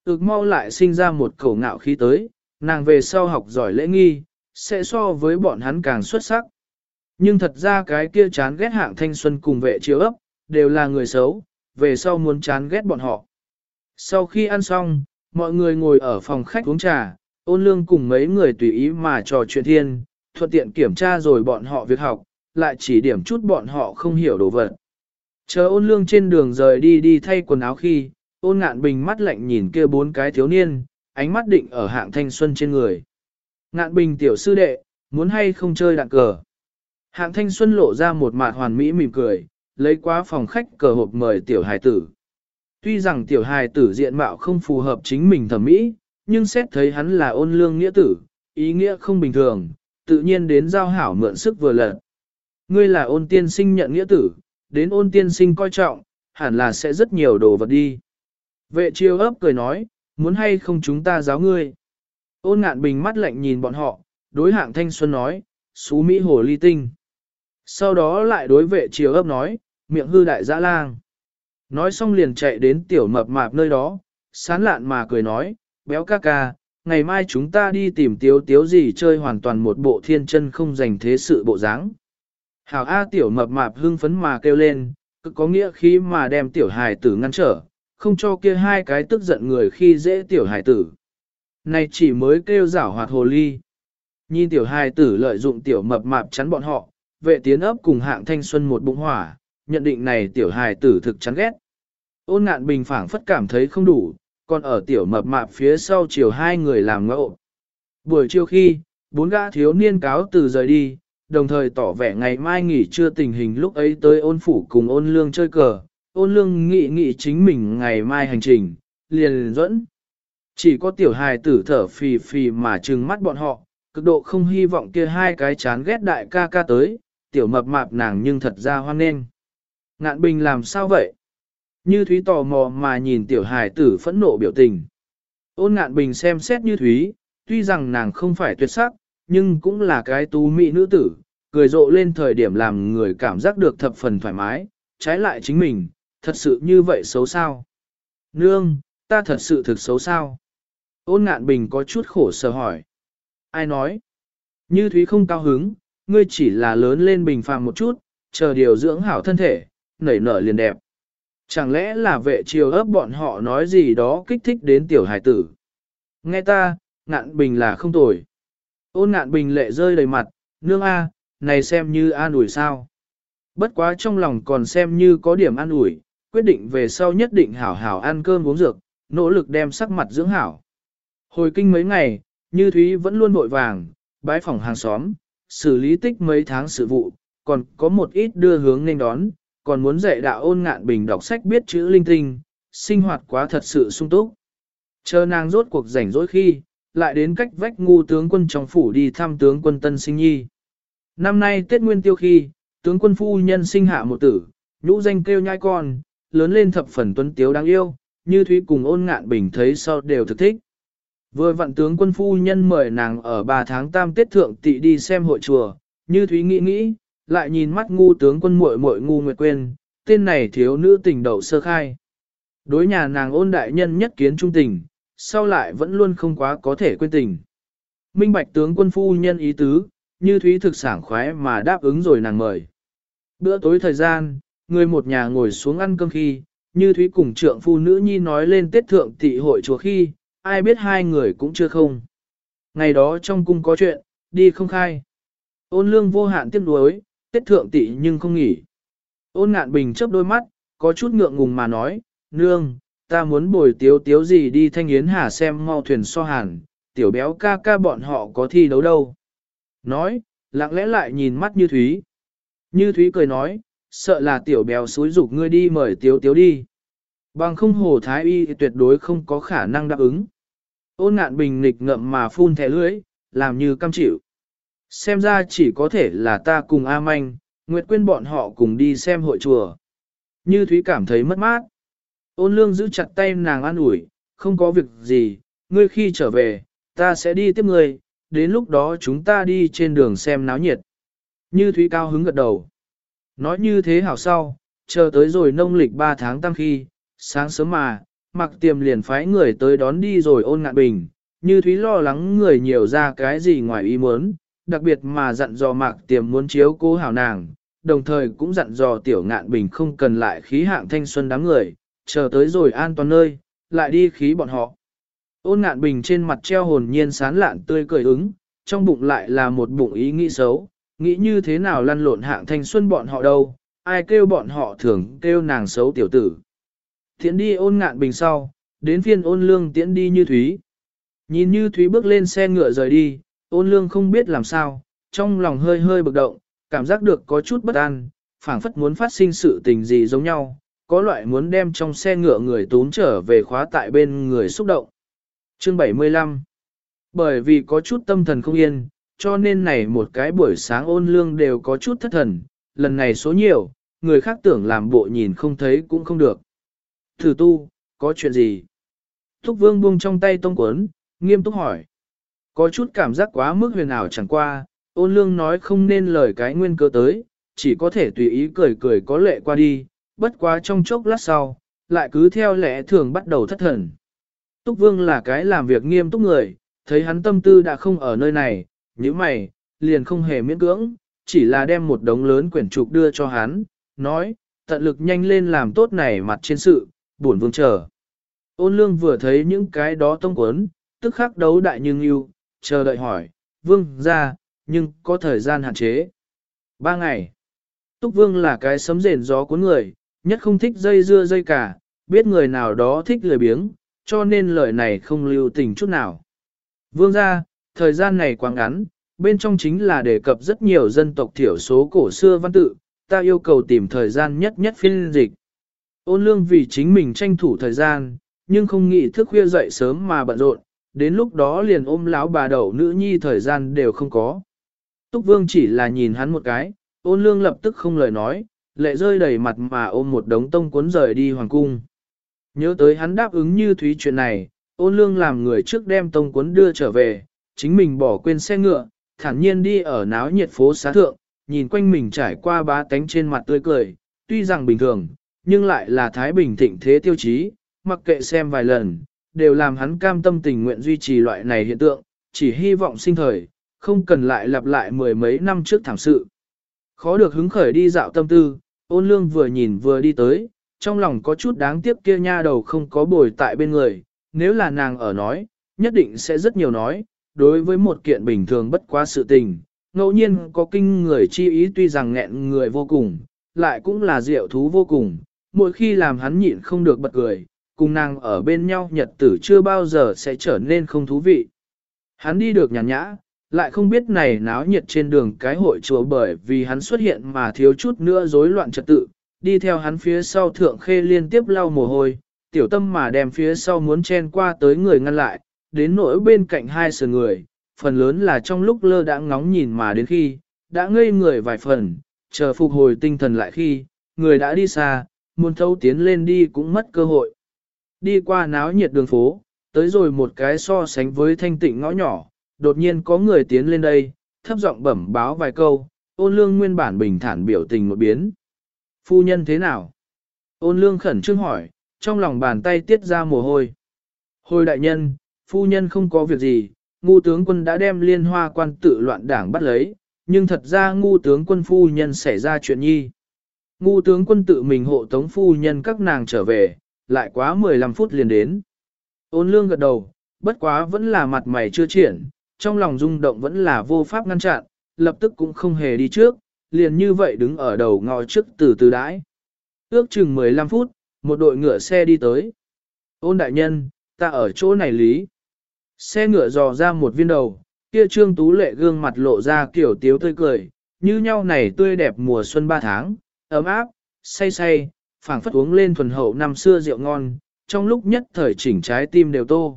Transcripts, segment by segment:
ực mau lại sinh ra một khẩu ngạo khí tới, nàng về sau học giỏi lễ nghi, sẽ so với bọn hắn càng xuất sắc. Nhưng thật ra cái kia chán ghét Hạng Thanh Xuân cùng Vệ Chiêu ấp, đều là người xấu, về sau muốn chán ghét bọn họ. Sau khi ăn xong, mọi người ngồi ở phòng khách uống trà, Ôn Lương cùng mấy người tùy ý mà trò chuyện thiên, thuận tiện kiểm tra rồi bọn họ việc học, lại chỉ điểm chút bọn họ không hiểu đồ vật. Chờ Ôn Lương trên đường rời đi thay quần áo khi, Ôn Ngạn Bình mắt lạnh nhìn kia bốn cái thiếu niên, ánh mắt định ở Hạng Thanh Xuân trên người. Ngạn Bình tiểu sư đệ, muốn hay không chơi đạn cờ. Hạng Thanh Xuân lộ ra một mặt hoàn mỹ mỉm cười, lấy qua phòng khách cờ hộp mời tiểu hài tử. Tuy rằng tiểu hài tử diện mạo không phù hợp chính mình thẩm mỹ, nhưng xét thấy hắn là Ôn Lương nghĩa tử, ý nghĩa không bình thường, tự nhiên đến giao hảo mượn sức vừa lật. Ngươi là Ôn tiên sinh nhận nghĩa tử, đến Ôn tiên sinh coi trọng, hẳn là sẽ rất nhiều đồ vật đi. Vệ Chiêu ấp cười nói, muốn hay không chúng ta giáo ngươi. Ôn Ngạn Bình mắt lạnh nhìn bọn họ, đối Hạng Thanh Xuân nói, xú Mỹ hồ ly tinh. Sau đó lại đối Vệ Chiêu ấp nói, miệng hư đại dã lang. Nói xong liền chạy đến tiểu mập mạp nơi đó, sán lạn mà cười nói, béo ca ca, ngày mai chúng ta đi tìm tiếu tiếu gì chơi hoàn toàn một bộ thiên chân không dành thế sự bộ dáng. Hảo A tiểu mập mạp hưng phấn mà kêu lên, cứ có nghĩa khí mà đem tiểu hài tử ngăn trở, không cho kia hai cái tức giận người khi dễ tiểu hài tử. Này chỉ mới kêu giảo hoạt hồ ly. Nhìn tiểu hài tử lợi dụng tiểu mập mạp chắn bọn họ, Vệ Tiến ấp cùng Hạng Thanh Xuân một bụng hỏa, nhận định này tiểu hài tử thực chán ghét. Ôn Ngạn Bình phảng phất cảm thấy không đủ, còn ở tiểu mập mạp phía sau chiều hai người làm ngộ. Buổi chiều khi, bốn gã thiếu niên cáo từ rời đi, đồng thời tỏ vẻ ngày mai nghỉ trưa tình hình lúc ấy tới Ôn phủ cùng Ôn Lương chơi cờ. Ôn Lương nghị chính mình ngày mai hành trình, liền dẫn. Chỉ có tiểu hài tử thở phì phì mà trừng mắt bọn họ, cực độ không hy vọng kia hai cái chán ghét đại ca ca tới, tiểu mập mạp nàng nhưng thật ra hoan nghênh. Ngạn Bình làm sao vậy? Như Thúy tò mò mà nhìn tiểu hài tử phẫn nộ biểu tình. Ôn Ngạn Bình xem xét Như Thúy, tuy rằng nàng không phải tuyệt sắc, nhưng cũng là cái tú mỹ nữ tử, cười rộ lên thời điểm làm người cảm giác được thập phần thoải mái, trái lại chính mình, thật sự như vậy xấu sao? Nương, ta thật sự thực xấu sao? Ôn Ngạn Bình có chút khổ sở hỏi. Ai nói? Như Thúy không cao hứng, ngươi chỉ là lớn lên bình phàm một chút, chờ điều dưỡng hảo thân thể, nảy nở liền đẹp. Chẳng lẽ là Vệ Chiêu ấp bọn họ nói gì đó kích thích đến tiểu hải tử? Nghe ta, Ngạn Bình là không tồi. Ôn Ngạn Bình lệ rơi đầy mặt, nương a, này xem như an ủi sao? Bất quá trong lòng còn xem như có điểm an ủi, quyết định về sau nhất định hảo hảo ăn cơm uống dược, nỗ lực đem sắc mặt dưỡng hảo. Hồi kinh mấy ngày, Như Thúy vẫn luôn vội vàng, bái phỏng hàng xóm, xử lý tích mấy tháng sự vụ, còn có một ít đưa hướng nên đón, còn muốn dạy đạo Ôn Ngạn Bình đọc sách biết chữ linh tinh, sinh hoạt quá thật sự sung túc. Chờ nàng rốt cuộc rảnh rỗi khi, lại đến cách vách Ngu tướng quân trong phủ đi thăm tướng quân Tân Sinh Nhi. Năm nay Tết Nguyên Tiêu khi, tướng quân phu nhân sinh hạ một tử, nhũ danh kêu nhai con, lớn lên thập phần tuấn tiếu đáng yêu, Như Thúy cùng Ôn Ngạn Bình thấy sau đều thực thích. Vừa vặn tướng quân phu nhân mời nàng ở 3 tháng tam Tết thượng tị đi xem hội chùa, Như Thúy nghĩ, lại nhìn mắt Ngu tướng quân muội muội Ngu Nguyệt Quyên, tên này thiếu nữ tình đậu sơ khai. Đối nhà nàng Ôn đại nhân nhất kiến trung tình, sau lại vẫn luôn không quá có thể quên tình. Minh bạch tướng quân phu nhân ý tứ, Như Thúy thực sảng khoái mà đáp ứng rồi nàng mời. Bữa tối thời gian, người một nhà ngồi xuống ăn cơm khi, Như Thúy cùng trượng phu nữ nhi nói lên Tết thượng tị hội chùa khi, ai biết hai người cũng chưa không. Ngày đó trong cung có chuyện, đi không khai. Ôn Lương vô hạn tiếc nuối, Tết thượng tị nhưng không nghỉ. Ôn Ngạn Bình chớp đôi mắt, có chút ngượng ngùng mà nói, nương, ta muốn bồi tiếu tiếu gì đi Thanh Yến Hà xem mau thuyền so hàn, tiểu béo ca ca bọn họ có thi đấu đâu. Nói, lặng lẽ lại nhìn mắt Như Thúy. Như Thúy cười nói, sợ là tiểu béo xúi dục ngươi đi mời tiếu tiếu đi. Bằng không Hồ Thái Y tuyệt đối không có khả năng đáp ứng. Ôn Ngạn Bình nghịch ngậm mà phun thẻ lưỡi, làm như cam chịu. Xem ra chỉ có thể là ta cùng A Manh, Nguyệt Quyên bọn họ cùng đi xem hội chùa. Như Thúy cảm thấy mất mát. Ôn Lương giữ chặt tay nàng an ủi, không có việc gì, ngươi khi trở về, ta sẽ đi tiếp ngươi, đến lúc đó chúng ta đi trên đường xem náo nhiệt. Như Thúy cao hứng gật đầu. Nói như thế hảo sau, chờ tới rồi nông lịch 3 tháng tăng khi, sáng sớm mà, Mặc Tiềm liền phái người tới đón đi rồi Ôn Ngạn Bình, Như Thúy lo lắng người nhiều ra cái gì ngoài ý muốn, đặc biệt mà dặn dò Mạc Tiềm muốn chiếu cố hảo nàng, đồng thời cũng dặn dò Tiểu Ngạn Bình không cần lại khí hạng thanh xuân đám người, chờ tới rồi an toàn nơi, lại đi khí bọn họ. Ôn Ngạn Bình trên mặt treo hồn nhiên sán lạn tươi cười ứng, trong bụng lại là một bụng ý nghĩ xấu, nghĩ như thế nào lăn lộn hạng thanh xuân bọn họ đâu, ai kêu bọn họ thường kêu nàng xấu tiểu tử. Tiễn đi Ôn Ngạn Bình sau, đến phiên Ôn Lương tiễn đi Như Thúy. Nhìn Như Thúy bước lên xe ngựa rời đi, Ôn Lương không biết làm sao, trong lòng hơi hơi bực động, cảm giác được có chút bất an, phảng phất muốn phát sinh sự tình gì giống nhau, có loại muốn đem trong xe ngựa người tốn trở về khóa tại bên người xúc động. Chương 75. Bởi vì có chút tâm thần không yên, cho nên này một cái buổi sáng Ôn Lương đều có chút thất thần, lần này số nhiều, người khác tưởng làm bộ nhìn không thấy cũng không được. Thử tu, có chuyện gì? Thúc Vương buông trong tay tông cuốn, nghiêm túc hỏi. Có chút cảm giác quá mức huyền ảo chẳng qua, Ôn Lương nói không nên lời cái nguyên cơ tới, chỉ có thể tùy ý cười cười có lệ qua đi, bất quá trong chốc lát sau, lại cứ theo lẽ thường bắt đầu thất thần. Túc Vương là cái làm việc nghiêm túc người, thấy hắn tâm tư đã không ở nơi này, như mày, liền không hề miễn cưỡng, chỉ là đem một đống lớn quyển trục đưa cho hắn, nói, tận lực nhanh lên làm tốt này mặt trên sự, bổn vương chờ. Ôn Lương vừa thấy những cái đó tông cuốn, tức khắc đấu đại nhưng yêu, chờ đợi hỏi, vương ra, nhưng có thời gian hạn chế. 3 ngày. Túc Vương là cái sấm rền gió cuốn người, nhất không thích dây dưa dây cả, biết người nào đó thích lười biếng, cho nên lời này không lưu tình chút nào. Vương ra, thời gian này quá ngắn, bên trong chính là đề cập rất nhiều dân tộc thiểu số cổ xưa văn tự, ta yêu cầu tìm thời gian nhất nhất phiên dịch. Ôn Lương vì chính mình tranh thủ thời gian, nhưng không nghĩ thức khuya dậy sớm mà bận rộn, đến lúc đó liền ôm lão bà đậu nữ nhi thời gian đều không có. Túc Vương chỉ là nhìn hắn một cái, Ôn Lương lập tức không lời nói, lệ rơi đầy mặt mà ôm một đống tông cuốn rời đi hoàng cung. Nhớ tới hắn đáp ứng Như Thúy chuyện này, Ôn Lương làm người trước đem tông cuốn đưa trở về, chính mình bỏ quên xe ngựa, thản nhiên đi ở náo nhiệt phố xá thượng, nhìn quanh mình trải qua bá tánh trên mặt tươi cười, tuy rằng bình thường, nhưng lại là thái bình thịnh thế tiêu chí, mặc kệ xem vài lần, đều làm hắn cam tâm tình nguyện duy trì loại này hiện tượng, chỉ hy vọng sinh thời, không cần lại lặp lại mười mấy năm trước thảm sự. Khó được hứng khởi đi dạo tâm tư, Ôn Lương vừa nhìn vừa đi tới, trong lòng có chút đáng tiếc kia nha đầu không có bồi tại bên người, nếu là nàng ở nói, nhất định sẽ rất nhiều nói, đối với một kiện bình thường bất quá sự tình, ngẫu nhiên có kinh người chi ý tuy rằng nghẹn người vô cùng, lại cũng là diệu thú vô cùng, mỗi khi làm hắn nhịn không được bật cười, cùng nàng ở bên nhau nhật tử chưa bao giờ sẽ trở nên không thú vị. Hắn đi được nhàn nhã, lại không biết này náo nhiệt trên đường cái hội chùa bởi vì hắn xuất hiện mà thiếu chút nữa rối loạn trật tự, đi theo hắn phía sau Thượng Khê liên tiếp lau mồ hôi, tiểu tâm mà đem phía sau muốn chen qua tới người ngăn lại, đến nỗi bên cạnh hai sườn người, phần lớn là trong lúc lơ đãng ngóng nhìn mà đến khi, đã ngây người vài phần, chờ phục hồi tinh thần lại khi, người đã đi xa, muốn thâu tiến lên đi cũng mất cơ hội. Đi qua náo nhiệt đường phố, tới rồi một cái so sánh với thanh tịnh ngõ nhỏ, đột nhiên có người tiến lên đây, thấp giọng bẩm báo vài câu, Ôn Lương nguyên bản bình thản biểu tình một biến. Phu nhân thế nào? Ôn Lương khẩn trương hỏi, trong lòng bàn tay tiết ra mồ hôi. Hồi đại nhân, phu nhân không có việc gì, ngu tướng quân đã đem liên hoa quan tự loạn đảng bắt lấy, nhưng thật ra ngu tướng quân phu nhân xảy ra chuyện nhi. Ngu tướng quân tự mình hộ tống phu nhân các nàng trở về, lại quá 15 phút liền đến. Ôn Lương gật đầu, bất quá vẫn là mặt mày chưa triển, trong lòng rung động vẫn là vô pháp ngăn chặn, lập tức cũng không hề đi trước, liền như vậy đứng ở đầu ngõ trước từ từ đãi. Ước chừng 15 phút, một đội ngựa xe đi tới. Ôn đại nhân, ta ở chỗ này lý. Xe ngựa dò ra một viên đầu, kia Trương Tú Lệ gương mặt lộ ra kiểu tiếu tươi cười, như nhau này tươi đẹp mùa xuân 3 tháng, ấm áp, say say, phảng phất uống lên thuần hậu năm xưa rượu ngon, trong lúc nhất thời chỉnh trái tim đều tô.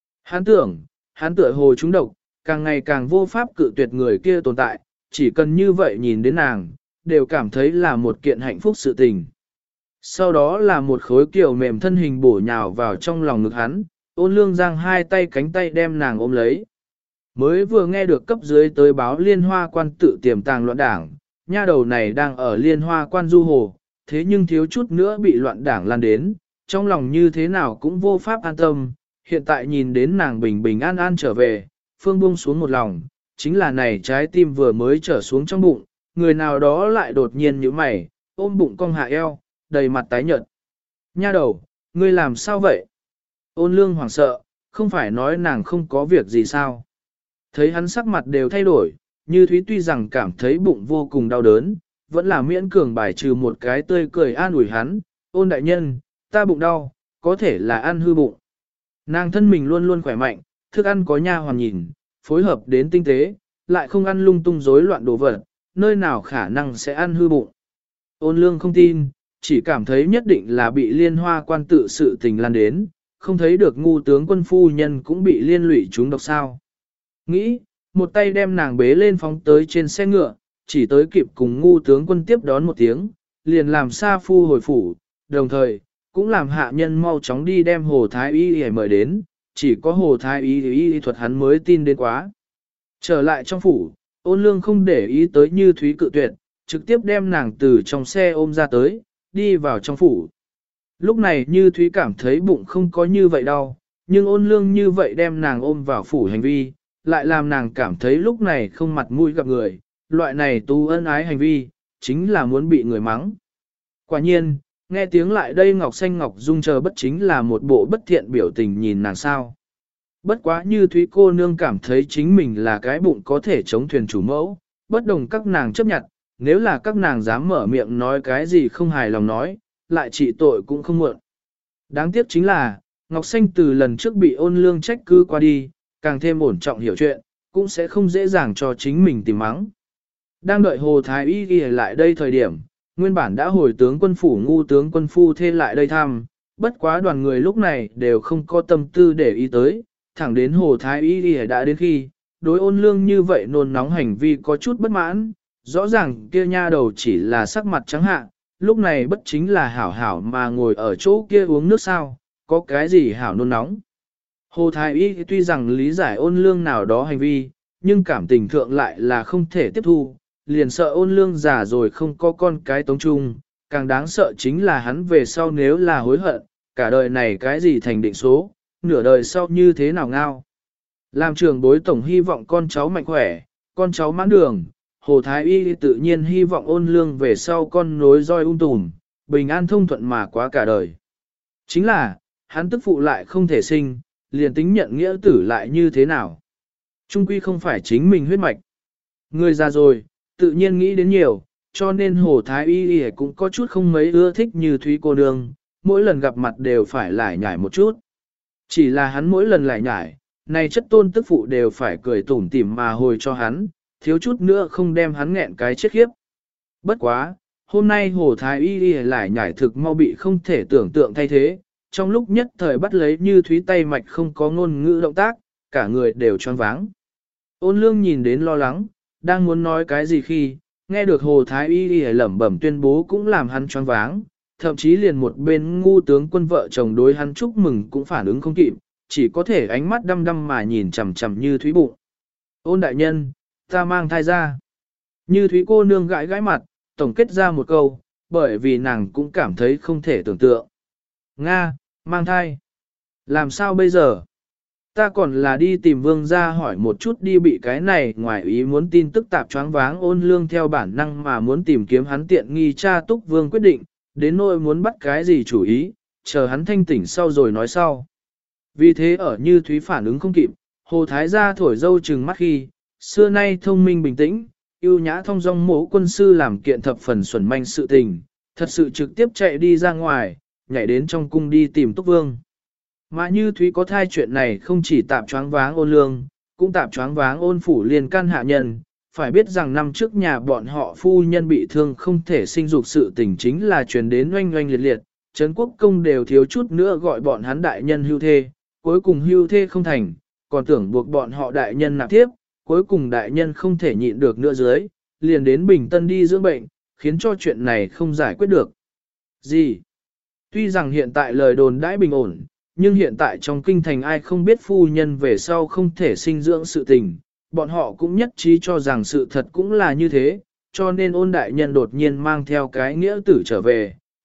Hắn tựa hồ trúng độc, càng ngày càng vô pháp cự tuyệt người kia tồn tại, chỉ cần như vậy nhìn đến nàng, đều cảm thấy là một kiện hạnh phúc sự tình. Sau đó là một khối kiểu mềm thân hình bổ nhào vào trong lòng ngực hắn, Ôn Lương giang hai tay cánh tay đem nàng ôm lấy. Mới vừa nghe được cấp dưới tới báo liên hoa quan tự tiềm tàng loạn đảng, nha đầu này đang ở liên hoa quan du hồ, thế nhưng thiếu chút nữa bị loạn đảng lan đến, trong lòng như thế nào cũng vô pháp an tâm, hiện tại nhìn đến nàng bình bình an an trở về, Phương buông xuống một lòng, chính là này trái tim vừa mới trở xuống trong bụng, người nào đó lại đột nhiên như mày, ôm bụng cong hạ eo, đầy mặt tái nhợt. Nha đầu, ngươi làm sao vậy? Ôn lương hoảng sợ, không phải nói nàng không có việc gì sao? Thấy hắn sắc mặt đều thay đổi, Như Thúy tuy rằng cảm thấy bụng vô cùng đau đớn, vẫn là miễn cường bài trừ một cái tươi cười an ủi hắn, ôn đại nhân, ta bụng đau, có thể là ăn hư bụng. Nàng thân mình luôn luôn khỏe mạnh, thức ăn có nha hoàn nhìn, phối hợp đến tinh tế, lại không ăn lung tung rối loạn đồ vật, nơi nào khả năng sẽ ăn hư bụng. Ôn lương không tin, chỉ cảm thấy nhất định là bị liên hoa quan tự sự tình lan đến, không thấy được ngu tướng quân phu nhân cũng bị liên lụy chúng độc sao. Nghĩ, một tay đem nàng bế lên phóng tới trên xe ngựa, chỉ tới kịp cùng ngu tướng quân tiếp đón một tiếng, liền làm Sa Phu hồi phủ, đồng thời, cũng làm hạ nhân mau chóng đi đem Hồ Thái Y để mời đến, chỉ có Hồ Thái Y thuật hắn mới tin đến quá. Trở lại trong phủ, ôn lương không để ý tới Như Thúy cự tuyệt, trực tiếp đem nàng từ trong xe ôm ra tới, đi vào trong phủ. Lúc này Như Thúy cảm thấy bụng không có như vậy đau, nhưng ôn lương như vậy đem nàng ôm vào phủ hành vi, lại làm nàng cảm thấy lúc này không mặt mũi gặp người, loại này tu ân ái hành vi, chính là muốn bị người mắng. Quả nhiên, nghe tiếng lại đây Ngọc Xanh Ngọc Dung chờ bất chính là một bộ bất thiện biểu tình nhìn nàng sao. Bất quá Như Thúy cô nương cảm thấy chính mình là cái bụng có thể chống thuyền chủ mẫu, bất đồng các nàng chấp nhận, nếu là các nàng dám mở miệng nói cái gì không hài lòng nói, lại trị tội cũng không muộn. Đáng tiếc chính là, Ngọc Xanh từ lần trước bị ôn lương trách cứ qua đi, càng thêm ổn trọng hiểu chuyện, cũng sẽ không dễ dàng cho chính mình tìm mắng. Đang đợi Hồ Thái Y ghi lại đây thời điểm, nguyên bản đã hồi tướng quân phủ ngu tướng quân phu thê lại đây thăm, bất quá đoàn người lúc này đều không có tâm tư để ý tới, thẳng đến Hồ Thái Y ghi đã đến khi, đối ôn lương như vậy nôn nóng hành vi có chút bất mãn, rõ ràng kia nha đầu chỉ là sắc mặt trắng hạ, lúc này bất chính là hảo hảo mà ngồi ở chỗ kia uống nước sao, có cái gì hảo nôn nóng. Hồ Thái Y tuy rằng lý giải ôn lương nào đó hành vi, nhưng cảm tình thượng lại là không thể tiếp thu, liền sợ ôn lương già rồi không có con cái tống chung, càng đáng sợ chính là hắn về sau nếu là hối hận, cả đời này cái gì thành định số, nửa đời sau như thế nào ngao. Làm trường bối tổng hy vọng con cháu mạnh khỏe, con cháu mãn đường, Hồ Thái Y tự nhiên hy vọng ôn lương về sau con nối roi tùm, bình an thông thuận mà quá cả đời. Chính là, hắn tức phụ lại không thể sinh, liền tính nhận nghĩa tử lại như thế nào. Trung quy không phải chính mình huyết mạch. Người già rồi, tự nhiên nghĩ đến nhiều, cho nên Hồ Thái Y cũng có chút không mấy ưa thích Như Thúy cô nương, mỗi lần gặp mặt đều phải lải nhải một chút. Chỉ là hắn mỗi lần lải nhải, này chất tôn tức phụ đều phải cười tủm tỉm mà hồi cho hắn, thiếu chút nữa không đem hắn nghẹn cái chết khiếp. Bất quá, hôm nay Hồ Thái Y lải nhải thực mau bị không thể tưởng tượng thay thế, trong lúc nhất thời bắt lấy Như Thúy tay mạch không có ngôn ngữ động tác, cả người đều choáng váng. Ôn lương nhìn đến lo lắng, đang muốn nói cái gì khi, nghe được Hồ Thái Y lẩm bẩm tuyên bố cũng làm hắn choáng váng, thậm chí liền một bên ngu tướng quân vợ chồng đối hắn chúc mừng cũng phản ứng không kịp, chỉ có thể ánh mắt đăm đăm mà nhìn chằm chằm Như Thúy bụng. Ôn đại nhân, ta mang thai ra. Như Thúy cô nương gãi gãi mặt, tổng kết ra một câu, bởi vì nàng cũng cảm thấy không thể tưởng tượng. Nga, mang thai. Làm sao bây giờ? Ta còn là đi tìm vương gia hỏi một chút đi bị cái này ngoài ý muốn tin tức tạp choáng váng ôn lương theo bản năng mà muốn tìm kiếm hắn tiện nghi cha túc vương quyết định, đến nỗi muốn bắt cái gì chủ ý, chờ hắn thanh tỉnh sau rồi nói sau. Vì thế ở Như Thúy phản ứng không kịp, Hồ Thái gia thổi dâu trừng mắt khi, xưa nay thông minh bình tĩnh, yêu nhã thông dong mỗ quân sư làm kiện thập phần xuẩn manh sự tình, thật sự trực tiếp chạy đi ra ngoài, nhảy đến trong cung đi tìm túc vương. Mà Như Thúy có thai chuyện này không chỉ tạp choáng váng ôn lương, cũng tạp choáng váng ôn phủ liền căn hạ nhân, phải biết rằng năm trước nhà bọn họ phu nhân bị thương không thể sinh dục sự tình chính là truyền đến oanh oanh liệt liệt, Trấn Quốc công đều thiếu chút nữa gọi bọn hắn đại nhân hưu thê, cuối cùng hưu thê không thành, còn tưởng buộc bọn họ đại nhân nạp tiếp, cuối cùng đại nhân không thể nhịn được nữa dưới, liền đến Bình Tân đi dưỡng bệnh, khiến cho chuyện này không giải quyết được. Gì? Tuy rằng hiện tại lời đồn đãi bình ổn, nhưng hiện tại trong kinh thành ai không biết phu nhân về sau không thể sinh dưỡng sự tình, bọn họ cũng nhất trí cho rằng sự thật cũng là như thế, cho nên ôn đại nhân đột nhiên mang theo cái nghĩa tử trở về,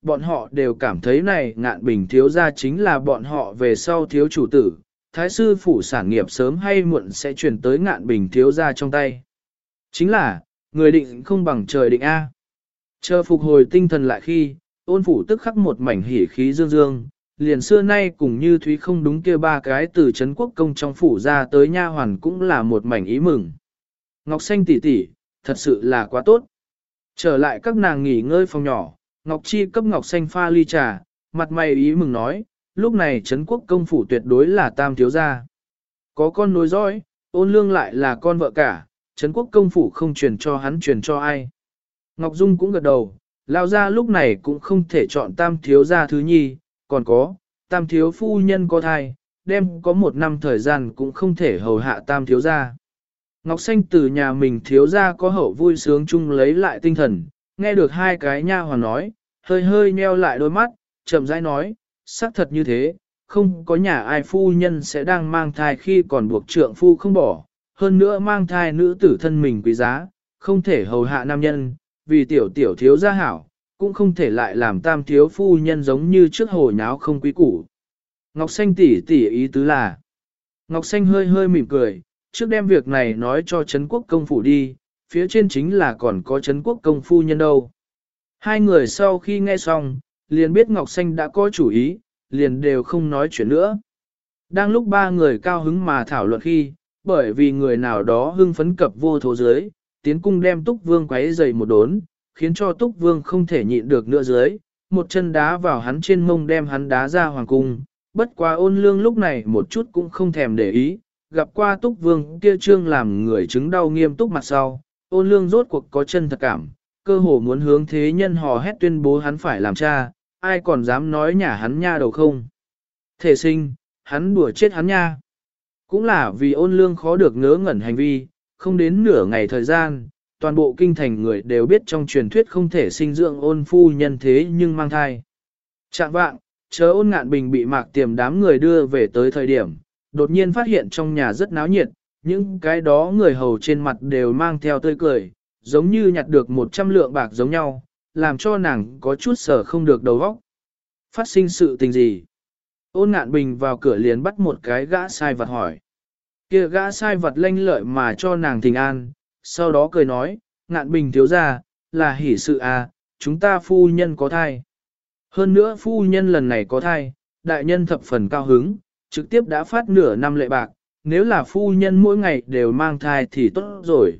bọn họ đều cảm thấy này Ngạn Bình thiếu gia chính là bọn họ về sau thiếu chủ tử, thái sư phủ sản nghiệp sớm hay muộn sẽ chuyển tới Ngạn Bình thiếu gia trong tay. Chính là, người định không bằng trời định A. Chờ phục hồi tinh thần lại khi, ôn phủ tức khắc một mảnh hỉ khí dương dương, liền xưa nay cùng như Thúy không đúng kia ba cái từ Trấn Quốc công trong phủ ra tới nha hoàn cũng là một mảnh ý mừng. Ngọc Xanh tỷ tỷ, thật sự là quá tốt. Trở lại các nàng nghỉ ngơi phòng nhỏ, Ngọc Chi cấp Ngọc Xanh pha ly trà, mặt mày ý mừng nói, lúc này Trấn Quốc công phủ tuyệt đối là tam thiếu gia. Có con nối dõi, ôn lương lại là con vợ cả, Trấn Quốc công phủ không truyền cho hắn truyền cho ai. Ngọc Dung cũng gật đầu, lao ra lúc này cũng không thể chọn tam thiếu gia thứ nhi, còn có, tam thiếu phu nhân có thai, đem có một năm thời gian cũng không thể hầu hạ tam thiếu gia. Ngọc Xanh từ nhà mình thiếu gia có hậu vui sướng chung lấy lại tinh thần, nghe được hai cái nha hoàn nói, hơi hơi nheo lại đôi mắt, chậm rãi nói, xác thật như thế, không có nhà ai phu nhân sẽ đang mang thai khi còn buộc trượng phu không bỏ, hơn nữa mang thai nữ tử thân mình quý giá, không thể hầu hạ nam nhân, vì tiểu tiểu thiếu gia hảo, cũng không thể lại làm tam thiếu phu nhân giống như trước hồ nháo không quý củ. Ngọc Xanh tỷ tỷ ý tứ là, Ngọc Xanh hơi hơi mỉm cười, trước đem việc này nói cho Trấn Quốc công phủ đi, phía trên chính là còn có Trấn Quốc công phu nhân đâu. Hai người sau khi nghe xong, liền biết Ngọc Xanh đã có chủ ý, liền đều không nói chuyện nữa. Đang lúc ba người cao hứng mà thảo luận khi, bởi vì người nào đó hưng phấn cập vô thố dưới, tiến cung đem Túc Vương quấy dày một đốn, khiến cho Túc Vương không thể nhịn được nữa dưới, một chân đá vào hắn trên mông đem hắn đá ra hoàng cung. Bất quá ôn lương lúc này một chút cũng không thèm để ý, gặp qua Túc Vương kia trương làm người chứng đau nghiêm túc mặt sau, ôn lương rốt cuộc có chân thật cảm, cơ hồ muốn hướng thế nhân hò hét tuyên bố hắn phải làm cha, ai còn dám nói nhả hắn nha đầu không. Thể sinh, hắn đùa chết hắn nha. Cũng là vì ôn lương khó được ngớ ngẩn hành vi, không đến nửa ngày thời gian, toàn bộ kinh thành người đều biết trong truyền thuyết không thể sinh dưỡng ôn phu nhân thế nhưng mang thai. Trạng vạng, chờ ôn ngạn bình bị mạc tiềm đám người đưa về tới thời điểm, đột nhiên phát hiện trong nhà rất náo nhiệt, những cái đó người hầu trên mặt đều mang theo tươi cười, giống như nhặt được 100 lượng bạc giống nhau, làm cho nàng có chút sở không được đầu óc. Phát sinh sự tình gì? Ôn ngạn bình vào cửa liền bắt một cái gã sai vật hỏi. Kia gã sai vật lanh lợi mà cho nàng thình an, sau đó cười nói, ngạn bình thiếu ra, là hỷ sự à, chúng ta phu nhân có thai. Hơn nữa phu nhân lần này có thai, đại nhân thập phần cao hứng, trực tiếp đã phát nửa năm lệ bạc, nếu là phu nhân mỗi ngày đều mang thai thì tốt rồi.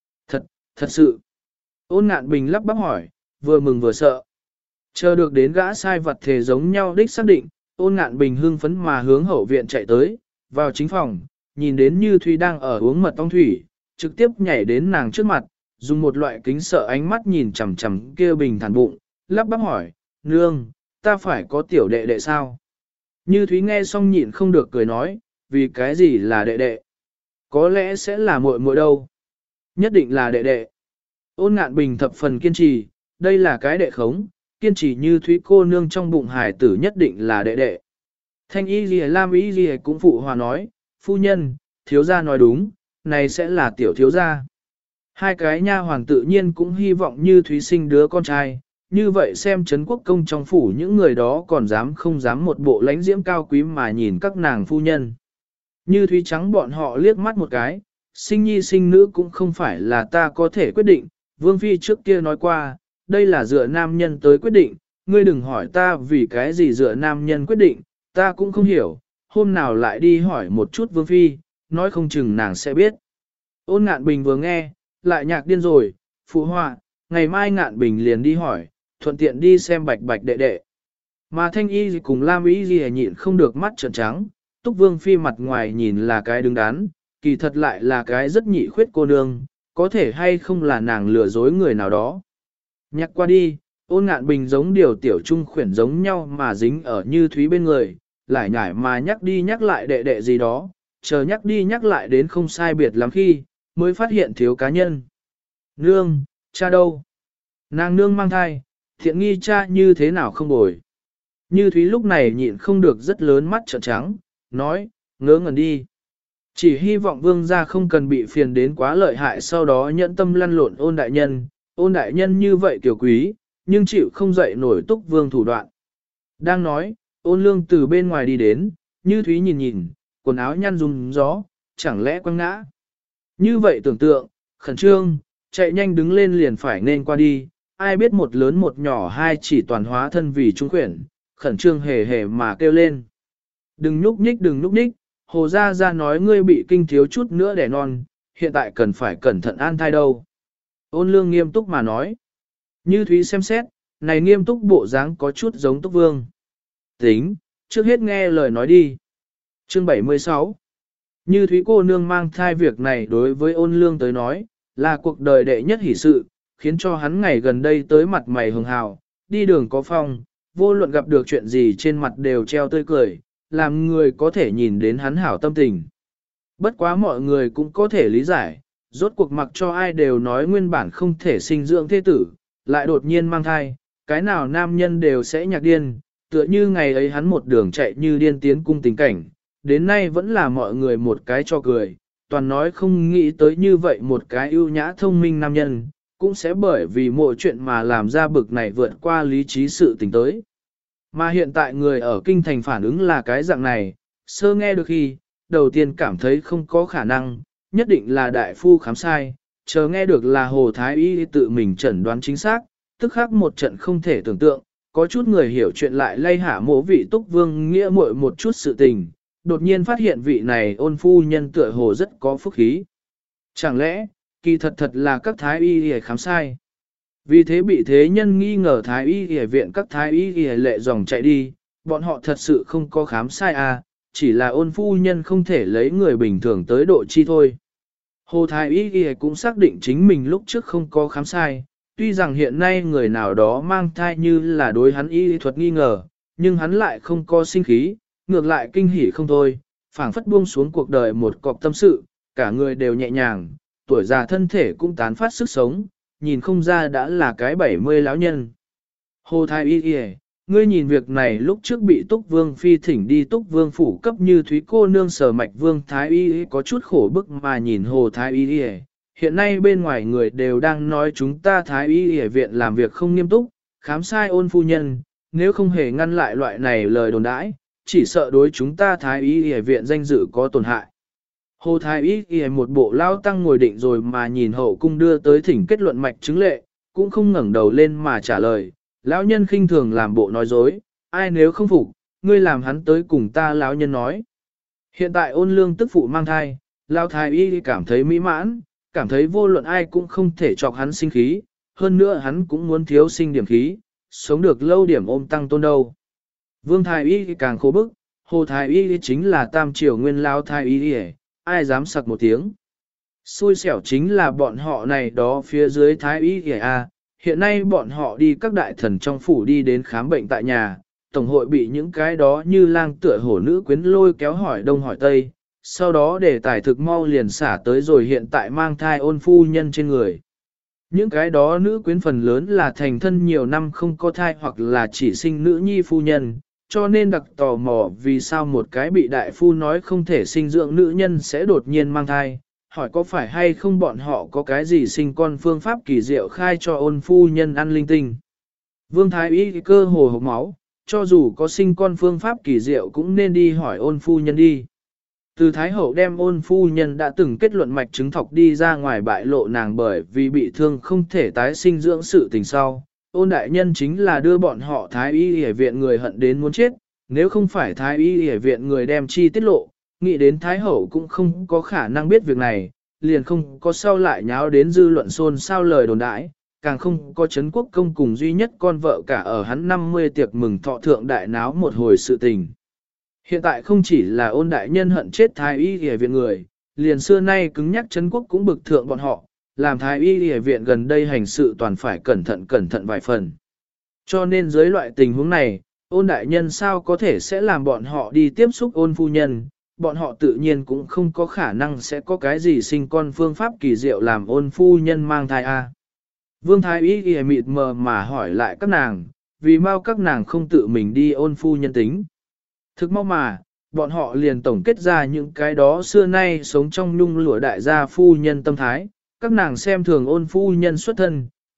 Thật sự. Ôn ngạn bình lắp bắp hỏi, vừa mừng vừa sợ. Chờ được đến gã sai vật thể giống nhau đích xác định, ôn ngạn bình hưng phấn mà hướng hậu viện chạy tới, vào chính phòng, nhìn đến Như Thúy đang ở uống mật ong thủy, trực tiếp nhảy đến nàng trước mặt, dùng một loại kính sợ ánh mắt nhìn chằm chằm kia bình thản bụng, lắp bắp hỏi, nương, ta phải có tiểu đệ đệ sao? Như Thúy nghe xong nhịn không được cười nói, vì cái gì là đệ đệ? Có lẽ sẽ là muội muội đâu. Nhất định là đệ đệ. Ôn ngạn bình thập phần kiên trì, đây là cái đệ khống, kiên trì Như Thúy cô nương trong bụng hải tử nhất định là đệ đệ. Thanh y gì lam y gì cũng phụ hòa nói, phu nhân, thiếu gia nói đúng, này sẽ là tiểu thiếu gia. Hai cái nha hoàng tự nhiên cũng hy vọng Như Thúy sinh đứa con trai, như vậy xem Trấn Quốc công trong phủ những người đó còn dám không dám một bộ lãnh diễm cao quý mà nhìn các nàng phu nhân. Như Thúy trắng bọn họ liếc mắt một cái, sinh nhi sinh nữ cũng không phải là ta có thể quyết định, Vương Phi trước kia nói qua, đây là dựa nam nhân tới quyết định, ngươi đừng hỏi ta vì cái gì dựa nam nhân quyết định, ta cũng không hiểu, hôm nào lại đi hỏi một chút Vương Phi, nói không chừng nàng sẽ biết. Ôn ngạn bình vừa nghe, lại nhạc điên rồi, phụ họa, ngày mai ngạn bình liền đi hỏi, thuận tiện đi xem bạch bạch đệ đệ. Mà thanh y cùng lam y gì nhịn không được mắt trợn trắng, Túc Vương Phi mặt ngoài nhìn là cái đứng đắn, kỳ thật lại là cái rất nhị khuyết cô nương, có thể hay không là nàng lừa dối người nào đó. Nhắc qua đi, ôn ngạn bình giống điều tiểu trung khuyển giống nhau mà dính ở Như Thúy bên người, lại nhải mà nhắc đi nhắc lại đệ đệ gì đó, chờ nhắc đi nhắc lại đến không sai biệt lắm khi, mới phát hiện thiếu cá nhân. Nương, cha đâu? Nàng nương mang thai, thiện nghi cha như thế nào không bồi? Như Thúy lúc này nhịn không được rất lớn mắt trợn trắng, nói, ngớ ngẩn đi. Chỉ hy vọng vương gia không cần bị phiền đến quá lợi hại sau đó nhẫn tâm lăn lộn ôn đại nhân như vậy tiểu quý, nhưng chịu không dậy nổi Túc Vương thủ đoạn. Đang nói, Ôn Lương từ bên ngoài đi đến, Như Thúy nhìn nhìn, quần áo nhăn rung gió, chẳng lẽ quăng ngã. Như vậy tưởng tượng, khẩn trương, chạy nhanh đứng lên liền phải nên qua đi, ai biết một lớn một nhỏ hai chỉ toàn hóa thân vì trung quyển, khẩn trương hề hề mà kêu lên. Đừng nhúc nhích, Hồ Gia Gia nói ngươi bị kinh thiếu chút nữa đẻ non, hiện tại cần phải cẩn thận an thai đâu. Ôn Lương nghiêm túc mà nói. Như Thúy xem xét, này nghiêm túc bộ dáng có chút giống Túc Vương. Tính, trước hết nghe lời nói đi. Chương 76. Như Thúy cô nương mang thai việc này đối với Ôn Lương tới nói, là cuộc đời đệ nhất hỷ sự, khiến cho hắn ngày gần đây tới mặt mày hường hào, đi đường có phong, vô luận gặp được chuyện gì trên mặt đều treo tươi cười, làm người có thể nhìn đến hắn hảo tâm tình. Bất quá mọi người cũng có thể lý giải, rốt cuộc mặc cho ai đều nói nguyên bản không thể sinh dưỡng thế tử, lại đột nhiên mang thai, cái nào nam nhân đều sẽ nhạc điên, tựa như ngày ấy hắn một đường chạy như điên tiến cung tình cảnh, đến nay vẫn là mọi người một cái cho cười, toàn nói không nghĩ tới như vậy một cái ưu nhã thông minh nam nhân, cũng sẽ bởi vì mỗi chuyện mà làm ra bực này vượt qua lý trí sự tình tới. Mà hiện tại người ở kinh thành phản ứng là cái dạng này, sơ nghe được khi, đầu tiên cảm thấy không có khả năng, nhất định là đại phu khám sai, chờ nghe được là Hồ Thái Y tự mình chẩn đoán chính xác, tức khắc một trận không thể tưởng tượng, có chút người hiểu chuyện lại lay hạ mộ vị Túc Vương nghĩa muội một chút sự tình, đột nhiên phát hiện vị này Ôn phu nhân tựa hồ rất có phúc khí. Chẳng lẽ, kỳ thật là các thái y y khám sai. Vì thế bị thế nhân nghi ngờ thái y y viện các thái y y lệ dòng chạy đi, bọn họ thật sự không có khám sai à, chỉ là Ôn phu nhân không thể lấy người bình thường tới độ chi thôi. Hồ thái y y cũng xác định chính mình lúc trước không có khám sai, tuy rằng hiện nay người nào đó mang thai như là đối hắn y thuật nghi ngờ, nhưng hắn lại không có sinh khí, ngược lại kinh hỉ không thôi, phảng phất buông xuống cuộc đời một cọc tâm sự, cả người đều nhẹ nhàng, tuổi già thân thể cũng tán phát sức sống, nhìn không ra đã là cái 70 lão nhân. Hồ Thái Y Y, ngươi nhìn việc này lúc trước bị Túc Vương phi thỉnh đi Túc Vương phủ cấp Như Thúy cô nương sở mạch Vương Thái Y có chút khổ bức mà nhìn Hồ Thái Y Y. Hiện nay bên ngoài người đều đang nói chúng ta Thái Y Y viện làm việc không nghiêm túc, khám sai Ôn phu nhân, nếu không hề ngăn lại loại này lời đồn đãi, chỉ sợ đối chúng ta Thái Y Y viện danh dự có tổn hại. Hồ Thái Y Y một bộ lao tăng ngồi định rồi mà nhìn hậu cung đưa tới thỉnh kết luận mạch chứng lệ, cũng không ngẩng đầu lên mà trả lời, lão nhân khinh thường làm bộ nói dối, ai nếu không phục, ngươi làm hắn tới cùng ta lão nhân nói. Hiện tại Ôn Lương tức phụ mang thai, lão Thái Y cảm thấy mỹ mãn, cảm thấy vô luận ai cũng không thể chọc hắn sinh khí, hơn nữa hắn cũng muốn thiếu sinh điểm khí, sống được lâu điểm ôm tăng tôn đâu. Vương Thái Y càng khổ bức, Hồ Thái Y chính là tam triều nguyên lao Thái Y, ai dám sặc một tiếng. Xui xẻo chính là bọn họ này đó phía dưới Thái Y à, hiện nay bọn họ đi các đại thần trong phủ đi đến khám bệnh tại nhà, tổng hội bị những cái đó như lang tựa hổ nữ quyến lôi kéo hỏi đông hỏi tây, sau đó để tài thực mau liền xả tới rồi hiện tại mang thai Ôn phu nhân trên người. Những cái đó nữ quyến phần lớn là thành thân nhiều năm không có thai hoặc là chỉ sinh nữ nhi phu nhân, cho nên đặc tò mò vì sao một cái bị đại phu nói không thể sinh dưỡng nữ nhân sẽ đột nhiên mang thai, hỏi có phải hay không bọn họ có cái gì sinh con phương pháp kỳ diệu khai cho Ôn phu nhân ăn linh tinh. Vương Thái Y cơ hồ hộc máu, cho dù có sinh con phương pháp kỳ diệu cũng nên đi hỏi Ôn phu nhân đi. Từ Thái Hậu đem Ôn phu nhân đã từng kết luận mạch chứng thọc đi ra ngoài bại lộ nàng bởi vì bị thương không thể tái sinh dưỡng sự tình sau. Ôn đại nhân chính là đưa bọn họ Thái Y Y viện người hận đến muốn chết, nếu không phải Thái Y Y viện người đem chi tiết lộ, nghĩ đến Thái Hậu cũng không có khả năng biết việc này, liền không có sau lại nháo đến dư luận xôn xao lời đồn đãi, càng không có Trấn Quốc công cùng duy nhất con vợ cả ở hắn 50 tiệc mừng thọ thượng đại náo một hồi sự tình. Hiện tại không chỉ là Ôn đại nhân hận chết Thái Y Y viện người, liền xưa nay cứng nhắc Trấn Quốc cũng bực thượng bọn họ, làm Thái Y Y viện gần đây hành sự toàn phải cẩn thận vài phần. Cho nên dưới loại tình huống này, Ôn đại nhân sao có thể sẽ làm bọn họ đi tiếp xúc Ôn phu nhân, bọn họ tự nhiên cũng không có khả năng sẽ có cái gì sinh con phương pháp kỳ diệu làm Ôn phu nhân mang thai a. Vương Thái Y Y mịt mờ mà hỏi lại các nàng, vì mau các nàng không tự mình đi Ôn phu nhân tính. Thực mau mà, bọn họ liền tổng kết ra những cái đó xưa nay sống trong nhung lụa đại gia phu nhân tâm thái, các nàng xem thường Ôn phu nhân xuất thân,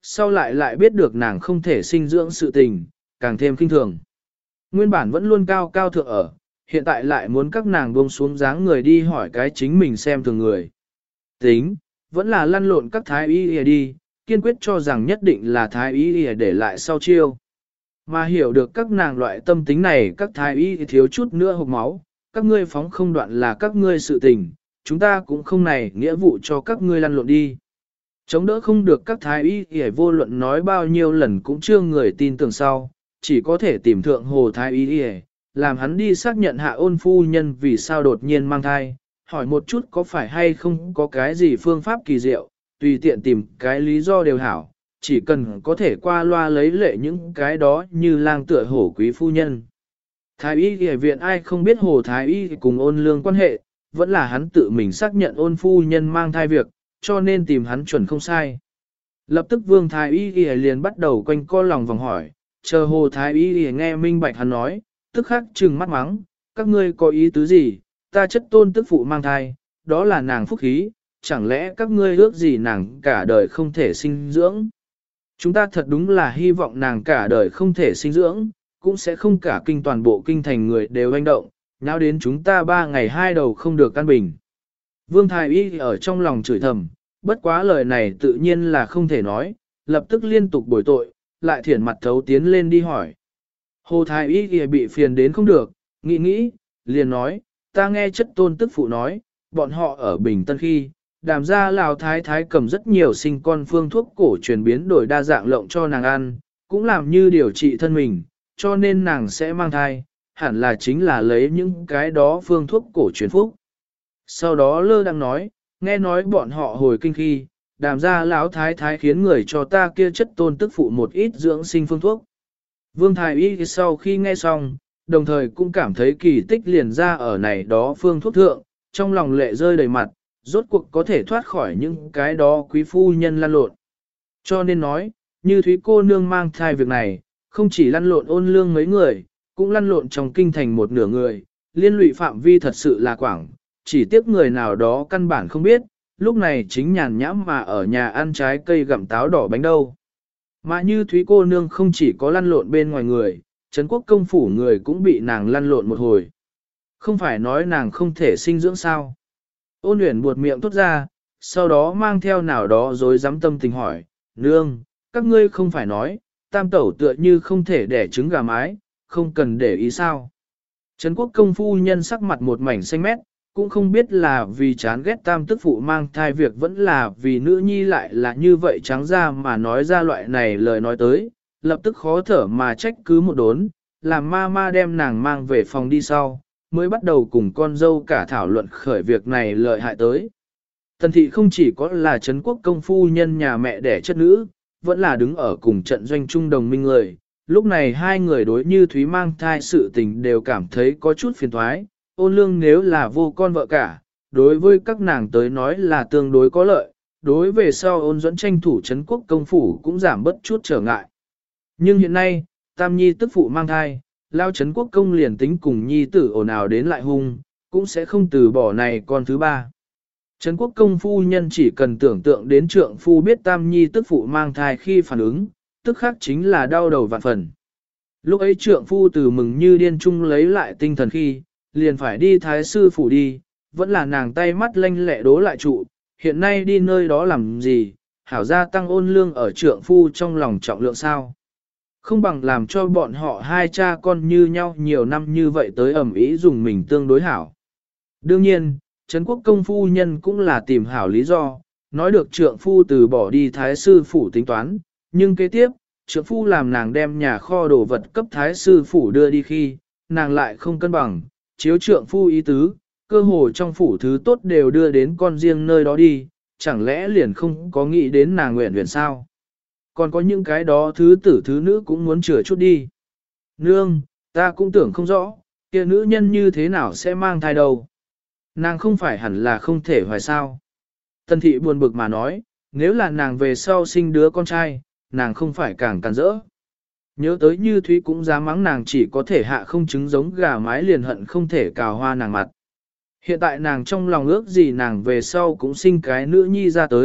sau lại biết được nàng không thể sinh dưỡng sự tình, càng thêm kinh thường. Nguyên bản vẫn luôn cao cao thượng ở, hiện tại lại muốn các nàng buông xuống dáng người đi hỏi cái chính mình xem thường người. Tính, vẫn là lăn lộn các thái y đi, kiên quyết cho rằng nhất định là thái y để lại sau chiêu. Mà hiểu được các nàng loại tâm tính này, các thái y thiếu chút nữa hộc máu, các ngươi phóng không đoạn là các ngươi sự tình, chúng ta cũng không này nghĩa vụ cho các ngươi lăn lộn đi. Chống đỡ không được các thái y vô luận nói bao nhiêu lần cũng chưa người tin tưởng sau, chỉ có thể tìm thượng hồ thái y làm hắn đi xác nhận hạ ôn phu nhân vì sao đột nhiên mang thai, hỏi một chút có phải hay không có cái gì phương pháp kỳ diệu, tùy tiện tìm cái lý do đều hảo, chỉ cần có thể qua loa lấy lệ những cái đó như lang tựa hổ quý phu nhân. Thái y y viện ai không biết hồ thái y cùng ôn lương quan hệ, vẫn là hắn tự mình xác nhận ôn phu nhân mang thai việc, cho nên tìm hắn chuẩn không sai. Lập tức vương thái y y liền bắt đầu quanh co lòng vòng hỏi, chờ hồ thái y y nghe minh bạch hắn nói, tức khắc trừng mắt mắng, các ngươi có ý tứ gì, ta chất tôn tức phụ mang thai, đó là nàng phúc khí, chẳng lẽ các ngươi ước gì nàng cả đời không thể sinh dưỡng. Chúng ta thật đúng là hy vọng nàng cả đời không thể sinh dưỡng, cũng sẽ không cả kinh toàn bộ kinh thành người đều hành động, nào đến chúng ta 3 ngày 2 đầu không được căn bình. Vương Thái Y ở trong lòng chửi thầm, bất quá lời này tự nhiên là không thể nói, lập tức liên tục bồi tội, lại thiển mặt thấu tiến lên đi hỏi. Hồ Thái Y bị phiền đến không được, nghĩ, liền nói, ta nghe chất tôn tức phụ nói, bọn họ ở Bình Tân khi, đàm ra Lào Thái Thái cầm rất nhiều sinh con phương thuốc cổ truyền biến đổi đa dạng lộng cho nàng ăn, cũng làm như điều trị thân mình, cho nên nàng sẽ mang thai, hẳn là chính là lấy những cái đó phương thuốc cổ truyền phúc. Sau đó lơ đang nói, nghe nói bọn họ hồi kinh khi, đàm ra lão Thái Thái khiến người cho ta kia chất tôn tức phụ một ít dưỡng sinh phương thuốc. Vương Thái Y sau khi nghe xong, đồng thời cũng cảm thấy kỳ tích liền ra ở này đó phương thuốc thượng, trong lòng lệ rơi đầy mặt, rốt cuộc có thể thoát khỏi những cái đó quý phu nhân lăn lộn. Cho nên nói, như Thúy cô nương mang thai việc này, không chỉ lăn lộn ôn lương mấy người, cũng lăn lộn trong kinh thành một nửa người, liên lụy phạm vi thật sự là quảng, chỉ tiếc người nào đó căn bản không biết, lúc này chính nhàn nhãm mà ở nhà ăn trái cây gặm táo đỏ bánh đâu. Mà như Thúy cô nương không chỉ có lăn lộn bên ngoài người, Trấn Quốc công phủ người cũng bị nàng lăn lộn một hồi. Không phải nói nàng không thể sinh dưỡng sao. Ôn Uyển buột miệng thốt ra, sau đó mang theo nào đó rồi dám tâm tình hỏi, nương, các ngươi không phải nói, tam tẩu tựa như không thể đẻ trứng gà mái, không cần để ý sao. Trấn Quốc công phu nhân sắc mặt một mảnh xanh mét, cũng không biết là vì chán ghét tam tức phụ mang thai việc vẫn là vì nữ nhi lại là như vậy trắng ra mà nói ra loại này lời nói tới, lập tức khó thở mà trách cứ một đốn, làm ma đem nàng mang về phòng đi sau, mới bắt đầu cùng con dâu cả thảo luận khởi việc này lợi hại tới. Tần thị không chỉ có là Trấn Quốc công phu nhân nhà mẹ đẻ chất nữ, vẫn là đứng ở cùng trận doanh trung đồng minh người. Lúc này hai người đối như Thúy mang thai sự tình đều cảm thấy có chút phiền thoái, ôn lương nếu là vô con vợ cả, đối với các nàng tới nói là tương đối có lợi, đối về sau ôn dẫn tranh thủ Trấn Quốc công phủ cũng giảm bớt chút trở ngại. Nhưng hiện nay, tam nhi tức phụ mang thai, lao Trấn Quốc công liền tính cùng nhi tử ồn ào đến lại hung, cũng sẽ không từ bỏ này con thứ ba. Trấn Quốc công phu nhân chỉ cần tưởng tượng đến trượng phu biết tam nhi tức phụ mang thai khi phản ứng, tức khác chính là đau đầu vạn phần. Lúc ấy trượng phu từ mừng như điên trung lấy lại tinh thần khi, liền phải đi thái sư phủ đi, vẫn là nàng tay mắt lanh lẹ đố lại trụ, hiện nay đi nơi đó làm gì, hảo gia tăng ôn lương ở trượng phu trong lòng trọng lượng sao. Không bằng làm cho bọn họ hai cha con như nhau nhiều năm như vậy tới ẩm ý dùng mình tương đối hảo. Đương nhiên, Trấn Quốc công phu nhân cũng là tìm hảo lý do, nói được trượng phu từ bỏ đi thái sư phủ tính toán, nhưng kế tiếp, trượng phu làm nàng đem nhà kho đồ vật cấp thái sư phủ đưa đi khi, nàng lại không cân bằng, chiếu trượng phu ý tứ, cơ hồ trong phủ thứ tốt đều đưa đến con riêng nơi đó đi, chẳng lẽ liền không có nghĩ đến nàng nguyện nguyện sao? Còn có những cái đó thứ tử thứ nữ cũng muốn chữa chút đi. Nương, ta cũng tưởng không rõ, kia nữ nhân như thế nào sẽ mang thai đâu. Nàng không phải hẳn là không thể hoài sao. Tần thị buồn bực mà nói, nếu là nàng về sau sinh đứa con trai, nàng không phải càng càn rỡ. Nhớ tới như Thúy cũng dám mắng nàng chỉ có thể hạ không chứng giống gà mái liền hận không thể cào hoa nàng mặt. Hiện tại nàng trong lòng ước gì nàng về sau cũng sinh cái nữ nhi ra tới,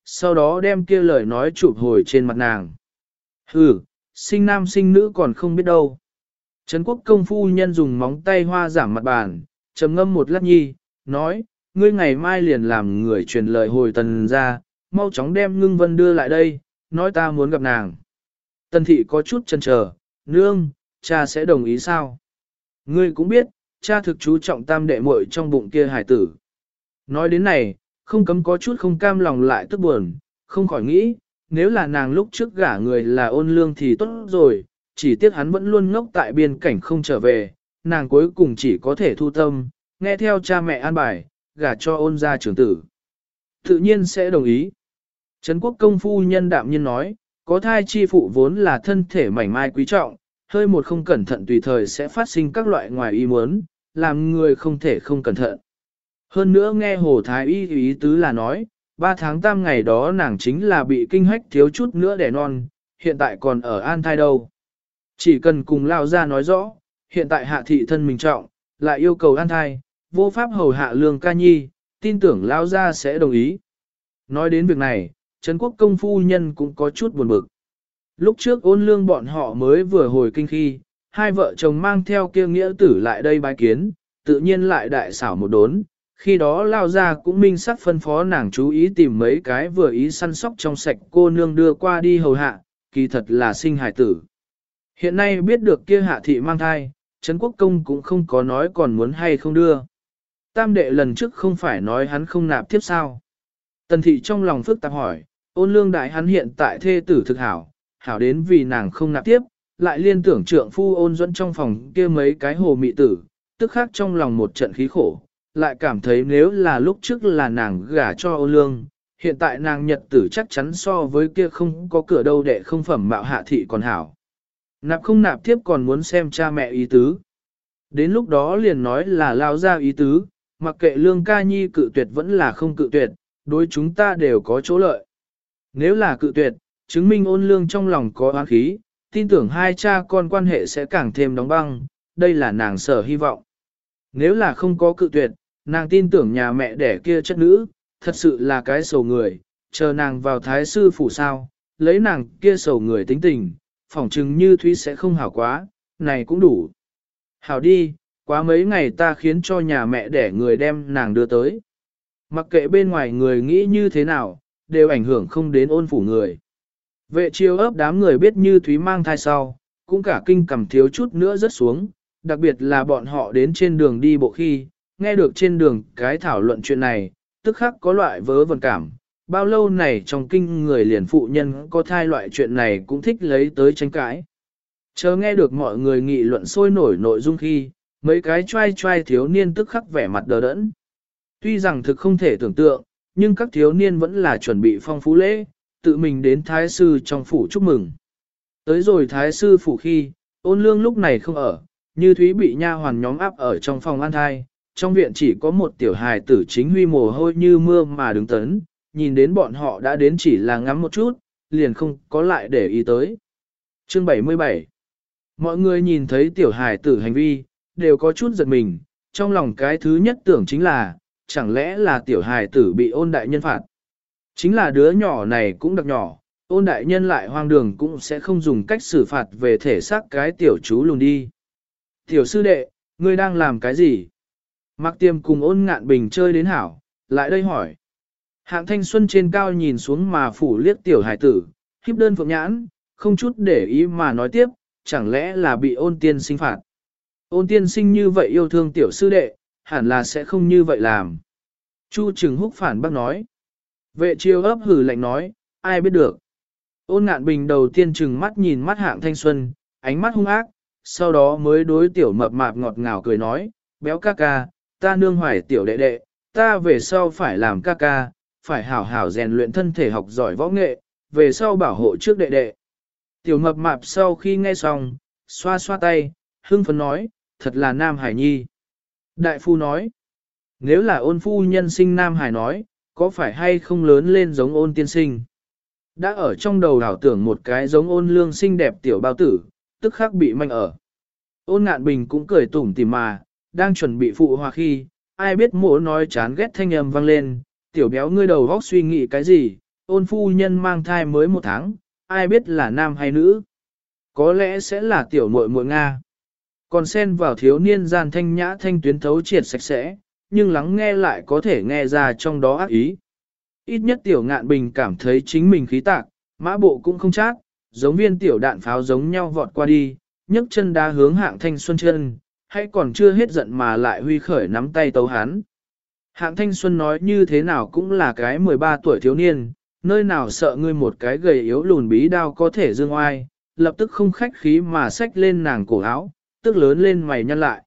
sau đó đem kia lời nói chụp hồi trên mặt nàng. Hừ, sinh nam sinh nữ còn không biết đâu. Trấn quốc công phu nhân dùng móng tay hoa giảm mặt bàn, trầm ngâm một lát nhi, nói, ngươi ngày mai liền làm người truyền lời hồi tần ra, mau chóng đem ngưng vân đưa lại đây, nói ta muốn gặp nàng. Tần thị có chút chần chờ, nương, cha sẽ đồng ý sao? Ngươi cũng biết, cha thực chú trọng tam đệ muội trong bụng kia hải tử. Nói đến này, không cấm có chút không cam lòng lại tức buồn, không khỏi nghĩ, nếu là nàng lúc trước gả người là ôn lương thì tốt rồi, chỉ tiếc hắn vẫn luôn ngốc tại biên cảnh không trở về, nàng cuối cùng chỉ có thể thu tâm, nghe theo cha mẹ an bài, gả cho ôn gia trưởng tử. Tự nhiên sẽ đồng ý. Trấn quốc công phu nhân đạm nhiên nói, có thai chi phụ vốn là thân thể mảnh mai quý trọng, hơi một không cẩn thận tùy thời sẽ phát sinh các loại ngoài ý muốn, làm người không thể không cẩn thận. Hơn nữa nghe Hồ Thái Y ý tứ là nói, 3 tháng tam ngày đó nàng chính là bị kinh hách thiếu chút nữa đẻ non, hiện tại còn ở an thai đâu. Chỉ cần cùng lao ra nói rõ, hiện tại hạ thị thân mình trọng, lại yêu cầu an thai, vô pháp hầu hạ lương ca nhi, tin tưởng lao ra sẽ đồng ý. Nói đến việc này, Trấn quốc công phu nhân cũng có chút buồn bực. Lúc trước ôn lương bọn họ mới vừa hồi kinh khi, hai vợ chồng mang theo kia nghĩa tử lại đây bái kiến, tự nhiên lại đại xảo một đốn. Khi đó lao ra cũng minh sắc phân phó nàng chú ý tìm mấy cái vừa ý săn sóc trong sạch cô nương đưa qua đi hầu hạ, kỳ thật là sinh hài tử. Hiện nay biết được kia hạ thị mang thai, Trấn quốc công cũng không có nói còn muốn hay không đưa. Tam đệ lần trước không phải nói hắn không nạp tiếp sao. Tần thị trong lòng phức tạp hỏi, ôn lương đại hắn hiện tại thê tử thực hảo, hảo đến vì nàng không nạp tiếp, lại liên tưởng trượng phu ôn dẫn trong phòng kia mấy cái hồ mị tử, tức khác trong lòng một trận khí khổ, lại cảm thấy nếu là lúc trước là nàng gả cho ôn lương, hiện tại nàng nhật tử chắc chắn so với kia không có cửa đâu để không phẩm mạo hạ thị còn hảo. Nạp không nạp tiếp còn muốn xem cha mẹ ý tứ. Đến lúc đó liền nói là lao ra ý tứ, mặc kệ lương ca nhi cự tuyệt vẫn là không cự tuyệt, đối chúng ta đều có chỗ lợi. Nếu là cự tuyệt, chứng minh ôn lương trong lòng có oán khí, tin tưởng hai cha con quan hệ sẽ càng thêm đóng băng, đây là nàng sở hy vọng. Nếu là không có cự tuyệt, nàng tin tưởng nhà mẹ đẻ kia chất nữ, thật sự là cái sầu người, chờ nàng vào thái sư phủ sao, lấy nàng kia sầu người tính tình, phỏng chừng như Thúy sẽ không hảo quá, này cũng đủ. Hảo đi, quá mấy ngày ta khiến cho nhà mẹ đẻ người đem nàng đưa tới. Mặc kệ bên ngoài người nghĩ như thế nào, đều ảnh hưởng không đến ôn phủ người. Vệ chiêu ấp đám người biết như Thúy mang thai sau, cũng cả kinh cầm thiếu chút nữa rớt xuống, đặc biệt là bọn họ đến trên đường đi bộ khi, nghe được trên đường cái thảo luận chuyện này, tức khắc có loại vớ vẩn cảm. Bao lâu này trong kinh người liền phụ nhân có thai loại chuyện này cũng thích lấy tới tranh cãi. Chờ nghe được mọi người nghị luận sôi nổi nội dung khi, mấy cái trai thiếu niên tức khắc vẻ mặt đờ đẫn. Tuy rằng thực không thể tưởng tượng, nhưng các thiếu niên vẫn là chuẩn bị phong phú lễ, tự mình đến thái sư trong phủ chúc mừng. Tới rồi thái sư phủ khi, ôn lương lúc này không ở, như Thúy bị nha hoàn nhóm áp ở trong phòng an thai, trong viện chỉ có một tiểu hài tử chính huy mồ hôi như mưa mà đứng tấn, nhìn đến bọn họ đã đến chỉ là ngắm một chút, liền không có lại để ý tới. Chương 77 Mọi người nhìn thấy tiểu hài tử hành vi, đều có chút giật mình, trong lòng cái thứ nhất tưởng chính là, chẳng lẽ là tiểu hài tử bị ôn đại nhân phạt. Chính là đứa nhỏ này cũng đặc nhỏ, ôn đại nhân lại hoang đường cũng sẽ không dùng cách xử phạt về thể xác cái tiểu chú lùn đi. Tiểu sư đệ, ngươi đang làm cái gì? Mạc Tiêm cùng ôn ngạn bình chơi đến hảo, lại đây hỏi. Hạng thanh xuân trên cao nhìn xuống mà phủ liếc tiểu hải tử, khiếp đơn phượng nhãn, không chút để ý mà nói tiếp, chẳng lẽ là bị ôn tiên sinh phạt. Ôn tiên sinh như vậy yêu thương tiểu sư đệ, hẳn là sẽ không như vậy làm. Chu Trừng Húc phản bác nói. Vệ chiêu ấp hử lạnh nói, ai biết được. Ôn ngạn bình đầu tiên trừng mắt nhìn mắt hạng thanh xuân, ánh mắt hung ác, sau đó mới đối tiểu mập mạp ngọt ngào cười nói, béo ca ca, ta nương hoài tiểu đệ đệ, ta về sau phải làm ca ca, phải hảo hảo rèn luyện thân thể học giỏi võ nghệ, về sau bảo hộ trước đệ đệ. Tiểu mập mạp sau khi nghe xong, xoa xoa tay, hưng phấn nói, thật là nam hải nhi. Đại phu nói, nếu là ôn phu nhân sinh nam hải nói, có phải hay không lớn lên giống ôn tiên sinh? Đã ở trong đầu đảo tưởng một cái giống ôn lương xinh đẹp tiểu bao tử, tức khắc bị manh ở. Ôn ngạn bình cũng cười tủm tỉm mà, đang chuẩn bị phụ hòa khi, ai biết mỗ nói chán ghét thanh âm vang lên, tiểu béo ngươi đầu vóc suy nghĩ cái gì, ôn phu nhân mang thai mới 1 tháng, ai biết là nam hay nữ. Có lẽ sẽ là tiểu muội muội Nga. Còn xen vào thiếu niên gian thanh nhã thanh tuyến thấu triệt sạch sẽ, nhưng lắng nghe lại có thể nghe ra trong đó ác ý. Ít nhất tiểu ngạn bình cảm thấy chính mình khí tạc, mã bộ cũng không chát, giống viên tiểu đạn pháo giống nhau vọt qua đi, nhấc chân đá hướng Hạng Thanh Xuân chân, hay còn chưa hết giận mà lại huy khởi nắm tay tấu hắn. Hạng Thanh Xuân nói như thế nào cũng là cái 13 tuổi thiếu niên, nơi nào sợ ngươi một cái gầy yếu lùn bí đao có thể dương oai, lập tức không khách khí mà xách lên nàng cổ áo, tức lớn lên mày nhăn lại.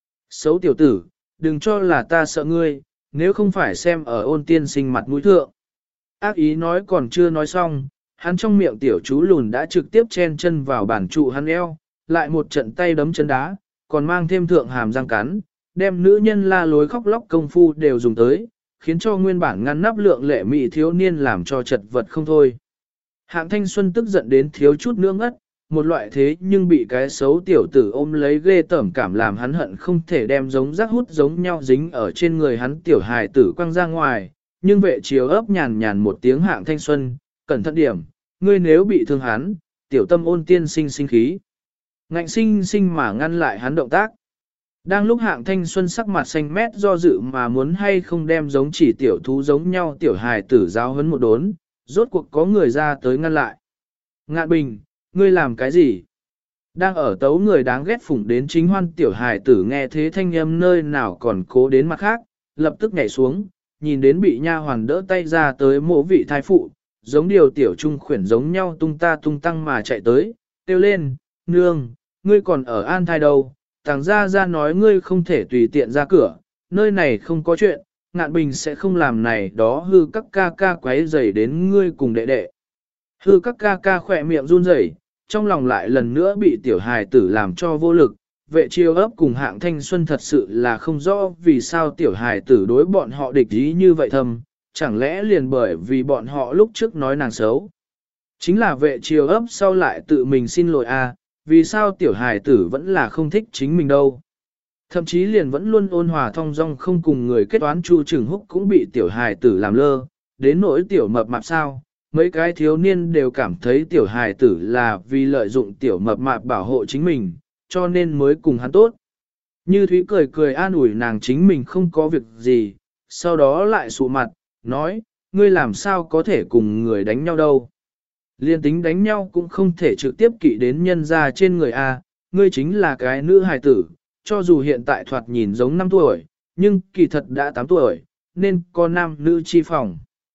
Xấu tiểu tử, đừng cho là ta sợ ngươi, nếu không phải xem ở ôn tiên sinh mặt mũi thượng. Ác ý nói còn chưa nói xong, hắn trong miệng tiểu chú lùn đã trực tiếp chen chân vào bản trụ hắn eo, lại một trận tay đấm chân đá, còn mang thêm thượng hàm răng cắn, đem nữ nhân la lối khóc lóc công phu đều dùng tới, khiến cho nguyên bản ngăn nắp lượng lệ mị thiếu niên làm cho chật vật không thôi. Hạng Thanh Xuân tức giận đến thiếu chút nữa ngất, một loại thế nhưng bị cái xấu tiểu tử ôm lấy ghê tởm cảm làm hắn hận không thể đem giống rác hút giống nhau dính ở trên người hắn tiểu hài tử quăng ra ngoài, nhưng vệ chiếu ấp nhàn nhàn một tiếng Hạng Thanh Xuân, cẩn thận điểm, ngươi nếu bị thương hắn, tiểu tâm ôn tiên sinh sinh khí. Ngạnh sinh sinh mà ngăn lại hắn động tác. Đang lúc Hạng Thanh Xuân sắc mặt xanh mét do dự mà muốn hay không đem giống chỉ tiểu thú giống nhau tiểu hài tử giáo huấn một đốn, rốt cuộc có người ra tới ngăn lại. Ngạn Bình, ngươi làm cái gì? Đang ở tấu người đáng ghét phủng đến chính hoan tiểu hài tử nghe thế thanh âm nơi nào còn cố đến mặt khác, lập tức nhảy xuống, nhìn đến bị nha hoàn đỡ tay ra tới mộ vị thai phụ, giống điều tiểu trung khuyển giống nhau tung ta tung tăng mà chạy tới, kêu lên, nương, ngươi còn ở an thai đâu, tàng ra nói ngươi không thể tùy tiện ra cửa, nơi này không có chuyện, Ngạn Bình sẽ không làm này đó hư các ca ca quấy rầy đến ngươi cùng đệ đệ. Hư các ca ca khỏe miệng run rẩy, trong lòng lại lần nữa bị tiểu hài tử làm cho vô lực, vệ chiêu ấp cùng Hạng Thanh Xuân thật sự là không rõ vì sao tiểu hài tử đối bọn họ địch ý như vậy thầm, chẳng lẽ liền bởi vì bọn họ lúc trước nói nàng xấu. Chính là vệ chiêu ấp sau lại tự mình xin lỗi vì sao tiểu hài tử vẫn là không thích chính mình đâu. Thậm chí liền vẫn luôn ôn hòa thong dong không cùng người kết toán Chu Trừng Húc cũng bị tiểu hài tử làm lơ, đến nỗi tiểu mập mạp sao, mấy cái thiếu niên đều cảm thấy tiểu hài tử là vì lợi dụng tiểu mập mạp bảo hộ chính mình, cho nên mới cùng hắn tốt. Như Thúy cười cười an ủi nàng chính mình không có việc gì, sau đó lại sụ mặt, nói, ngươi làm sao có thể cùng người đánh nhau đâu. Liên tính đánh nhau cũng không thể trực tiếp kỵ đến nhân ra trên người ngươi chính là cái nữ hài tử, cho dù hiện tại thoạt nhìn giống 5 tuổi, nhưng kỳ thật đã 8 tuổi, nên có nam nữ chi phòng.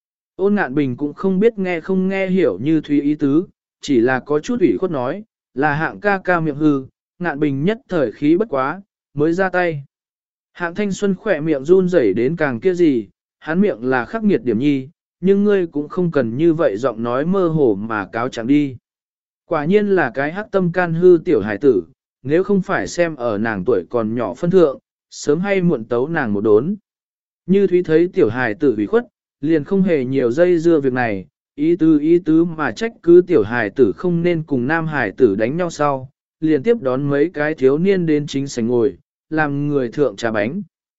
Ôn Ngạn Bình cũng không biết nghe không nghe hiểu Như Thúy ý tứ, chỉ là có chút ủy khuất nói, là Hạng ca ca miệng hư, Ngạn Bình nhất thời khí bất quá, mới ra tay. Hạng Thanh Xuân khỏe miệng run rẩy đến càng kia gì, hắn miệng là khắc nghiệt điểm nhi, nhưng ngươi cũng không cần như vậy giọng nói mơ hồ mà cáo chẳng đi. Quả nhiên là cái hắc tâm can hư tiểu hải tử, nếu không phải xem ở nàng tuổi còn nhỏ phân thượng, sớm hay muộn tấu nàng một đốn. Như Thúy thấy tiểu hải tử bị khuất, liền không hề nhiều dây dưa việc này, ý tứ mà trách cứ tiểu hải tử không nên cùng nam hải tử đánh nhau sau, liền tiếp đón mấy cái thiếu niên đến chính sảnh ngồi, làm người thượng trà bánh.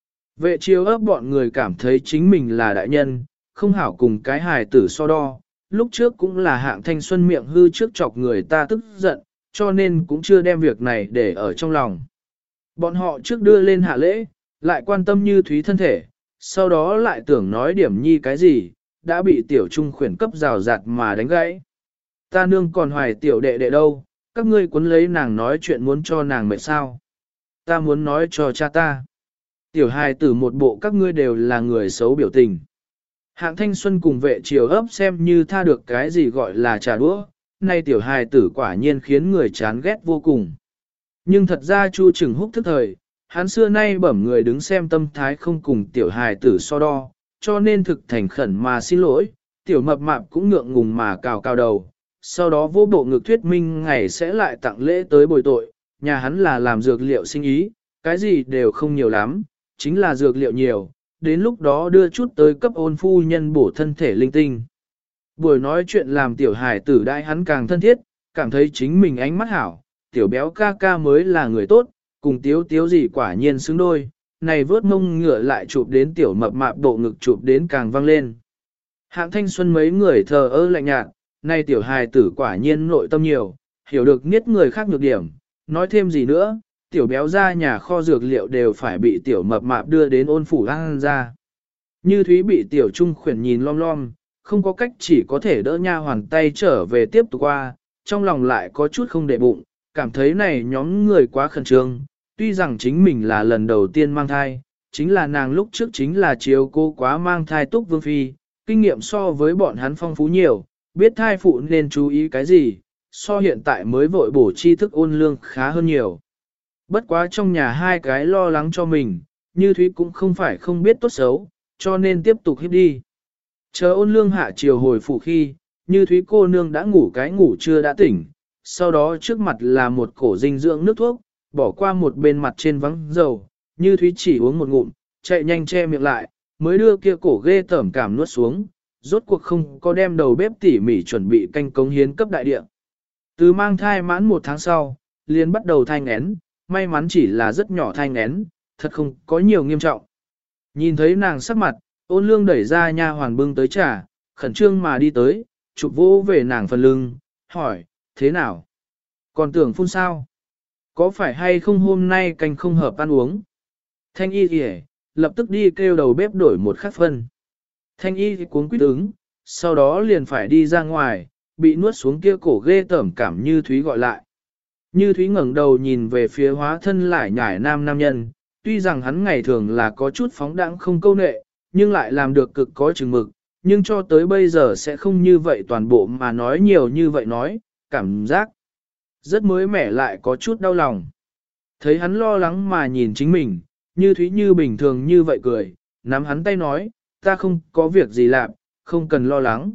Vệ chiêu ấp bọn người cảm thấy chính mình là đại nhân, không hảo cùng cái hài tử so đo, lúc trước cũng là Hạng Thanh Xuân miệng hư trước chọc người ta tức giận, cho nên cũng chưa đem việc này để ở trong lòng. Bọn họ trước đưa lên hạ lễ, lại quan tâm Như Thúy thân thể, sau đó lại tưởng nói điểm nhi cái gì, đã bị tiểu trung khuyển cấp rào rạt mà đánh gãy. Ta nương còn hoài tiểu đệ đệ đâu, các ngươi cuốn lấy nàng nói chuyện muốn cho nàng mệt sao. Ta muốn nói cho cha ta. Tiểu hài tử một bộ các ngươi đều là người xấu biểu tình. Hạng Thanh Xuân cùng vệ chiều ấp xem như tha được cái gì gọi là trà đũa, nay tiểu hài tử quả nhiên khiến người chán ghét vô cùng. Nhưng thật ra Chu Trừng Húc thức thời, hắn xưa nay bẩm người đứng xem tâm thái không cùng tiểu hài tử so đo, cho nên thực thành khẩn mà xin lỗi, tiểu mập mạp cũng ngượng ngùng mà cào cào đầu, sau đó vô bộ ngực thuyết minh ngày sẽ lại tặng lễ tới bồi tội, nhà hắn là làm dược liệu sinh ý, cái gì đều không nhiều lắm, chính là dược liệu nhiều, đến lúc đó đưa chút tới cấp ôn phu nhân bổ thân thể linh tinh. Buổi nói chuyện làm tiểu hài tử đại hắn càng thân thiết, cảm thấy chính mình ánh mắt hảo, tiểu béo ca ca mới là người tốt, cùng tiếu tiếu gì quả nhiên xứng đôi, này vớt mông ngựa lại chụp đến tiểu mập mạp bộ ngực chụp đến càng văng lên. Hạng thanh xuân mấy người thờ ơ lạnh nhạt, nay tiểu hài tử quả nhiên nội tâm nhiều, hiểu được niết người khác nhược điểm, nói thêm gì nữa, tiểu béo ra nhà kho dược liệu đều phải bị tiểu mập mạp đưa đến ôn phủ ăn ra. Như Thúy bị tiểu trung khuyển nhìn lom lom, không có cách chỉ có thể đỡ nha hoàn tay trở về tiếp tục qua, trong lòng lại có chút không để bụng, cảm thấy này nhóm người quá khẩn trương, tuy rằng chính mình là lần đầu tiên mang thai, chính là nàng lúc trước chính là chiếu cô quá mang thai túc vương phi, kinh nghiệm so với bọn hắn phong phú nhiều, biết thai phụ nên chú ý cái gì, so hiện tại mới vội bổ tri thức ôn lương khá hơn nhiều. Bất quá trong nhà hai cái lo lắng cho mình, Như Thúy cũng không phải không biết tốt xấu, cho nên tiếp tục hiếp đi. Chờ ôn lương hạ chiều hồi phủ khi, Như Thúy cô nương đã ngủ cái ngủ chưa đã tỉnh, sau đó trước mặt là một cổ dinh dưỡng nước thuốc, bỏ qua một bên mặt trên vắng dầu, Như Thúy chỉ uống một ngụm, chạy nhanh che miệng lại, mới đưa kia cổ ghê tởm cảm nuốt xuống, rốt cuộc không có đem đầu bếp tỉ mỉ chuẩn bị canh cống hiến cấp đại địa. Từ mang thai mãn 1 tháng sau, liền bắt đầu thai nghén, may mắn chỉ là rất nhỏ thai nghén, thật không có nhiều nghiêm trọng. Nhìn thấy nàng sắc mặt, ôn lương đẩy ra nha hoàn bưng tới trà, khẩn trương mà đi tới, chụp vỗ về nàng phần lưng, hỏi, thế nào? Còn tưởng phun sao? Có phải hay không hôm nay canh không hợp ăn uống? Thanh y kìa, lập tức đi kêu đầu bếp đổi một khắc phân. Thanh y cuống quýt ứng, sau đó liền phải đi ra ngoài, bị nuốt xuống kia cổ ghê tởm cảm Như Thúy gọi lại. Như Thúy ngẩng đầu nhìn về phía hóa thân lại nhải nam nhân, tuy rằng hắn ngày thường là có chút phóng đãng không câu nệ, nhưng lại làm được cực có chừng mực, nhưng cho tới bây giờ sẽ không như vậy toàn bộ mà nói nhiều như vậy nói, cảm giác rất mới mẻ lại có chút đau lòng. Thấy hắn lo lắng mà nhìn chính mình, Như Thúy như bình thường như vậy cười, nắm hắn tay nói, ta không có việc gì làm, không cần lo lắng.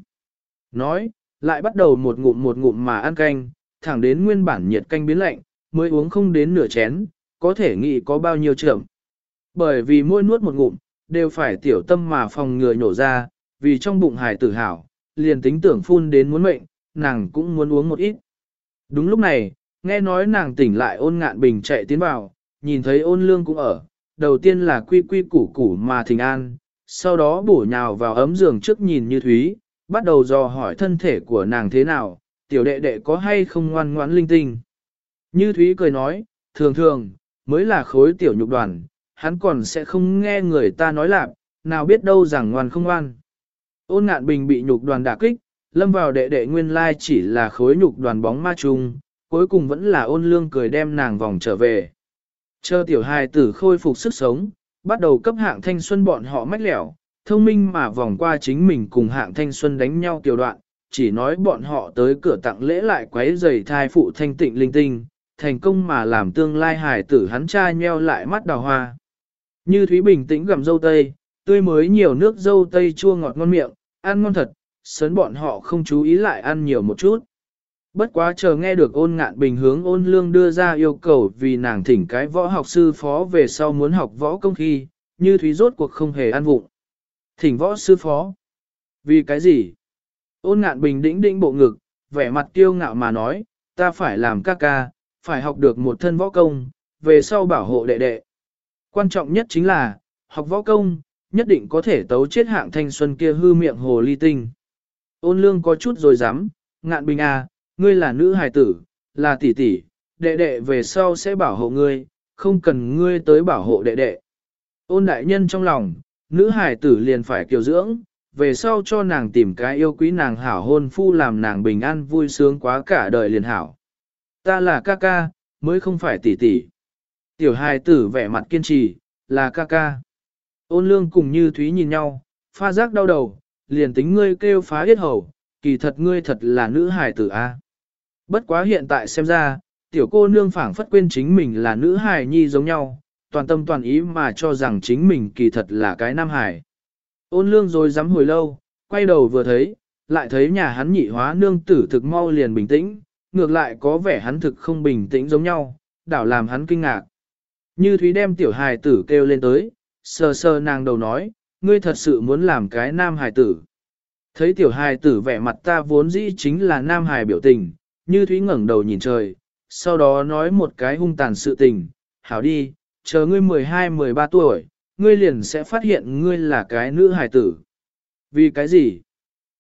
Nói, lại bắt đầu một ngụm mà ăn canh, thẳng đến nguyên bản nhiệt canh biến lạnh, mới uống không đến nửa chén, có thể nghĩ có bao nhiêu chậm. Bởi vì mỗi nuốt một ngụm, đều phải tiểu tâm mà phòng ngừa nhổ ra, vì trong bụng hài tử hảo, liền tính tưởng phun đến muốn mệnh, nàng cũng muốn uống một ít. Đúng lúc này, nghe nói nàng tỉnh lại Ôn Ngạn Bình chạy tiến vào, nhìn thấy Ôn Lương cũng ở, đầu tiên là quy quy củ củ mà thỉnh an, sau đó bổ nhào vào ấm giường trước nhìn Như Thúy, bắt đầu dò hỏi thân thể của nàng thế nào, tiểu đệ đệ có hay không ngoan ngoãn linh tinh. Như Thúy cười nói, thường thường, mới là khối tiểu nhục đoàn, hắn còn sẽ không nghe người ta nói lạc, nào biết đâu rằng ngoan không ngoan. Ôn Ngạn Bình bị nhục đoàn đả kích, lâm vào đệ đệ nguyên lai chỉ là khối nhục đoàn bóng ma chung, cuối cùng vẫn là Ôn Lương cười đem nàng vòng trở về. Chờ tiểu hài tử khôi phục sức sống, bắt đầu cấp Hạng Thanh Xuân bọn họ mách lẻo, thông minh mà vòng qua chính mình cùng Hạng Thanh Xuân đánh nhau tiểu đoạn, chỉ nói bọn họ tới cửa tặng lễ lại quấy giày thai phụ thanh tịnh linh tinh, thành công mà làm tương lai hài tử hắn cha nheo lại mắt đào hoa. Như Thúy bình tĩnh gặm dâu tây, tươi mới nhiều nước dâu tây chua ngọt ngon miệng, ăn ngon thật, sớn bọn họ không chú ý lại ăn nhiều một chút. Bất quá chờ nghe được Ôn Ngạn Bình hướng Ôn Lương đưa ra yêu cầu vì nàng thỉnh cái võ học sư phó về sau muốn học võ công khi, Như Thúy rốt cuộc không hề ăn vụng. Thỉnh võ sư phó. Vì cái gì? Ôn Ngạn Bình đĩnh đĩnh bộ ngực, vẻ mặt kiêu ngạo mà nói, ta phải làm ca ca, phải học được một thân võ công, về sau bảo hộ đệ đệ. Quan trọng nhất chính là, học võ công, nhất định có thể tấu chết Hạng Thanh Xuân kia hư miệng hồ ly tinh. Ôn Lương có chút rồi dám, Ngạn Bình à, ngươi là nữ hài tử, là tỷ tỷ, đệ đệ về sau sẽ bảo hộ ngươi, không cần ngươi tới bảo hộ đệ đệ. Ôn đại nhân trong lòng, nữ hài tử liền phải kiều dưỡng, về sau cho nàng tìm cái yêu quý nàng hảo hôn phu làm nàng bình an vui sướng quá cả đời liền hảo. Ta là ca ca, mới không phải tỷ tỷ. Tiểu hài tử vẻ mặt kiên trì, là ca ca. Ôn Lương cùng Như Thúy nhìn nhau, pha giác đau đầu, liền tính ngươi kêu phá yết hầu, kỳ thật ngươi thật là nữ hài tử a. Bất quá hiện tại xem ra, tiểu cô nương phảng phất quên chính mình là nữ hài nhi giống nhau, toàn tâm toàn ý mà cho rằng chính mình kỳ thật là cái nam hài. Ôn Lương rồi dám hồi lâu, quay đầu vừa thấy, lại thấy nhà hắn nhị hóa nương tử thực mau liền bình tĩnh, ngược lại có vẻ hắn thực không bình tĩnh giống nhau, đảo làm hắn kinh ngạc. Như Thúy đem tiểu hài tử kêu lên tới, sờ sờ nàng đầu nói, ngươi thật sự muốn làm cái nam hài tử. Thấy tiểu hài tử vẻ mặt ta vốn dĩ chính là nam hài biểu tình, Như Thúy ngẩng đầu nhìn trời, sau đó nói một cái hung tàn sự tình, hảo đi, chờ ngươi 12-13 tuổi, ngươi liền sẽ phát hiện ngươi là cái nữ hài tử. Vì cái gì?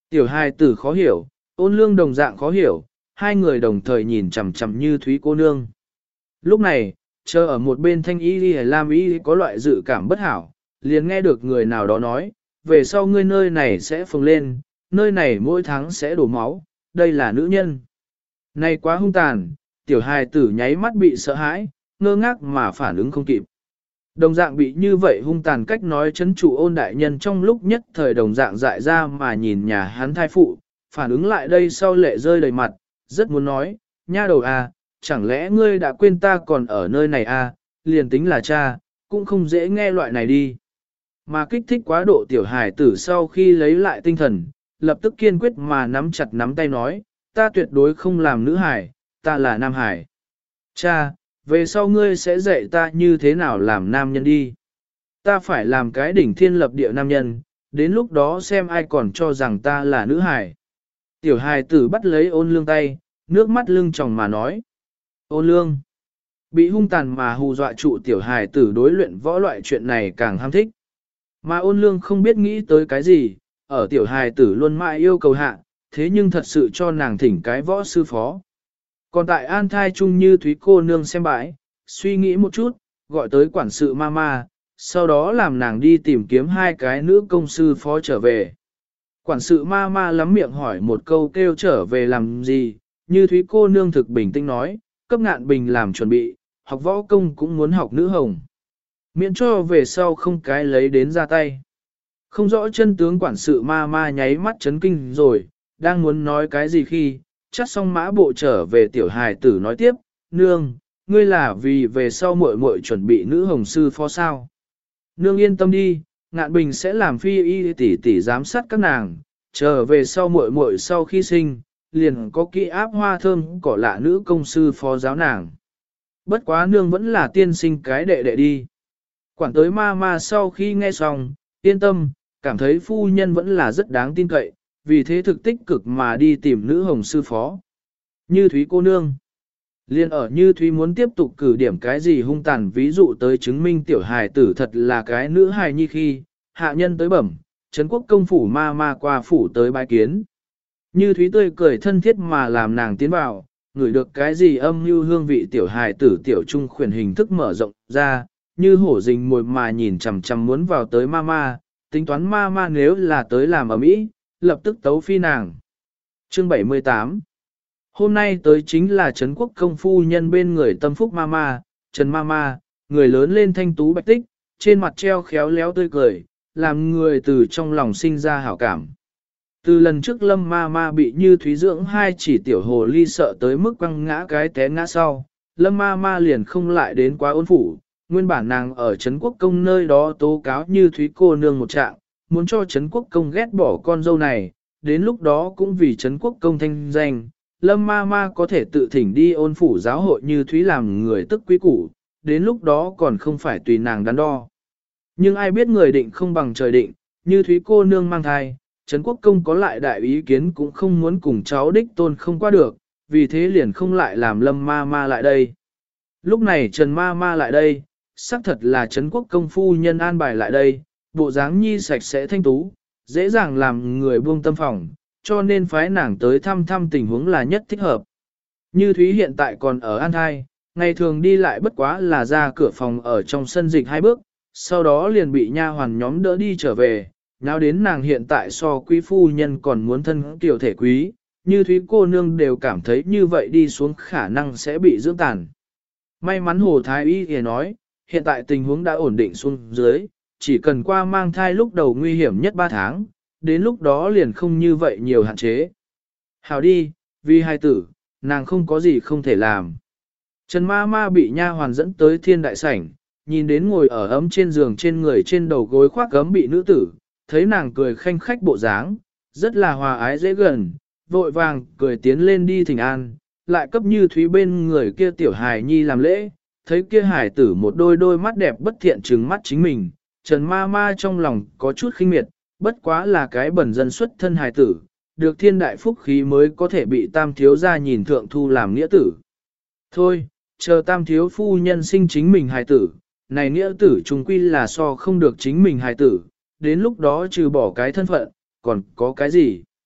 Tiểu hài tử khó hiểu, ôn lương đồng dạng khó hiểu, hai người đồng thời nhìn chằm chằm như Thúy cô nương. Lúc này, chờ ở một bên thanh y lam y có loại dự cảm bất hảo, liền nghe được người nào đó nói, về sau ngươi nơi này sẽ phồng lên, nơi này mỗi tháng sẽ đổ máu, đây là nữ nhân. Này quá hung tàn, tiểu hài tử nháy mắt bị sợ hãi, ngơ ngác mà phản ứng không kịp. Đồng dạng bị như vậy hung tàn cách nói chấn trụ ôn đại nhân trong lúc nhất thời đồng dạng dại ra mà nhìn nhà hắn thai phụ, phản ứng lại đây sau lệ rơi đầy mặt, rất muốn nói, nha đầu à, chẳng lẽ ngươi đã quên ta còn ở nơi này à, liền tính là cha, cũng không dễ nghe loại này đi. Mà kích thích quá độ tiểu hài tử sau khi lấy lại tinh thần, lập tức kiên quyết mà nắm chặt nắm tay nói, ta tuyệt đối không làm nữ hài, ta là nam hài. Cha, về sau ngươi sẽ dạy ta như thế nào làm nam nhân đi. Ta phải làm cái đỉnh thiên lập địa nam nhân, đến lúc đó xem ai còn cho rằng ta là nữ hài. Tiểu hài tử bắt lấy ôn lương tay, nước mắt lưng tròng mà nói. Ôn lương, bị hung tàn mà hù dọa trụ tiểu hài tử đối luyện võ loại chuyện này càng ham thích. Mà ôn lương không biết nghĩ tới cái gì, ở tiểu hài tử luôn mãi yêu cầu hạ, thế nhưng thật sự cho nàng thỉnh cái võ sư phó. Còn tại an thai chung như Thúy cô nương xem bãi, suy nghĩ một chút, gọi tới quản sự mama, sau đó làm nàng đi tìm kiếm hai cái nữ công sư phó trở về. Quản sự mama lắm miệng hỏi một câu kêu trở về làm gì, như Thúy cô nương thực bình tĩnh nói, cấp ngạn bình làm chuẩn bị, học võ công cũng muốn học nữ hồng. Miễn cho về sau không cái lấy đến ra tay. Không rõ chân tướng quản sự mama nháy mắt chấn kinh rồi, đang muốn nói cái gì khi, chắc xong mã bộ trở về tiểu hài tử nói tiếp, nương, ngươi là vì về sau muội muội chuẩn bị nữ hồng sư phó sao. Nương yên tâm đi, ngạn bình sẽ làm phi y tỷ tỷ giám sát các nàng, trở về sau muội muội sau khi sinh, liền có kỹ áp hoa thơm cỏ lạ nữ công sư phó giáo nàng. Bất quá nương vẫn là tiên sinh cái đệ đệ đi. Quản tới ma sau khi nghe xong, yên tâm, cảm thấy phu nhân vẫn là rất đáng tin cậy, vì thế thực tích cực mà đi tìm nữ hồng sư phó. Như Thúy cô nương. Liên ở Như Thúy muốn tiếp tục cử điểm cái gì hung tàn ví dụ tới chứng minh tiểu hài tử thật là cái nữ hài nhi khi, hạ nhân tới bẩm, Trấn Quốc công phủ ma qua phủ tới bái kiến. Như Thúy tươi cười thân thiết mà làm nàng tiến vào, ngửi được cái gì âm như hương vị tiểu hài tử tiểu trung khuyển hình thức mở rộng ra, như hổ rình mồi mà nhìn chằm chằm muốn vào tới ma, tính toán ma nếu là tới làm ở mỹ, lập tức tấu phi nàng. Chương 78 Hôm nay tới chính là Trấn Quốc công phu nhân bên người tâm phúc ma, Trần ma, người lớn lên thanh tú bạch tích, trên mặt treo khéo léo tươi cười, làm người từ trong lòng sinh ra hảo cảm. Từ lần trước Lâm ma bị Như Thúy dưỡng hai chỉ tiểu hồ ly sợ tới mức quăng ngã cái té ngã sau, Lâm ma liền không lại đến quá ôn phủ, nguyên bản nàng ở Trấn Quốc công nơi đó tố cáo Như Thúy cô nương một trạng, muốn cho Trấn Quốc công ghét bỏ con dâu này, đến lúc đó cũng vì Trấn Quốc công thanh danh, Lâm ma có thể tự thỉnh đi ôn phủ giáo hội Như Thúy làm người tức quý củ, đến lúc đó còn không phải tùy nàng đắn đo. Nhưng ai biết người định không bằng trời định, Như Thúy cô nương mang thai, Trấn Quốc công có lại đại ý kiến cũng không muốn cùng cháu đích tôn không qua được, vì thế liền không lại làm Lâm ma lại đây. Lúc này Trần ma lại đây, xác thật là Trấn Quốc công phu nhân an bài lại đây, bộ dáng nhi sạch sẽ thanh tú, dễ dàng làm người buông tâm phòng, cho nên phái nàng tới thăm tình huống là nhất thích hợp. Như Thúy hiện tại còn ở an thai, ngày thường đi lại bất quá là ra cửa phòng ở trong sân dịch 2 bước, sau đó liền bị nha hoàn nhóm đỡ đi trở về, nào đến nàng hiện tại so quý phu nhân còn muốn thân tiểu thể quý, Như Thúy cô nương đều cảm thấy như vậy đi xuống khả năng sẽ bị dưỡng tàn. May mắn Hồ Thái Y thì nói, hiện tại tình huống đã ổn định xuống dưới, chỉ cần qua mang thai lúc đầu nguy hiểm nhất 3 tháng, đến lúc đó liền không như vậy nhiều hạn chế. Hào đi, vì hai tử, nàng không có gì không thể làm. Trần ma bị nha hoàn dẫn tới thiên đại sảnh, nhìn đến ngồi ở ấm trên giường trên người trên đầu gối khoác gấm bị nữ tử, thấy nàng cười khanh khách bộ dáng, rất là hòa ái dễ gần, vội vàng cười tiến lên đi thỉnh an, lại cấp Như Thúy bên người kia tiểu hài nhi làm lễ, thấy kia hài tử một đôi mắt đẹp bất thiện trừng mắt chính mình, Trần ma trong lòng có chút khinh miệt, bất quá là cái bẩn dân xuất thân hài tử, được thiên đại phúc khí mới có thể bị tam thiếu gia nhìn thượng thu làm nghĩa tử. Thôi, chờ tam thiếu phu nhân sinh chính mình hài tử, này nghĩa tử chung quy là so không được chính mình hài tử, đến lúc đó trừ bỏ cái thân phận, còn có cái gì?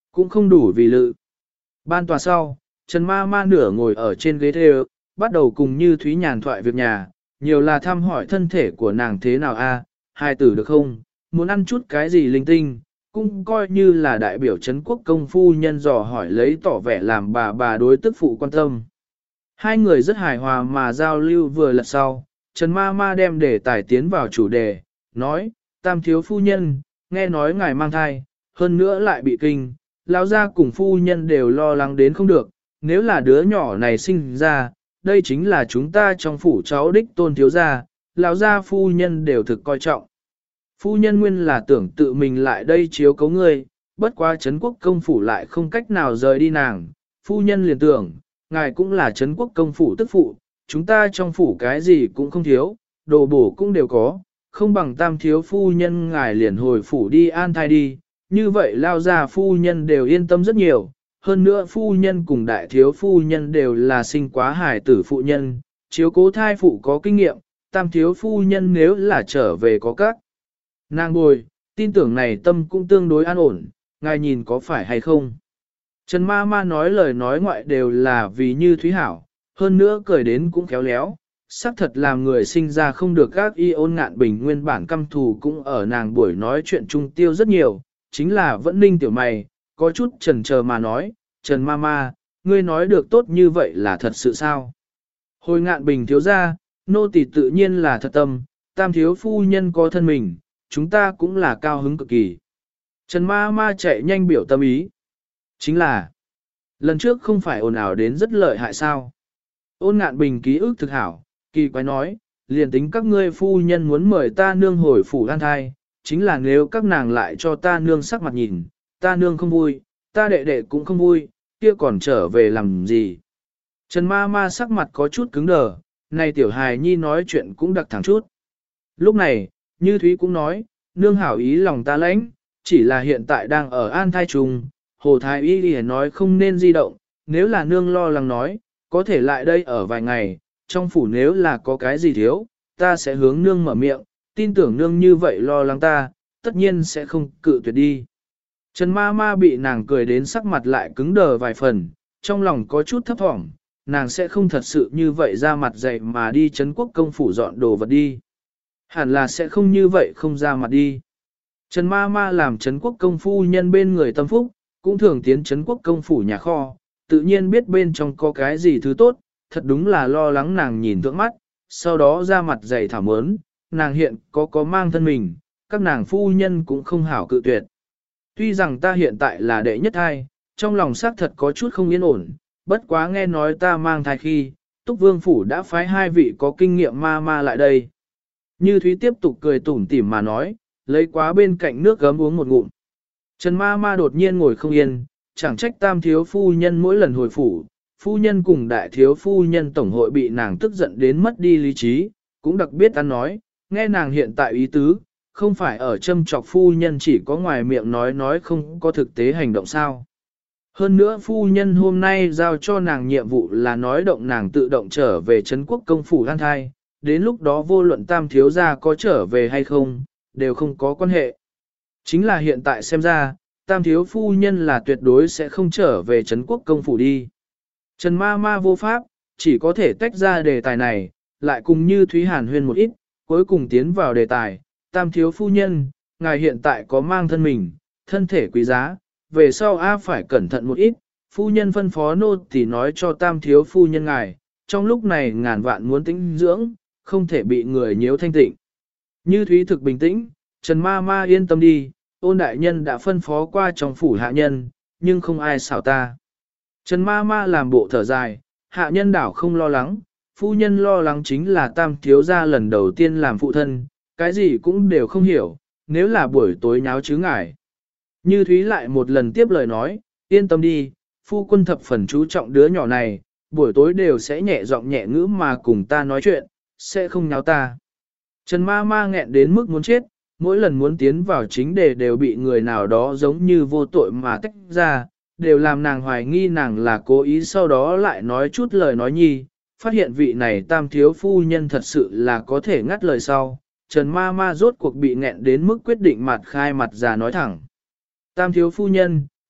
cũng không đủ vì lự. Ban tòa sau, Trần Ma Ma nửa ngồi ở trên ghế thê, bắt đầu cùng Như Thúy nhàn thoại việc nhà, nhiều là thăm hỏi thân thể của nàng thế nào a, hai tử được không, muốn ăn chút cái gì linh tinh, cũng coi như là đại biểu Trấn Quốc công phu nhân dò hỏi lấy tỏ vẻ làm bà đối tức phụ quan tâm. Hai người rất hài hòa mà giao lưu vừa lật sau, Trần Ma Ma đem đề tài tiến vào chủ đề, nói, tam thiếu phu nhân, nghe nói ngài mang thai, hơn nữa lại bị kinh, lão gia cùng phu nhân đều lo lắng đến không được, nếu là đứa nhỏ này sinh ra, đây chính là chúng ta trong phủ cháu đích tôn thiếu gia, lão gia phu nhân đều thực coi trọng. Phu nhân nguyên là tưởng tự mình lại đây chiếu cấu ngươi, bất quá Trấn Quốc công phủ lại không cách nào rời đi nàng, phu nhân liền tưởng, ngài cũng là Trấn Quốc công phủ tức phụ, chúng ta trong phủ cái gì cũng không thiếu, đồ bổ cũng đều có, không bằng tam thiếu phu nhân ngài liền hồi phủ đi an thai đi, như vậy lao ra phu nhân đều yên tâm rất nhiều, hơn nữa phu nhân cùng đại thiếu phu nhân đều là sinh quá hài tử phụ nhân, chiếu cố thai phụ có kinh nghiệm, tam thiếu phu nhân nếu là trở về có các nàng bồi, tin tưởng này tâm cũng tương đối an ổn, ngài nhìn có phải hay không. Trần Ma Ma nói lời nói ngoại đều là vì Như Thúy hảo, hơn nữa cười đến cũng khéo léo, xác thật làm người sinh ra không được các y Ôn Ngạn Bình nguyên bản căm thù cũng ở nàng buổi nói chuyện trung tiêu rất nhiều, chính là vẫn ninh tiểu mày, có chút chần chờ mà nói, Trần Ma Ma, ngươi nói được tốt như vậy là thật sự sao? Hồi Ngạn Bình thiếu ra, nô tỳ tự nhiên là thật tâm, tam thiếu phu nhân có thân mình, chúng ta cũng là cao hứng cực kỳ. Trần Ma Ma chạy nhanh biểu tâm ý. Chính là, lần trước không phải ồn ào đến rất lợi hại sao? Ôn Ngạn Bình ký ức thực hảo, kỳ quái nói, liền tính các ngươi phu nhân muốn mời ta nương hồi phủ an thai, chính là nếu các nàng lại cho ta nương sắc mặt nhìn, ta nương không vui, ta đệ đệ cũng không vui, kia còn trở về làm gì? Trần Ma Ma sắc mặt có chút cứng đờ, này tiểu hài nhi nói chuyện cũng đặc thẳng chút. Lúc này, Như Thúy cũng nói, nương hảo ý lòng ta lãnh, chỉ là hiện tại đang ở an thai trùng, Hồ Thái Y liền nói không nên di động, nếu là nương lo lắng nói, có thể lại đây ở vài ngày, trong phủ nếu là có cái gì thiếu, ta sẽ hướng nương mở miệng, tin tưởng nương như vậy lo lắng ta, tất nhiên sẽ không cự tuyệt đi. Trần Ma Ma bị nàng cười đến sắc mặt lại cứng đờ vài phần, trong lòng có chút thấp thỏm, nàng sẽ không thật sự như vậy ra mặt dậy mà đi Trấn Quốc công phủ dọn đồ vật đi. Hẳn là sẽ không như vậy không ra mặt đi. Trần Ma Ma làm Trấn Quốc công phu nhân bên người tâm phúc, cũng thường tiến Trấn Quốc công phủ nhà kho, tự nhiên biết bên trong có cái gì thứ tốt, thật đúng là lo lắng nàng nhìn thượng mắt, sau đó ra mặt dày thảo mớn, nàng hiện có mang thân mình, các nàng phu nhân cũng không hảo cự tuyệt. Tuy rằng ta hiện tại là đệ nhất thai, trong lòng xác thật có chút không yên ổn, bất quá nghe nói ta mang thai khi, Túc Vương Phủ đã phái hai vị có kinh nghiệm ma ma lại đây. Như Thúy tiếp tục cười tủm tỉm mà nói, lấy quá bên cạnh nước gấm uống một ngụm. Trần ma ma đột nhiên ngồi không yên, chẳng trách tam thiếu phu nhân mỗi lần hồi phủ, phu nhân cùng đại thiếu phu nhân tổng hội bị nàng tức giận đến mất đi lý trí, cũng đặc biết ăn nói, nghe nàng hiện tại ý tứ, không phải ở châm chọc phu nhân chỉ có ngoài miệng nói không có thực tế hành động sao. Hơn nữa phu nhân hôm nay giao cho nàng nhiệm vụ là nói động nàng tự động trở về Trấn Quốc công phủ an thai, đến lúc đó vô luận tam thiếu gia có trở về hay không, đều không có quan hệ. Chính là hiện tại xem ra, tam thiếu phu nhân là tuyệt đối sẽ không trở về Trấn Quốc công phủ đi. Trần ma ma vô pháp, chỉ có thể tách ra đề tài này, lại cùng Như Thúy Hàn huyên một ít, cuối cùng tiến vào đề tài, tam thiếu phu nhân, ngài hiện tại có mang thân mình, thân thể quý giá, về sau phải cẩn thận một ít, phu nhân phân phó nô thì nói cho tam thiếu phu nhân ngài, trong lúc này ngàn vạn muốn tĩnh dưỡng, không thể bị người nhiễu thanh tịnh. Như Thúy thực bình tĩnh, Trần ma ma yên tâm đi, Ôn đại nhân đã phân phó qua trong phủ hạ nhân, nhưng không ai xảo ta. Trần ma ma làm bộ thở dài, hạ nhân đảo không lo lắng, phu nhân lo lắng chính là tam thiếu gia lần đầu tiên làm phụ thân, cái gì cũng đều không hiểu, nếu là buổi tối nháo chứ ngài. Như Thúy lại một lần tiếp lời nói, yên tâm đi, phu quân thập phần chú trọng đứa nhỏ này, buổi tối đều sẽ nhẹ giọng nhẹ ngữ mà cùng ta nói chuyện, sẽ không nháo ta. Trần ma ma nghẹn đến mức muốn chết, mỗi lần muốn tiến vào chính đề đều bị người nào đó giống như vô tội mà tách ra, đều làm nàng hoài nghi nàng là cố ý sau đó lại nói chút lời nói nhi, phát hiện vị này tam thiếu phu nhân thật sự là có thể ngắt lời sau. Trần ma ma rốt cuộc bị nghẹn đến mức quyết định mặt khai mặt già nói thẳng. Tam thiếu phu nhân,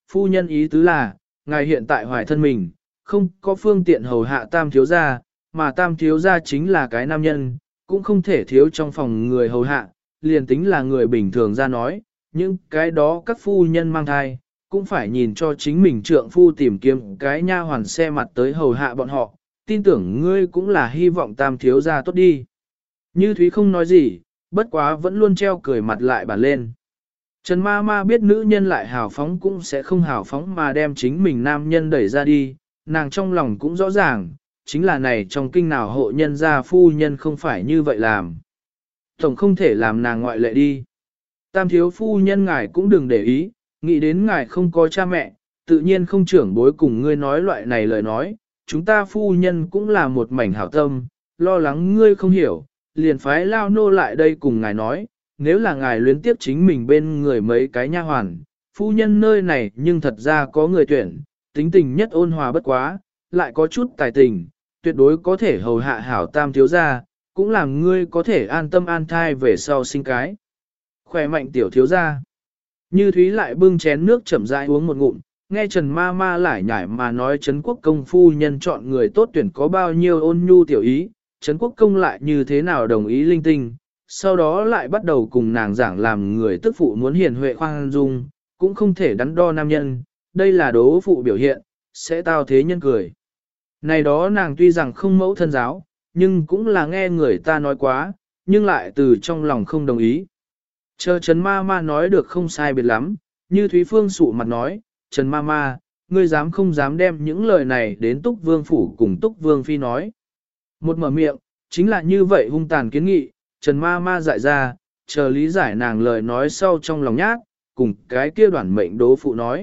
phu nhân ý tứ là, ngài hiện tại hoài thân mình, không có phương tiện hầu hạ tam thiếu gia, mà tam thiếu gia chính là cái nam nhân, cũng không thể thiếu trong phòng người hầu hạ, liền tính là người bình thường ra nói, những cái đó các phu nhân mang thai, cũng phải nhìn cho chính mình trượng phu tìm kiếm cái nha hoàn xe mặt tới hầu hạ bọn họ, tin tưởng ngươi cũng là hy vọng tam thiếu gia tốt đi. Như Thúy không nói gì, bất quá vẫn luôn treo cười mặt lại bản lên. Trần ma ma biết nữ nhân lại hào phóng cũng sẽ không hào phóng mà đem chính mình nam nhân đẩy ra đi, nàng trong lòng cũng rõ ràng, chính là này trong kinh nào hộ nhân gia phu nhân không phải như vậy làm. Tổng không thể làm nàng ngoại lệ đi. Tam thiếu phu nhân ngài cũng đừng để ý, nghĩ đến ngài không có cha mẹ, tự nhiên không trưởng bối cùng ngươi nói loại này lời nói, chúng ta phu nhân cũng là một mảnh hảo tâm, lo lắng ngươi không hiểu, liền phái lao nô lại đây cùng ngài nói, nếu là ngài luyến tiếp chính mình bên người mấy cái nha hoàn, phu nhân nơi này nhưng thật ra có người tuyển, tính tình nhất ôn hòa bất quá, lại có chút tài tình, tuyệt đối có thể hầu hạ hảo tam thiếu gia, cũng làm ngươi có thể an tâm an thai về sau sinh cái. Khỏe mạnh tiểu thiếu gia. Như Thúy lại bưng chén nước chậm rãi uống một ngụm, nghe Trần ma ma lải nhải mà nói Trấn Quốc Công phu nhân chọn người tốt tuyển có bao nhiêu ôn nhu tiểu ý, Trấn Quốc Công lại như thế nào đồng ý linh tinh, sau đó lại bắt đầu cùng nàng giảng làm người tức phụ muốn hiền huệ khoan dung, cũng không thể đắn đo nam nhân, đây là đố phụ biểu hiện, sẽ tao thế nhân cười. Này đó nàng tuy rằng không mẫu thân giáo, nhưng cũng là nghe người ta nói quá, nhưng lại từ trong lòng không đồng ý. Chờ Trần ma ma nói được không sai biệt lắm, như Thúy Phương sụ mặt nói, Trần ma ma, ngươi dám không dám đem những lời này đến Túc Vương Phủ cùng Túc Vương Phi nói. Một mở miệng, chính là như vậy hung tàn kiến nghị, Trần ma ma dại ra, chờ lý giải nàng lời nói sau trong lòng nhát, cùng cái kia đoản mệnh đố phụ nói.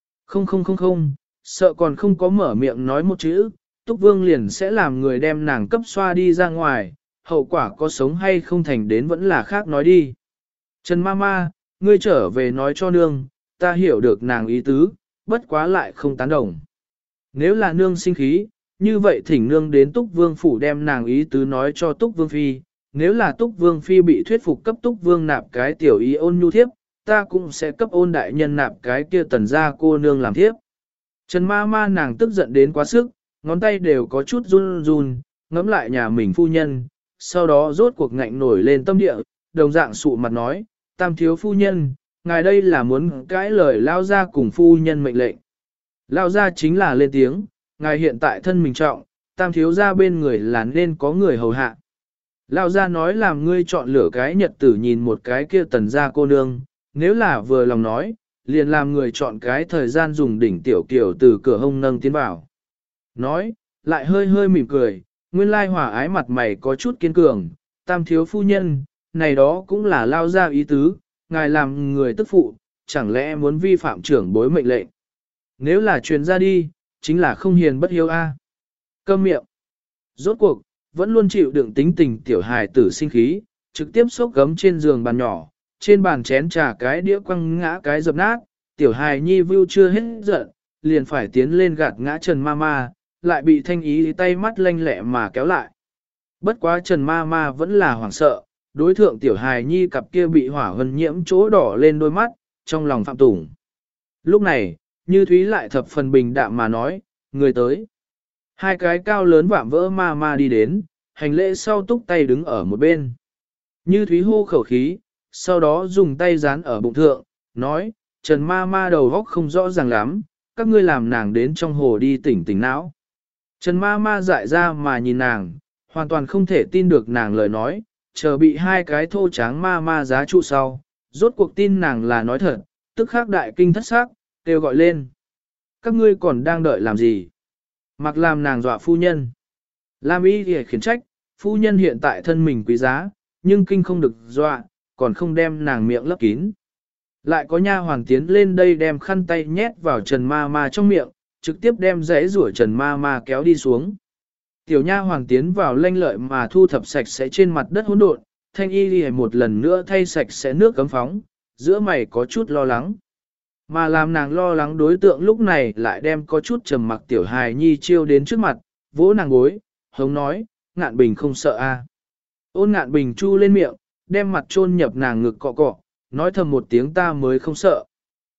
Không, sợ còn không có mở miệng nói một chữ, Túc Vương liền sẽ làm người đem nàng cấp xoa đi ra ngoài, hậu quả có sống hay không thành đến vẫn là khác nói đi. Trần Mama, ngươi trở về nói cho nương, ta hiểu được nàng ý tứ, bất quá lại không tán đồng. Nếu là nương sinh khí, như vậy thỉnh nương đến Túc Vương phủ đem nàng ý tứ nói cho Túc Vương Phi, nếu là Túc Vương Phi bị thuyết phục cấp Túc Vương nạp cái tiểu ý ôn nhu thiếp, ta cũng sẽ cấp ôn đại nhân nạp cái kia tần gia cô nương làm thiếp. Trần Mama nàng tức giận đến quá sức, ngón tay đều có chút run run, ngẫm lại nhà mình phu nhân, sau đó rốt cuộc ngạnh nổi lên tâm địa, đồng dạng sụ mặt nói, tam thiếu phu nhân, ngài đây là muốn cãi lời lao ra cùng phu nhân mệnh lệnh. Lao ra chính là lên tiếng, ngài hiện tại thân mình trọng, tam thiếu ra bên người là nên có người hầu hạ. Lao ra nói làm ngươi chọn lựa cái nhật tử nhìn một cái kia tần gia cô nương, nếu là vừa lòng nói, liền làm người chọn cái thời gian dùng đỉnh tiểu kiểu từ cửa hông nâng tiến vào. Nói, lại hơi hơi mỉm cười, nguyên lai hòa ái mặt mày có chút kiên cường, tam thiếu phu nhân, này đó cũng là lao ra ý tứ, ngài làm người tức phụ, chẳng lẽ muốn vi phạm trưởng bối mệnh lệnh. Nếu là truyền ra đi, chính là không hiền bất hiếu a. Câm miệng. Rốt cuộc, vẫn luôn chịu đựng tính tình tiểu hài tử sinh khí, trực tiếp xốc gấm trên giường bàn nhỏ, trên bàn chén trà cái đĩa quăng ngã cái dập nát, tiểu hài nhi view chưa hết giận, liền phải tiến lên gạt ngã Trần Mama, lại bị thanh ý tay mắt lanh lẹ mà kéo lại. Bất quá Trần Mama vẫn là hoảng sợ, đối thượng tiểu hài nhi cặp kia bị hỏa hân nhiễm chỗ đỏ lên đôi mắt, trong lòng phạm tủng. Lúc này, Như Thúy lại thập phần bình đạm mà nói, người tới. Hai cái cao lớn vạm vỡ ma đi đến, hành lễ sau túc tay đứng ở một bên. Như Thúy hô khẩu khí, sau đó dùng tay dán ở bụng thượng, nói, Trần ma đầu góc không rõ ràng lắm, các ngươi làm nàng đến trong hồ đi tỉnh tỉnh não. Trần ma dại ra mà nhìn nàng, hoàn toàn không thể tin được nàng lời nói, chờ bị hai cái thô tráng ma giá trụ sau, rốt cuộc tin nàng là nói thật, tức khắc đại kinh thất xác, kêu gọi lên. Các ngươi còn đang đợi làm gì? Mặc làm nàng dọa phu nhân. Lam y thì khiển trách, phu nhân hiện tại thân mình quý giá, nhưng kinh không được dọa, còn không đem nàng miệng lấp kín. Lại có nha hoàn tiến lên đây đem khăn tay nhét vào Trần ma trong miệng, trực tiếp đem rẽ rủa Trần ma kéo đi xuống. Tiểu nha hoàng tiến vào lanh lợi mà thu thập sạch sẽ trên mặt đất hỗn độn, thanh y lìa một lần nữa thay sạch sẽ nước cấm phóng, giữa mày có chút lo lắng. Mà làm nàng lo lắng đối tượng lúc này lại đem có chút trầm mặc tiểu hài nhi chiêu đến trước mặt, vỗ nàng gối, hống nói, Ngạn Bình không sợ a. Ôn Ngạn Bình chu lên miệng, đem mặt chôn nhập nàng ngực cọ cọ, nói thầm một tiếng ta mới không sợ.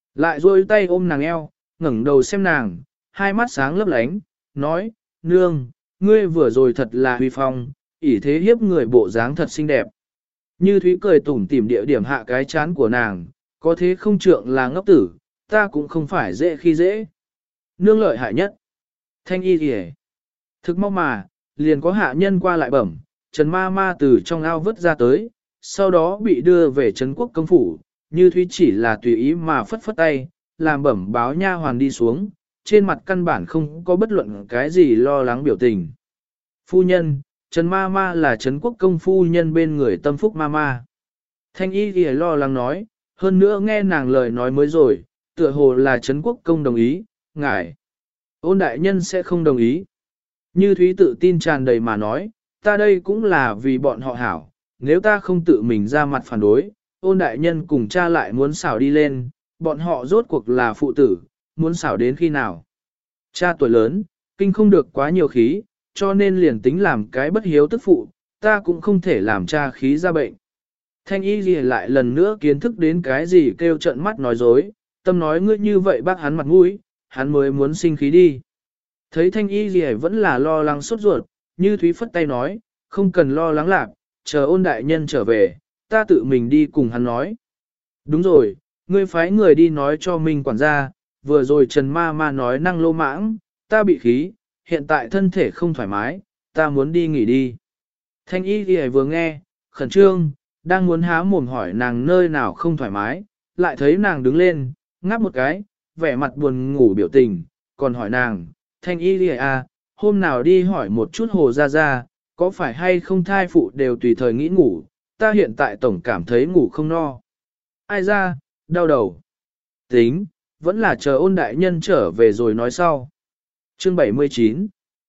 Lại duỗi tay ôm nàng eo, ngẩng đầu xem nàng, hai mắt sáng lấp lánh, nói, nương, ngươi vừa rồi thật là huy phong, ỷ thế hiếp người bộ dáng thật xinh đẹp. Như Thúy cười tủm tỉm địa điểm hạ cái chán của nàng, có thế không trượng là ngốc tử, ta cũng không phải dễ khi dễ. Nương lợi hại nhất. Thanh y kìa. Thực mau mà, liền có hạ nhân qua lại bẩm, Trần ma ma từ trong ao vớt ra tới, sau đó bị đưa về Trấn quốc công phủ, Như Thúy chỉ là tùy ý mà phất phất tay, làm bẩm báo nha hoàn đi xuống, trên mặt căn bản không có bất luận cái gì lo lắng biểu tình. Phu nhân, Trần ma ma là Trấn quốc công phu nhân bên người tâm phúc ma ma. Thanh y kìa lo lắng nói, hơn nữa nghe nàng lời nói mới rồi, tựa hồ là Trấn quốc công đồng ý, ngại. Ôn đại nhân sẽ không đồng ý. Như Thúy tự tin tràn đầy mà nói, ta đây cũng là vì bọn họ hảo, nếu ta không tự mình ra mặt phản đối, ôn đại nhân cùng cha lại muốn xảo đi lên, bọn họ rốt cuộc là phụ tử, muốn xảo đến khi nào. Cha tuổi lớn, kinh không được quá nhiều khí, cho nên liền tính làm cái bất hiếu tức phụ, ta cũng không thể làm cha khí ra bệnh. Thanh y gì lại lần nữa kiến thức đến cái gì kêu trận mắt nói dối, tâm nói ngươi như vậy bác hắn mặt mũi, hắn mới muốn sinh khí đi. Thấy thanh y gì vẫn là lo lắng sốt ruột, Như Thúy phất tay nói, không cần lo lắng lạc, chờ ôn đại nhân trở về, ta tự mình đi cùng hắn nói. Đúng rồi, ngươi phái người đi nói cho mình quản gia, vừa rồi Trần ma ma nói năng lô mãng, ta bị khí, hiện tại thân thể không thoải mái, ta muốn đi nghỉ đi. Thanh y gì vừa nghe, khẩn trương, đang muốn há mồm hỏi nàng nơi nào không thoải mái, lại thấy nàng đứng lên, ngáp một cái, vẻ mặt buồn ngủ biểu tình, còn hỏi nàng, Thanh y gì à, hôm nào đi hỏi một chút hồ ra ra, có phải hay không thai phụ đều tùy thời nghĩ ngủ, ta hiện tại tổng cảm thấy ngủ không no. Ai ra, đau đầu. Tính, vẫn là chờ ôn đại nhân trở về rồi nói sau. Chương 79.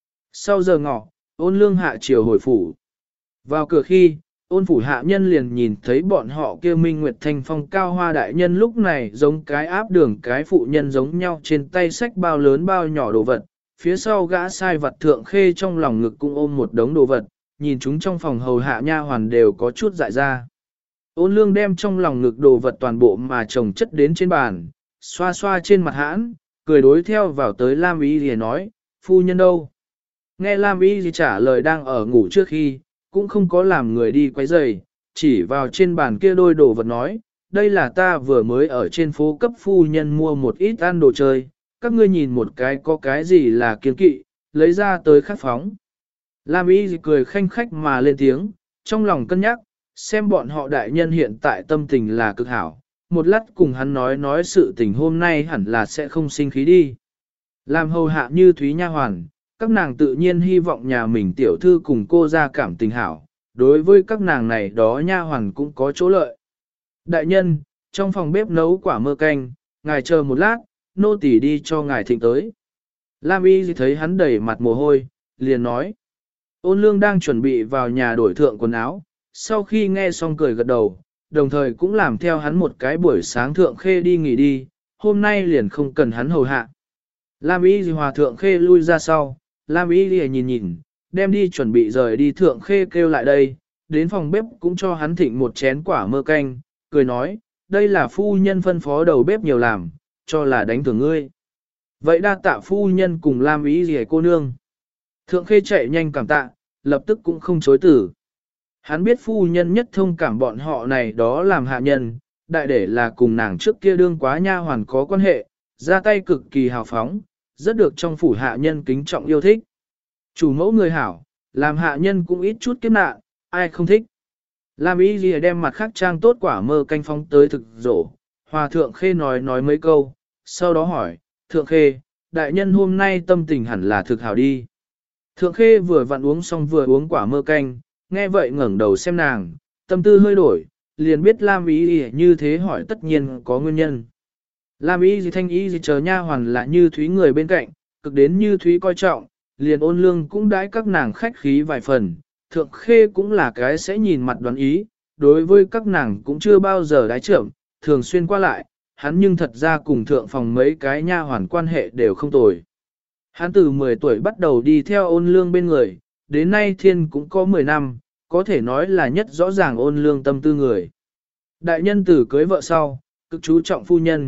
Sau giờ ngọ, ôn lương hạ chiều hồi phủ. Vào cửa khi, ôn phủ hạ nhân liền nhìn thấy bọn họ kia Minh Nguyệt Thanh Phong cao hoa đại nhân lúc này giống cái áp đường cái phụ nhân giống nhau trên tay sách bao lớn bao nhỏ đồ vật, phía sau gã sai vật thượng khê trong lòng ngực cũng ôm một đống đồ vật, nhìn chúng trong phòng hầu hạ nha hoàn đều có chút dại ra. Ôn lương đem trong lòng ngực đồ vật toàn bộ mà chồng chất đến trên bàn, xoa xoa trên mặt hãn, cười đối theo vào tới Lam Y thì nói, phu nhân đâu? Nghe Lam Y thì trả lời đang ở ngủ trước khi, cũng không có làm người đi quấy rầy, chỉ vào trên bàn kia đôi đồ vật nói, đây là ta vừa mới ở trên phố cấp phu nhân mua một ít ăn đồ chơi, các ngươi nhìn một cái có cái gì là kiên kỵ, lấy ra tới khắc phóng. Lam Y cười khanh khách mà lên tiếng, trong lòng cân nhắc, xem bọn họ đại nhân hiện tại tâm tình là cực hảo, một lát cùng hắn nói sự tình hôm nay hẳn là sẽ không sinh khí đi. Làm hầu hạ Như Thúy nha hoàn, các nàng tự nhiên hy vọng nhà mình tiểu thư cùng cô ra cảm tình hảo, đối với các nàng này đó nha hoàn cũng có chỗ lợi. Đại nhân, trong phòng bếp nấu quả mơ canh, ngài chờ một lát, nô tỳ đi cho ngài thịnh tới. Lam Y thấy hắn đầy mặt mồ hôi, liền nói. Ôn lương đang chuẩn bị vào nhà đổi thượng quần áo, sau khi nghe xong cười gật đầu, đồng thời cũng làm theo hắn một cái buổi sáng thượng khê đi nghỉ đi, hôm nay liền không cần hắn hầu hạ. Lam Y hòa thượng khê lui ra sau, Lam Y nhìn nhìn, đem đi chuẩn bị rời đi thượng khê kêu lại đây, đến phòng bếp cũng cho hắn thịnh một chén quả mơ canh, cười nói, đây là phu nhân phân phó đầu bếp nhiều làm, cho là đánh thưởng ngươi. Vậy đa tạ phu nhân cùng Lam Y cô nương. Thượng khê chạy nhanh cảm tạ, lập tức cũng không chối tử. Hắn biết phu nhân nhất thông cảm bọn họ này đó làm hạ nhân, đại để là cùng nàng trước kia đương quá nha hoàn có quan hệ, ra tay cực kỳ hào phóng, rất được trong phủ hạ nhân kính trọng yêu thích. Chủ mẫu người hảo, làm hạ nhân cũng ít chút kiếp nạn, ai không thích. Lam Y Ghi đem mặt khác trang tốt quả mơ canh phong tới thực rổ, hòa thượng khê nói mấy câu, sau đó hỏi, thượng khê, đại nhân hôm nay tâm tình hẳn là thực hảo đi. Thượng khê vừa vặn uống xong vừa uống quả mơ canh, nghe vậy ngẩng đầu xem nàng, tâm tư hơi đổi, liền biết Lam Y Ghi như thế hỏi tất nhiên có nguyên nhân. Lam Y Ghi thanh Y Ghi chờ nha hoàn là Như Thúy người bên cạnh, cực đến Như Thúy coi trọng, liền ôn lương cũng đãi các nàng khách khí vài phần, thượng khê cũng là cái sẽ nhìn mặt đoán ý, đối với các nàng cũng chưa bao giờ đái trưởng, thường xuyên qua lại, hắn nhưng thật ra cùng thượng phòng mấy cái nha hoàn quan hệ đều không tồi. Hắn từ 10 tuổi bắt đầu đi theo ôn lương bên người, đến nay thiên cũng có 10 năm, có thể nói là nhất rõ ràng ôn lương tâm tư người. Đại nhân tử cưới vợ sau, cực chú trọng phu nhân,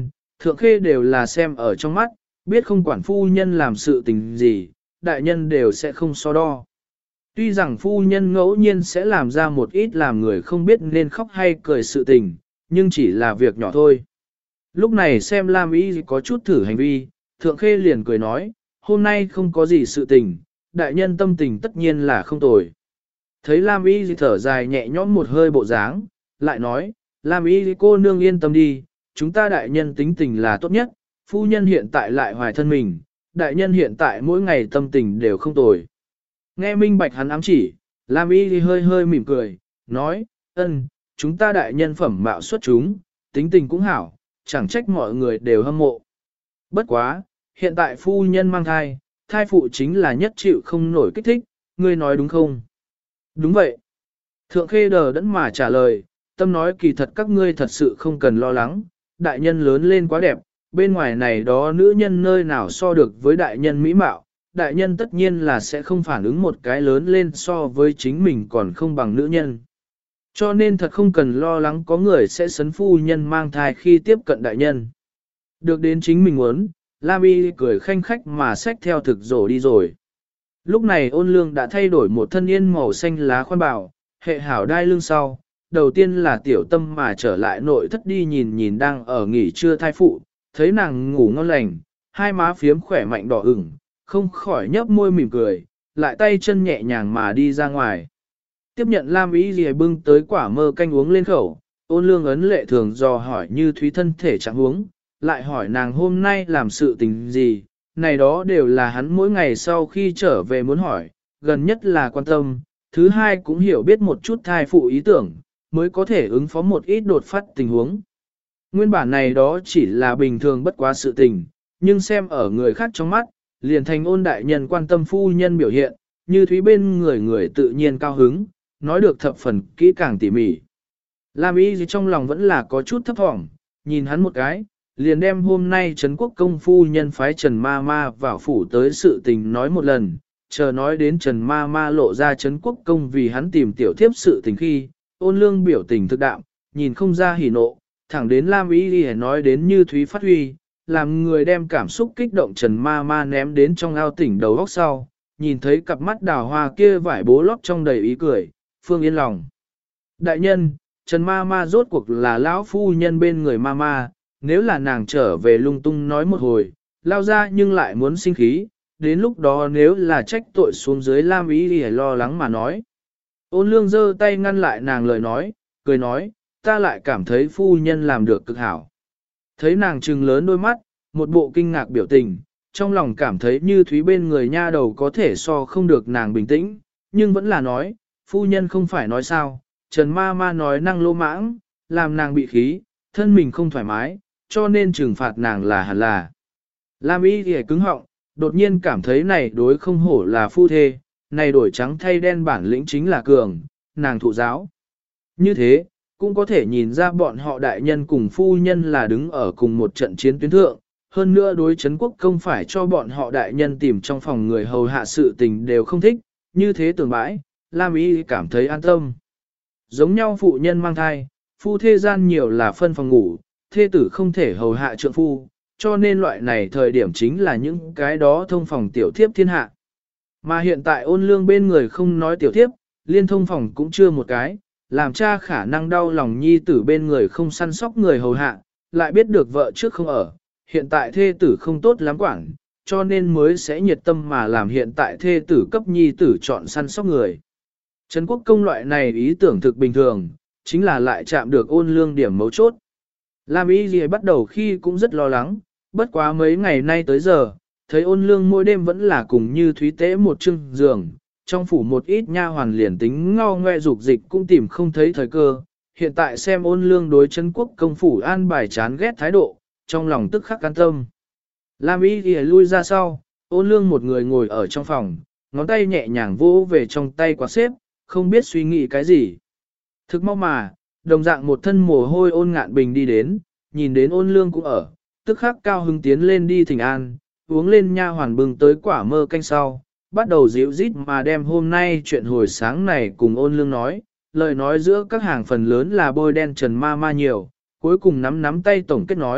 Thượng Khê đều là xem ở trong mắt, biết không quản phu nhân làm sự tình gì, đại nhân đều sẽ không so đo. Tuy rằng phu nhân ngẫu nhiên sẽ làm ra một ít làm người không biết nên khóc hay cười sự tình, nhưng chỉ là việc nhỏ thôi. Lúc này xem Lam Y có chút thử hành vi, Thượng Khê liền cười nói, hôm nay không có gì sự tình, đại nhân tâm tình tất nhiên là không tồi. Thấy Lam Y thở dài nhẹ nhõm một hơi bộ dáng, lại nói, Lam Y cô nương yên tâm đi, chúng ta đại nhân tính tình là tốt nhất, phu nhân hiện tại lại hoài thân mình, đại nhân hiện tại mỗi ngày tâm tình đều không tồi. Nghe minh bạch hắn ám chỉ, Lam Y hơi hơi mỉm cười, nói, chúng ta đại nhân phẩm mạo xuất chúng, tính tình cũng hảo, chẳng trách mọi người đều hâm mộ. Bất quá, hiện tại phu nhân mang thai, thai phụ chính là nhất chịu không nổi kích thích, ngươi nói đúng không? Đúng vậy. Thượng Khê đờ đẫn mà trả lời, tâm nói kỳ thật các ngươi thật sự không cần lo lắng, đại nhân lớn lên quá đẹp, bên ngoài này đó nữ nhân nơi nào so được với đại nhân mỹ mạo, đại nhân tất nhiên là sẽ không phản ứng một cái lớn lên so với chính mình còn không bằng nữ nhân. Cho nên thật không cần lo lắng có người sẽ sấn phu nhân mang thai khi tiếp cận đại nhân. Được đến chính mình muốn, Lam Y cười khanh khách mà xách theo thực rổ đi rồi. Lúc này Ôn Lương đã thay đổi một thân yên màu xanh lá khoan bảo, hệ hảo đai lưng sau. Đầu tiên là tiểu tâm mà trở lại nội thất đi nhìn nhìn đang ở nghỉ trưa thai phụ, thấy nàng ngủ ngon lành, hai má phiếm khỏe mạnh đỏ ửng, không khỏi nhấp môi mỉm cười, lại tay chân nhẹ nhàng mà đi ra ngoài. Tiếp nhận Lam Y gì bưng tới quả mơ canh uống lên khẩu, Ôn Lương ấn lệ thường dò hỏi như Thúy thân thể trạng huống, lại hỏi nàng hôm nay làm sự tình gì, này đó đều là hắn mỗi ngày sau khi trở về muốn hỏi, gần nhất là quan tâm, thứ hai cũng hiểu biết một chút thai phụ ý tưởng, mới có thể ứng phó một ít đột phát tình huống. Nguyên bản này đó chỉ là bình thường bất quá sự tình, nhưng xem ở người khác trong mắt, liền thành Ôn đại nhân quan tâm phu nhân biểu hiện, như Thúy bên người tự nhiên cao hứng, nói được thập phần kỹ càng tỉ mỉ. Lam Y gì trong lòng vẫn là có chút thấp thỏm, nhìn hắn một cái, liền đem hôm nay Trấn Quốc công phu nhân phái Trần Ma Ma vào phủ tới sự tình nói một lần, chờ nói đến Trần Ma Ma lộ ra Trấn Quốc công vì hắn tìm tiểu thiếp sự tình khi, Ôn Lương biểu tình thực đạm, nhìn không ra hỉ nộ, thẳng đến Lam Y đi nói đến như Thúy phát huy, làm người đem cảm xúc kích động Trần Ma Ma ném đến trong ao tỉnh đầu góc sau, nhìn thấy cặp mắt đào hoa kia vải bố lót trong đầy ý cười, phương yên lòng. Đại nhân, Trần Ma Ma rốt cuộc là lão phu nhân bên người Ma Ma, nếu là nàng trở về lung tung nói một hồi, lao ra nhưng lại muốn sinh khí, đến lúc đó nếu là trách tội xuống dưới Lam Y thì lo lắng mà nói. Ôn Lương giơ tay ngăn lại nàng lời nói, cười nói, ta lại cảm thấy phu nhân làm được cực hảo. Thấy nàng trừng lớn đôi mắt, một bộ kinh ngạc biểu tình, trong lòng cảm thấy như Thúy bên người nha đầu có thể so không được nàng bình tĩnh, nhưng vẫn là nói, phu nhân không phải nói sao, Trần Ma Ma nói năng lô mãng, làm nàng bị khí, thân mình không thoải mái, cho nên trừng phạt nàng là hẳn là. Lam Y thì cứng họng, đột nhiên cảm thấy này đối không hổ là phu thê, này đổi trắng thay đen bản lĩnh chính là cường, nàng thụ giáo. Như thế, cũng có thể nhìn ra bọn họ đại nhân cùng phu nhân là đứng ở cùng một trận chiến tuyến thượng, hơn nữa đối Trấn Quốc công phải cho bọn họ đại nhân tìm trong phòng người hầu hạ sự tình đều không thích, như thế tưởng bãi, Lam Y cảm thấy an tâm. Giống nhau phụ nhân mang thai, phu thê gian nhiều là phân phòng ngủ, thê tử không thể hầu hạ trượng phu, cho nên loại này thời điểm chính là những cái đó thông phòng tiểu thiếp thiên hạ. Mà hiện tại Ôn Lương bên người không nói tiểu thiếp, liên thông phòng cũng chưa một cái, làm cha khả năng đau lòng nhi tử bên người không săn sóc người hầu hạ, lại biết được vợ trước không ở, hiện tại thê tử không tốt lắm quản, cho nên mới sẽ nhiệt tâm mà làm hiện tại thê tử cấp nhi tử chọn săn sóc người. Trấn Quốc công loại này ý tưởng thực bình thường, chính là lại chạm được Ôn Lương điểm mấu chốt. Lam Y gì bắt đầu khi cũng rất lo lắng, bất quá mấy ngày nay tới giờ, thấy Ôn Lương mỗi đêm vẫn là cùng như Thúy tế một chưng giường, trong phủ một ít nha hoàn liền tính ngao ngoe dục dịch cũng tìm không thấy thời cơ, hiện tại xem Ôn Lương đối Trấn Quốc công phủ an bài chán ghét thái độ, trong lòng tức khắc an tâm. Lam Y thì lui ra sau, Ôn Lương một người ngồi ở trong phòng, ngón tay nhẹ nhàng vỗ về trong tay quạt xếp, không biết suy nghĩ cái gì. Thực mau mà, đồng dạng một thân mồ hôi Ôn Ngạn Bình đi đến, nhìn đến Ôn Lương cũng ở, tức khắc cao hứng tiến lên đi thỉnh an, uống lên nha hoàn bừng tới quả mơ canh sau, bắt đầu dịu rít mà đem hôm nay chuyện hồi sáng này cùng Ôn Lương nói, lời nói giữa các hàng phần lớn là bôi đen Trần Ma Ma nhiều, cuối cùng nắm tay tổng kết nói,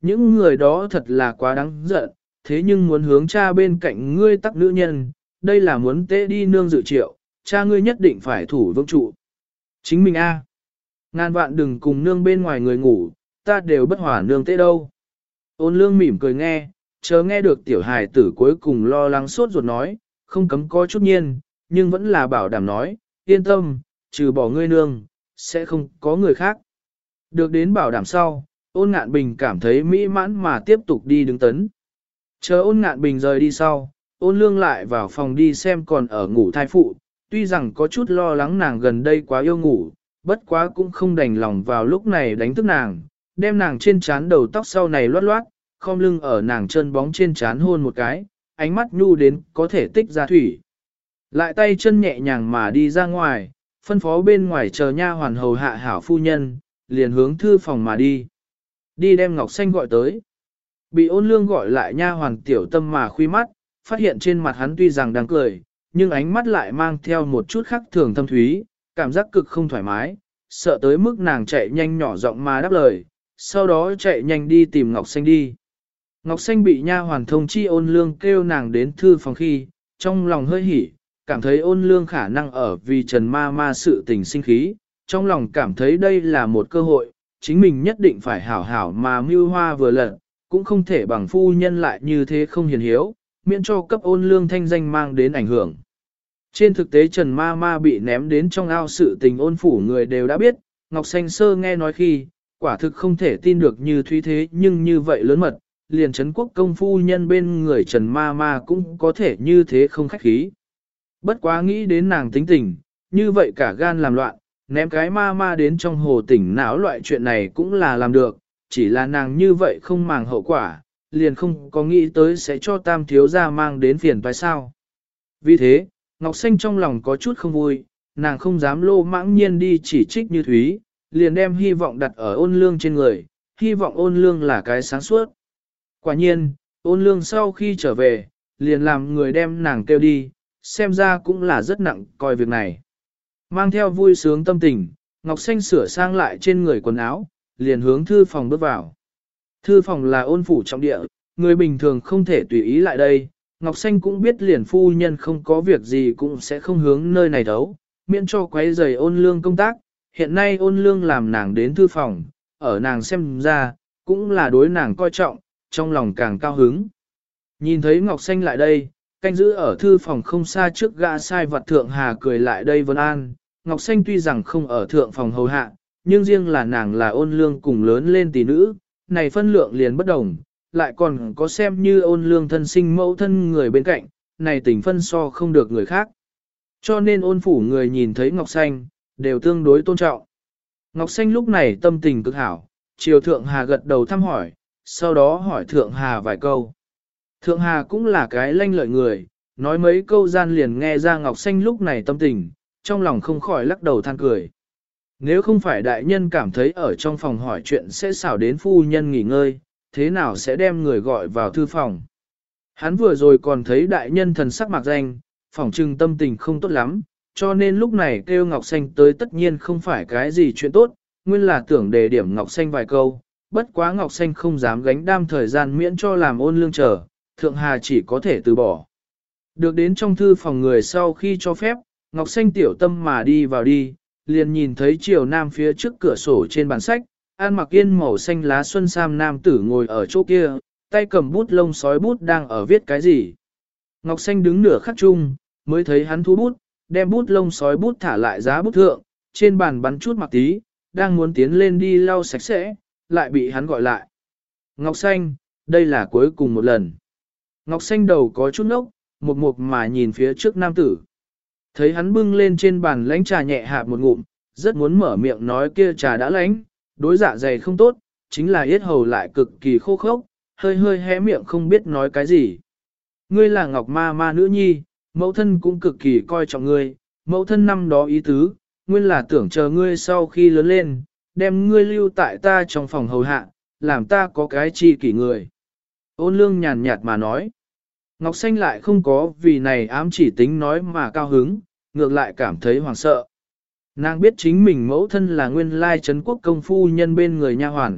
Những người đó thật là quá đáng giận, thế nhưng muốn hướng cha bên cạnh ngươi tắc nữ nhân, đây là muốn tế đi nương dự triệu, cha ngươi nhất định phải thủ vững trụ. Chính mình a, ngàn vạn đừng cùng nương bên ngoài người ngủ, ta đều bất hỏa nương tế đâu. Ôn lương mỉm cười nghe, chờ nghe được tiểu hài tử cuối cùng lo lắng sốt ruột nói, không cấm có chút nhiên, nhưng vẫn là bảo đảm nói, yên tâm, trừ bỏ ngươi nương, sẽ không có người khác. Được đến bảo đảm sau, ôn ngạn bình cảm thấy mỹ mãn mà tiếp tục đi đứng tấn. Chờ ôn ngạn bình rời đi sau, ôn lương lại vào phòng đi xem còn ở ngủ thai phụ, tuy rằng có chút lo lắng nàng gần đây quá yêu ngủ, bất quá cũng không đành lòng vào lúc này đánh thức nàng, đem nàng trên trán đầu tóc sau này loát loát, khom lưng ở nàng chân bóng trên trán hôn một cái, ánh mắt nhu đến có thể tích ra thủy. Lại tay chân nhẹ nhàng mà đi ra ngoài, phân phó bên ngoài chờ nha hoàn hầu hạ hảo phu nhân, liền hướng thư phòng mà đi. Đi đem Ngọc Xanh gọi tới. Bị ôn lương gọi lại nha hoàn tiểu tâm mà khuy mắt, phát hiện trên mặt hắn tuy rằng đang cười, nhưng ánh mắt lại mang theo một chút khác thường thâm thúy, cảm giác cực không thoải mái, sợ tới mức nàng chạy nhanh nhỏ giọng mà đáp lời, sau đó chạy nhanh đi tìm Ngọc Xanh đi. Ngọc Xanh bị nha hoàn thông chi ôn lương kêu nàng đến thư phòng khi, trong lòng hơi hỉ, cảm thấy ôn lương khả năng ở vì Trần ma ma sự tình sinh khí, trong lòng cảm thấy đây là một cơ hội, chính mình nhất định phải hảo hảo mà mưu hoa vừa lận, cũng không thể bằng phu nhân lại như thế không hiền hiếu, miễn cho cấp ôn lương thanh danh mang đến ảnh hưởng. Trên thực tế Trần ma ma bị ném đến trong ao sự tình ôn phủ người đều đã biết, Ngọc Xanh sơ nghe nói khi, quả thực không thể tin được như thúy thế nhưng như vậy lớn mật, liền Trấn Quốc công phu nhân bên người Trần ma ma cũng có thể như thế không khách khí. Bất quá nghĩ đến nàng tính tình, như vậy cả gan làm loạn, ném cái ma ma đến trong hồ tỉnh não loại chuyện này cũng là làm được, chỉ là nàng như vậy không màng hậu quả, liền không có nghĩ tới sẽ cho tam thiếu gia mang đến phiền phải sao. Vì thế, Ngọc Xanh trong lòng có chút không vui, nàng không dám lô mãng nhiên đi chỉ trích như Thúy, liền đem hy vọng đặt ở ôn lương trên người, hy vọng ôn lương là cái sáng suốt. Quả nhiên, ôn lương sau khi trở về, liền làm người đem nàng kêu đi, xem ra cũng là rất nặng coi việc này. Mang theo vui sướng tâm tình, Ngọc Xanh sửa sang lại trên người quần áo, liền hướng thư phòng bước vào. Thư phòng là ôn phủ trọng địa, người bình thường không thể tùy ý lại đây. Ngọc Xanh cũng biết liền phu nhân không có việc gì cũng sẽ không hướng nơi này đấu, miễn cho quấy rầy ôn lương công tác. Hiện nay ôn lương làm nàng đến thư phòng, ở nàng xem ra, cũng là đối nàng coi trọng, trong lòng càng cao hứng. Nhìn thấy Ngọc Xanh lại đây, canh giữ ở thư phòng không xa trước gã sai vật Thượng Hà cười lại đây vân an. Ngọc Xanh tuy rằng không ở thượng phòng hầu hạ, nhưng riêng là nàng là ôn lương cùng lớn lên tỷ nữ, này phân lượng liền bất đồng, lại còn có xem như ôn lương thân sinh mẫu thân người bên cạnh, này tình phân so không được người khác. Cho nên ôn phủ người nhìn thấy Ngọc Xanh, đều tương đối tôn trọng. Ngọc Xanh lúc này tâm tình cực hảo, chiều Thượng Hà gật đầu thăm hỏi, sau đó hỏi Thượng Hà vài câu. Thượng Hà cũng là cái lanh lợi người, nói mấy câu gian liền nghe ra Ngọc Xanh lúc này tâm tình, trong lòng không khỏi lắc đầu than cười. Nếu không phải đại nhân cảm thấy ở trong phòng hỏi chuyện sẽ xảo đến phu nhân nghỉ ngơi, thế nào sẽ đem người gọi vào thư phòng. Hắn vừa rồi còn thấy đại nhân thần sắc mạc danh, phỏng trừng tâm tình không tốt lắm, cho nên lúc này kêu Ngọc Xanh tới tất nhiên không phải cái gì chuyện tốt, nguyên là tưởng đề điểm Ngọc Xanh vài câu, bất quá Ngọc Xanh không dám gánh đam thời gian miễn cho làm ôn lương chờ, Thượng Hà chỉ có thể từ bỏ. Được đến trong thư phòng người sau khi cho phép, Ngọc Xanh tiểu tâm mà đi vào đi, liền nhìn thấy chiều nam phía trước cửa sổ trên bàn sách, an mặc yên màu xanh lá xuân sam nam tử ngồi ở chỗ kia, tay cầm bút lông sói bút đang ở viết cái gì. Ngọc Xanh đứng nửa khắc chung, mới thấy hắn thu bút, đem bút lông sói bút thả lại giá bút thượng, trên bàn bắn chút mặc tí, đang muốn tiến lên đi lau sạch sẽ, lại bị hắn gọi lại. Ngọc Xanh, đây là cuối cùng một lần. Ngọc Xanh đầu có chút nốc, một mà nhìn phía trước nam tử. Thấy hắn bưng lên trên bàn lãnh trà nhẹ hạ một ngụm, rất muốn mở miệng nói kia trà đã lãnh, đối dạ dày không tốt, chính là yết hầu lại cực kỳ khô khốc, hơi hơi hé miệng không biết nói cái gì. Ngươi là Ngọc ma ma nữ nhi, mẫu thân cũng cực kỳ coi trọng ngươi, mẫu thân năm đó ý tứ, nguyên là tưởng chờ ngươi sau khi lớn lên, đem ngươi lưu tại ta trong phòng hầu hạ, làm ta có cái chi kỷ người. Ôn lương nhàn nhạt mà nói. Ngọc Xanh lại không có vì này ám chỉ tính nói mà cao hứng, ngược lại cảm thấy hoảng sợ. Nàng biết chính mình mẫu thân là nguyên lai Trấn Quốc công phu nhân bên người nha hoàn,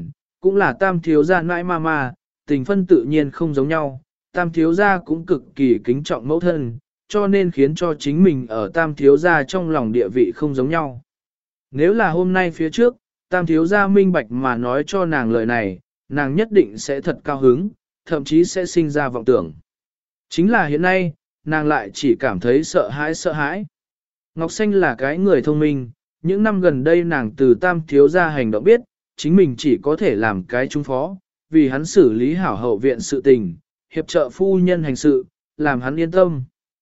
cũng là tam thiếu gia nãi ma, tình phân tự nhiên không giống nhau, tam thiếu gia cũng cực kỳ kính trọng mẫu thân, cho nên khiến cho chính mình ở tam thiếu gia trong lòng địa vị không giống nhau. Nếu là hôm nay phía trước, tam thiếu gia minh bạch mà nói cho nàng lời này, nàng nhất định sẽ thật cao hứng, thậm chí sẽ sinh ra vọng tưởng. Chính là hiện nay, nàng lại chỉ cảm thấy sợ hãi. Ngọc Xanh là cái người thông minh, những năm gần đây nàng từ tam thiếu gia hành động biết, chính mình chỉ có thể làm cái trung phó, vì hắn xử lý hảo hậu viện sự tình, hiệp trợ phu nhân hành sự, làm hắn yên tâm.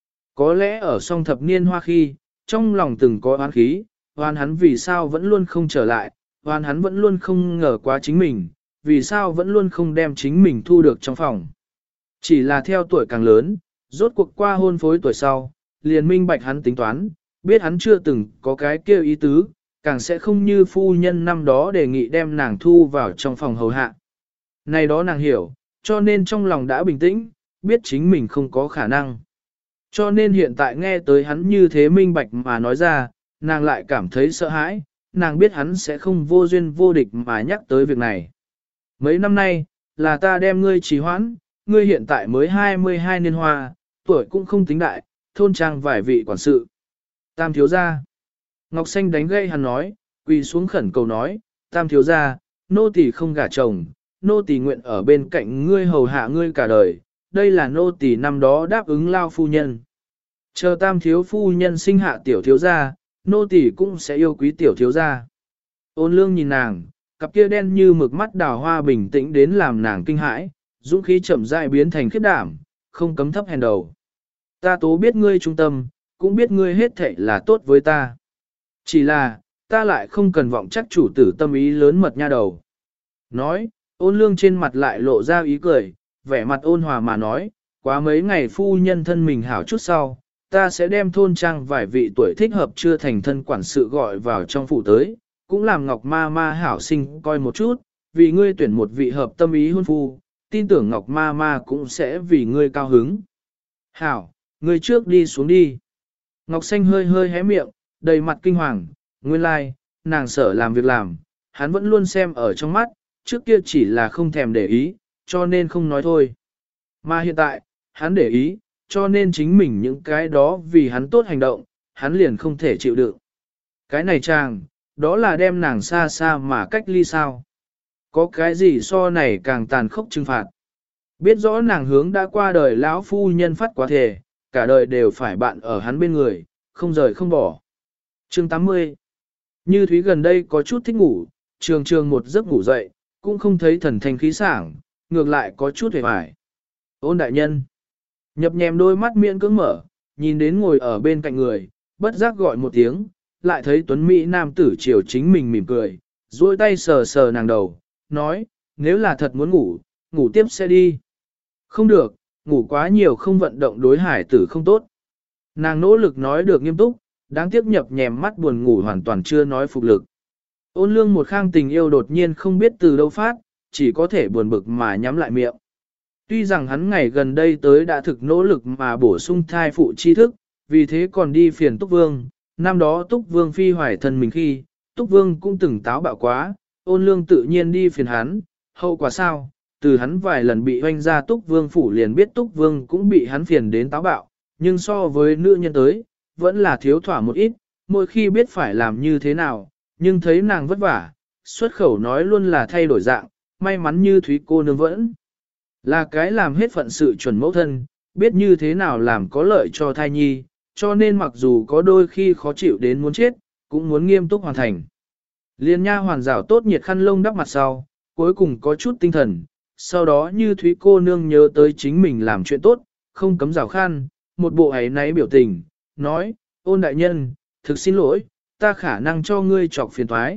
Có lẽ ở song thập niên hoa khi, trong lòng từng có oán khí, oán hắn vì sao vẫn luôn không trở lại, oán hắn vẫn luôn không ngờ quá chính mình, vì sao vẫn luôn không đem chính mình thu được trong phòng. Chỉ là theo tuổi càng lớn, rốt cuộc qua hôn phối tuổi sau, liền minh bạch hắn tính toán, biết hắn chưa từng có cái kêu ý tứ, càng sẽ không như phu nhân năm đó đề nghị đem nàng thu vào trong phòng hầu hạ. Này đó nàng hiểu, cho nên trong lòng đã bình tĩnh, biết chính mình không có khả năng. Cho nên hiện tại nghe tới hắn như thế minh bạch mà nói ra, nàng lại cảm thấy sợ hãi, nàng biết hắn sẽ không vô duyên vô địch mà nhắc tới việc này. Mấy năm nay, là ta đem ngươi trì hoãn, ngươi hiện tại mới 22 niên hoa, tuổi cũng không tính đại, thôn trang vài vị quản sự. Tam thiếu gia. Ngọc Xanh đánh gây hắn nói, quỳ xuống khẩn cầu nói, tam thiếu gia, nô tỳ không gả chồng, nô tỳ nguyện ở bên cạnh ngươi hầu hạ ngươi cả đời, đây là nô tỳ năm đó đáp ứng lao phu nhân. Chờ tam thiếu phu nhân sinh hạ tiểu thiếu gia, nô tỳ cũng sẽ yêu quý tiểu thiếu gia. Ôn lương nhìn nàng, cặp kia đen như mực mắt đào hoa bình tĩnh đến làm nàng kinh hãi, dũng khí chậm rãi biến thành khiếp đảm, không cấm thấp hèn đầu. Ta tố biết ngươi trung tâm, cũng biết ngươi hết thảy là tốt với ta. Chỉ là, ta lại không cần vọng chắc chủ tử tâm ý lớn mật nha đầu. Nói, ôn lương trên mặt lại lộ ra ý cười, vẻ mặt ôn hòa mà nói, quá mấy ngày phu nhân thân mình hảo chút sau, ta sẽ đem thôn trang vài vị tuổi thích hợp chưa thành thân quản sự gọi vào trong phủ tới, cũng làm Ngọc ma ma hảo sinh coi một chút, vì ngươi tuyển một vị hợp tâm ý hôn phu, tin tưởng Ngọc ma ma cũng sẽ vì ngươi cao hứng. Hảo, ngươi trước đi xuống đi. Ngọc Xanh hơi hơi hé miệng, đầy mặt kinh hoàng, nguyên lai, nàng sợ làm việc làm, hắn vẫn luôn xem ở trong mắt, trước kia chỉ là không thèm để ý, cho nên không nói thôi. Mà hiện tại, hắn để ý, cho nên chính mình những cái đó vì hắn tốt hành động, hắn liền không thể chịu đựng. Cái này chàng, đó là đem nàng xa xa mà cách ly sao. Có cái gì so này càng tàn khốc trừng phạt. Biết rõ nàng hướng đã qua đời lão phu nhân phát quá thể, cả đời đều phải bạn ở hắn bên người, không rời không bỏ. Chương 80. Như Thúy gần đây có chút thích ngủ, trường trường một giấc ngủ dậy, cũng không thấy thần thanh khí sảng, ngược lại có chút hề hoài. Ôn đại nhân. Nhập nhèm đôi mắt miệng cưỡng mở, nhìn đến ngồi ở bên cạnh người, bất giác gọi một tiếng, lại thấy tuấn Mỹ nam tử chiều chính mình mỉm cười, duỗi tay sờ sờ nàng đầu, nói, nếu là thật muốn ngủ, ngủ tiếp sẽ đi. Không được, ngủ quá nhiều không vận động đối hải tử không tốt. Nàng nỗ lực nói được nghiêm túc, đáng tiếc nhập nhèm mắt buồn ngủ hoàn toàn chưa nói phục lực. Ôn lương một khang tình yêu đột nhiên không biết từ đâu phát, chỉ có thể buồn bực mà nhắm lại miệng. Tuy rằng hắn ngày gần đây tới đã thực nỗ lực mà bổ sung thai phụ tri thức, vì thế còn đi phiền Túc Vương, năm đó Túc Vương phi hoài thân mình khi, Túc Vương cũng từng táo bạo quá, ôn lương tự nhiên đi phiền hắn, hậu quả sao, từ hắn vài lần bị hoanh ra Túc Vương phủ liền biết Túc Vương cũng bị hắn phiền đến táo bạo, nhưng so với nữ nhân tới, vẫn là thiếu thỏa một ít, mỗi khi biết phải làm như thế nào, nhưng thấy nàng vất vả, xuất khẩu nói luôn là thay đổi dạng, may mắn như Thúy cô nương vẫn là cái làm hết phận sự chuẩn mẫu thân, biết như thế nào làm có lợi cho thai nhi, cho nên mặc dù có đôi khi khó chịu đến muốn chết, cũng muốn nghiêm túc hoàn thành. Liên nha hoàn rảo tốt nhiệt khăn lông đắp mặt sau, cuối cùng có chút tinh thần, sau đó như Thúy cô nương nhớ tới chính mình làm chuyện tốt, không cấm rảo khăn, một bộ ấy náy biểu tình, nói, ôn đại nhân, thực xin lỗi, ta khả năng cho ngươi chọc phiền toái.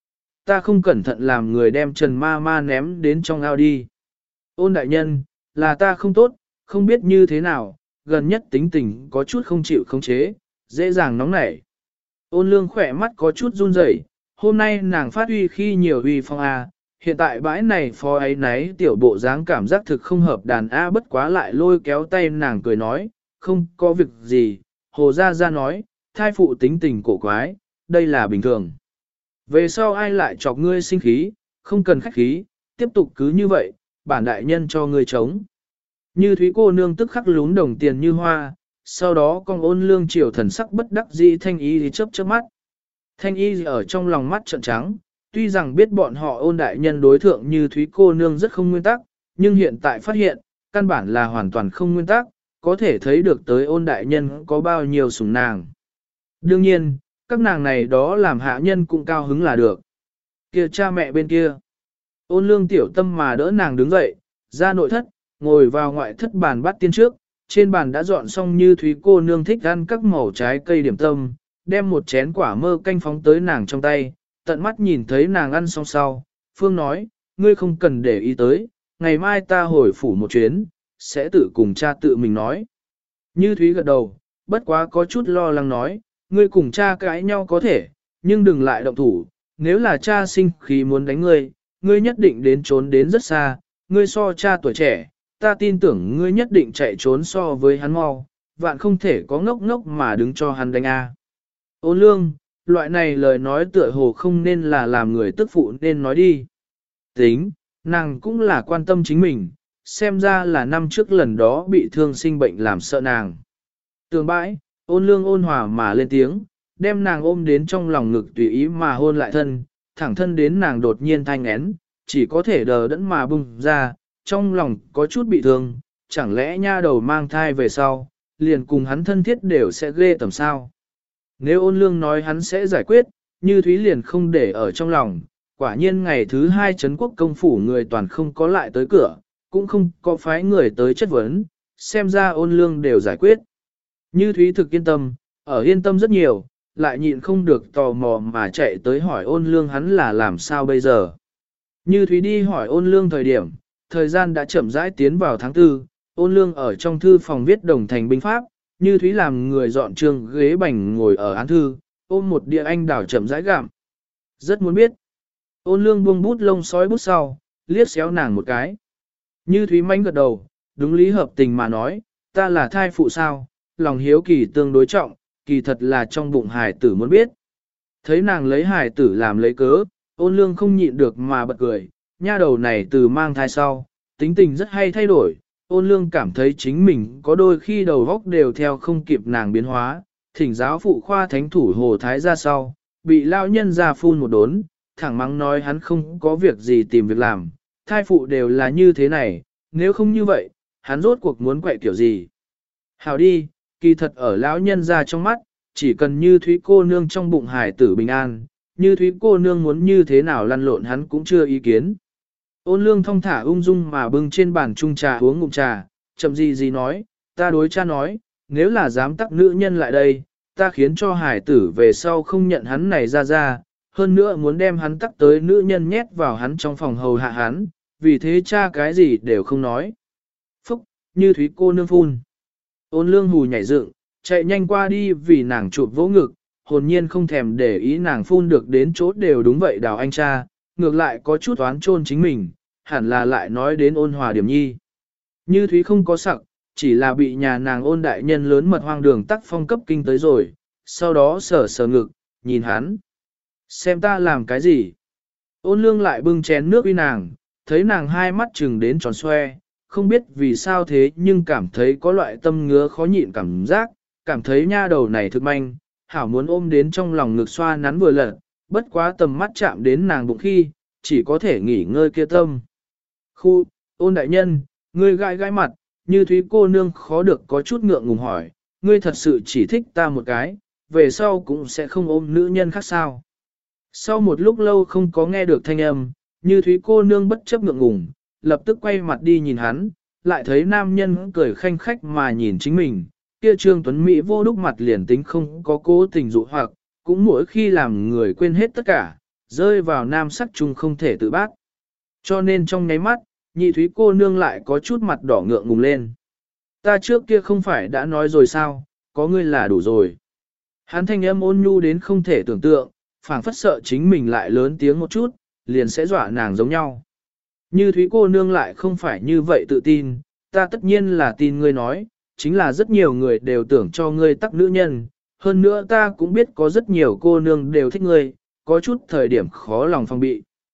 Ta không cẩn thận làm người đem Trần ma ma ném đến trong ao đi. Ôn đại nhân, là ta không tốt, không biết như thế nào, gần nhất tính tình có chút không chịu khống chế, dễ dàng nóng nảy. Ôn lương khỏe mắt có chút run rẩy, hôm nay nàng phát uy khi nhiều uy phong A, hiện tại bãi này phó ấy nấy tiểu bộ dáng cảm giác thực không hợp đàn A bất quá lại lôi kéo tay nàng cười nói, không có việc gì, hồ gia gia nói, thai phụ tính tình cổ quái, đây là bình thường. Về sau ai lại chọc ngươi sinh khí, không cần khách khí, tiếp tục cứ như vậy, bản đại nhân cho ngươi chống. Như Thúy cô nương tức khắc lún đồng tiền như hoa, sau đó con Ôn Lương chiều thần sắc bất đắc dĩ Thanh Y thì chớp chớp mắt. Thanh Y ở trong lòng mắt trợn trắng, tuy rằng biết bọn họ Ôn đại nhân đối thượng Như Thúy cô nương rất không nguyên tắc, nhưng hiện tại phát hiện, căn bản là hoàn toàn không nguyên tắc, có thể thấy được tới Ôn đại nhân có bao nhiêu sủng nàng. Đương nhiên, các nàng này đó làm hạ nhân cũng cao hứng là được. Kia cha mẹ bên kia. Ôn Lương tiểu tâm mà đỡ nàng đứng dậy, ra nội thất, ngồi vào ngoại thất bàn bát tiên trước, trên bàn đã dọn xong Như Thúy cô nương thích ăn các màu trái cây điểm tâm, đem một chén quả mơ canh phóng tới nàng trong tay, tận mắt nhìn thấy nàng ăn xong sau, Phương nói, ngươi không cần để ý tới, ngày mai ta hồi phủ một chuyến, sẽ tự cùng cha tự mình nói. Như Thúy gật đầu, bất quá có chút lo lắng nói, ngươi cùng cha cãi nhau có thể, nhưng đừng lại động thủ, nếu là cha sinh khí muốn đánh ngươi, ngươi nhất định đến trốn đến rất xa, ngươi so cha tuổi trẻ, ta tin tưởng ngươi nhất định chạy trốn so với hắn mau, vạn không thể có ngốc ngốc mà đứng cho hắn đánh a. Ôn Lương, loại này lời nói tựa hồ không nên là làm người tức phụ nên nói đi. Tính, nàng cũng là quan tâm chính mình, xem ra là năm trước lần đó bị thương sinh bệnh làm sợ nàng. Tường bãi, Ôn Lương ôn hòa mà lên tiếng, đem nàng ôm đến trong lòng ngực tùy ý mà hôn lại thân, thẳng thân đến nàng đột nhiên thanh én, chỉ có thể đờ đẫn mà bung ra, trong lòng có chút bị thương, chẳng lẽ nha đầu mang thai về sau, liền cùng hắn thân thiết đều sẽ ghê tầm sao. Nếu Ôn Lương nói hắn sẽ giải quyết, Như Thúy liền không để ở trong lòng, quả nhiên ngày thứ 2 Trấn Quốc công phủ người toàn không có lại tới cửa, cũng không có phái người tới chất vấn, xem ra Ôn Lương đều giải quyết. Như Thúy thực yên tâm, ở yên tâm rất nhiều, lại nhịn không được tò mò mà chạy tới hỏi Ôn Lương hắn là làm sao bây giờ. Như Thúy đi hỏi Ôn Lương thời điểm, thời gian đã chậm rãi tiến vào tháng 4, Ôn Lương ở trong thư phòng viết đồng thành binh pháp, Như Thúy làm người dọn trường ghế bành ngồi ở án thư, ôm một đĩa anh đào chậm rãi gặm. Rất muốn biết. Ôn Lương buông bút lông sói bút sau, liếc xéo nàng một cái. Như Thúy manh gật đầu, đúng lý hợp tình mà nói, ta là thai phụ sao, lòng hiếu kỳ tương đối trọng, kỳ thật là trong bụng hài tử muốn biết. Thấy nàng lấy hài tử làm lấy cớ, Ôn Lương không nhịn được mà bật cười, nha đầu này từ mang thai sau, tính tình rất hay thay đổi. Ôn Lương cảm thấy chính mình có đôi khi đầu góc đều theo không kịp nàng biến hóa, thỉnh giáo phụ khoa thánh thủ Hồ Thái ra sau, bị lao nhân ra phun một đốn, thẳng mắng nói hắn không có việc gì tìm việc làm, thai phụ đều là như thế này, nếu không như vậy, hắn rốt cuộc muốn quậy kiểu gì. Hào đi, kỳ thật ở lão nhân ra trong mắt, chỉ cần Như Thúy cô nương trong bụng hải tử bình an, Như Thúy cô nương muốn như thế nào lăn lộn hắn cũng chưa ý kiến. Ôn Lương thong thả ung dung mà bưng trên bàn chung trà uống ngụm trà, chậm gì nói, ta đối cha nói, nếu là dám tắc nữ nhân lại đây, ta khiến cho hải tử về sau không nhận hắn này ra, hơn nữa muốn đem hắn tắc tới nữ nhân nhét vào hắn trong phòng hầu hạ hắn, vì thế cha cái gì đều không nói. Phúc, Như Thúy cô nương phun. Ôn Lương hù nhảy dựng, chạy nhanh qua đi vì nàng chụp vỗ ngực, hồn nhiên không thèm để ý nàng phun được đến chỗ đều đúng vậy đào anh cha, ngược lại có chút oán trôn chính mình, hẳn là lại nói đến ôn hòa điểm nhi. Như Thúy không có sặc, chỉ là bị nhà nàng Ôn đại nhân lớn mật hoang đường tắc phong cấp kinh tới rồi, sau đó sờ sờ ngực, nhìn hắn. Xem ta làm cái gì? Ôn Lương lại bưng chén nước uy nàng, thấy nàng hai mắt trừng đến tròn xoe, không biết vì sao thế nhưng cảm thấy có loại tâm ngứa khó nhịn cảm giác, cảm thấy nha đầu này thực manh, hảo muốn ôm đến trong lòng ngực xoa nắn vừa lật, bất quá tầm mắt chạm đến nàng bụng khi, chỉ có thể nghỉ ngơi kia tâm. Khu, Ôn đại nhân, ngươi gãi gãi mặt, Như Thúy cô nương khó được có chút ngượng ngùng hỏi, ngươi thật sự chỉ thích ta một cái, về sau cũng sẽ không ôm nữ nhân khác sao. Sau một lúc lâu không có nghe được thanh âm, Như Thúy cô nương bất chấp ngượng ngùng, lập tức quay mặt đi nhìn hắn, lại thấy nam nhân cười khanh khách mà nhìn chính mình, kia Trương Tuấn Mỹ vô đúc mặt liền tính không có cố tình dụ hoặc, cũng mỗi khi làm người quên hết tất cả, rơi vào nam sắc chung không thể tự bác. Cho nên trong nháy mắt, Nhị Thúy cô nương lại có chút mặt đỏ ngượng ngùng lên. Ta trước kia không phải đã nói rồi sao, có ngươi là đủ rồi. Hắn thanh âm ôn nhu đến không thể tưởng tượng, phảng phất sợ chính mình lại lớn tiếng một chút, liền sẽ dọa nàng giống nhau. Như Thúy cô nương lại không phải như vậy tự tin, ta tất nhiên là tin ngươi nói, chính là rất nhiều người đều tưởng cho ngươi tắc nữ nhân, hơn nữa ta cũng biết có rất nhiều cô nương đều thích ngươi, có chút thời điểm khó lòng phòng bị.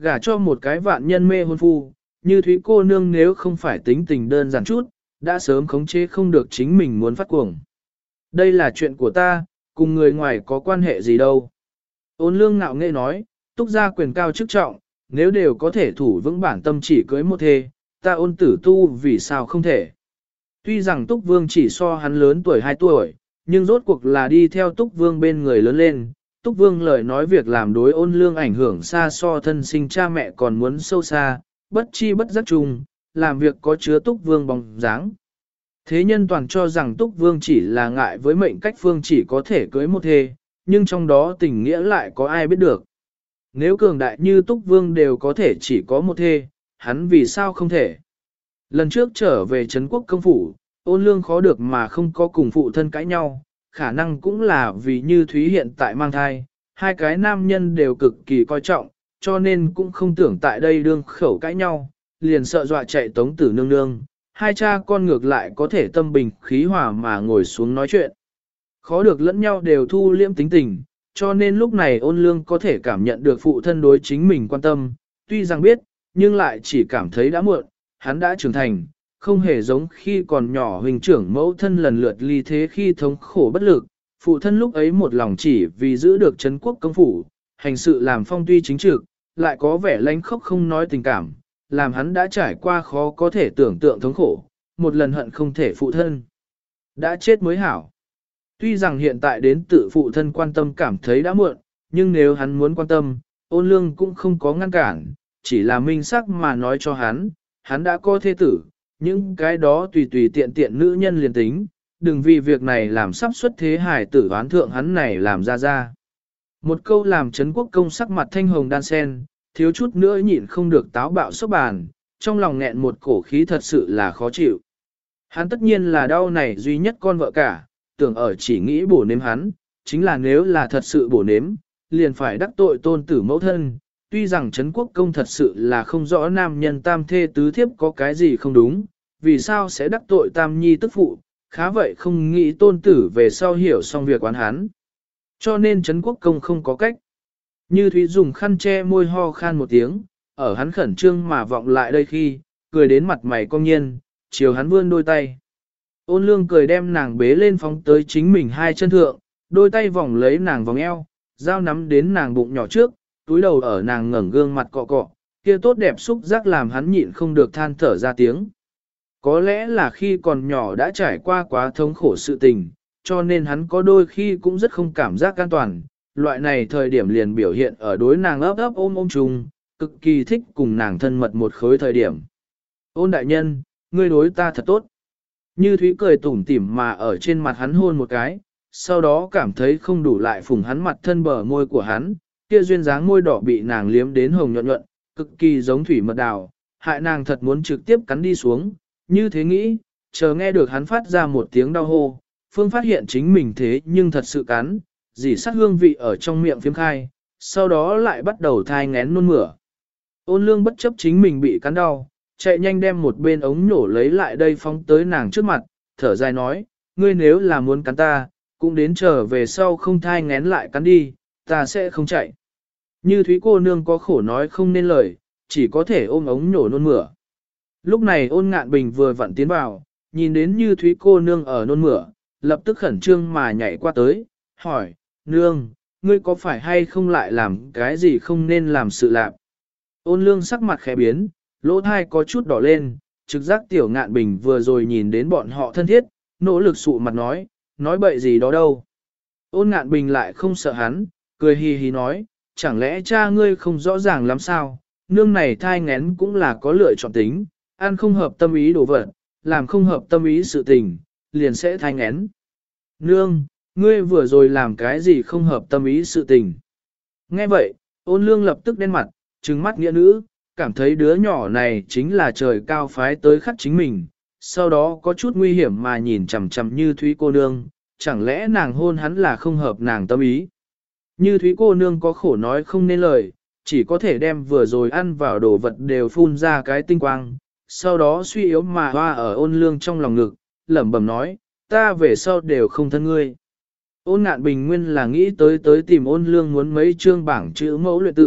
Gả cho một cái vạn nhân mê hôn phu, như Thúy cô nương nếu không phải tính tình đơn giản chút, đã sớm khống chế không được chính mình muốn phát cuồng. Đây là chuyện của ta, cùng người ngoài có quan hệ gì đâu. Ôn lương ngạo nghễ nói, túc gia quyền cao chức trọng, nếu đều có thể thủ vững bản tâm chỉ cưới một thê, ta ôn tử tu vì sao không thể. Tuy rằng túc vương chỉ so hắn lớn tuổi 2 tuổi, nhưng rốt cuộc là đi theo túc vương bên người lớn lên. Túc vương lời nói việc làm đối ôn lương ảnh hưởng xa so thân sinh cha mẹ còn muốn sâu xa, bất chi bất giác chung, làm việc có chứa túc vương bóng dáng. Thế nhân toàn cho rằng túc vương chỉ là ngại với mệnh cách phương chỉ có thể cưới một thê, nhưng trong đó tình nghĩa lại có ai biết được. Nếu cường đại như túc vương đều có thể chỉ có một thê, hắn vì sao không thể. Lần trước trở về Trấn Quốc công phủ, ôn lương khó được mà không có cùng phụ thân cãi nhau, khả năng cũng là vì như Thúy hiện tại mang thai, hai cái nam nhân đều cực kỳ coi trọng, cho nên cũng không tưởng tại đây đương khẩu cãi nhau, liền sợ dọa chạy Tống Tử nương nương, hai cha con ngược lại có thể tâm bình khí hòa mà ngồi xuống nói chuyện. Khó được lẫn nhau đều thu liễm tính tình, cho nên lúc này ôn lương có thể cảm nhận được phụ thân đối chính mình quan tâm, tuy rằng biết, nhưng lại chỉ cảm thấy đã muộn, hắn đã trưởng thành, không hề giống khi còn nhỏ huynh trưởng mẫu thân lần lượt ly thế khi thống khổ bất lực, phụ thân lúc ấy một lòng chỉ vì giữ được Trấn Quốc công phủ, hành sự làm phong tuy chính trực, lại có vẻ lánh khóc không nói tình cảm, làm hắn đã trải qua khó có thể tưởng tượng thống khổ, một lần hận không thể phụ thân. Đã chết mới hảo. Tuy rằng hiện tại đến tự phụ thân quan tâm cảm thấy đã muộn, nhưng nếu hắn muốn quan tâm, ôn lương cũng không có ngăn cản, chỉ là minh sắc mà nói cho hắn đã có thê tử, những cái đó tùy tùy tiện tiện nữ nhân liền tính, đừng vì việc này làm sắp xuất thế hài tử oán thượng hắn này làm ra. Một câu làm Trấn Quốc công sắc mặt thanh hồng đan sen, thiếu chút nữa nhịn không được táo bạo sốc bàn, trong lòng nghẹn một cổ khí thật sự là khó chịu. Hắn tất nhiên là đau này duy nhất con vợ cả, tưởng ở chỉ nghĩ bổ nếm hắn, chính là nếu là thật sự bổ nếm, liền phải đắc tội tôn tử mẫu thân. Tuy rằng Trấn Quốc công thật sự là không rõ nam nhân tam thê tứ thiếp có cái gì không đúng, vì sao sẽ đắc tội tam nhi tức phụ, khá vậy không nghĩ tôn tử về sau hiểu xong việc oán hắn. Cho nên Trấn Quốc công không có cách. Như Thúy dùng khăn che môi ho khan một tiếng, ở hắn khẩn trương mà vọng lại đây khi, cười đến mặt mày cong nhiên, chiều hắn vươn đôi tay. Ôn lương cười đem nàng bế lên phóng tới chính mình hai chân thượng, đôi tay vòng lấy nàng vòng eo, dao nắm đến nàng bụng nhỏ trước, túi đầu ở nàng ngẩng gương mặt cọ cọ, kia tốt đẹp xúc giác làm hắn nhịn không được than thở ra tiếng. Có lẽ là khi còn nhỏ đã trải qua quá thống khổ sự tình, cho nên hắn có đôi khi cũng rất không cảm giác an toàn, loại này thời điểm liền biểu hiện ở đối nàng ấp ấp ôm ôm chung, cực kỳ thích cùng nàng thân mật một khối thời điểm. Ôn đại nhân, ngươi đối ta thật tốt. Như Thúy cười tủm tỉm mà ở trên mặt hắn hôn một cái, sau đó cảm thấy không đủ lại phùng hắn mặt thân bờ môi của hắn, kia duyên dáng môi đỏ bị nàng liếm đến hồng nhuận nhuận, cực kỳ giống thủy mật đào, hại nàng thật muốn trực tiếp cắn đi xuống, như thế nghĩ, chờ nghe được hắn phát ra một tiếng đau hô, Phương phát hiện chính mình thế nhưng thật sự cắn, dì sát hương vị ở trong miệng phiếm khai, sau đó lại bắt đầu thai ngén nôn mửa. Ôn lương bất chấp chính mình bị cắn đau, chạy nhanh đem một bên ống nhổ lấy lại đây phóng tới nàng trước mặt, thở dài nói, ngươi nếu là muốn cắn ta, cũng đến trở về sau không thai ngén lại cắn đi, ta sẽ không chạy. Như Thúy cô nương có khổ nói không nên lời, chỉ có thể ôm ống nhổ nôn mửa. Lúc này Ôn Ngạn Bình vừa vặn tiến vào, nhìn đến Như Thúy cô nương ở nôn mửa, lập tức khẩn trương mà nhảy qua tới, hỏi, nương, ngươi có phải hay không lại làm cái gì không nên làm sự lạc? Ôn lương sắc mặt khẽ biến, lỗ thai có chút đỏ lên, trực giác Tiểu Ngạn Bình vừa rồi nhìn đến bọn họ thân thiết, nỗ lực sụ mặt nói bậy gì đó đâu. Ôn Ngạn Bình lại không sợ hắn, cười hì hì nói, chẳng lẽ cha ngươi không rõ ràng lắm sao, nương này thai ngén cũng là có lựa chọn tính, ăn không hợp tâm ý đồ vật, làm không hợp tâm ý sự tình, liền sẽ thai ngén. Nương, ngươi vừa rồi làm cái gì không hợp tâm ý sự tình. Nghe vậy, Ôn lương lập tức đen mặt, trừng mắt nghĩa nữ, cảm thấy đứa nhỏ này chính là trời cao phái tới khắc chính mình, sau đó có chút nguy hiểm mà nhìn chằm chằm Như Thúy cô nương, chẳng lẽ nàng hôn hắn là không hợp nàng tâm ý. Như Thúy cô nương có khổ nói không nên lời, chỉ có thể đem vừa rồi ăn vào đồ vật đều phun ra cái tinh quang, sau đó suy yếu mà hoa ở Ôn lương trong lòng ngực, lẩm bẩm nói, ta về sau đều không thân ngươi. Ôn Ngạn Bình nguyên là nghĩ tới tìm Ôn lương muốn mấy chương bảng chữ mẫu luyện tự,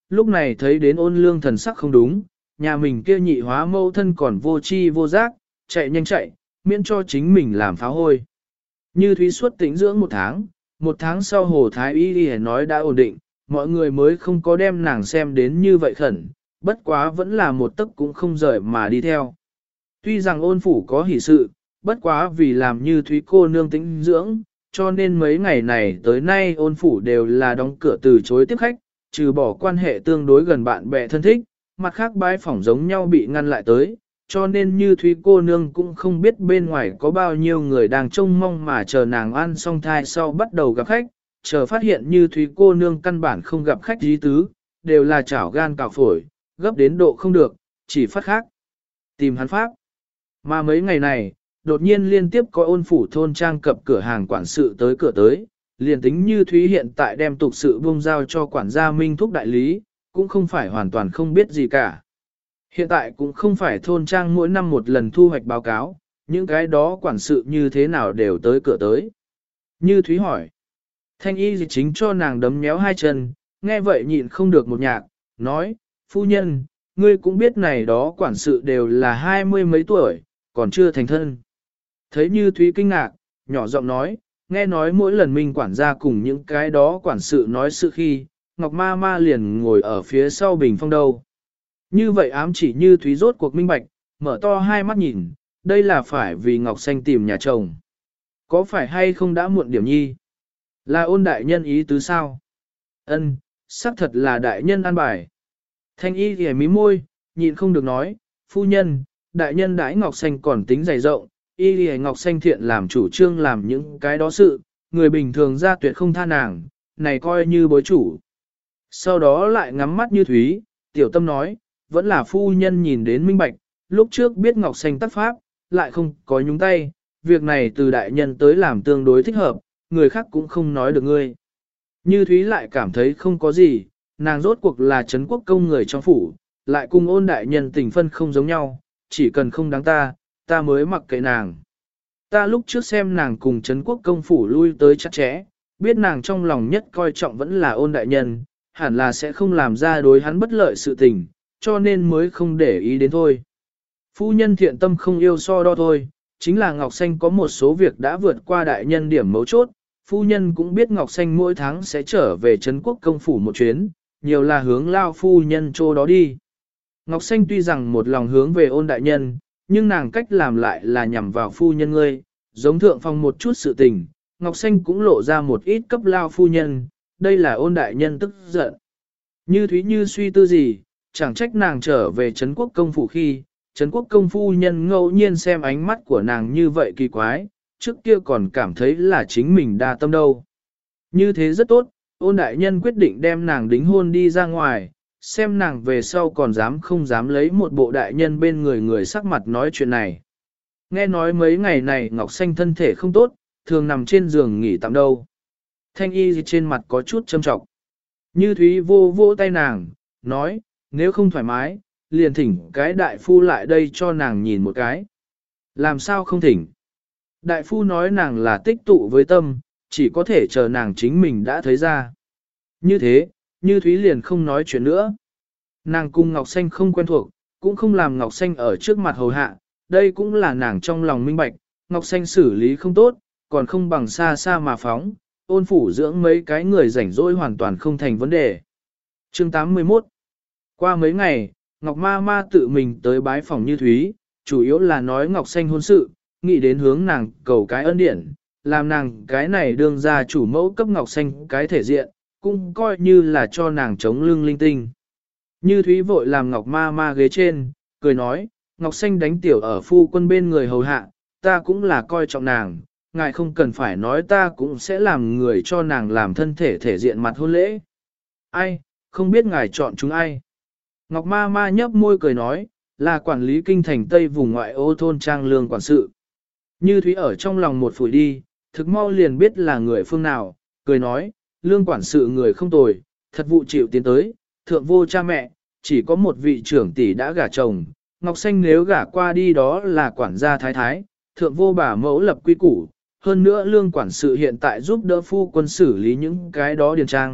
Lúc này thấy đến ôn lương thần sắc không đúng, nhà mình kia nhị hóa mâu thân còn vô chi vô giác, chạy nhanh chạy, miễn cho chính mình làm phá hôi. Như Thúy suốt tĩnh dưỡng một tháng sau Hồ Thái Y đi nói đã ổn định, mọi người mới không có đem nàng xem đến như vậy khẩn, bất quá vẫn là một tấc cũng không rời mà đi theo. Tuy rằng ôn phủ có hỷ sự, bất quá vì làm Như Thúy cô nương tĩnh dưỡng, cho nên mấy ngày này tới nay ôn phủ đều là đóng cửa từ chối tiếp khách, trừ bỏ quan hệ tương đối gần bạn bè thân thích, mặt khác bái phỏng giống nhau bị ngăn lại tới, cho nên Như Thúy cô nương cũng không biết bên ngoài có bao nhiêu người đang trông mong mà chờ nàng ăn xong thai sau bắt đầu gặp khách, chờ phát hiện Như Thúy cô nương căn bản không gặp khách dí tứ, đều là chảo gan cào phổi, gấp đến độ không được, chỉ phát khác. Tìm hắn pháp. Mà mấy ngày này, đột nhiên liên tiếp có ôn phủ thôn trang cập cửa hàng quản sự tới cửa tới, liền tính Như Thúy hiện tại đem tục sự buông giao cho quản gia Minh Thúc đại lý, cũng không phải hoàn toàn không biết gì cả. Hiện tại cũng không phải thôn trang mỗi năm một lần thu hoạch báo cáo, những cái đó quản sự như thế nào đều tới cửa tới. Như Thúy hỏi, thanh y gì chính cho nàng đấm méo hai chân, nghe vậy nhịn không được một nhạc, nói, phu nhân, ngươi cũng biết này đó quản sự đều là 20 mấy tuổi, còn chưa thành thân. Thấy Như Thúy kinh ngạc, nhỏ giọng nói, nghe nói mỗi lần mình quản gia cùng những cái đó quản sự nói sự khi, Ngọc Ma Ma liền ngồi ở phía sau bình phong đâu. Như vậy ám chỉ Như Thúy rốt cuộc minh bạch, mở to hai mắt nhìn, đây là phải vì Ngọc Xanh tìm nhà chồng. Có phải hay không đã muộn điểm nhi? Là ôn đại nhân ý tứ sao? Ân, xác thật là đại nhân an bài. Thanh y ghẻ mí môi, nhịn không được nói, phu nhân, đại nhân đãi Ngọc Xanh còn tính dày rộng, y ghẻ Ngọc Xanh thiện làm chủ trương làm những cái đó sự, người bình thường ra tuyệt không tha nàng, này coi như bối chủ. Sau đó lại ngắm mắt Như Thúy, tiểu tâm nói, vẫn là phu nhân nhìn đến minh bạch, lúc trước biết Ngọc Xanh tác pháp, lại không có nhúng tay, việc này từ đại nhân tới làm tương đối thích hợp, người khác cũng không nói được ngươi. Như Thúy lại cảm thấy không có gì, nàng rốt cuộc là Trấn Quốc công người trong phủ, lại cùng ôn đại nhân tình phân không giống nhau, chỉ cần không đáng ta mới mặc kệ nàng. Ta lúc trước xem nàng cùng Trấn Quốc công phủ lui tới chặt chẽ, biết nàng trong lòng nhất coi trọng vẫn là ôn đại nhân, hẳn là sẽ không làm ra đối hắn bất lợi sự tình, cho nên mới không để ý đến thôi. Phu nhân thiện tâm không yêu so đo thôi, chính là Ngọc Xanh có một số việc đã vượt qua đại nhân điểm mấu chốt, phu nhân cũng biết Ngọc Xanh mỗi tháng sẽ trở về Trấn Quốc công phủ một chuyến, nhiều là hướng lao phu nhân chỗ đó đi. Ngọc Xanh tuy rằng một lòng hướng về ôn đại nhân, nhưng nàng cách làm lại là nhằm vào phu nhân ngươi, giống thượng phong một chút sự tình, Ngọc Xanh cũng lộ ra một ít cấp lao phu nhân, đây là ôn đại nhân tức giận. Như Thúy như suy tư gì, chẳng trách nàng trở về Trấn Quốc công phủ khi, Trấn Quốc công phu nhân ngẫu nhiên xem ánh mắt của nàng như vậy kỳ quái, trước kia còn cảm thấy là chính mình đa tâm đâu. Như thế rất tốt, ôn đại nhân quyết định đem nàng đính hôn đi ra ngoài, xem nàng về sau còn dám không dám lấy một bộ đại nhân bên người sắc mặt nói chuyện này. Nghe nói mấy ngày này Ngọc Xanh thân thể không tốt, thường nằm trên giường nghỉ tạm đâu. Thanh y trên mặt có chút châm trọng. Như Thúy vô vô tay nàng, nói, nếu không thoải mái, liền thỉnh cái đại phu lại đây cho nàng nhìn một cái. Làm sao không thỉnh? Đại phu nói nàng là tích tụ với tâm, chỉ có thể chờ nàng chính mình đã thấy ra. Như thế, Như Thúy liền không nói chuyện nữa. Nàng cùng Ngọc Xanh không quen thuộc, cũng không làm Ngọc Xanh ở trước mặt hầu hạ, đây cũng là nàng trong lòng minh bạch, Ngọc Xanh xử lý không tốt, còn không bằng xa xa mà phóng, ôn phủ dưỡng mấy cái người rảnh rỗi hoàn toàn không thành vấn đề. Chương 81 Qua mấy ngày, Ngọc Ma Ma tự mình tới bái phòng Như Thúy, chủ yếu là nói Ngọc Xanh hôn sự, nghĩ đến hướng nàng cầu cái ân điển, làm nàng cái này đương ra chủ mẫu cấp Ngọc Xanh cái thể diện, cũng coi như là cho nàng chống lưng linh tinh. Như Thúy vội làm Ngọc Ma Ma ghế trên, cười nói, Ngọc Xanh đánh tiểu ở phu quân bên người hầu hạ, ta cũng là coi trọng nàng, ngài không cần phải nói ta cũng sẽ làm người cho nàng làm thân thể thể diện mặt hôn lễ. Ai, không biết ngài chọn chúng ai. Ngọc Ma Ma nhấp môi cười nói, là quản lý kinh thành Tây vùng ngoại ô thôn trang lương quản sự. Như Thúy ở trong lòng một phủi đi, thực mau liền biết là người phương nào, cười nói, lương quản sự người không tồi, thật vụ chịu tiến tới, thượng vô cha mẹ, chỉ có một vị trưởng tỷ đã gả chồng, Ngọc Xanh nếu gả qua đi đó là quản gia thái thái, thượng vô bà mẫu lập quy củ, hơn nữa lương quản sự hiện tại giúp đỡ phu quân xử lý những cái đó điền trang,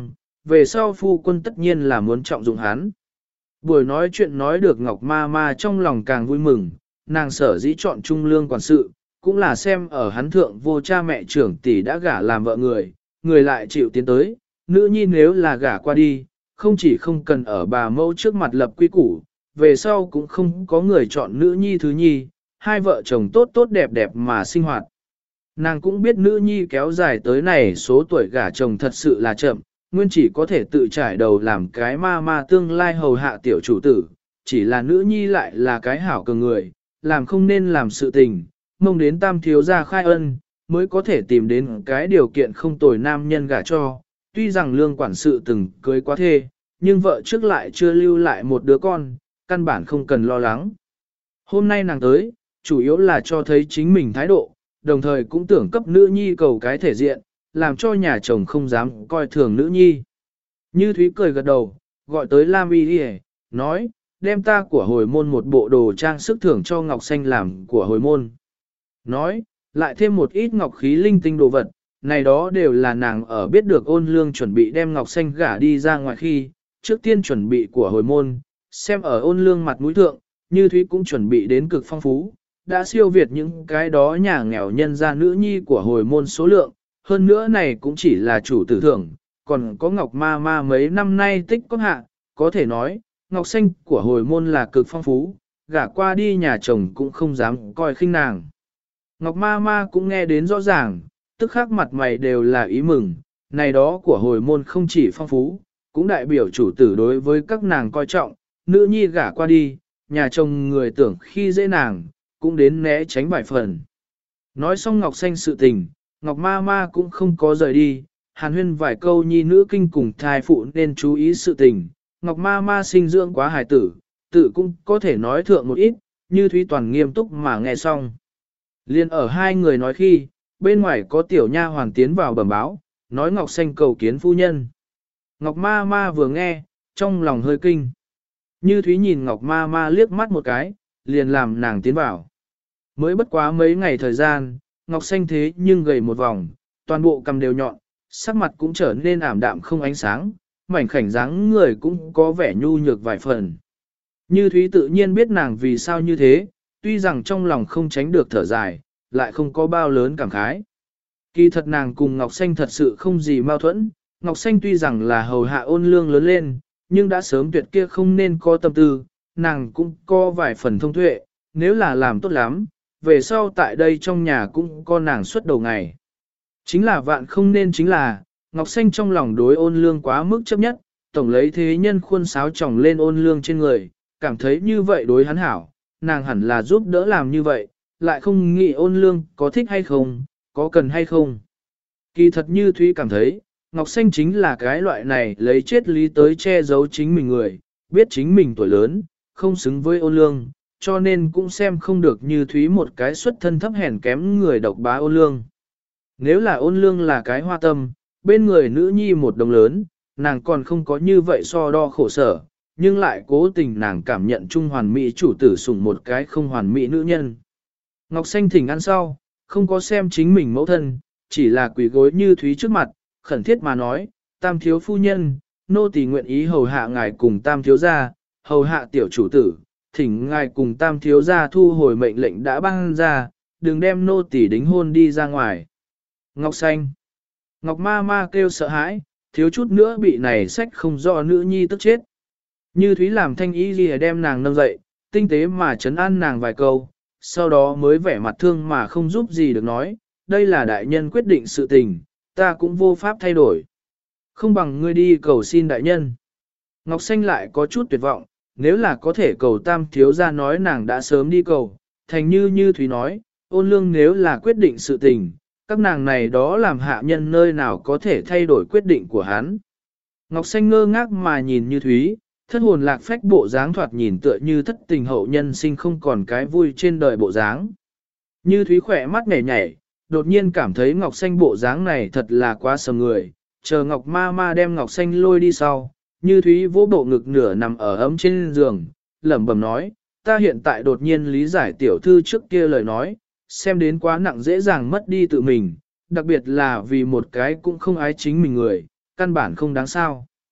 về sau phu quân tất nhiên là muốn trọng dụng hắn. Buổi nói chuyện nói được Ngọc Ma Ma trong lòng càng vui mừng, nàng sở dĩ chọn Trung Lương quản sự, cũng là xem ở hắn thượng vô cha mẹ trưởng tỷ đã gả làm vợ người, người lại chịu tiến tới, nữ nhi nếu là gả qua đi, không chỉ không cần ở bà mẫu trước mặt lập quy củ, về sau cũng không có người chọn nữ nhi thứ nhi, hai vợ chồng tốt tốt đẹp đẹp mà sinh hoạt. Nàng cũng biết nữ nhi kéo dài tới này số tuổi gả chồng thật sự là chậm, nguyên chỉ có thể tự trải đầu làm cái ma ma tương lai hầu hạ tiểu chủ tử, chỉ là nữ nhi lại là cái hảo cường người, làm không nên làm sự tình, mong đến tam thiếu gia khai ân, mới có thể tìm đến cái điều kiện không tồi nam nhân gả cho. Tuy rằng lương quản sự từng cưới quá thê, nhưng vợ trước lại chưa lưu lại một đứa con, căn bản không cần lo lắng. Hôm nay nàng tới, chủ yếu là cho thấy chính mình thái độ, đồng thời cũng tưởng cấp nữ nhi cầu cái thể diện, làm cho nhà chồng không dám coi thường nữ nhi. Như Thúy cười gật đầu, gọi tới Lam Y đi, nói, đem ta của hồi môn một bộ đồ trang sức thưởng cho Ngọc Xanh làm của hồi môn. Nói, lại thêm một ít ngọc khí linh tinh đồ vật, này đó đều là nàng ở biết được Ôn Lương chuẩn bị đem Ngọc Xanh gả đi ra ngoài khi, trước tiên chuẩn bị của hồi môn, xem ở Ôn Lương mặt mũi thượng, Như Thúy cũng chuẩn bị đến cực phong phú, đã siêu việt những cái đó nhà nghèo nhân gia nữ nhi của hồi môn số lượng, hơn nữa này cũng chỉ là chủ tử thưởng, còn có Ngọc Ma Ma mấy năm nay tích có hạ, có thể nói, Ngọc Xanh của hồi môn là cực phong phú, gả qua đi nhà chồng cũng không dám coi khinh nàng. Ngọc Ma Ma cũng nghe đến rõ ràng, tức khắc mặt mày đều là ý mừng, này đó của hồi môn không chỉ phong phú, cũng đại biểu chủ tử đối với các nàng coi trọng, nữ nhi gả qua đi, nhà chồng người tưởng khi dễ nàng, cũng đến né tránh vài phần. Nói xong Ngọc Xanh sự tình, Ngọc Ma Ma cũng không có rời đi, hàn huyên vài câu nhi nữ kinh cùng thai phụ nên chú ý sự tình, Ngọc Ma Ma sinh dưỡng quá hài tử, tự cũng có thể nói thượng một ít, Như Thúy toàn nghiêm túc mà nghe xong. Liên ở hai người nói khi, bên ngoài có tiểu nha hoàn tiến vào bẩm báo, nói Ngọc Xanh cầu kiến phu nhân. Ngọc Ma Ma vừa nghe, trong lòng hơi kinh. Như Thúy nhìn Ngọc Ma Ma liếc mắt một cái, liền làm nàng tiến vào. Mới bất quá mấy ngày thời gian, Ngọc Xanh thế nhưng gầy một vòng, toàn bộ cằm đều nhọn, sắc mặt cũng trở nên ảm đạm không ánh sáng, mảnh khảnh dáng người cũng có vẻ nhu nhược vài phần. Như Thúy tự nhiên biết nàng vì sao như thế, tuy rằng trong lòng không tránh được thở dài, lại không có bao lớn cảm khái. Kỳ thật nàng cùng Ngọc Xanh thật sự không gì mâu thuẫn, Ngọc Xanh tuy rằng là hầu hạ Ôn Lương lớn lên, nhưng đã sớm tuyệt kia không nên có tâm tư, nàng cũng có vài phần thông tuệ, nếu là làm tốt lắm, về sau tại đây trong nhà cũng có nàng suốt đầu ngày. Chính là vạn không nên chính là, Ngọc Xanh trong lòng đối Ôn Lương quá mức chấp nhất, tổng lấy thế nhân khuôn sáo tròng lên Ôn Lương trên người, cảm thấy như vậy đối hắn hảo, nàng hẳn là giúp đỡ làm như vậy, lại không nghĩ Ôn Lương có thích hay không, có cần hay không. Kỳ thật Như Thúy cảm thấy, Ngọc Xanh chính là cái loại này lấy chết lý tới che giấu chính mình người, biết chính mình tuổi lớn, không xứng với Ôn Lương, cho nên cũng xem không được Như Thúy một cái xuất thân thấp hèn kém người độc bá Ôn Lương. Nếu là Ôn Lương là cái hoa tâm, bên người nữ nhi một đồng lớn, nàng còn không có như vậy so đo khổ sở, nhưng lại cố tình nàng cảm nhận trung hoàn mỹ chủ tử sủng một cái không hoàn mỹ nữ nhân. Ngọc Xanh thỉnh ăn sau, không có xem chính mình mẫu thân, chỉ là quỳ gối Như Thúy trước mặt, khẩn thiết mà nói, tam thiếu phu nhân, nô tỳ nguyện ý hầu hạ ngài cùng tam thiếu gia, hầu hạ tiểu chủ tử, thỉnh ngài cùng tam thiếu gia thu hồi mệnh lệnh đã ban ra, đừng đem nô tỳ đính hôn đi ra ngoài. Ngọc Xanh, Ngọc Ma Ma kêu sợ hãi, thiếu chút nữa bị này sách không rõ nữ nhi tức chết. Như Thúy làm thanh ý gì đem nàng nâng dậy, tinh tế mà trấn an nàng vài câu, sau đó mới vẻ mặt thương mà không giúp gì được nói, đây là đại nhân quyết định sự tình, ta cũng vô pháp thay đổi. Không bằng ngươi đi cầu xin đại nhân. Ngọc Xanh lại có chút tuyệt vọng, nếu là có thể cầu tam thiếu ra nói nàng đã sớm đi cầu, thành Như Thúy nói, Ôn Lương nếu là quyết định sự tình, các nàng này đó làm hạ nhân nơi nào có thể thay đổi quyết định của hắn. Ngọc Xanh ngơ ngác mà nhìn Như Thúy, thất hồn lạc phách bộ dáng thoạt nhìn tựa như thất tình hậu nhân sinh không còn cái vui trên đời bộ dáng. Như Thúy khỏe mắt nhảy nhảy, đột nhiên cảm thấy Ngọc Xanh bộ dáng này thật là quá sầm người, chờ Ngọc Ma Ma đem Ngọc Xanh lôi đi sau, Như Thúy vỗ bộ ngực nửa nằm ở ấm trên giường, lẩm bẩm nói, ta hiện tại đột nhiên lý giải tiểu thư trước kia lời nói, xem đến quá nặng dễ dàng mất đi tự mình, đặc biệt là vì một cái cũng không ái chính mình người, căn bản không đáng sao.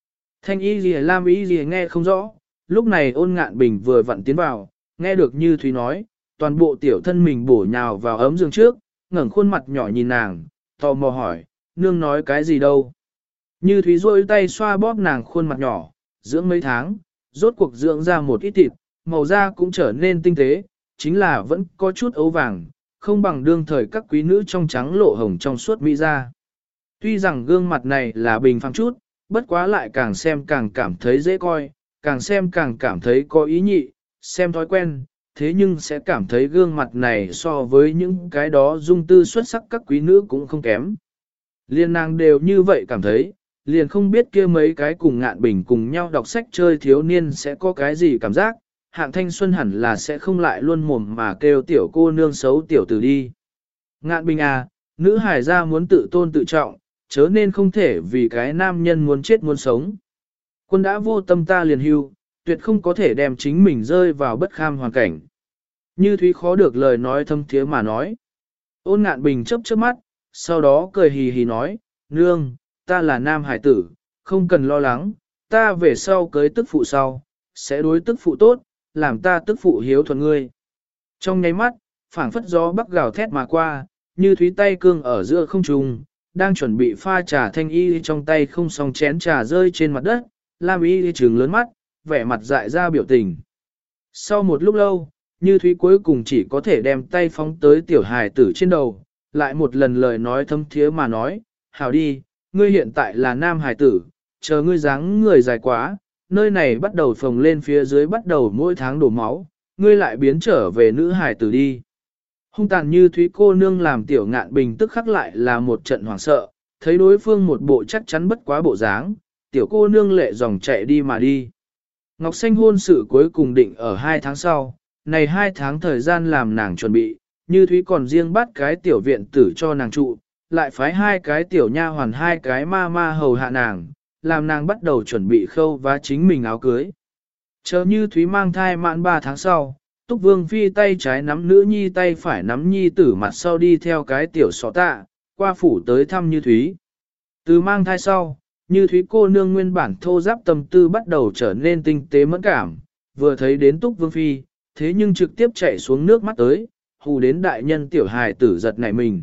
Thanh y gì lam y gì nghe không rõ, lúc này Ôn Ngạn Bình vừa vặn tiến vào, nghe được Như Thúy nói, toàn bộ tiểu thân mình bổ nhào vào ấm giường trước, ngẩng khuôn mặt nhỏ nhìn nàng, tò mò hỏi, nương nói cái gì đâu. Như Thúy rôi tay xoa bóp nàng khuôn mặt nhỏ, dưỡng mấy tháng, rốt cuộc dưỡng ra một ít thịt, màu da cũng trở nên tinh tế, chính là vẫn có chút ấu vàng, không bằng đương thời các quý nữ trong trắng lộ hồng trong suốt mỹ da. Tuy rằng gương mặt này là bình phẳng chút, bất quá lại càng xem càng cảm thấy dễ coi, càng xem càng cảm thấy có ý nhị, xem thói quen, thế nhưng sẽ cảm thấy gương mặt này so với những cái đó dung tư xuất sắc các quý nữ cũng không kém. Liên nàng đều như vậy cảm thấy, liền không biết kia mấy cái cùng Ngạn Bình cùng nhau đọc sách chơi thiếu niên sẽ có cái gì cảm giác, Hạng Thanh Xuân hẳn là sẽ không lại luôn mồm mà kêu tiểu cô nương xấu tiểu tử đi. Ngạn Bình à, nữ hải gia muốn tự tôn tự trọng, chớ nên không thể vì cái nam nhân muốn chết muốn sống. Quân đã vô tâm ta liền hưu, tuyệt không có thể đem chính mình rơi vào bất kham hoàn cảnh. Như Thúy khó được lời nói thâm thiế mà nói. Ôn Ngạn Bình chớp chớp mắt, sau đó cười hì hì nói, nương, ta là nam hải tử, không cần lo lắng, ta về sau cưới tức phụ sau, sẽ đối tức phụ tốt, làm ta tức phụ hiếu thuận ngươi. Trong nháy mắt, phảng phất gió bắc gào thét mà qua, Như Thúy tay cương ở giữa không trung, đang chuẩn bị pha trà thanh y trong tay không xong chén trà rơi trên mặt đất, Lam y trừng lớn mắt, vẻ mặt dại ra biểu tình. Sau một lúc lâu, Như Thúy cuối cùng chỉ có thể đem tay phóng tới tiểu hài tử trên đầu, lại một lần lời nói thâm thiế mà nói, hảo đi, ngươi hiện tại là nam hài tử, chờ ngươi dáng người dài quá, nơi này bắt đầu phồng lên phía dưới bắt đầu mỗi tháng đổ máu, ngươi lại biến trở về nữ hài tử đi. Hung tàn Như Thúy cô nương làm tiểu Ngạn Bình tức khắc lại là một trận hoảng sợ, thấy đối phương một bộ chắc chắn bất quá bộ dáng, tiểu cô nương lệ dòng chạy đi mà đi. Ngọc Xanh hôn sự cuối cùng định ở 2 tháng sau, này 2 tháng thời gian làm nàng chuẩn bị, Như Thúy còn riêng bắt cái tiểu viện tử cho nàng trụ, lại phái 2 cái tiểu nha hoàn 2 cái ma ma hầu hạ nàng, làm nàng bắt đầu chuẩn bị khâu vá chính mình áo cưới. Chờ Như Thúy mang thai mãn 3 tháng sau, Túc Vương Phi tay trái nắm nữ nhi tay phải nắm nhi tử mặt sau đi theo cái tiểu sọ tạ, qua phủ tới thăm Như Thúy. Từ mang thai sau, Như Thúy cô nương nguyên bản thô giáp tâm tư bắt đầu trở nên tinh tế mẫn cảm, vừa thấy đến Túc Vương Phi, thế nhưng trực tiếp chạy xuống nước mắt tới, hù đến đại nhân tiểu hài tử giật nảy mình.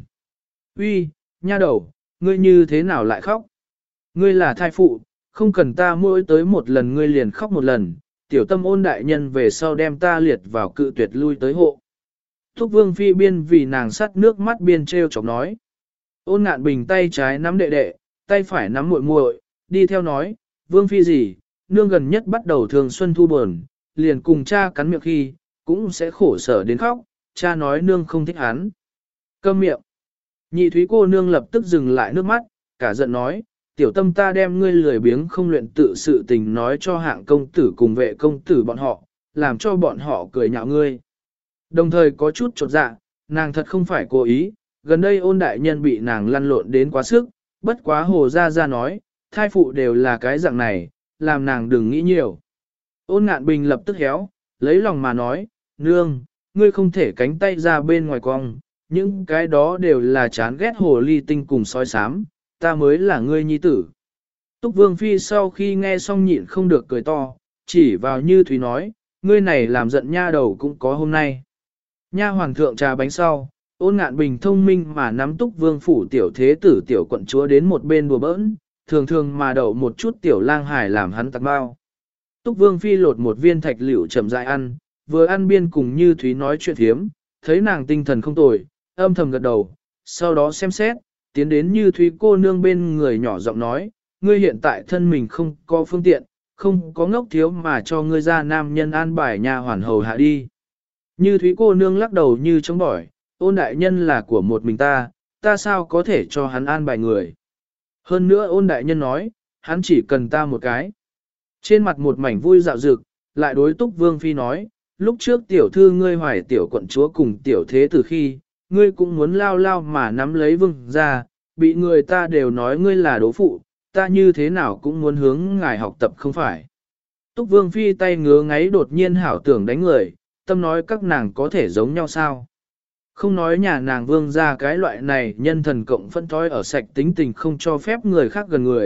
Uy, nha đầu, ngươi như thế nào lại khóc? Ngươi là thai phụ, không cần ta mỗi tới một lần ngươi liền khóc một lần, tiểu tâm ôn đại nhân về sau đem ta liệt vào cự tuyệt lui tới hộ. Thúc Vương Phi biên vì nàng sắt nước mắt biên treo chọc nói. Ôn Ngạn Bình tay trái nắm đệ đệ, tay phải nắm muội muội, đi theo nói, Vương Phi gì, nương gần nhất bắt đầu thường xuân thu buồn, liền cùng cha cắn miệng khi, cũng sẽ khổ sở đến khóc, cha nói nương không thích hắn. Câm miệng. Nhị Thúy cô nương lập tức dừng lại nước mắt, cả giận nói, tiểu tâm ta đem ngươi lười biếng không luyện tự sự tình nói cho Hạng công tử cùng vệ công tử bọn họ, làm cho bọn họ cười nhạo ngươi. Đồng thời có chút chột dạ, nàng thật không phải cố ý, gần đây Ôn đại nhân bị nàng lăn lộn đến quá sức, bất quá Hồ Gia Gia nói, thai phụ đều là cái dạng này, làm nàng đừng nghĩ nhiều. Ôn Ngạn Bình lập tức héo, lấy lòng mà nói, nương, ngươi không thể cánh tay ra bên ngoài cong, những cái đó đều là chán ghét hồ ly tinh cùng sói sám, ta mới là ngươi nhi tử. Túc Vương Phi sau khi nghe xong nhịn không được cười to, chỉ vào Như Thúy nói, ngươi này làm giận nha đầu cũng có hôm nay. Nha hoàng thượng trà bánh sau, Ôn Ngạn Bình thông minh mà nắm Túc Vương phủ tiểu thế tử tiểu quận chúa đến một bên đùa bỡn, thường thường mà đậu một chút tiểu lang hải làm hắn tạc bao. Túc Vương Phi lột một viên thạch liễu chậm rãi ăn, vừa ăn biên cùng Như Thúy nói chuyện thiếm, thấy nàng tinh thần không tồi, âm thầm gật đầu, sau đó xem xét, tiến đến Như Thúy cô nương bên người nhỏ giọng nói, ngươi hiện tại thân mình không có phương tiện, không có ngốc thiếu mà cho ngươi ra nam nhân an bài nhà hoàn hầu hạ đi. Như Thúy cô nương lắc đầu như chống bỏi, Ôn đại nhân là của một mình ta sao có thể cho hắn an bài người. Hơn nữa Ôn đại nhân nói, hắn chỉ cần ta một cái. Trên mặt một mảnh vui dạo dực, lại đối Túc Vương Phi nói, lúc trước tiểu thư ngươi hoài tiểu quận chúa cùng tiểu thế từ khi, ngươi cũng muốn lao lao mà nắm lấy vương ra, bị người ta đều nói ngươi là đố phụ, ta như thế nào cũng muốn hướng ngài học tập không phải. Túc Vương Phi tay ngứa ngáy đột nhiên hảo tưởng đánh người, tâm nói các nàng có thể giống nhau sao. Không nói nhà nàng vương ra cái loại này nhân thần cộng phân thói ở sạch tính tình không cho phép người khác gần người,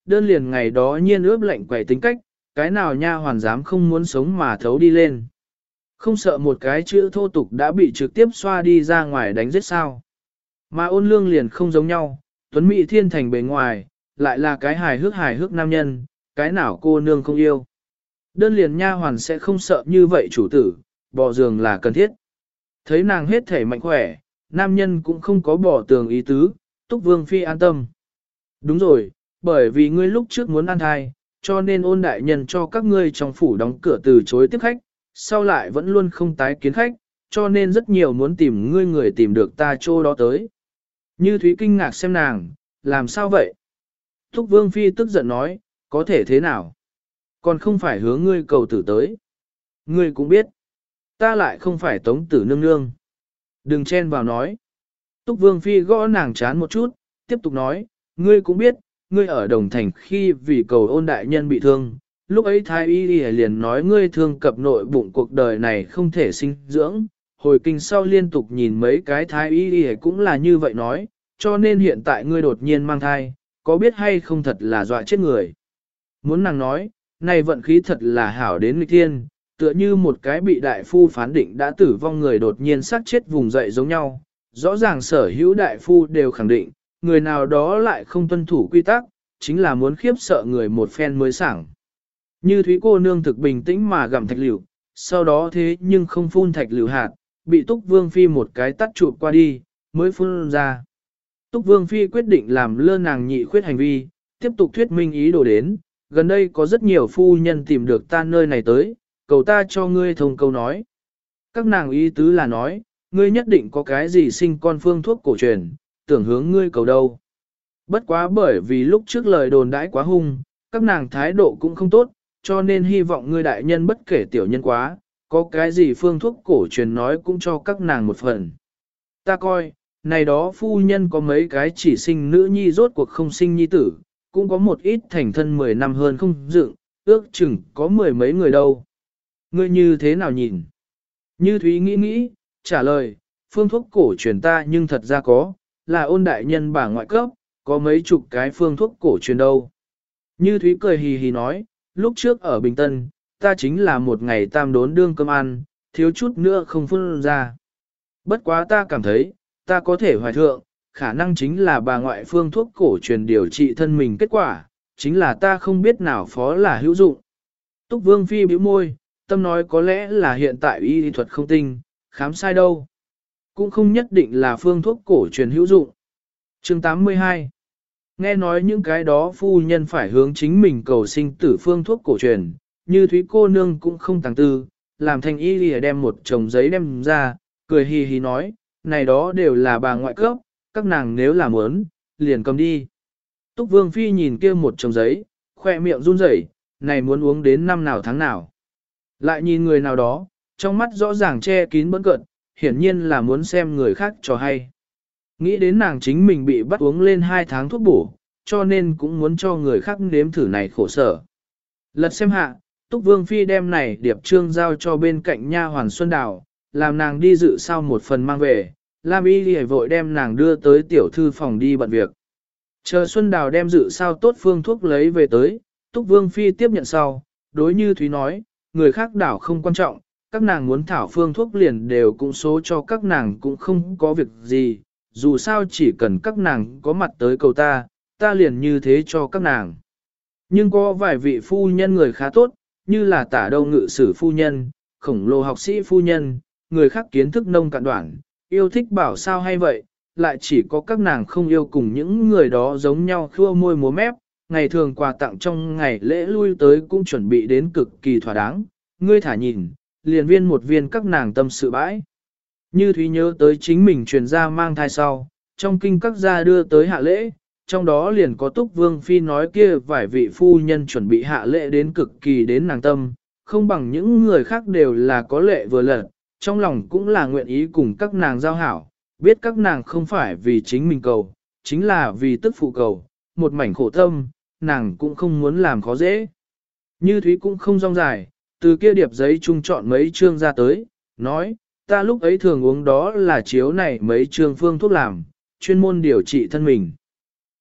đơn liền ngày đó nhiên ướp lạnh quẩy tính cách, cái nào nha hoàn dám không muốn sống mà thấu đi lên. Không sợ một cái chữ thô tục đã bị trực tiếp xoa đi ra ngoài đánh giết sao. Mà Ôn Lương liền không giống nhau, tuấn mỹ thiên thành bề ngoài, lại là cái hài hước nam nhân, cái nào cô nương không yêu. Đơn liền nha hoàn sẽ không sợ như vậy chủ tử, bỏ giường là cần thiết. Thấy nàng hết thể mạnh khỏe, nam nhân cũng không có bỏ tường ý tứ, Túc Vương Phi an tâm. Đúng rồi, bởi vì ngươi lúc trước muốn ăn thai, cho nên Ôn đại nhân cho các ngươi trong phủ đóng cửa từ chối tiếp khách, sau lại vẫn luôn không tái kiến khách, cho nên rất nhiều muốn tìm ngươi người tìm được ta chỗ đó tới. Như Thúy kinh ngạc xem nàng, làm sao vậy? Túc Vương Phi tức giận nói, có thể thế nào? Còn không phải hướng ngươi cầu tử tới. Ngươi cũng biết, ta lại không phải tống tử nương nương. Đừng chen vào nói. Túc Vương Phi gõ nàng chán một chút, tiếp tục nói, ngươi cũng biết, ngươi ở Đồng Thành khi vì cầu Ôn đại nhân bị thương, lúc ấy Thái Y liền nói ngươi thương cập nội bụng cuộc đời này không thể sinh dưỡng, hồi kinh sau liên tục nhìn mấy cái Thái Y cũng là như vậy nói, cho nên hiện tại ngươi đột nhiên mang thai, có biết hay không thật là dọa chết người. Muốn nàng nói, này vận khí thật là hảo đến nghịch thiên, tựa như một cái bị đại phu phán định đã tử vong người đột nhiên sát chết vùng dậy giống nhau. Rõ ràng sở hữu đại phu đều khẳng định, người nào đó lại không tuân thủ quy tắc, chính là muốn khiếp sợ người một phen mới sảng. Như Thúy cô nương thực bình tĩnh mà gặm thạch liều, sau đó thế nhưng không phun thạch liều hạt, bị Túc Vương Phi một cái tắt chụp qua đi, mới phun ra. Túc Vương Phi quyết định làm lơ nàng nhị khuyết hành vi, tiếp tục thuyết minh ý đồ đến, gần đây có rất nhiều phu nhân tìm được ta nơi này tới, cầu ta cho ngươi thông câu nói. Các nàng ý tứ là nói, ngươi nhất định có cái gì sinh con phương thuốc cổ truyền, tưởng hướng ngươi cầu đâu. Bất quá bởi vì lúc trước lời đồn đãi quá hung, các nàng thái độ cũng không tốt, cho nên hy vọng ngươi đại nhân bất kể tiểu nhân quá, có cái gì phương thuốc cổ truyền nói cũng cho các nàng một phần. Ta coi, này đó phu nhân có mấy cái chỉ sinh nữ nhi rốt cuộc không sinh nhi tử, cũng có một ít thành thân 10 năm hơn không dựng, ước chừng có 10 mấy người đâu. Ngươi như thế nào nhìn? Như Thúy nghĩ, trả lời, phương thuốc cổ truyền ta nhưng thật ra có, là Ôn đại nhân bà ngoại cấp, có mấy chục cái phương thuốc cổ truyền đâu. Như Thúy cười hì hì nói, lúc trước ở Bình Tân, ta chính là một ngày tam đốn đương cơm ăn, thiếu chút nữa không phun ra. Bất quá ta cảm thấy, ta có thể hoài thượng, khả năng chính là bà ngoại phương thuốc cổ truyền điều trị thân mình kết quả, chính là ta không biết nào phó là hữu dụng. Túc Vương Phi bĩu môi, tâm nói có lẽ là hiện tại y thuật không tinh, khám sai đâu. Cũng không nhất định là phương thuốc cổ truyền hữu dụng. Chương 82. Nghe nói những cái đó phu nhân phải hướng chính mình cầu sinh tử phương thuốc cổ truyền, Như Thúy cô nương cũng không tàng tư, làm thành y lìa đem một chồng giấy đem ra, cười hì hì nói, này đó đều là bà ngoại cấp, các nàng nếu làm muốn, liền cầm đi. Túc Vương Phi nhìn kia một chồng giấy, khoe miệng run rẩy, này muốn uống đến năm nào tháng nào. Lại nhìn người nào đó, trong mắt rõ ràng che kín bỡn cợt, hiển nhiên là muốn xem người khác cho hay. Nghĩ đến nàng chính mình bị bắt uống lên 2 tháng thuốc bổ, cho nên cũng muốn cho người khác nếm thử này khổ sở. Lật xem hạ, Túc Vương Phi đem này điệp trương giao cho bên cạnh nha hoàn Xuân Đào, làm nàng đi dự sao một phần mang về, Lam Y Lì vội đem nàng đưa tới tiểu thư phòng đi bận việc. Chờ Xuân Đào đem dự sao tốt phương thuốc lấy về tới, Túc Vương Phi tiếp nhận sau, đối Như Thúy nói, người khác đảo không quan trọng, các nàng muốn thảo phương thuốc liền đều cũng số cho các nàng cũng không có việc gì, dù sao chỉ cần các nàng có mặt tới cầu ta, ta liền như thế cho các nàng. Nhưng có vài vị phu nhân người khá tốt, như là Tả Đâu ngự sử phu nhân, Khổng Lồ học sĩ phu nhân, người khác kiến thức nông cạn đoạn, yêu thích bảo sao hay vậy, lại chỉ có các nàng không yêu cùng những người đó giống nhau khua môi múa mép, ngày thường quà tặng trong ngày lễ lui tới cũng chuẩn bị đến cực kỳ thỏa đáng, ngươi thả nhìn, liền viên một viên các nàng tâm sự bãi. Như Thúy nhớ tới chính mình truyền ra mang thai sau, trong kinh các gia đưa tới hạ lễ, trong đó liền có Túc Vương Phi nói kia vài vị phu nhân chuẩn bị hạ lễ đến cực kỳ đến nàng tâm, không bằng những người khác đều là có lệ vừa lật, trong lòng cũng là nguyện ý cùng các nàng giao hảo, biết các nàng không phải vì chính mình cầu, chính là vì tức phụ cầu, một mảnh khổ tâm, nàng cũng không muốn làm khó dễ. Như Thúy cũng không rong dài, từ kia điệp giấy chung chọn mấy chương ra tới, nói, ta lúc ấy thường uống đó là chiếu này mấy chương phương thuốc làm, chuyên môn điều trị thân mình.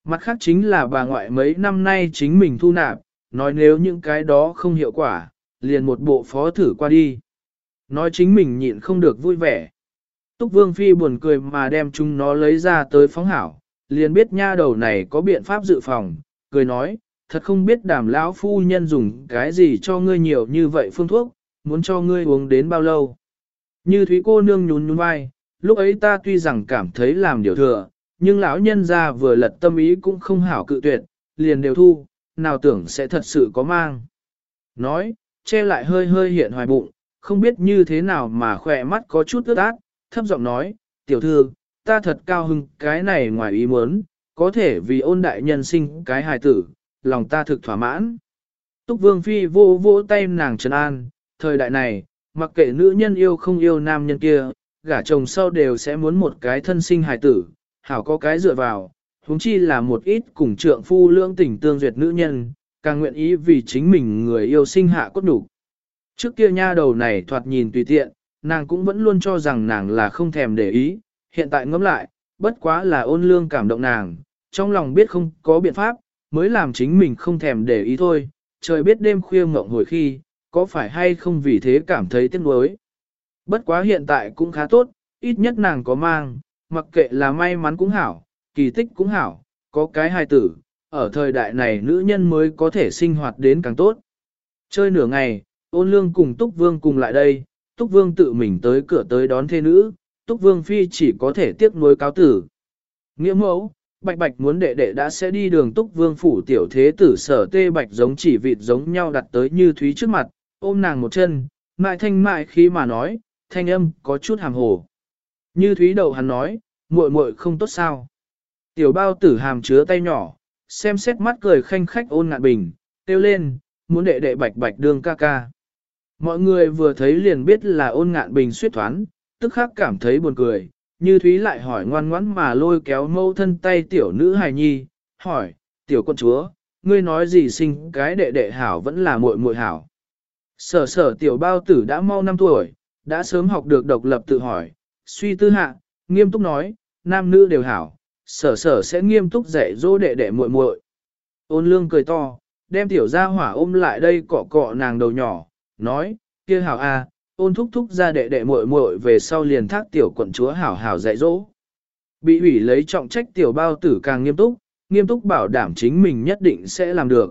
Mặt khác chính là bà ngoại mấy năm nay chính mình thu nạp, nói nếu những cái đó không hiệu quả, liền một bộ phó thử qua đi. Nói chính mình nhịn không được vui vẻ. Túc Vương Phi buồn cười mà đem chúng nó lấy ra tới phóng hảo, liền biết nha đầu này có biện pháp dự phòng, cười nói, thật không biết Đàm lão phu nhân dùng cái gì cho ngươi nhiều như vậy phương thuốc, muốn cho ngươi uống đến bao lâu. Như Thúy cô nương nhún nhún vai, lúc ấy ta tuy rằng cảm thấy làm điều thừa, nhưng lão nhân gia vừa lật tâm ý cũng không hảo cự tuyệt, liền đều thu, nào tưởng sẽ thật sự có mang. Nói, che lại hơi hơi hiện hoài bụng, không biết như thế nào mà khỏe mắt có chút ướt át, thấp giọng nói, tiểu thư, ta thật cao hưng cái này ngoài ý muốn, có thể vì ôn đại nhân sinh cái hài tử, lòng ta thực thỏa mãn. Túc Vương Phi vô vô tay nàng trấn an, thời đại này, mặc kệ nữ nhân yêu không yêu nam nhân kia, gả chồng sau đều sẽ muốn một cái thân sinh hài tử, hảo có cái dựa vào, huống chi là một ít cùng trượng phu lưỡng tình tương duyệt nữ nhân, càng nguyện ý vì chính mình người yêu sinh hạ cốt đủ. Trước kia nha đầu này thoạt nhìn tùy tiện, nàng cũng vẫn luôn cho rằng nàng là không thèm để ý, hiện tại ngẫm lại, bất quá là ôn lương cảm động nàng, trong lòng biết không có biện pháp, mới làm chính mình không thèm để ý thôi, trời biết đêm khuya mộng hồi khi, có phải hay không vì thế cảm thấy tiếc nuối. Bất quá hiện tại cũng khá tốt, ít nhất nàng có mang, mặc kệ là may mắn cũng hảo, kỳ tích cũng hảo, có cái hài tử, ở thời đại này nữ nhân mới có thể sinh hoạt đến càng tốt. Chơi nửa ngày, ôn lương cùng Túc Vương cùng lại đây, Túc Vương tự mình tới cửa tới đón thê nữ, Túc Vương Phi chỉ có thể tiếc nuối cáo tử. Nghĩa mẫu, Bạch Bạch muốn đệ đệ đã sẽ đi đường Túc Vương phủ tiểu thế tử Sở Tê Bạch giống chỉ vịt giống nhau đặt tới Như Thúy trước mặt, ôm nàng một chân, mại thanh mại khí mà nói, thanh âm có chút hàm hồ. Như Thúy đầu hắn nói, muội muội không tốt sao. Tiểu bao tử hàm chứa tay nhỏ, xem xét mắt cười khanh khách Ôn Ngạn Bình, kêu lên, muốn đệ đệ Bạch Bạch đương ca ca. Mọi người vừa thấy liền biết là Ôn Ngạn Bình suýt thoán, tức khắc cảm thấy buồn cười. Như Thúy lại hỏi ngoan ngoãn mà lôi kéo mâu thân tay tiểu nữ hài nhi, hỏi, tiểu con chúa, ngươi nói gì sinh cái đệ đệ hảo vẫn là muội muội hảo. Sở sở tiểu bao tử đã mau 5 tuổi, đã sớm học được độc lập tự hỏi, suy tư hạ, nghiêm túc nói, nam nữ đều hảo, sở sở sẽ nghiêm túc dạy dỗ đệ đệ muội muội. Ôn lương cười to, đem tiểu gia hỏa ôm lại đây cọ cọ nàng đầu nhỏ, nói, kia hảo a, ôn thúc thúc ra đệ đệ muội muội về sau liền thác tiểu quận chúa hảo hảo dạy dỗ. Bị ủy lấy trọng trách tiểu bao tử càng nghiêm túc bảo đảm chính mình nhất định sẽ làm được.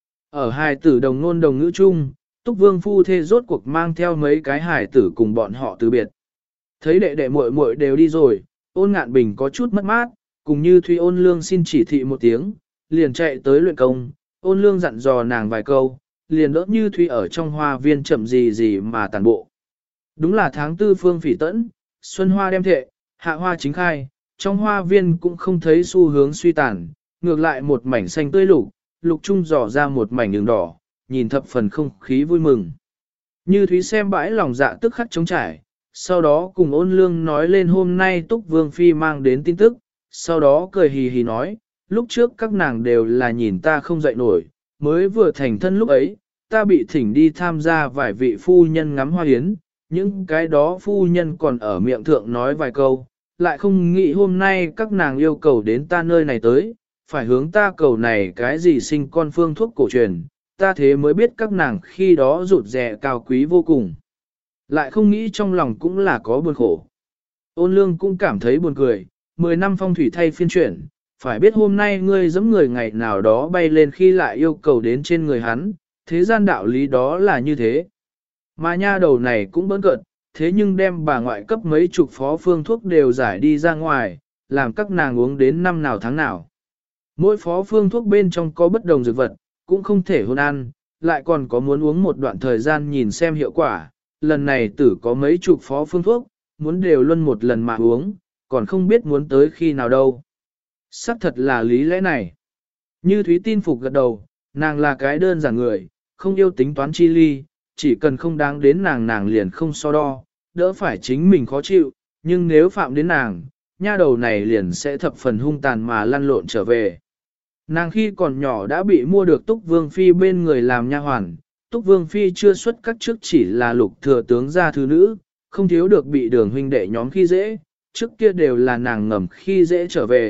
Ở hai tử đồng ngôn đồng ngữ chung, Túc Vương phu thê rốt cuộc mang theo mấy cái hài tử cùng bọn họ từ biệt. Thấy đệ đệ muội muội đều đi rồi, Ôn Ngạn Bình có chút mất mát, cùng Như Thúy Ôn Lương xin chỉ thị một tiếng, liền chạy tới luyện công, Ôn Lương dặn dò nàng vài câu, liền đỡ Như Thúy ở trong hoa viên chậm gì mà tàn bộ. Đúng là tháng tư phương phỉ tẫn, xuân hoa đem thệ, hạ hoa chính khai, trong hoa viên cũng không thấy xu hướng suy tàn, ngược lại một mảnh xanh tươi lục, lục trung dò ra một mảnh đường đỏ, nhìn thập phần không khí vui mừng. Như Thúy xem bãi lòng dạ tức khắc trống trải, sau đó cùng Ôn Lương nói lên hôm nay Túc Vương Phi mang đến tin tức, sau đó cười hì hì nói, lúc trước các nàng đều là nhìn ta không dậy nổi, mới vừa thành thân lúc ấy, ta bị thỉnh đi tham gia vài vị phu nhân ngắm hoa yến, những cái đó phu nhân còn ở miệng thượng nói vài câu, lại không nghĩ hôm nay các nàng yêu cầu đến ta nơi này tới, phải hướng ta cầu này cái gì sinh con phương thuốc cổ truyền, ta thế mới biết các nàng khi đó rụt rè cao quý vô cùng. Lại không nghĩ trong lòng cũng là có buồn khổ. Ôn Lương cũng cảm thấy buồn cười, 10 năm phong thủy thay phiên chuyển, phải biết hôm nay ngươi giẫm người ngày nào đó bay lên khi lại yêu cầu đến trên người hắn, thế gian đạo lý đó là như thế. Mà nha đầu này cũng bỡn cợt, thế nhưng đem bà ngoại cấp mấy chục phó phương thuốc đều giải đi ra ngoài, làm các nàng uống đến năm nào tháng nào. Mỗi phó phương thuốc bên trong có bất đồng dược vật, cũng không thể hôn ăn, lại còn có muốn uống một đoạn thời gian nhìn xem hiệu quả. Lần này tử có mấy chục phó phương thuốc, muốn đều luân một lần mà uống, còn không biết muốn tới khi nào đâu. Sắc thật là lý lẽ này. Như Thúy tin phục gật đầu, nàng là cái đơn giản người, không yêu tính toán chi ly, chỉ cần không đáng đến nàng liền không so đo, đỡ phải chính mình khó chịu, nhưng nếu phạm đến nàng, nha đầu này liền sẽ thập phần hung tàn mà lăn lộn trở về. Nàng khi còn nhỏ đã bị mua được Túc Vương Phi bên người làm nha hoàn, Túc Vương Phi chưa xuất các trước chỉ là lục thừa tướng gia thứ nữ, không thiếu được bị đường huynh đệ nhóm khi dễ, trước kia đều là nàng ngầm khi dễ trở về,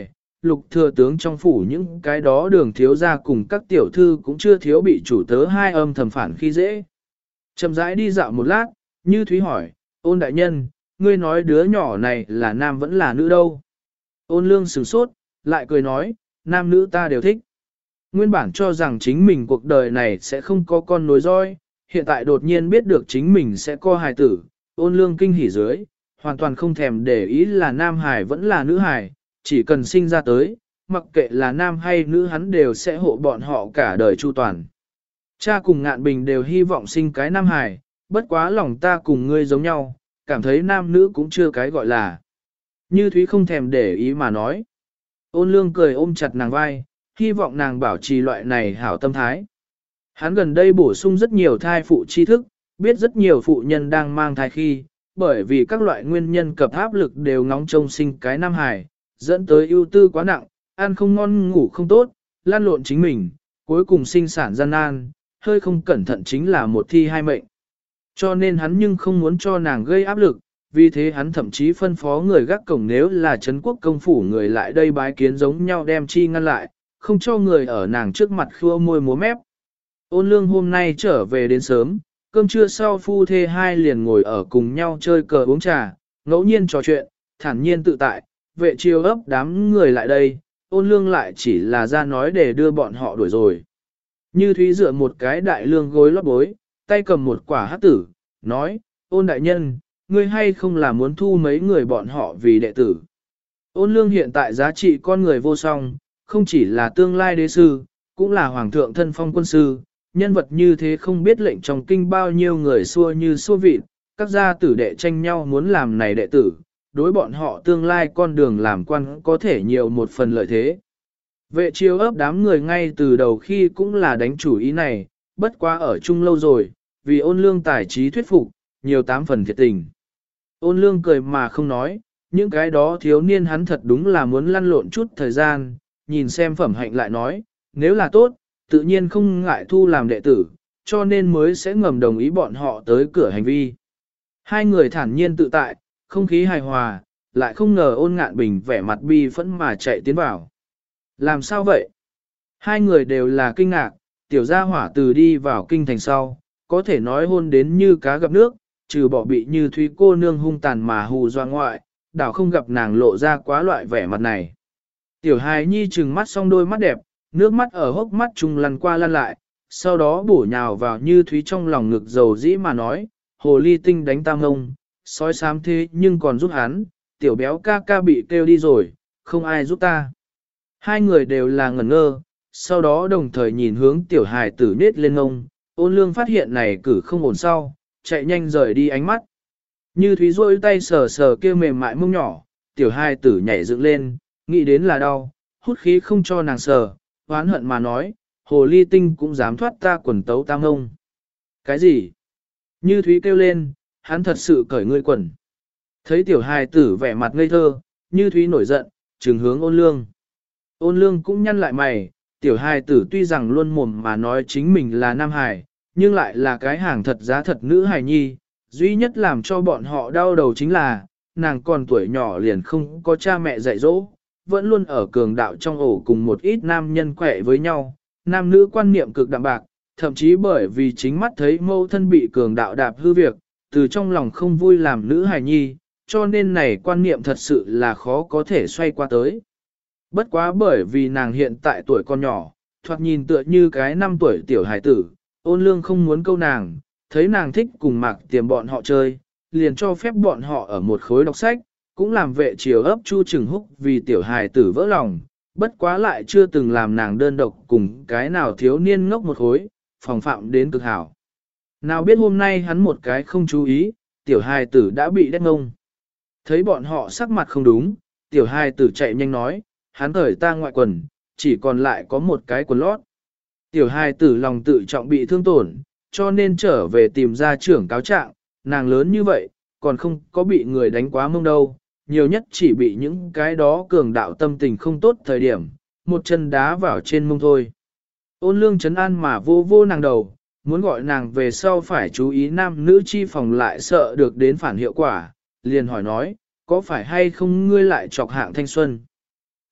lục thừa tướng trong phủ những cái đó đường thiếu gia cùng các tiểu thư cũng chưa thiếu bị chủ tớ hai âm thầm phản khi dễ. Chậm rãi đi dạo một lát, Như Thúy hỏi, Ôn đại nhân, ngươi nói đứa nhỏ này là nam vẫn là nữ đâu? Ôn lương sửng sốt, lại cười nói, nam nữ ta đều thích. Nguyên bản cho rằng chính mình cuộc đời này sẽ không có con nối roi, hiện tại đột nhiên biết được chính mình sẽ có hài tử, ôn lương kinh hỉ dưới, hoàn toàn không thèm để ý là nam hài vẫn là nữ hài, chỉ cần sinh ra tới, mặc kệ là nam hay nữ hắn đều sẽ hộ bọn họ cả đời chu toàn. Cha cùng Ngạn Bình đều hy vọng sinh cái nam hài, bất quá lòng ta cùng ngươi giống nhau, cảm thấy nam nữ cũng chưa cái gọi là. Như Thúy không thèm để ý mà nói. Ôn lương cười ôm chặt nàng vai, hy vọng nàng bảo trì loại này hảo tâm thái. Hắn gần đây bổ sung rất nhiều thai phụ tri thức, biết rất nhiều phụ nhân đang mang thai khi, bởi vì các loại nguyên nhân cập áp lực đều ngóng trông sinh cái nam hài, dẫn tới ưu tư quá nặng, ăn không ngon ngủ không tốt, lan lộn chính mình, cuối cùng sinh sản gian nan, hơi không cẩn thận chính là một thi hai mệnh. Cho nên hắn nhưng không muốn cho nàng gây áp lực, vì thế hắn thậm chí phân phó người gác cổng nếu là Trấn quốc công phủ người lại đây bái kiến giống nhau đem chi ngăn lại, không cho người ở nàng trước mặt khua môi múa mép. Ôn lương hôm nay trở về đến sớm, cơm trưa sau phu thê hai liền ngồi ở cùng nhau chơi cờ uống trà, ngẫu nhiên trò chuyện, thản nhiên tự tại, vệ chiêu ấp đám người lại đây, ôn lương lại chỉ là ra nói để đưa bọn họ đuổi rồi. Như Thúy dựa một cái đại lương gối lót bối, tay cầm một quả hát tử, nói, ôn đại nhân, ngươi hay không là muốn thu mấy người bọn họ vì đệ tử. Ôn lương hiện tại giá trị con người vô song, không chỉ là tương lai đế sư, cũng là hoàng thượng thân phong quân sư, nhân vật như thế không biết lệnh trong kinh bao nhiêu người xua như xua vịt, các gia tử đệ tranh nhau muốn làm này đệ tử, đối bọn họ tương lai con đường làm quan có thể nhiều một phần lợi thế. Vệ chiêu ấp đám người ngay từ đầu khi cũng là đánh chủ ý này, bất quá ở chung lâu rồi, vì ôn lương tài trí thuyết phục, nhiều 8 phần thiệt tình. Ôn lương cười mà không nói, những cái đó thiếu niên hắn thật đúng là muốn lăn lộn chút thời gian, nhìn xem phẩm hạnh lại nói, nếu là tốt, tự nhiên không ngại thu làm đệ tử, cho nên mới sẽ ngầm đồng ý bọn họ tới cửa hành vi. Hai người thản nhiên tự tại, không khí hài hòa, lại không ngờ Ôn Ngạn Bình vẻ mặt bi phẫn mà chạy tiến vào. Làm sao vậy? Hai người đều là kinh ngạc, tiểu gia hỏa từ đi vào kinh thành sau, có thể nói hôn đến như cá gặp nước, trừ bỏ bị Như Thúy cô nương hung tàn mà hù doa ngoại, đảo không gặp nàng lộ ra quá loại vẻ mặt này. Tiểu hài nhi trừng mắt xong đôi mắt đẹp, nước mắt ở hốc mắt trùng lăn qua lăn lại, sau đó bổ nhào vào Như Thúy trong lòng ngực dầu dĩ mà nói, hồ ly tinh đánh tam ngông, sói xám thế nhưng còn giúp hắn, tiểu béo ca ca bị kêu đi rồi, không ai giúp ta. Hai người đều là ngẩn ngơ, sau đó đồng thời nhìn hướng tiểu hài tử nết lên ngông, ôn lương phát hiện này cử không ổn sau, chạy nhanh rời đi ánh mắt. Như Thúy rôi tay sờ sờ kia mềm mại mông nhỏ, tiểu hài tử nhảy dựng lên, nghĩ đến là đau, hút khí không cho nàng sờ, oán hận mà nói, hồ ly tinh cũng dám thoát ta quần tấu tam ngông. Cái gì? Như Thúy kêu lên, hắn thật sự cởi ngươi quần. Thấy tiểu hài tử vẻ mặt ngây thơ, Như Thúy nổi giận, trừng hướng ôn lương. Ôn lương cũng nhăn lại mày, tiểu hài tử tuy rằng luôn mồm mà nói chính mình là nam hài, nhưng lại là cái hàng thật giá thật nữ hài nhi. Duy nhất làm cho bọn họ đau đầu chính là, nàng còn tuổi nhỏ liền không có cha mẹ dạy dỗ, vẫn luôn ở cường đạo trong ổ cùng một ít nam nhân quẹ với nhau, nam nữ quan niệm cực đạm bạc, thậm chí bởi vì chính mắt thấy mâu thân bị cường đạo đạp hư việc, từ trong lòng không vui làm nữ hài nhi, cho nên này quan niệm thật sự là khó có thể xoay qua tới. Bất quá bởi vì nàng hiện tại tuổi còn nhỏ, thoạt nhìn tựa như cái 5 tuổi tiểu hài tử, ôn lương không muốn câu nàng, thấy nàng thích cùng Mạc Tiềm bọn họ chơi, liền cho phép bọn họ ở một khối đọc sách, cũng làm vệ chiều ấp Chu Trừng Húc vì tiểu hài tử vỡ lòng, bất quá lại chưa từng làm nàng đơn độc cùng cái nào thiếu niên ngốc một khối, phòng phạm đến cực hảo. Nào biết hôm nay hắn một cái không chú ý, tiểu hài tử đã bị đét ngông. Thấy bọn họ sắc mặt không đúng, tiểu hài tử chạy nhanh nói, hắn cởi ta ngoại quần, chỉ còn lại có một cái quần lót. Tiểu hài tử lòng tự trọng bị thương tổn, cho nên trở về tìm gia trưởng cáo trạng, nàng lớn như vậy, còn không có bị người đánh quá mông đâu, nhiều nhất chỉ bị những cái đó cường đạo tâm tình không tốt thời điểm, một chân đá vào trên mông thôi. Ôn lương trấn an mà vô vô nàng đầu, muốn gọi nàng về sau phải chú ý nam nữ chi phòng lại sợ được đến phản hiệu quả, liền hỏi nói, có phải hay không ngươi lại chọc hạng thanh xuân?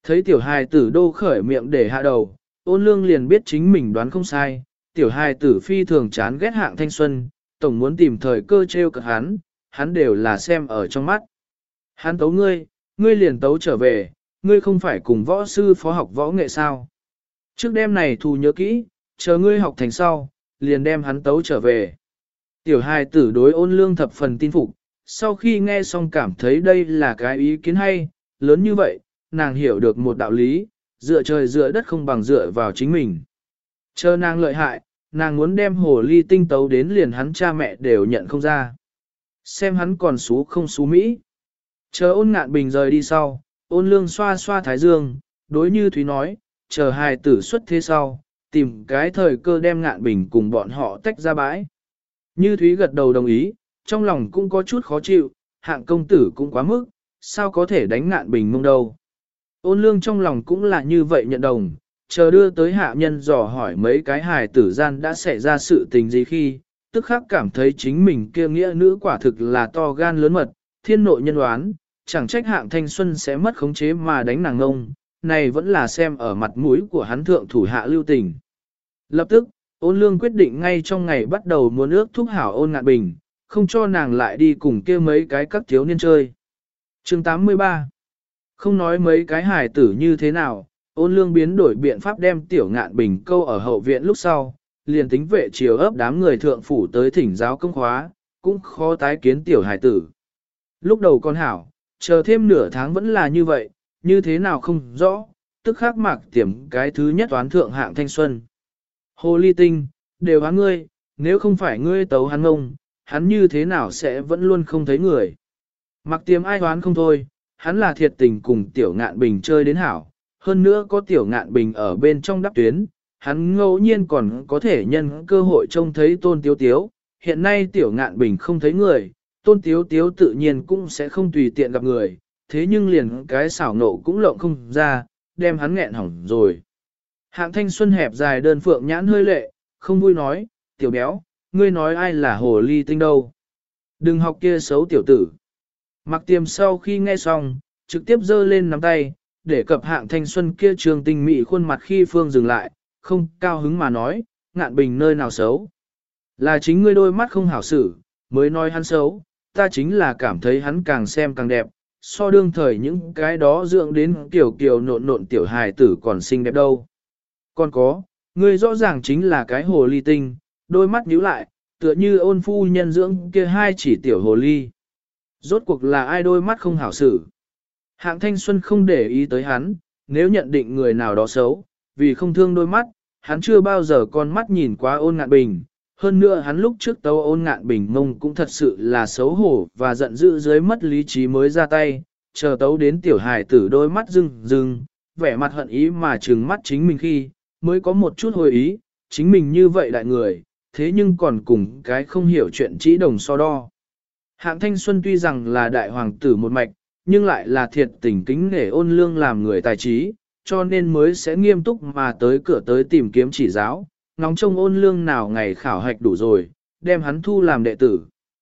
Thấy tiểu hài tử đô khởi miệng để hạ đầu, ôn lương liền biết chính mình đoán không sai, tiểu hài tử phi thường chán ghét Hạng Thanh Xuân, tổng muốn tìm thời cơ trêu cợt hắn đều là xem ở trong mắt. Hắn tấu ngươi liền tấu trở về, ngươi không phải cùng võ sư phó học võ nghệ sao. Trước đêm này thù nhớ kỹ, chờ ngươi học thành sau, liền đem hắn tấu trở về. Tiểu hài tử đối ôn lương thập phần tin phục, sau khi nghe xong cảm thấy đây là cái ý kiến hay, lớn như vậy, nàng hiểu được một đạo lý, dựa trời dựa đất không bằng dựa vào chính mình. Chờ nàng lợi hại, nàng muốn đem hồ ly tinh tấu đến liền hắn cha mẹ đều nhận không ra. Xem hắn còn xú không xú Mỹ. Chờ ôn ngạn bình rời đi sau, ôn lương xoa xoa thái dương, đối như Thúy nói, chờ hài tử xuất thế sau, tìm cái thời cơ đem ngạn bình cùng bọn họ tách ra bãi. Như Thúy gật đầu đồng ý, trong lòng cũng có chút khó chịu, Hạng công tử cũng quá mức, sao có thể đánh ngạn bình mông đâu. Ôn lương trong lòng cũng là như vậy nhận đồng, chờ đưa tới hạ nhân dò hỏi mấy cái hài tử gian đã xảy ra sự tình gì khi, tức khắc cảm thấy chính mình kia nghĩa nữ quả thực là to gan lớn mật, thiên nội nhân oán, chẳng trách Hạng Thanh Xuân sẽ mất khống chế mà đánh nàng ngông, này vẫn là xem ở mặt mũi của hắn thượng thủ hạ lưu tình. Lập tức, ôn lương quyết định ngay trong ngày bắt đầu muốn ước thúc hảo ôn ngạn bình, không cho nàng lại đi cùng kia mấy cái các thiếu niên chơi. Chương 83 Không nói mấy cái hài tử như thế nào, ôn lương biến đổi biện pháp đem tiểu ngạn bình câu ở hậu viện lúc sau, liền tính vệ chiều ấp đám người thượng phủ tới thỉnh giáo công khóa, cũng khó tái kiến tiểu hài tử. Lúc đầu con hảo, chờ thêm nửa tháng vẫn là như vậy, như thế nào không rõ, tức khắc mạc tiềm cái thứ nhất toán thượng Hạng Thanh Xuân. Hồ ly tinh, đều hắn ngươi, nếu không phải ngươi tấu hắn ngông, hắn như thế nào sẽ vẫn luôn không thấy người. Mặc tiềm ai đoán không thôi, hắn là thiệt tình cùng tiểu ngạn bình chơi đến hảo, hơn nữa có tiểu ngạn bình ở bên trong đắp tuyến, hắn ngẫu nhiên còn có thể nhân cơ hội trông thấy tôn tiếu tiếu, hiện nay tiểu ngạn bình không thấy người, tôn tiếu tiếu tự nhiên cũng sẽ không tùy tiện gặp người, thế nhưng liền cái xảo nộ cũng lộng không ra, đem hắn nghẹn hỏng rồi. Hạng Thanh Xuân hẹp dài đơn phượng nhãn hơi lệ, không vui nói, tiểu béo, ngươi nói ai là hồ ly tinh đâu. Đừng học kia xấu tiểu tử. Mặc tiềm sau khi nghe xong, trực tiếp giơ lên nắm tay, để cập Hạng Thanh Xuân kia trường tình mị khuôn mặt khi phương dừng lại, không cao hứng mà nói, ngạn bình nơi nào xấu. Là chính ngươi đôi mắt không hảo xử, mới nói hắn xấu, ta chính là cảm thấy hắn càng xem càng đẹp, so đương thời những cái đó dưỡng đến kiểu kiểu nộn nộn tiểu hài tử còn xinh đẹp đâu. Còn có, ngươi rõ ràng chính là cái hồ ly tinh, đôi mắt nhíu lại, tựa như ôn phu nhân dưỡng kia hai chỉ tiểu hồ ly. Rốt cuộc là ai đôi mắt không hảo xử. Hạng Thanh Xuân không để ý tới hắn, nếu nhận định người nào đó xấu, vì không thương đôi mắt, hắn chưa bao giờ con mắt nhìn qua ôn ngạn bình. Hơn nữa hắn lúc trước tấu ôn ngạn bình mông cũng thật sự là xấu hổ và giận dữ dưới mất lý trí mới ra tay, chờ tấu đến tiểu hài tử đôi mắt rưng rưng, vẻ mặt hận ý mà trừng mắt chính mình khi, mới có một chút hồi ý, chính mình như vậy đại người, thế nhưng còn cùng cái không hiểu chuyện chỉ đồng so đo. Hạng Thanh Xuân tuy rằng là đại hoàng tử một mạch, nhưng lại là thiệt tình kính nể ôn lương làm người tài trí, cho nên mới sẽ nghiêm túc mà tới cửa tới tìm kiếm chỉ giáo, ngóng trông ôn lương nào ngày khảo hạch đủ rồi, đem hắn thu làm đệ tử.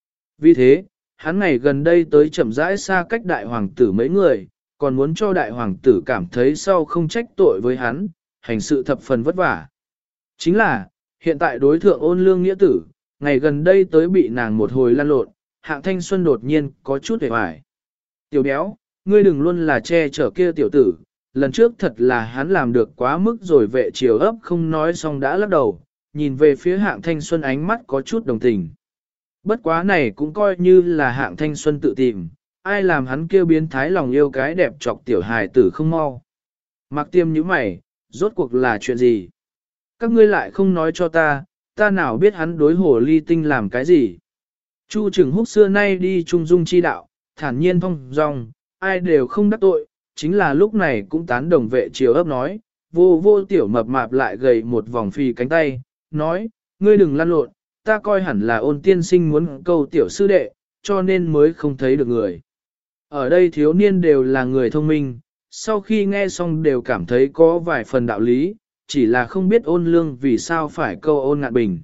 Vì thế, hắn ngày gần đây tới chậm rãi xa cách đại hoàng tử mấy người, còn muốn cho đại hoàng tử cảm thấy sau không trách tội với hắn, hành sự thập phần vất vả. Chính là, hiện tại đối thượng ôn lương nghĩa tử, ngày gần đây tới bị nàng một hồi lăn lộn, Hạng Thanh Xuân đột nhiên có chút hề hoài. Tiểu béo, ngươi đừng luôn là che chở kia tiểu tử, lần trước thật là hắn làm được quá mức rồi vệ chiều ấp không nói xong đã lắc đầu, nhìn về phía Hạng Thanh Xuân ánh mắt có chút đồng tình. Bất quá này cũng coi như là Hạng Thanh Xuân tự tìm, ai làm hắn kêu biến thái lòng yêu cái đẹp chọc tiểu hài tử không mau. Mặc tiêm như mày, rốt cuộc là chuyện gì? Các ngươi lại không nói cho ta, ta nào biết hắn đối hồ ly tinh làm cái gì? Chu Trừng Húc xưa nay đi trung dung chi đạo, thản nhiên phong dong, ai đều không đắc tội, chính là lúc này cũng tán đồng vệ chiều ấp nói, vô vô tiểu mập mạp lại gầy một vòng phì cánh tay, nói, ngươi đừng lăn lộn, ta coi hẳn là ôn tiên sinh muốn câu tiểu sư đệ, cho nên mới không thấy được người. Ở đây thiếu niên đều là người thông minh, sau khi nghe xong đều cảm thấy có vài phần đạo lý, chỉ là không biết ôn lương vì sao phải câu ôn ngạn bình.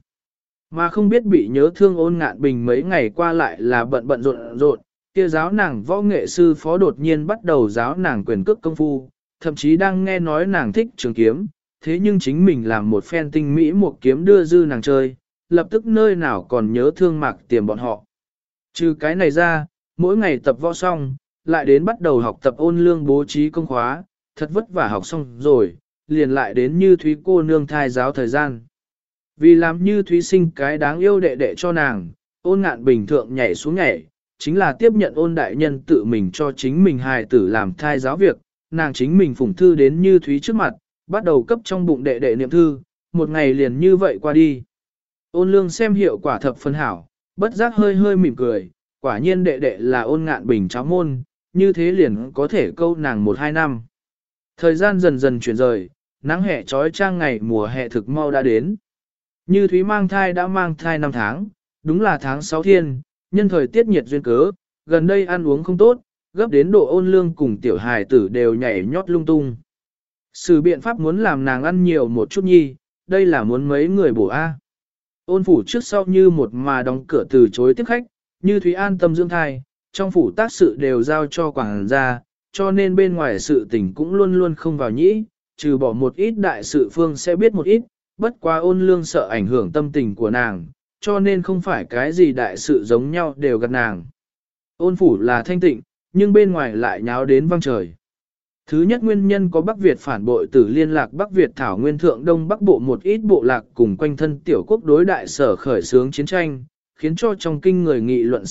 Mà không biết bị nhớ thương ôn ngạn bình mấy ngày qua lại là bận bận rộn rộn, kia giáo nàng võ nghệ sư phó đột nhiên bắt đầu giáo nàng quyền cước công phu, thậm chí đang nghe nói nàng thích trường kiếm, thế nhưng chính mình làm một phen tinh mỹ một kiếm đưa dư nàng chơi, lập tức nơi nào còn nhớ thương Mạc Tiềm bọn họ. Trừ cái này ra, mỗi ngày tập võ xong, lại đến bắt đầu học tập ôn lương bố trí công khóa, thật vất vả học xong rồi, liền lại đến Như Thúy cô nương thai giáo thời gian. Vì làm Như Thúy sinh cái đáng yêu đệ đệ cho nàng, Ôn Ngạn Bình thượng nhảy xuống nhảy, chính là tiếp nhận Ôn đại nhân tự mình cho chính mình hài tử làm thai giáo việc, nàng chính mình phủng thư đến Như Thúy trước mặt, bắt đầu cấp trong bụng đệ đệ niệm thư, một ngày liền như vậy qua đi. Ôn lương xem hiệu quả thập phân hảo, bất giác hơi hơi mỉm cười, quả nhiên đệ đệ là Ôn Ngạn Bình cháu môn, như thế liền có thể câu nàng 1-2 năm. Thời gian dần dần chuyển rời, nắng hè trói trang ngày mùa hè thực mau đã đến. Như Thúy mang thai đã mang thai 5 tháng, đúng là tháng 6 thiên, nhân thời tiết nhiệt duyên cớ, gần đây ăn uống không tốt, gấp đến độ Ôn lương cùng tiểu hài tử đều nhảy nhót lung tung. Sử biện pháp muốn làm nàng ăn nhiều một chút nhi, đây là muốn mấy người bổ A. Ôn phủ trước sau như một mà đóng cửa từ chối tiếp khách, Như Thúy an tâm dưỡng thai, trong phủ tác sự đều giao cho quảng gia, cho nên bên ngoài sự tình cũng luôn luôn không vào nhĩ, trừ bỏ một ít đại sự phương sẽ biết một ít, bất quá Ôn lương sợ ảnh hưởng tâm tình của nàng, cho nên không phải cái gì đại sự giống nhau đều gặp nàng. Ôn phủ là thanh tịnh, nhưng bên ngoài lại nháo đến vang trời. Thứ nhất nguyên nhân có Bắc Việt phản bội tử liên lạc Bắc Việt thảo nguyên thượng đông bắc bộ một ít bộ lạc cùng quanh thân tiểu quốc đối đại sở khởi xướng chiến tranh, khiến cho trong kinh người nghị luận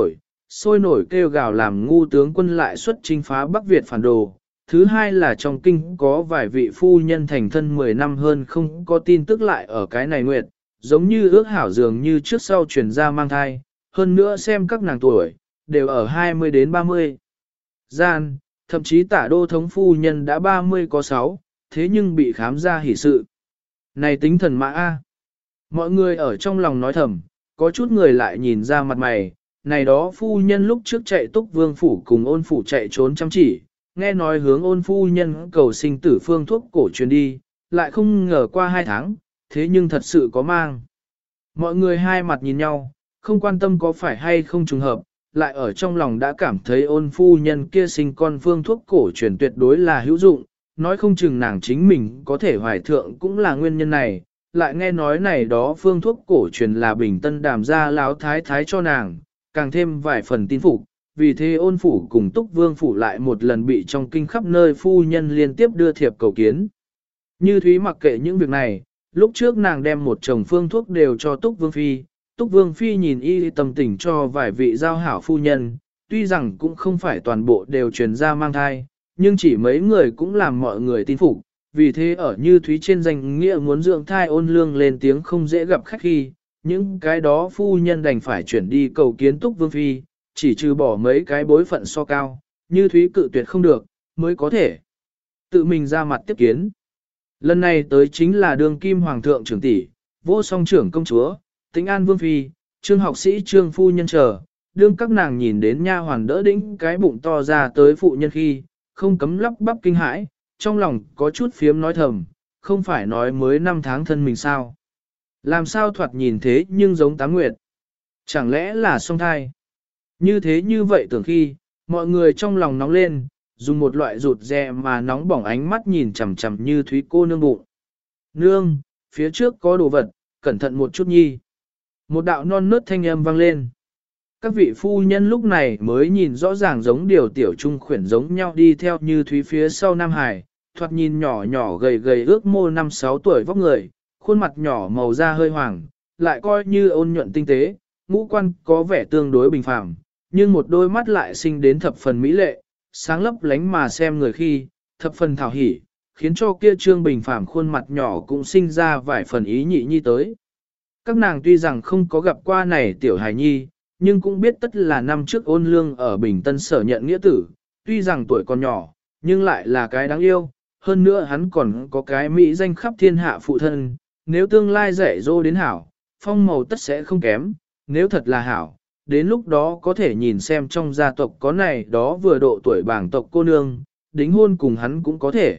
sôi nổi kêu gào làm ngu tướng quân lại xuất chinh phá Bắc Việt phản đồ. Thứ hai là trong kinh có vài vị phu nhân thành thân 10 năm hơn không có tin tức lại ở cái này nguyệt, giống như ước hảo dường như trước sau truyền ra mang thai, hơn nữa xem các nàng tuổi, đều ở 20 đến 30. Gian, thậm chí tả đô thống phu nhân đã 30 có 6, thế nhưng bị khám ra hỷ sự. Này tính thần mã A. Mọi người ở trong lòng nói thầm, có chút người lại nhìn ra mặt mày, này đó phu nhân lúc trước chạy Túc Vương phủ cùng Ôn phủ chạy trốn chăm chỉ, nghe nói hướng Ôn phu nhân cầu sinh tử phương thuốc cổ truyền đi, lại không ngờ qua 2 tháng, thế nhưng thật sự có mang. Mọi người hai mặt nhìn nhau, không quan tâm có phải hay không trùng hợp, lại ở trong lòng đã cảm thấy Ôn phu nhân kia sinh con phương thuốc cổ truyền tuyệt đối là hữu dụng, nói không chừng nàng chính mình có thể hoài thượng cũng là nguyên nhân này, lại nghe nói này đó phương thuốc cổ truyền là Bình Tân Đàm gia láo thái thái cho nàng, càng thêm vài phần tin phục, vì thế Ôn phủ cùng Túc Vương phủ lại một lần bị trong kinh khắp nơi phu nhân liên tiếp đưa thiệp cầu kiến. Như Thúy mặc kệ những việc này, lúc trước nàng đem một chồng phương thuốc đều cho Túc Vương phi. Túc Vương phi nhìn y tâm tình cho vài vị giao hảo phu nhân, tuy rằng cũng không phải toàn bộ đều truyền ra mang thai, nhưng chỉ mấy người cũng làm mọi người tin phục, vì thế ở Như Thúy trên danh nghĩa muốn dưỡng thai Ôn lương lên tiếng không dễ gặp khách khi, những cái đó phu nhân đành phải chuyển đi cầu kiến Túc Vương phi, chỉ trừ bỏ mấy cái bối phận so cao, Như Thúy cự tuyệt không được, mới có thể tự mình ra mặt tiếp kiến. Lần này tới chính là đương kim hoàng thượng trưởng tỷ, vô song trưởng công chúa, Tĩnh An Vương phi, Trương học sĩ Trương phu nhân chờ, đương các nàng nhìn đến nha hoàn đỡ đĩnh cái bụng to ra tới phụ nhân khi, không cấm lắp bắp kinh hãi, trong lòng có chút phiếm nói thầm, không phải nói mới 5 tháng thân mình sao. Làm sao thoạt nhìn thế nhưng giống Tám Nguyệt. Chẳng lẽ là song thai? Như thế như vậy tưởng khi, mọi người trong lòng nóng lên, dùng một loại rụt rè mà nóng bỏng ánh mắt nhìn chằm chằm Như Thúy cô nương bụng. Nương, phía trước có đồ vật, cẩn thận một chút nhi. Một đạo non nớt thanh âm vang lên. Các vị phu nhân lúc này mới nhìn rõ ràng giống điều tiểu trung khuyển giống nhau đi theo Như Thúy phía sau Nam Hải, thoạt nhìn nhỏ nhỏ gầy gầy ước mô 5-6 tuổi vóc người, khuôn mặt nhỏ màu da hơi hoàng, lại coi như ôn nhuận tinh tế, ngũ quan có vẻ tương đối bình phàm, nhưng một đôi mắt lại sinh đến thập phần mỹ lệ, sáng lấp lánh mà xem người khi, thập phần thảo hỉ, khiến cho kia trương bình phàm khuôn mặt nhỏ cũng sinh ra vài phần ý nhị nhi tới. Các nàng tuy rằng không có gặp qua này tiểu hài nhi, nhưng cũng biết tất là năm trước Ôn lương ở Bình Tân sở nhận nghĩa tử, tuy rằng tuổi còn nhỏ, nhưng lại là cái đáng yêu, hơn nữa hắn còn có cái mỹ danh khắp thiên hạ phụ thân, nếu tương lai dạy dỗ đến hảo, phong màu tất sẽ không kém, nếu thật là hảo, đến lúc đó có thể nhìn xem trong gia tộc có này đó vừa độ tuổi bảng tộc cô nương, đính hôn cùng hắn cũng có thể.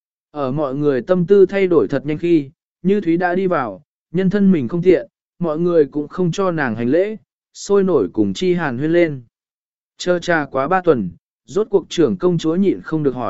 Ở mọi người tâm tư thay đổi thật nhanh khi, Như Thúy đã đi vào, nhân thân mình không tiện, mọi người cũng không cho nàng hành lễ, sôi nổi cùng chi hàn huyên lên. Chờ trà quá 3 tuần, rốt cuộc trưởng công chúa nhịn không được hỏi,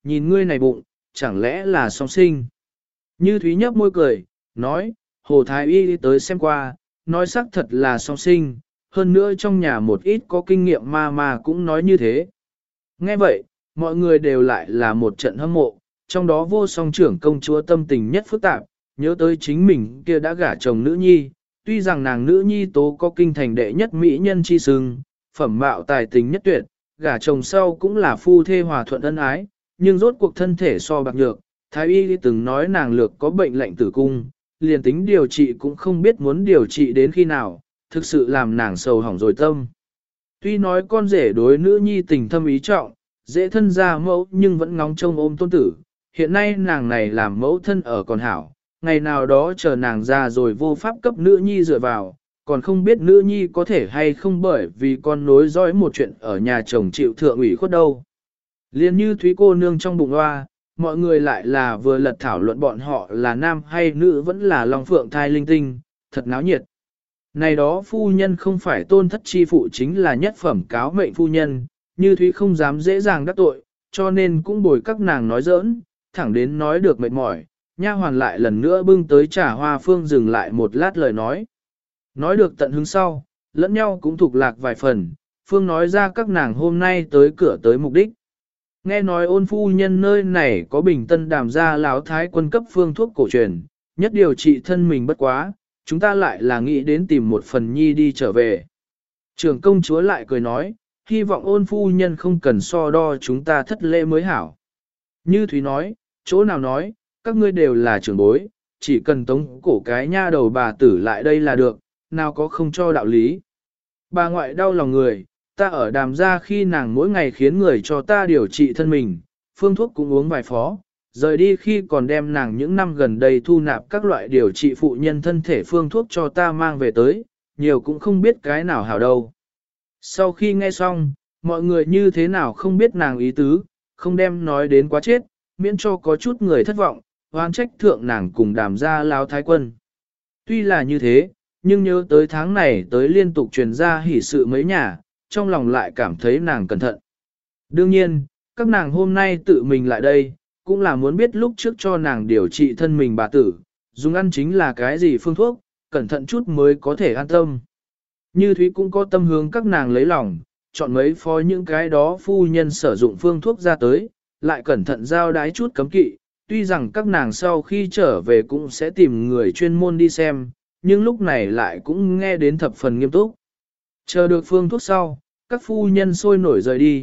nhìn ngươi này bụng, chẳng lẽ là song sinh. Như Thúy nhấp môi cười, nói, Hồ Thái Y đi tới xem qua, nói xác thật là song sinh, hơn nữa trong nhà một ít có kinh nghiệm mà cũng nói như thế. Nghe vậy, mọi người đều lại là một trận hâm mộ, trong đó vô song trưởng công chúa tâm tình nhất phức tạp, nhớ tới chính mình kia đã gả chồng nữ nhi, tuy rằng nàng nữ nhi tố có kinh thành đệ nhất mỹ nhân chi sừng, phẩm mạo tài tình nhất tuyệt, gả chồng sau cũng là phu thê hòa thuận ân ái, nhưng rốt cuộc thân thể so bạc nhược, Thái Y từng nói nàng lược có bệnh lạnh tử cung, liền tính điều trị cũng không biết muốn điều trị đến khi nào, thực sự làm nàng sầu hỏng rồi tâm. Tuy nói con rể đối nữ nhi tình thâm ý trọng, dễ thân ra mẫu nhưng vẫn ngóng trông ôm tôn tử, hiện nay nàng này làm mẫu thân ở còn hảo, ngày nào đó chờ nàng ra rồi vô pháp cấp nữ nhi dựa vào, còn không biết nữ nhi có thể hay không bởi vì con nối dõi một chuyện ở nhà chồng chịu thượng ủy khuất đâu. Liên như Thúy cô nương trong bụng hoa, mọi người lại là vừa lật thảo luận bọn họ là nam hay nữ vẫn là lòng phượng thai linh tinh, thật náo nhiệt. Này đó phu nhân không phải tôn thất chi phụ chính là nhất phẩm cáo mệnh phu nhân, như Thúy không dám dễ dàng đắc tội, cho nên cũng bồi các nàng nói giỡn, thẳng đến nói được mệt mỏi, nha hoàn lại lần nữa bưng tới trà hoa phương dừng lại một lát lời nói. Nói được tận hứng sau, lẫn nhau cũng thuộc lạc vài phần, phương nói ra các nàng hôm nay tới cửa tới mục đích. Nghe nói ôn phu nhân nơi này có bình tân đàm gia láo thái quân cấp phương thuốc cổ truyền, nhất điều trị thân mình bất quá, chúng ta lại là nghĩ đến tìm một phần nhi đi trở về. Trưởng công chúa lại cười nói, hy vọng ôn phu nhân không cần so đo chúng ta thất lễ mới hảo. Như Thúy nói, chỗ nào nói, các ngươi đều là trưởng bối, chỉ cần tống cổ cái nha đầu bà tử lại đây là được, nào có không cho đạo lý. Bà ngoại đau lòng người, ta ở đàm gia khi nàng mỗi ngày khiến người cho ta điều trị thân mình, phương thuốc cũng uống vài phó, rời đi khi còn đem nàng những năm gần đây thu nạp các loại điều trị phụ nhân thân thể phương thuốc cho ta mang về tới, nhiều cũng không biết cái nào hảo đâu. Sau khi nghe xong, mọi người như thế nào không biết nàng ý tứ, không đem nói đến quá chết, miễn cho có chút người thất vọng, oan trách thượng nàng cùng đàm gia lao thái quân. Tuy là như thế, nhưng nhớ tới tháng này tới liên tục truyền ra hỉ sự mấy nhà, trong lòng lại cảm thấy nàng cẩn thận. Đương nhiên, các nàng hôm nay tự mình lại đây, cũng là muốn biết lúc trước cho nàng điều trị thân mình bà tử, dùng ăn chính là cái gì phương thuốc, cẩn thận chút mới có thể an tâm. Như Thúy cũng có tâm hướng các nàng lấy lòng, chọn mấy phó những cái đó phu nhân sử dụng phương thuốc ra tới, lại cẩn thận giao đái chút cấm kỵ, tuy rằng các nàng sau khi trở về cũng sẽ tìm người chuyên môn đi xem, nhưng lúc này lại cũng nghe đến thập phần nghiêm túc. Chờ được phương thuốc sau, các phu nhân sôi nổi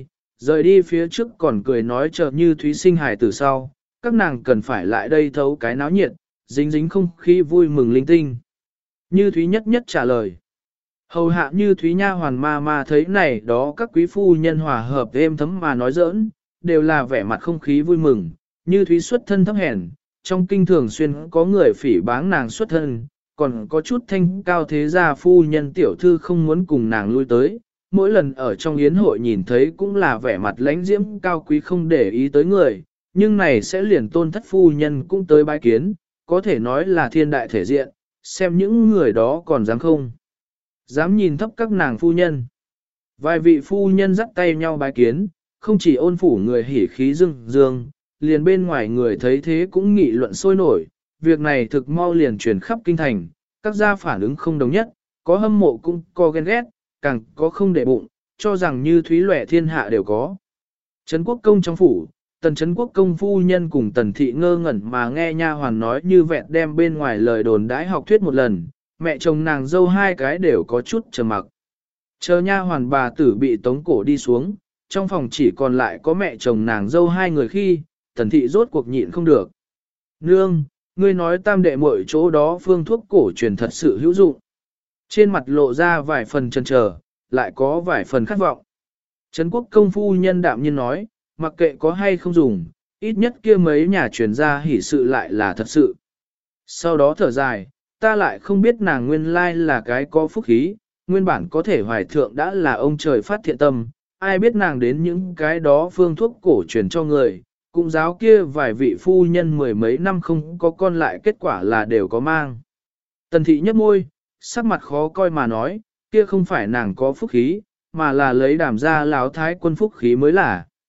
rời đi phía trước còn cười nói chờ Như Thúy sinh hài từ sau, các nàng cần phải lại đây thấu cái náo nhiệt, dính dính không khí vui mừng linh tinh. Như Thúy nhất nhất trả lời. Hầu hạ Như Thúy nha hoàn ma thấy này đó các quý phu nhân hòa hợp êm thấm mà nói giỡn, đều là vẻ mặt không khí vui mừng, Như Thúy xuất thân thấp hèn, trong kinh thường xuyên có người phỉ báng nàng xuất thân, còn có chút thanh cao thế gia phu nhân tiểu thư không muốn cùng nàng lui tới, mỗi lần ở trong yến hội nhìn thấy cũng là vẻ mặt lãnh diễm cao quý không để ý tới người, nhưng này sẽ liền tôn thất phu nhân cũng tới bái kiến, có thể nói là thiên đại thể diện, xem những người đó còn dám không. Dám nhìn thấp các nàng phu nhân. Vài vị phu nhân dắt tay nhau bái kiến, không chỉ ôn phủ người hỉ khí dương dương, liền bên ngoài người thấy thế cũng nghị luận sôi nổi, việc này thực mau liền truyền khắp kinh thành, các gia phản ứng không đồng nhất, có hâm mộ cũng có ghen ghét, càng có không để bụng, cho rằng Như Thúy lẻ thiên hạ đều có. Trấn Quốc Công trong phủ, Tần Trấn Quốc Công phu nhân cùng Tần Thị ngơ ngẩn mà nghe nha hoàn nói như vẹn đem bên ngoài lời đồn đãi học thuyết một lần, mẹ chồng nàng dâu hai cái đều có chút trầm mặc. Chờ nha hoàn bà tử bị tống cổ đi xuống, trong phòng chỉ còn lại có mẹ chồng nàng dâu hai người khi, Tần Thị rốt cuộc nhịn không được. Nương, ngươi nói tam đệ muội chỗ đó phương thuốc cổ truyền thật sự hữu dụng. Trên mặt lộ ra vài phần chần chờ, lại có vài phần khát vọng. Trấn Quốc Công phu nhân đạm nhiên nói, mặc kệ có hay không dùng, ít nhất kia mấy nhà truyền ra hỉ sự lại là thật sự. Sau đó thở dài, ta lại không biết nàng nguyên lai là cái có phúc khí, nguyên bản có thể hoài thượng đã là ông trời phát thiện tâm, ai biết nàng đến những cái đó phương thuốc cổ truyền cho người, cũng giáo kia vài vị phu nhân mười mấy năm không có con lại kết quả là đều có mang. Tần Thị nhấp môi, sắc mặt khó coi mà nói, kia không phải nàng có phúc khí, mà là lấy đàm ra láo thái quân phúc khí mới là.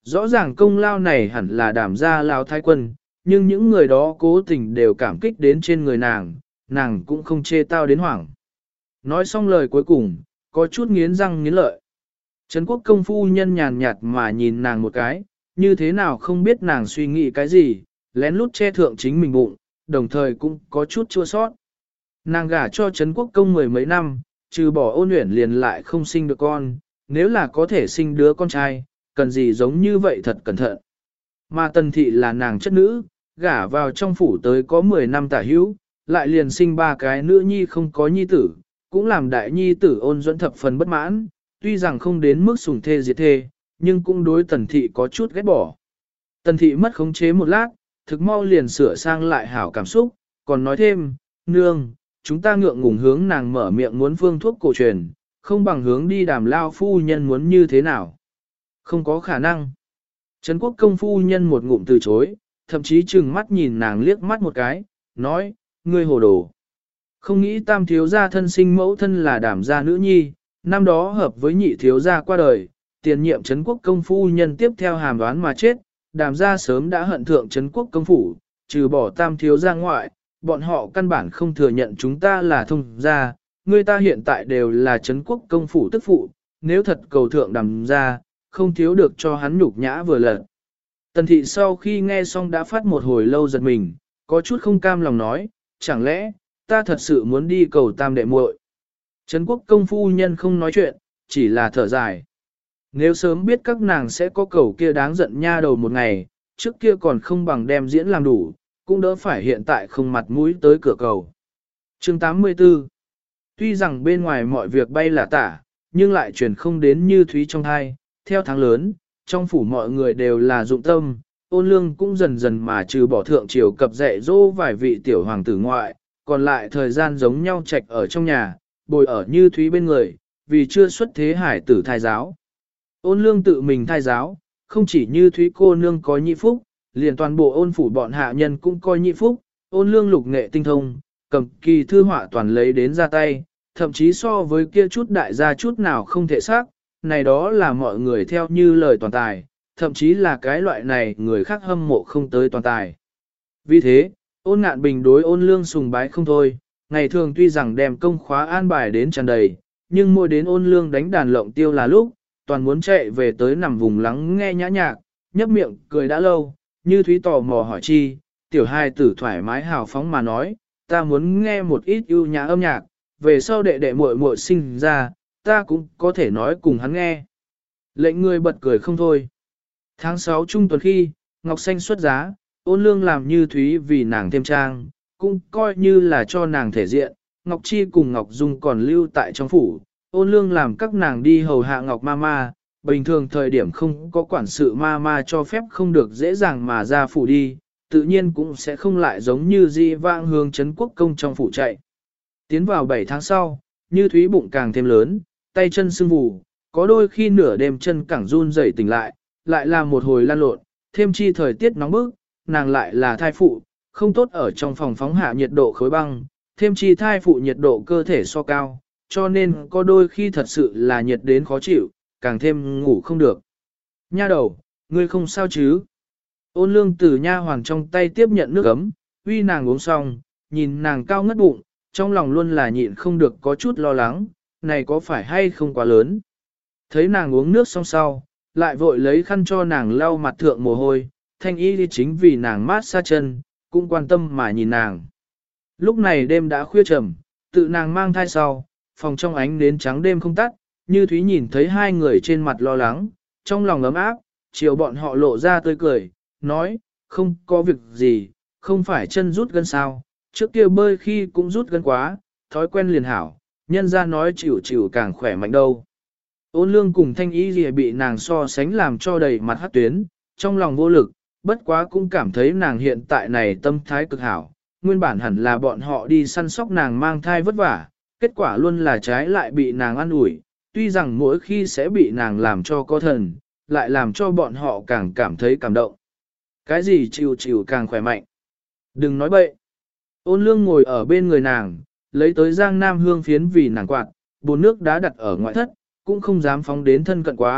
Rõ ràng công lao này hẳn là Đàm gia lão thái quân, nhưng những người đó cố tình đều cảm kích đến trên người nàng cũng không chê tao đến hoảng. Nói xong lời cuối cùng, có chút nghiến răng nghiến lợi. Trấn Quốc công phu nhân nhàn nhạt mà nhìn nàng một cái, như thế nào không biết nàng suy nghĩ cái gì, lén lút che thượng chính mình bụng, đồng thời cũng có chút chua sót. Nàng gả cho Trấn Quốc công mười mấy năm, trừ bỏ Ôn Uyển liền lại không sinh được con, nếu là có thể sinh đứa con trai, cần gì giống như vậy thật cẩn thận. Mà Tần Thị là nàng chất nữ, gả vào trong phủ tới có 10 năm tả hữu, lại liền sinh 3 cái nữ nhi không có nhi tử, cũng làm đại nhi tử Ôn Duẫn thập phần bất mãn, tuy rằng không đến mức sủng thê diệt thê, nhưng cũng đối Tần Thị có chút ghét bỏ. Tần Thị mất khống chế một lát, thực mau liền sửa sang lại hảo cảm xúc, còn nói thêm, nương, chúng ta ngượng ngùng hướng nàng mở miệng muốn phương thuốc cổ truyền, không bằng hướng đi Đàm lao phu nhân muốn như thế nào. Không có khả năng. Trấn Quốc công phu nhân một ngụm từ chối, thậm chí chừng mắt nhìn nàng liếc mắt một cái, nói, ngươi hồ đồ. Không nghĩ tam thiếu gia thân sinh mẫu thân là Đàm gia nữ nhi, năm đó hợp với nhị thiếu gia qua đời, tiền nhiệm Trấn Quốc công phu nhân tiếp theo hàm đoán mà chết, Đàm gia sớm đã hận thượng Trấn Quốc công phủ, trừ bỏ tam thiếu gia ngoại, bọn họ căn bản không thừa nhận chúng ta là thông gia, người ta hiện tại đều là Trấn Quốc công phủ tức phụ, nếu thật cầu thượng Đàm gia, không thiếu được cho hắn nhục nhã vừa lần. Tần Thị sau khi nghe xong đã phát một hồi lâu giật mình, có chút không cam lòng nói, chẳng lẽ, ta thật sự muốn đi cầu tam đệ muội. Trấn Quốc công phu nhân không nói chuyện, chỉ là thở dài. Nếu sớm biết các nàng sẽ có cầu kia đáng giận nha đầu một ngày, trước kia còn không bằng đem diễn làm đủ, cũng đỡ phải hiện tại không mặt mũi tới cửa cầu. Chương 84. Tuy rằng bên ngoài mọi việc bay là tả, nhưng lại truyền không đến như thúy trong thai, theo tháng lớn, trong phủ mọi người đều là dụng tâm, Ôn Lương cũng dần dần mà trừ bỏ thượng triều cập dạy dỗ vài vị tiểu hoàng tử ngoại, còn lại thời gian giống nhau trạch ở trong nhà, bồi ở như thúy bên người, vì chưa xuất thế hải tử thai giáo. Ôn Lương tự mình thai giáo, không chỉ như thúy cô nương có nhị phúc, liền toàn bộ ôn phủ bọn hạ nhân cũng coi nhị phúc, Ôn Lương lục nghệ tinh thông, cầm kỳ thư họa toàn lấy đến ra tay, thậm chí so với kia chút đại gia chút nào không thể xác, này đó là mọi người theo như lời toàn tài, thậm chí là cái loại này người khác hâm mộ không tới toàn tài. Vì thế, Ôn Ngạn Bình đối Ôn Lương sùng bái không thôi, ngày thường tuy rằng đem công khóa an bài đến tràn đầy, nhưng mỗi đến Ôn Lương đánh đàn lộng tiêu là lúc, toàn muốn chạy về tới nằm vùng lắng nghe nhã nhạc, nhấp miệng cười đã lâu, như thúy tò mò hỏi chi, tiểu hai tử thoải mái hào phóng mà nói, ta muốn nghe một ít ưu nhã âm nhạc, về sau đệ đệ muội muội sinh ra, ta cũng có thể nói cùng hắn nghe. Lệnh người bật cười không thôi. Tháng 6 trung tuần khi, Ngọc Xanh xuất giá, Ôn Lương làm như thúy vì nàng thêm trang, cũng coi như là cho nàng thể diện. Ngọc Chi cùng Ngọc Dung còn lưu tại trong phủ, Ôn Lương làm các nàng đi hầu hạ Ngọc Mama, bình thường thời điểm không có quản sự Mama cho phép không được dễ dàng mà ra phủ đi, tự nhiên cũng sẽ không lại giống như di vãng hướng Trấn Quốc công trong phủ chạy. Tiến vào 7 tháng sau, như thúy bụng càng thêm lớn, tay chân sưng vù, có đôi khi nửa đêm chân cẳng run rẩy tỉnh lại là một hồi lan lộn, thêm chi thời tiết nóng bức, nàng lại là thai phụ, không tốt ở trong phòng phóng hạ nhiệt độ khối băng, thêm chi thai phụ nhiệt độ cơ thể so cao, cho nên có đôi khi thật sự là nhiệt đến khó chịu, càng thêm ngủ không được. Nha đầu, ngươi không sao chứ? Ôn Lương từ nha hoàng trong tay tiếp nhận nước ấm, uy nàng uống xong, nhìn nàng cao ngất bụng, trong lòng luôn là nhịn không được có chút lo lắng, này có phải hay không quá lớn. Thấy nàng uống nước xong sau, lại vội lấy khăn cho nàng lau mặt thượng mồ hôi, thanh y đi chính vì nàng mát xa chân, cũng quan tâm mà nhìn nàng. Lúc này đêm đã khuya trầm, tự nàng mang thai sau, phòng trong ánh nến trắng đêm không tắt, như Thúy nhìn thấy hai người trên mặt lo lắng, trong lòng ấm áp, chiều bọn họ lộ ra tươi cười, nói, không có việc gì, không phải chân rút gân sao, trước kia bơi khi cũng rút gân quá, thói quen liền hảo, nhân ra nói chịu chịu càng khỏe mạnh đâu. Ôn Lương cùng thanh y gì bị nàng so sánh làm cho đầy mặt hát tuyến, trong lòng vô lực, bất quá cũng cảm thấy nàng hiện tại này tâm thái cực hảo, nguyên bản hẳn là bọn họ đi săn sóc nàng mang thai vất vả, kết quả luôn là trái lại bị nàng ăn ủi, tuy rằng mỗi khi sẽ bị nàng làm cho có thần, lại làm cho bọn họ càng cảm thấy cảm động. Cái gì chịu chịu càng khỏe mạnh. Đừng nói bậy. Ôn Lương ngồi ở bên người nàng, lấy tới giang nam hương phiến vì nàng quạt, bồn nước đá đặt ở ngoại thất, cũng không dám phóng đến thân cận quá,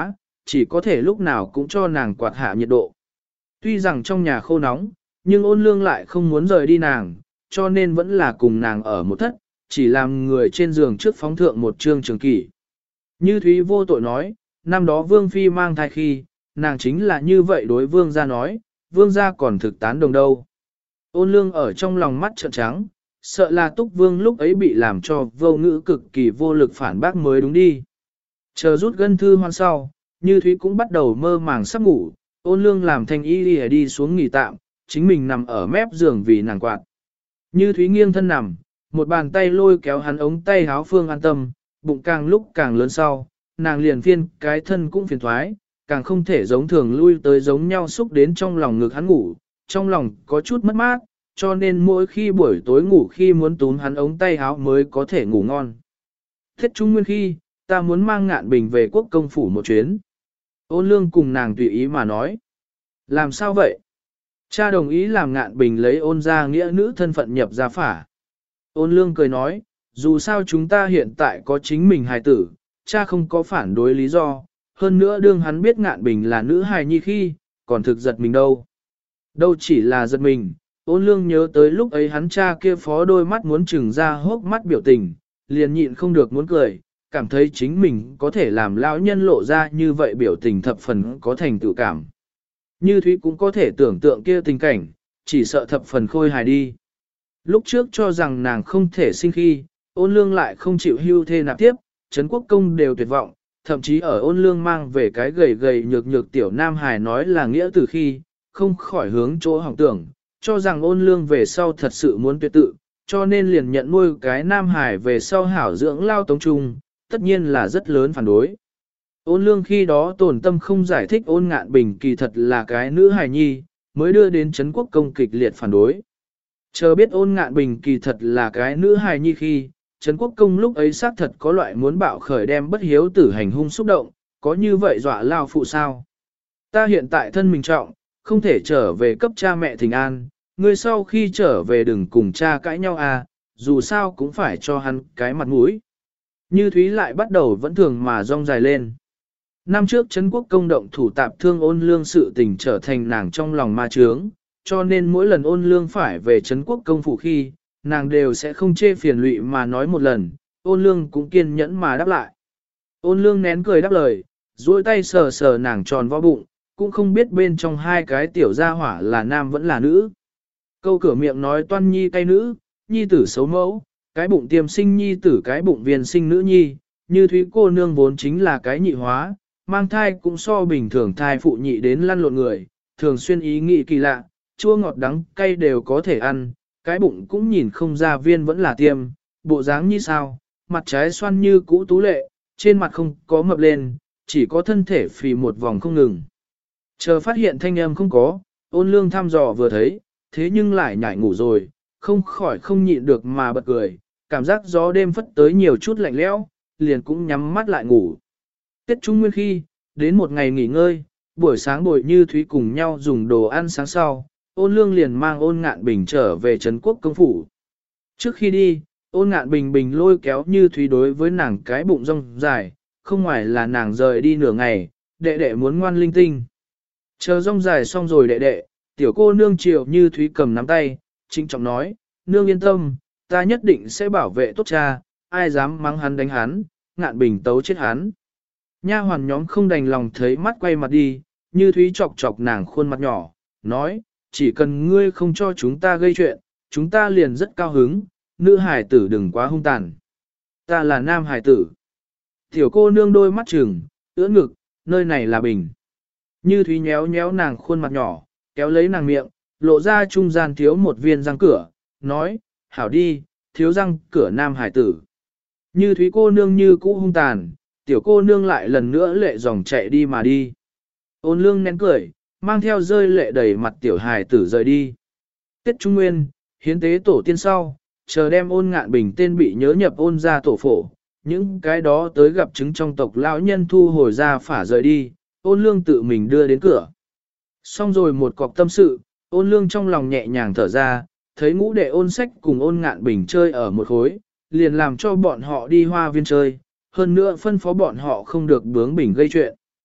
chỉ có thể lúc nào cũng cho nàng quạt hạ nhiệt độ. Tuy rằng trong nhà khô nóng, nhưng ôn lương lại không muốn rời đi nàng, cho nên vẫn là cùng nàng ở một thất, chỉ làm người trên giường trước phóng thượng một trương trường kỷ. Như Thúy vô tội nói, năm đó Vương Phi mang thai khi, nàng chính là như vậy đối Vương gia nói, Vương gia còn thực tán đồng đâu. Ôn lương ở trong lòng mắt trợn trắng, sợ là Túc Vương lúc ấy bị làm cho vô ngữ cực kỳ vô lực phản bác mới đúng đi. Chờ rút gân thư hoan sau, Như Thúy cũng bắt đầu mơ màng sắp ngủ, ôn lương làm thanh y đi xuống nghỉ tạm, chính mình nằm ở mép giường vì nàng quạt. Như Thúy nghiêng thân nằm, một bàn tay lôi kéo hắn ống tay háo Phương an tâm, bụng càng lúc càng lớn sau, nàng liền phiên cái thân cũng phiền thoái, càng không thể giống thường lui tới giống nhau xúc đến trong lòng ngực hắn ngủ, trong lòng có chút mất mát, cho nên mỗi khi buổi tối ngủ khi muốn túm hắn ống tay háo mới có thể ngủ ngon. Thiết trung nguyên khi, ta muốn mang Ngạn Bình về quốc công phủ một chuyến. Ôn lương cùng nàng tùy ý mà nói. Làm sao vậy? Cha đồng ý làm Ngạn Bình lấy ôn gia nghĩa nữ thân phận nhập gia phả. Ôn lương cười nói, dù sao chúng ta hiện tại có chính mình hài tử, cha không có phản đối lý do, hơn nữa đương hắn biết Ngạn Bình là nữ hài nhi khi, còn thực giật mình đâu. Đâu chỉ là giật mình, ôn lương nhớ tới lúc ấy hắn cha kia phó đôi mắt muốn trừng ra hốc mắt biểu tình, liền nhịn không được muốn cười, cảm thấy chính mình có thể làm lão nhân lộ ra như vậy biểu tình thập phần có thành tựu cảm. Như Thúy cũng có thể tưởng tượng kia tình cảnh, chỉ sợ thập phần khôi hài đi. Lúc trước cho rằng nàng không thể sinh khi, ôn lương lại không chịu hưu thê nạp tiếp, Trấn Quốc Công đều tuyệt vọng, thậm chí ở ôn lương mang về cái gầy gầy nhược nhược tiểu nam hài nói là nghĩa từ khi, không khỏi hướng chỗ hỏng tưởng, cho rằng ôn lương về sau thật sự muốn tuyệt tự, cho nên liền nhận nuôi cái nam hài về sau hảo dưỡng lao tống trung, tất nhiên là rất lớn phản đối. Ôn lương khi đó tổn tâm không giải thích ôn Ngạn Bình kỳ thật là cái nữ hài nhi, mới đưa đến Trấn Quốc Công kịch liệt phản đối. Chờ biết ôn Ngạn Bình kỳ thật là cái nữ hài nhi khi, Trấn Quốc Công lúc ấy xác thật có loại muốn bạo khởi đem bất hiếu tử hành hung xúc động, có như vậy dọa lao phụ sao. Ta hiện tại thân mình trọng, không thể trở về cấp cha mẹ thỉnh an, ngươi sau khi trở về đừng cùng cha cãi nhau à, dù sao cũng phải cho hắn cái mặt mũi. Như Thúy lại bắt đầu vẫn thường mà rong dài lên. Năm trước Trấn Quốc Công động thủ tạp thương ôn lương sự tình trở thành nàng trong lòng ma trướng, cho nên mỗi lần ôn lương phải về Trấn Quốc Công phủ khi, nàng đều sẽ không chê phiền lụy mà nói một lần, ôn lương cũng kiên nhẫn mà đáp lại. Ôn lương nén cười đáp lời, duỗi tay sờ sờ nàng tròn vo bụng, cũng không biết bên trong hai cái tiểu gia hỏa là nam vẫn là nữ. Câu cửa miệng nói toan nhi cay nữ, nhi tử xấu mẫu, cái bụng tiêm sinh nhi tử cái bụng viên sinh nữ nhi, Như Thúy cô nương vốn chính là cái nhị hóa, mang thai cũng so bình thường thai phụ nhị đến lăn lộn người, thường xuyên ý nghĩ kỳ lạ, chua ngọt đắng cay đều có thể ăn, cái bụng cũng nhìn không ra viên vẫn là tiêm, bộ dáng như sao, mặt trái xoăn như cũ tú lệ, trên mặt không có mập lên, chỉ có thân thể phì một vòng không ngừng. Chờ phát hiện thanh âm không có, ôn lương thăm dò vừa thấy, thế nhưng lại nhảy ngủ rồi, không khỏi không nhịn được mà bật cười, cảm giác gió đêm phất tới nhiều chút lạnh lẽo, liền cũng nhắm mắt lại ngủ. Tiết Trung Nguyên khi, đến một ngày nghỉ ngơi, buổi sáng bồi Như Thúy cùng nhau dùng đồ ăn sáng sau, ôn lương liền mang ôn Ngạn Bình trở về Trấn Quốc Công phủ. Trước khi đi, ôn Ngạn Bình bình lôi kéo Như Thúy đối với nàng cái bụng rong dài, không ngoài là nàng rời đi nửa ngày, đệ đệ muốn ngoan linh tinh. Chờ rong dài xong rồi đệ đệ, tiểu cô nương chiều Như Thúy cầm nắm tay, trinh trọng nói, nương yên tâm, ta nhất định sẽ bảo vệ tốt cha, ai dám mắng hắn đánh hắn, Ngạn Bình tấu chết hắn. Nha hoàn nhóm không đành lòng thấy mắt quay mặt đi, Như Thúy chọc chọc nàng khuôn mặt nhỏ, nói, chỉ cần ngươi không cho chúng ta gây chuyện, chúng ta liền rất cao hứng, nữ hải tử đừng quá hung tàn. Ta là nam hải tử. Tiểu cô nương đôi mắt trừng, ưỡn ngực, nơi này là bình. Như Thúy nhéo nhéo nàng khuôn mặt nhỏ, kéo lấy nàng miệng, lộ ra trung gian thiếu một viên răng cửa, nói, hảo đi, thiếu răng cửa nam hải tử. Như Thúy cô nương như cũ hung tàn, tiểu cô nương lại lần nữa lệ dòng chạy đi mà đi. Ôn lương nén cười, mang theo rơi lệ đầy mặt tiểu hài tử rời đi. Tết Trung Nguyên, hiến tế tổ tiên sau, chờ đem ôn Ngạn Bình tên bị nhớ nhập ôn ra tổ phổ, những cái đó tới gặp chứng trong tộc lão nhân thu hồi ra phả rời đi, ôn lương tự mình đưa đến cửa. Xong rồi một cọc tâm sự, ôn lương trong lòng nhẹ nhàng thở ra, thấy ngũ đệ ôn sách cùng ôn Ngạn Bình chơi ở một khối, liền làm cho bọn họ đi hoa viên chơi, hơn nữa phân phó bọn họ không được bướng bỉnh gây chuyện.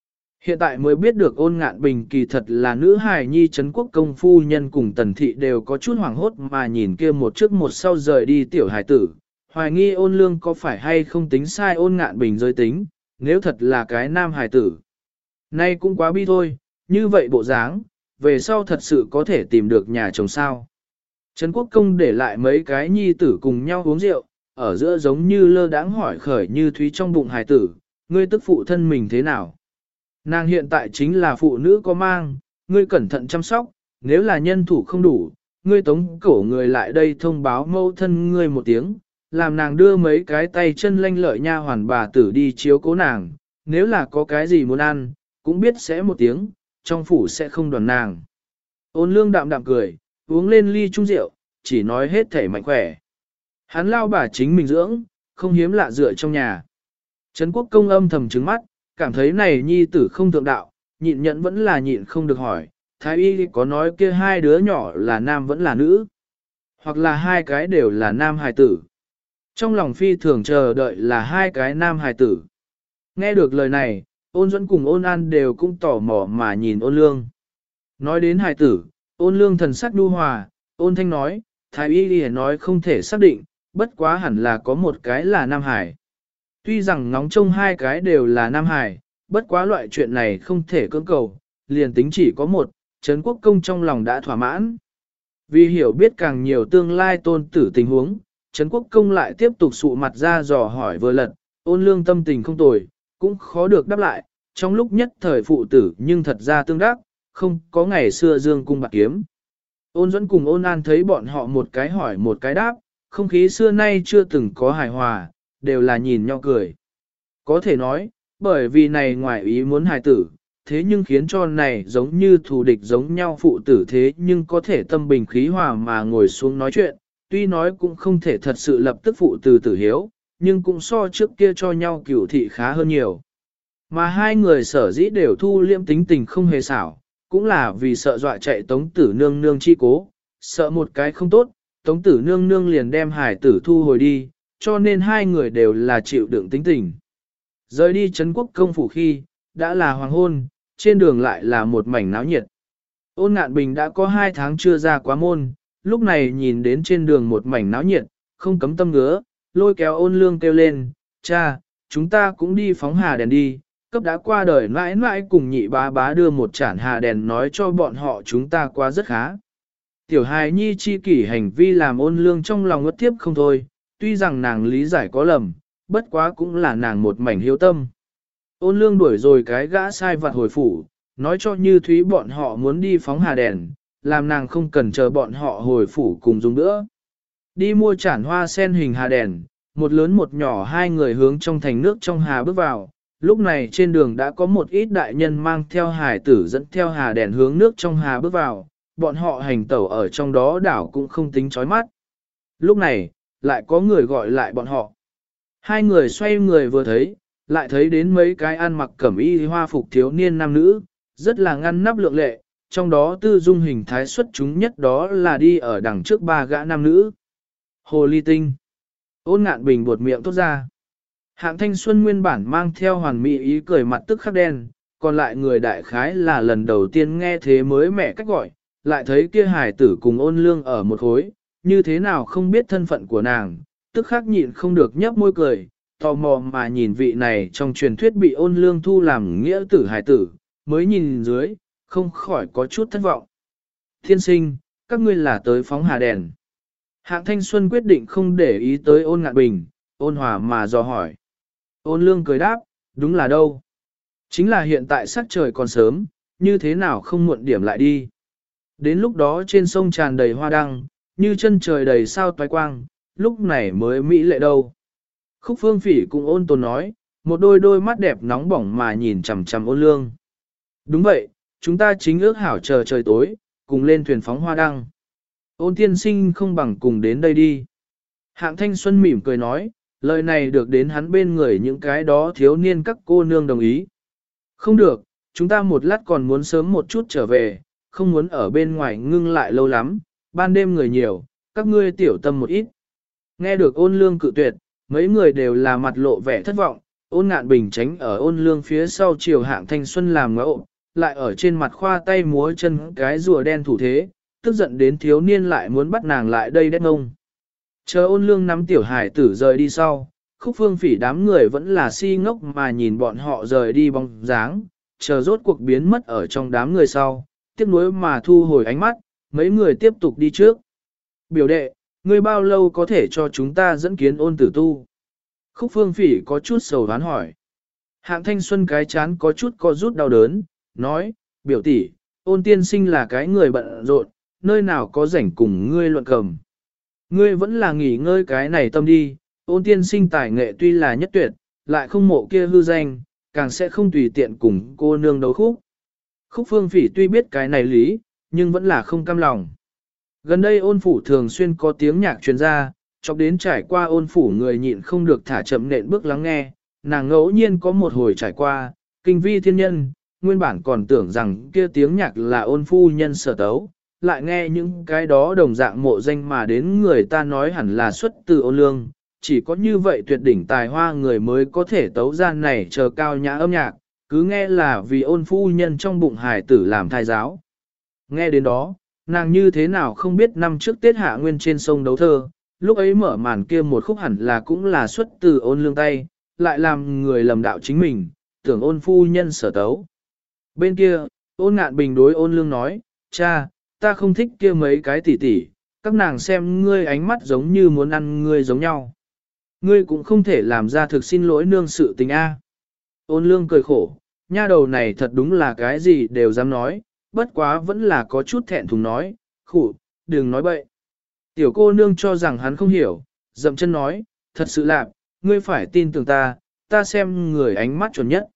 Hiện tại mới biết được Ôn Ngạn Bình kỳ thật là nữ hài nhi Trấn Quốc công phu nhân cùng Tần Thị đều có chút hoảng hốt mà nhìn kia một trước một sau rời đi tiểu hài tử, hoài nghi Ôn Lương có phải hay không tính sai Ôn Ngạn Bình giới tính, nếu thật là cái nam hài tử. Nay cũng quá bi thôi, như vậy bộ dáng, về sau thật sự có thể tìm được nhà chồng sao. Trấn Quốc công để lại mấy cái nhi tử cùng nhau uống rượu, ở giữa giống như lơ đãng hỏi khởi như thúy trong bụng hài tử, ngươi tức phụ thân mình thế nào? Nàng hiện tại chính là phụ nữ có mang, ngươi cẩn thận chăm sóc, nếu là nhân thủ không đủ, ngươi tống cổ người lại đây thông báo mâu thân ngươi một tiếng, làm nàng đưa mấy cái tay chân lanh lợi nha hoàn bà tử đi chiếu cố nàng, nếu là có cái gì muốn ăn, cũng biết sẽ một tiếng, trong phủ sẽ không đoàn nàng. Ôn Lương đạm đạm cười, uống lên ly chung rượu, chỉ nói hết thể mạnh khỏe. Hắn lao bà chính mình dưỡng, không hiếm lạ dựa trong nhà. Trấn Quốc công âm thầm trứng mắt, cảm thấy này nhi tử không thượng đạo, nhịn nhẫn vẫn là nhịn không được hỏi, thái y có nói kia hai đứa nhỏ là nam vẫn là nữ, hoặc là hai cái đều là nam hài tử. Trong lòng phi thường chờ đợi là hai cái nam hài tử. Nghe được lời này, Ôn Duẫn cùng Ôn An đều cũng tò mò mà nhìn Ôn Lương. Nói đến hài tử, Ôn Lương thần sắc nhu hòa, Ôn Thanh nói, thái y nói không thể xác định, bất quá hẳn là có một cái là nam hải. Tuy rằng ngóng trông hai cái đều là nam hải, bất quá loại chuyện này không thể cưỡng cầu, liền tính chỉ có một, Trấn Quốc công trong lòng đã thỏa mãn. Vì hiểu biết càng nhiều tương lai tôn tử tình huống, Trấn Quốc công lại tiếp tục sụ mặt ra dò hỏi vừa lật, Ôn Lương tâm tình không tồi, cũng khó được đáp lại, trong lúc nhất thời phụ tử nhưng thật ra tương đắc, không có ngày xưa dương cung bạc kiếm. Ôn Duẫn cùng Ôn An thấy bọn họ một cái hỏi một cái đáp, không khí xưa nay chưa từng có hài hòa, đều là nhìn nhau cười. Có thể nói, bởi vì này ngoài ý muốn hài tử, thế nhưng khiến cho này giống như thù địch giống nhau phụ tử thế nhưng có thể tâm bình khí hòa mà ngồi xuống nói chuyện, tuy nói cũng không thể thật sự lập tức phụ tử tử hiếu, nhưng cũng so trước kia cho nhau cửu thị khá hơn nhiều. Mà hai người sở dĩ đều thu liêm tính tình không hề xảo, cũng là vì sợ dọa chạy Tống Tử Nương Nương chi cố, sợ một cái không tốt, Tống Tử Nương Nương liền đem hải tử thu hồi đi, cho nên hai người đều là chịu đựng tính tình. Rời đi Trấn Quốc công phủ khi, đã là hoàng hôn, trên đường lại là một mảnh náo nhiệt. Ôn Ngạn Bình đã có 2 tháng chưa ra quá môn, lúc này nhìn đến trên đường một mảnh náo nhiệt, không cấm tâm ngứa, lôi kéo Ôn Lương kêu lên, cha, chúng ta cũng đi phóng hà đèn đi, cấp đã qua đời mãi mãi cùng nhị bá bá đưa một chản hà đèn nói cho bọn họ chúng ta qua rất khá. Tiểu hài nhi chi kỷ hành vi làm Ôn Lương trong lòng ngất tiếp không thôi, tuy rằng nàng lý giải có lầm, bất quá cũng là nàng một mảnh hiếu tâm. Ôn Lương đuổi rồi cái gã sai vặt hồi phủ, nói cho Như Thúy bọn họ muốn đi phóng hà đèn, làm nàng không cần chờ bọn họ hồi phủ cùng dùng nữa. Đi mua chản hoa sen hình hà đèn, một lớn một nhỏ hai người hướng trong thành nước trong hà bước vào. Lúc này trên đường đã có một ít đại nhân mang theo hải tử dẫn theo hà đèn hướng nước trong hà bước vào, bọn họ hành tẩu ở trong đó đảo cũng không tính chói mắt. Lúc này, lại có người gọi lại bọn họ. Hai người xoay người vừa thấy, lại thấy đến mấy cái ăn mặc cẩm y hoa phục thiếu niên nam nữ, rất là ngăn nắp lượng lệ, trong đó tư dung hình thái xuất chúng nhất đó là đi ở đằng trước 3 gã nam nữ. Hồ ly tinh. Ôn Ngạn Bình buột miệng thốt ra. Hạng thanh xuân nguyên bản mang theo hoàn mỹ ý cười mặt tức khắc đen, còn lại người đại khái là lần đầu tiên nghe thế mới mẻ cách gọi, lại thấy kia hài tử cùng Ôn Lương ở một khối, như thế nào không biết thân phận của nàng, tức khắc nhịn không được nhấp môi cười, tò mò mà nhìn vị này trong truyền thuyết bị Ôn Lương thu làm nghĩa tử hài tử, mới nhìn dưới, không khỏi có chút thất vọng. Thiên sinh, các ngươi là tới phóng hà đèn. Hạng thanh xuân quyết định không để ý tới Ôn Ngạn Bình, ôn hòa mà dò hỏi. Ôn Lương cười đáp, đúng là đâu. Chính là hiện tại sắc trời còn sớm, như thế nào không muộn điểm lại đi. Đến lúc đó trên sông tràn đầy hoa đăng, như chân trời đầy sao toái quang, lúc này mới mỹ lệ đâu. Khúc Phương Phỉ cùng Ôn Tồn nói, một đôi mắt đẹp nóng bỏng mà nhìn chằm chằm Ôn Lương. Đúng vậy, chúng ta chính ước hảo chờ trời tối, cùng lên thuyền phóng hoa đăng. Ôn tiên sinh không bằng cùng đến đây đi. Hạng thanh xuân mỉm cười nói, lời này được đến hắn bên người những cái đó thiếu niên các cô nương đồng ý. Không được, chúng ta một lát còn muốn sớm một chút trở về, không muốn ở bên ngoài ngưng lại lâu lắm, ban đêm người nhiều, các ngươi tiểu tâm một ít. Nghe được Ôn Lương cự tuyệt, mấy người đều là mặt lộ vẻ thất vọng, Ôn Ngạn Bình tránh ở Ôn Lương phía sau chiều Hạng Thanh Xuân làm ngẫu, lại ở trên mặt khoa tay múa chân cái rùa đen thủ thế, tức giận đến thiếu niên lại muốn bắt nàng lại đây đét ngông. Chờ Ôn Lương nắm tiểu hải tử rời đi sau, Khúc Phương Phỉ đám người vẫn là si ngốc mà nhìn bọn họ rời đi bóng dáng, chờ rốt cuộc biến mất ở trong đám người sau, tiếc nuối mà thu hồi ánh mắt, mấy người tiếp tục đi trước. Biểu đệ, ngươi bao lâu có thể cho chúng ta dẫn kiến Ôn Tử Tu? Khúc Phương Phỉ có chút sầu đoán hỏi. Hạng Thanh Xuân cái chán có chút co rút đau đớn, nói, biểu tỷ, Ôn tiên sinh là cái người bận rộn, nơi nào có rảnh cùng ngươi luận cầm. Ngươi vẫn là nghỉ ngơi cái này tâm đi, Ôn tiên sinh tài nghệ tuy là nhất tuyệt, lại không mộ kia hư danh, càng sẽ không tùy tiện cùng cô nương đấu khúc. Khúc Phương Phỉ tuy biết cái này lý, nhưng vẫn là không cam lòng. Gần đây Ôn phủ thường xuyên có tiếng nhạc truyền ra, chọc đến trải qua Ôn phủ người nhịn không được thả chậm nện bước lắng nghe, nàng ngẫu nhiên có một hồi trải qua, kinh vi thiên nhân, nguyên bản còn tưởng rằng kia tiếng nhạc là Ôn phu nhân sở tấu, lại nghe những cái đó đồng dạng mộ danh mà đến người ta nói hẳn là xuất từ Ôn Lương, chỉ có như vậy tuyệt đỉnh tài hoa người mới có thể tấu ra này chờ cao nhã âm nhạc, cứ nghe là vì Ôn phu nhân trong bụng hài tử làm thai giáo. Nghe đến đó, nàng như thế nào không biết năm trước Tết Hạ Nguyên trên sông Đấu Thơ, lúc ấy mở màn kia một khúc hẳn là cũng là xuất từ Ôn Lương tay, lại làm người lầm đạo chính mình, tưởng Ôn phu nhân sở tấu. Bên kia, Ôn Ngạn Bình đối Ôn Lương nói, cha, ta không thích kia mấy cái tỉ tỉ, các nàng xem ngươi ánh mắt giống như muốn ăn ngươi giống nhau. Ngươi cũng không thể làm ra thực xin lỗi nương sự tình a. Ôn Lương cười khổ, nha đầu này thật đúng là cái gì đều dám nói, bất quá vẫn là có chút thẹn thùng nói, khủ, đừng nói bậy. Tiểu cô nương cho rằng hắn không hiểu, dậm chân nói, thật sự lạc, ngươi phải tin tưởng ta, ta xem người ánh mắt chuẩn nhất.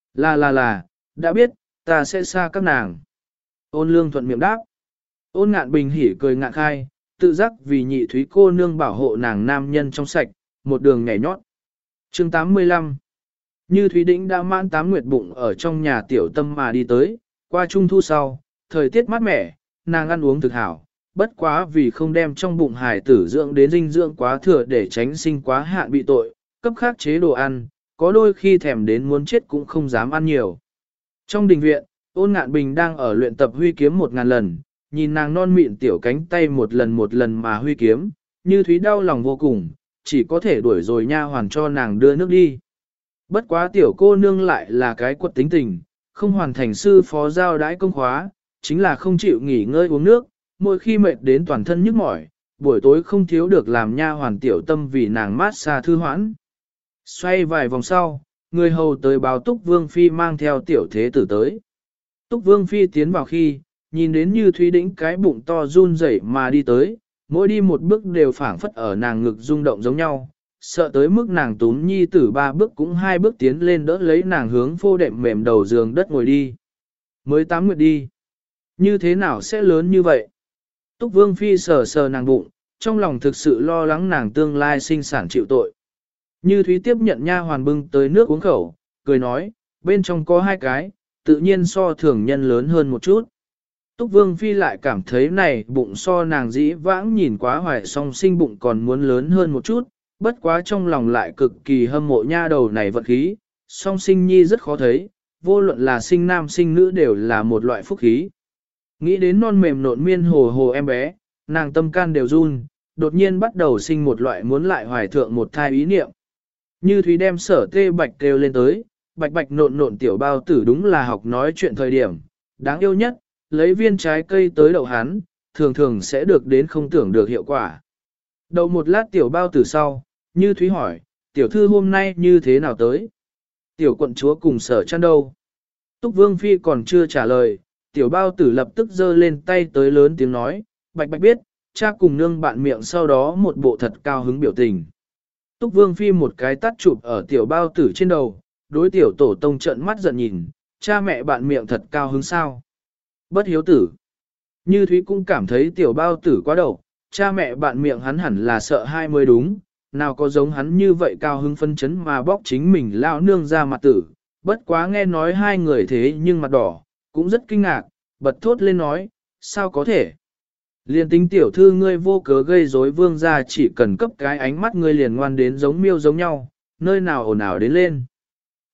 Là, đã biết, ta sẽ xa các nàng. Ôn Lương thuận miệng đáp. Ôn Ngạn Bình hỉ cười ngạn khai, tự giác vì nhị thúy cô nương bảo hộ nàng nam nhân trong sạch, một đường nhảy nhót. Chương 85. Như Thúy Đĩnh đã mãn 8 nguyệt bụng ở trong nhà tiểu tâm mà đi tới, qua trung thu sau, thời tiết mát mẻ, nàng ăn uống thực hảo, bất quá vì không đem trong bụng hài tử dưỡng đến dinh dưỡng quá thừa để tránh sinh quá hạn bị tội, cấp khắc chế đồ ăn, có đôi khi thèm đến muốn chết cũng không dám ăn nhiều. Trong đình viện, Ôn Ngạn Bình đang ở luyện tập huy kiếm 1000 lần, nhìn nàng non mịn tiểu cánh tay một lần mà huy kiếm, Như Thúy đau lòng vô cùng, chỉ có thể đuổi rồi nha hoàn cho nàng đưa nước đi. Bất quá tiểu cô nương lại là cái quật tính tình, không hoàn thành sư phó giao đãi công khóa, chính là không chịu nghỉ ngơi uống nước, mỗi khi mệt đến toàn thân nhức mỏi, buổi tối không thiếu được làm nha hoàn tiểu tâm vì nàng mát xa thư hoãn. Xoay vài vòng sau, người hầu tới báo Túc Vương Phi mang theo tiểu thế tử tới. Túc Vương Phi tiến vào khi, nhìn đến Như Thúy Đĩnh cái bụng to run rẩy mà đi tới, mỗi đi một bước đều phảng phất ở nàng ngực rung động giống nhau, sợ tới mức nàng túm nhi tử 3 bước cũng 2 bước tiến lên đỡ lấy nàng hướng phô đệm mềm đầu giường đất ngồi đi. Mới 8 nguyệt đi. Như thế nào sẽ lớn như vậy? Túc Vương Phi sờ sờ nàng bụng, trong lòng thực sự lo lắng nàng tương lai sinh sản chịu tội. Như Thúy tiếp nhận nha hoàn bưng tới nước uống khẩu, cười nói, bên trong có 2 cái, tự nhiên so thường nhân lớn hơn một chút. Túc Vương Phi lại cảm thấy này bụng so nàng dĩ vãng nhìn quá hoài song sinh bụng còn muốn lớn hơn một chút, bất quá trong lòng lại cực kỳ hâm mộ nha đầu này vận khí, song sinh nhi rất khó thấy, vô luận là sinh nam sinh nữ đều là một loại phúc khí. Nghĩ đến non mềm nộn miên hồ hồ em bé, nàng tâm can đều run, đột nhiên bắt đầu sinh một loại muốn lại hoài thượng một thai ý niệm. Như Thúy đem Sở Tê Bạch kêu lên tới, bạch bạch nộn nộn tiểu bao tử đúng là học nói chuyện thời điểm, đáng yêu nhất, lấy viên trái cây tới đậu hắn, thường thường sẽ được đến không tưởng được hiệu quả. Đậu một lát tiểu bao tử sau, Như Thúy hỏi, tiểu thư hôm nay như thế nào tới? Tiểu quận chúa cùng Sở Chăn đâu? Túc Vương Phi còn chưa trả lời, tiểu bao tử lập tức giơ lên tay tới lớn tiếng nói, bạch bạch biết, cha cùng nương bạn miệng sau đó một bộ thật cao hứng biểu tình. Túc Vương Phi một cái tắt chụp ở tiểu bao tử trên đầu, đối tiểu tổ tông trợn mắt giận nhìn, cha mẹ bạn miệng thật cao hứng sao? Bất hiếu tử. Như Thúy cũng cảm thấy tiểu bao tử quá đầu, cha mẹ bạn miệng hắn hẳn là sợ hai mới đúng, nào có giống hắn như vậy cao hứng phân chấn mà bóc chính mình lao nương ra mặt tử. Bất quá nghe nói 2 người thế nhưng mặt đỏ, cũng rất kinh ngạc, bật thốt lên nói, sao có thể? Liên tính tiểu thư ngươi vô cớ gây rối vương gia chỉ cần cấp cái ánh mắt ngươi liền ngoan đến giống miêu giống nhau, nơi nào ồn ào đến lên.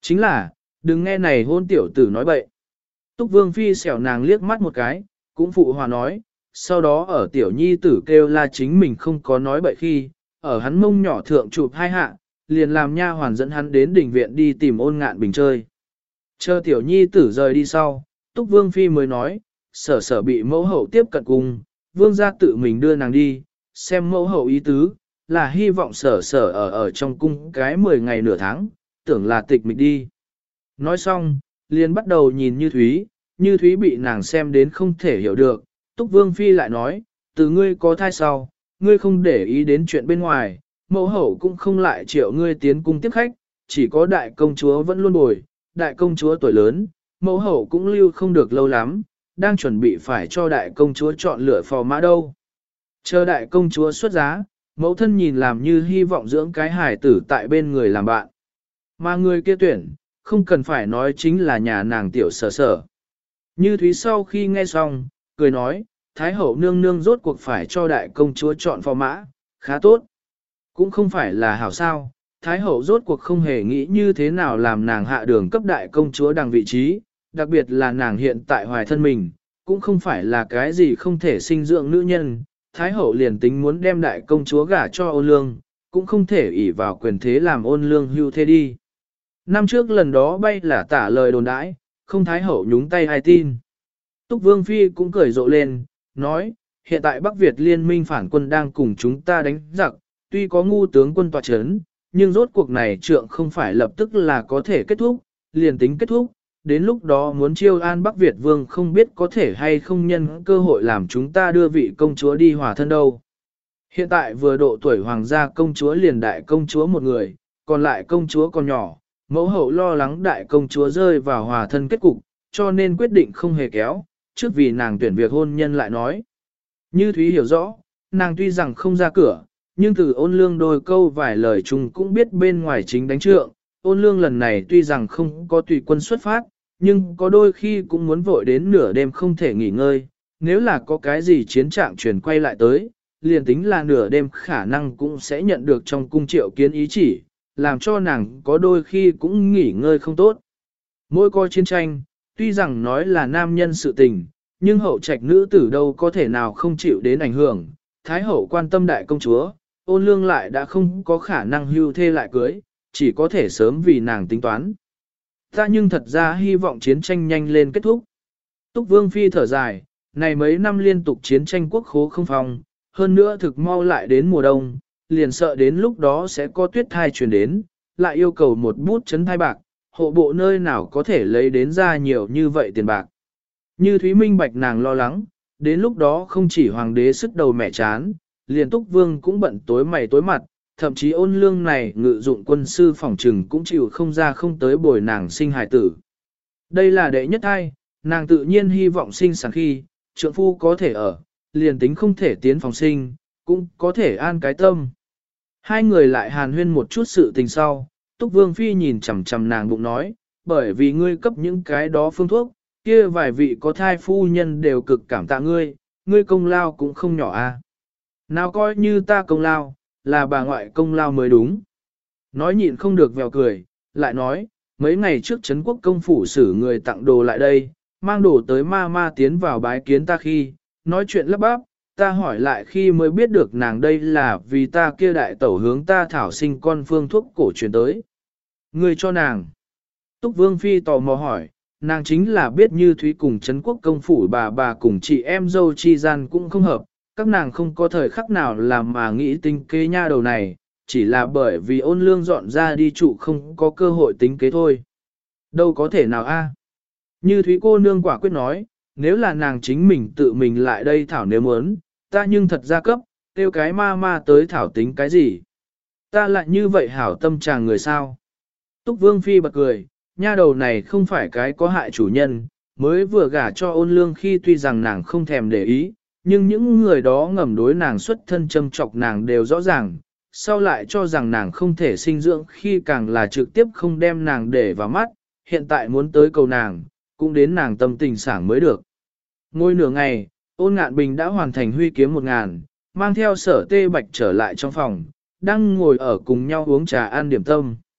Chính là, đừng nghe này hôn tiểu tử nói bậy. Túc Vương Phi xẻo nàng liếc mắt một cái, cũng phụ hòa nói, sau đó ở tiểu nhi tử kêu la chính mình không có nói bậy khi, ở hắn mông nhỏ thượng chụp hai hạ, liền làm nha hoàn dẫn hắn đến đỉnh viện đi tìm Ôn Ngạn Bình chơi. Chờ tiểu nhi tử rời đi sau, Túc Vương Phi mới nói, sở sở bị mẫu hậu tiếp cận cùng, vương gia tự mình đưa nàng đi, xem mẫu hậu ý tứ, là hy vọng sở sở ở trong cung cái 10 ngày nửa tháng, tưởng là tịch mịch đi. Nói xong, liền bắt đầu nhìn Như Thúy bị nàng xem đến không thể hiểu được, Túc Vương Phi lại nói, từ ngươi có thai sau, ngươi không để ý đến chuyện bên ngoài, mẫu hậu cũng không lại triệu ngươi tiến cung tiếp khách, chỉ có đại công chúa vẫn luôn bồi, đại công chúa tuổi lớn, mẫu hậu cũng lưu không được lâu lắm, đang chuẩn bị phải cho đại công chúa chọn lựa phò mã đâu. Chờ đại công chúa xuất giá, mẫu thân nhìn làm như hy vọng dưỡng cái hài tử tại bên người làm bạn. Mà người kia tuyển, không cần phải nói chính là nhà nàng tiểu sở sở. Như Thúy sau khi nghe xong, cười nói, Thái hậu nương nương rốt cuộc phải cho đại công chúa chọn phò mã, khá tốt. Cũng không phải là hảo sao, Thái hậu rốt cuộc không hề nghĩ như thế nào làm nàng hạ đường cấp đại công chúa đằng vị trí, đặc biệt là nàng hiện tại hoài thân mình, cũng không phải là cái gì không thể sinh dưỡng nữ nhân. Thái hậu liền tính muốn đem đại công chúa gả cho Ôn Lương, cũng không thể ỷ vào quyền thế làm Ôn Lương hưu thế đi. Năm trước lần đó bay là tả lời đồn đãi, không Thái hậu nhúng tay ai tin. Túc Vương Phi cũng cười rộ lên, nói, hiện tại Bắc Việt liên minh phản quân đang cùng chúng ta đánh giặc, tuy có ngu tướng quân tọa chấn, nhưng rốt cuộc này trượng không phải lập tức là có thể kết thúc, liền tính kết thúc, đến lúc đó muốn chiêu an Bắc Việt vương không biết có thể hay không nhân cơ hội làm chúng ta đưa vị công chúa đi hòa thân đâu. Hiện tại vừa độ tuổi hoàng gia công chúa liền đại công chúa một người, còn lại công chúa còn nhỏ, mẫu hậu lo lắng đại công chúa rơi vào hòa thân kết cục, cho nên quyết định không hề kéo, trước vì nàng tuyển việc hôn nhân lại nói. Như Thúy hiểu rõ, nàng tuy rằng không ra cửa, nhưng từ Ôn Lương đôi câu vài lời chung cũng biết bên ngoài chính đánh trượng. Ôn Lương lần này tuy rằng không có tùy quân xuất phát, nhưng có đôi khi cũng muốn vội đến nửa đêm không thể nghỉ ngơi. Nếu là có cái gì chiến trạng truyền quay lại tới, liền tính là nửa đêm khả năng cũng sẽ nhận được trong cung triệu kiến ý chỉ, làm cho nàng có đôi khi cũng nghỉ ngơi không tốt. Mỗi coi chiến tranh, tuy rằng nói là nam nhân sự tình, nhưng hậu trạch nữ tử đâu có thể nào không chịu đến ảnh hưởng. Thái hậu quan tâm đại công chúa, Ôn Lương lại đã không có khả năng hưu thê lại cưới, chỉ có thể sớm vì nàng tính toán. Ta nhưng thật ra hy vọng chiến tranh nhanh lên kết thúc. Túc Vương Phi thở dài, này mấy năm liên tục chiến tranh quốc khố không phòng, hơn nữa thực mau lại đến mùa đông, liền sợ đến lúc đó sẽ có tuyết thai truyền đến, lại yêu cầu một bút chấn thai bạc, hộ bộ nơi nào có thể lấy đến ra nhiều như vậy tiền bạc. Như Thúy Minh bạch nàng lo lắng, đến lúc đó không chỉ hoàng đế sức đầu mẹ chán, liền Túc Vương cũng bận tối mày tối mặt, thậm chí Ôn Lương này ngự dụng quân sư phòng trừng cũng chịu không ra không tới bồi nàng sinh hài tử. Đây là đệ nhất thai, nàng tự nhiên hy vọng sinh sản khi, trượng phu có thể ở, liền tính không thể tiến phòng sinh, cũng có thể an cái tâm. Hai người lại hàn huyên một chút sự tình sau, Túc Vương Phi nhìn chằm chằm nàng bụng nói, bởi vì ngươi cấp những cái đó phương thuốc, kia vài vị có thai phu nhân đều cực cảm tạ ngươi, ngươi công lao cũng không nhỏ a. Nào coi như ta công lao, là bà ngoại công lao mới đúng. Nói nhịn không được vèo cười, lại nói, mấy ngày trước Trấn Quốc công phủ xử người tặng đồ lại đây, mang đồ tới ma ma tiến vào bái kiến ta khi, nói chuyện lấp bắp, ta hỏi lại khi mới biết được nàng đây là vì ta kia đại tẩu hướng ta thảo sinh con phương thuốc cổ truyền tới. Người cho nàng. Túc Vương Phi tò mò hỏi, nàng chính là biết Như Thúy cùng Trấn Quốc công phủ bà cùng chị em dâu chi gian cũng không hợp, các nàng không có thời khắc nào làm mà nghĩ tính kế nha đầu này, chỉ là bởi vì Ôn Lương dọn ra đi trụ không có cơ hội tính kế thôi. Đâu có thể nào a? Như Thúy cô nương quả quyết nói, nếu là nàng chính mình tự mình lại đây thảo nếu muốn, ta nhưng thật ra cấp, tiêu cái ma ma tới thảo tính cái gì. Ta lại như vậy hảo tâm chàng người sao. Túc Vương Phi bật cười, nha đầu này không phải cái có hại chủ nhân, mới vừa gả cho Ôn Lương khi tuy rằng nàng không thèm để ý, nhưng những người đó ngầm đối nàng xuất thân châm chọc nàng đều rõ ràng, sau lại cho rằng nàng không thể sinh dưỡng khi càng là trực tiếp không đem nàng để vào mắt, hiện tại muốn tới cầu nàng, cũng đến nàng tâm tình sảng mới được. Ngồi nửa ngày, Ôn Ngạn Bình đã hoàn thành huy kiếm 1000, mang theo Sở Tê Bạch trở lại trong phòng, đang ngồi ở cùng nhau uống trà ăn điểm tâm.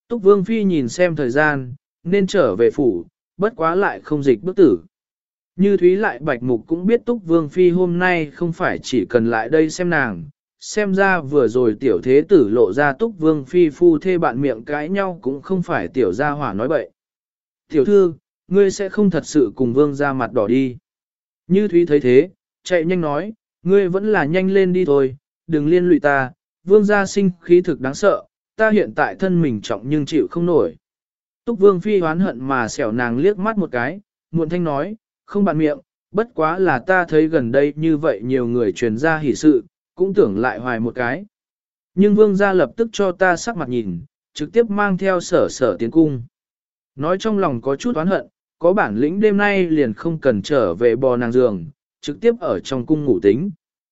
Túc Vương Phi nhìn xem thời gian, nên trở về phủ, bất quá lại không dịch bước tử. Như Thúy lại Bạch Mục cũng biết Túc Vương Phi hôm nay không phải chỉ cần lại đây xem nàng, xem ra vừa rồi tiểu thế tử lộ ra Túc Vương Phi phu thê bạn miệng cãi nhau cũng không phải tiểu gia hỏa nói bậy. Tiểu thư, ngươi sẽ không thật sự cùng Vương ra mặt đỏ đi. Như Thúy thấy thế, chạy nhanh nói, ngươi vẫn là nhanh lên đi thôi, đừng liên lụy ta, Vương gia sinh khí thực đáng sợ, ta hiện tại thân mình trọng nhưng chịu không nổi. Túc Vương Phi hoán hận mà xẻo nàng liếc mắt một cái, muộn thanh nói, không bạn miệng, bất quá là ta thấy gần đây như vậy nhiều người truyền ra hỉ sự, cũng tưởng lại hoài một cái. Nhưng Vương gia lập tức cho ta sắc mặt nhìn, trực tiếp mang theo sở tiến cung. Nói trong lòng có chút oán hận, có bản lĩnh đêm nay liền không cần trở về bò nàng giường, trực tiếp ở trong cung ngủ tính.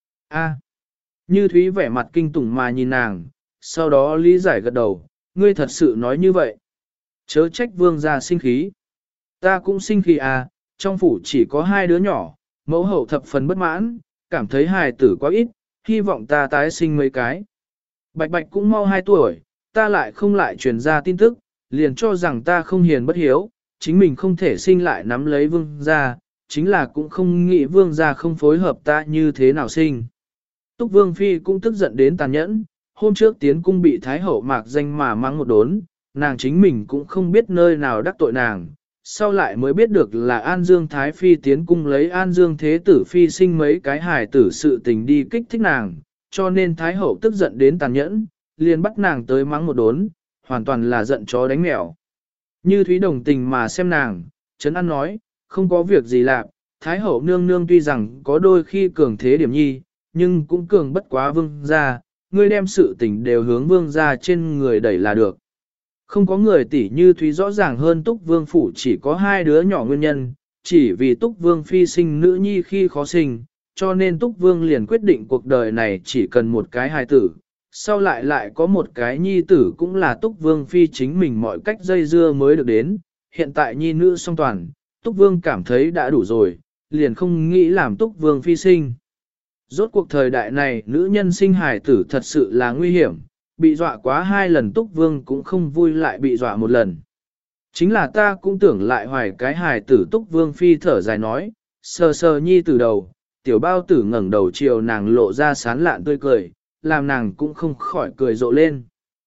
A. Như Thúy vẻ mặt kinh tủng mà nhìn nàng, sau đó lý giải gật đầu, ngươi thật sự nói như vậy. Chớ trách Vương gia sinh khí. Ta cũng sinh khí à, trong phủ chỉ có 2 đứa nhỏ, mẫu hậu thập phần bất mãn, cảm thấy hài tử quá ít, hy vọng ta tái sinh mấy cái. Bạch Bạch cũng mau 2 tuổi, ta lại không lại truyền ra tin tức, liền cho rằng ta không hiền bất hiếu, chính mình không thể sinh lại nắm lấy Vương gia, chính là cũng không nghĩ Vương gia không phối hợp ta như thế nào sinh. Túc Vương Phi cũng tức giận đến tàn nhẫn, hôm trước tiến cung bị Thái Hậu mạc danh mà mắng một đốn, nàng chính mình cũng không biết nơi nào đắc tội nàng, sau lại mới biết được là An Dương Thái Phi tiến cung lấy An Dương Thế Tử Phi sinh mấy cái hài tử sự tình đi kích thích nàng, cho nên Thái Hậu tức giận đến tàn nhẫn, liền bắt nàng tới mắng một đốn, hoàn toàn là giận chó đánh mèo. Như Thúy đồng tình mà xem nàng, Trấn An nói, không có việc gì lạ, Thái Hậu nương nương tuy rằng có đôi khi cường thế điểm nhi, nhưng cũng cường bất quá Vương gia, ngươi đem sự tình đều hướng Vương gia trên người đẩy là được. Không có người tỷ Như Thúy rõ ràng hơn Túc Vương phủ chỉ có 2 đứa nhỏ nguyên nhân, chỉ vì Túc Vương phi sinh nữ nhi khi khó sinh, cho nên Túc Vương liền quyết định cuộc đời này chỉ cần một cái hài tử, sau lại có một cái nhi tử cũng là Túc Vương phi chính mình mọi cách dây dưa mới được đến, hiện tại nhi nữ song toàn, Túc Vương cảm thấy đã đủ rồi, liền không nghĩ làm Túc Vương phi sinh. Rốt cuộc thời đại này nữ nhân sinh hài tử thật sự là nguy hiểm, bị dọa quá 2 lần Túc Vương cũng không vui lại bị dọa một lần. Chính là ta cũng tưởng lại hoài cái hài tử Túc Vương phi thở dài nói, sờ sờ nhi từ đầu, tiểu bao tử ngẩng đầu chiều nàng lộ ra sán lạn tươi cười, làm nàng cũng không khỏi cười rộ lên.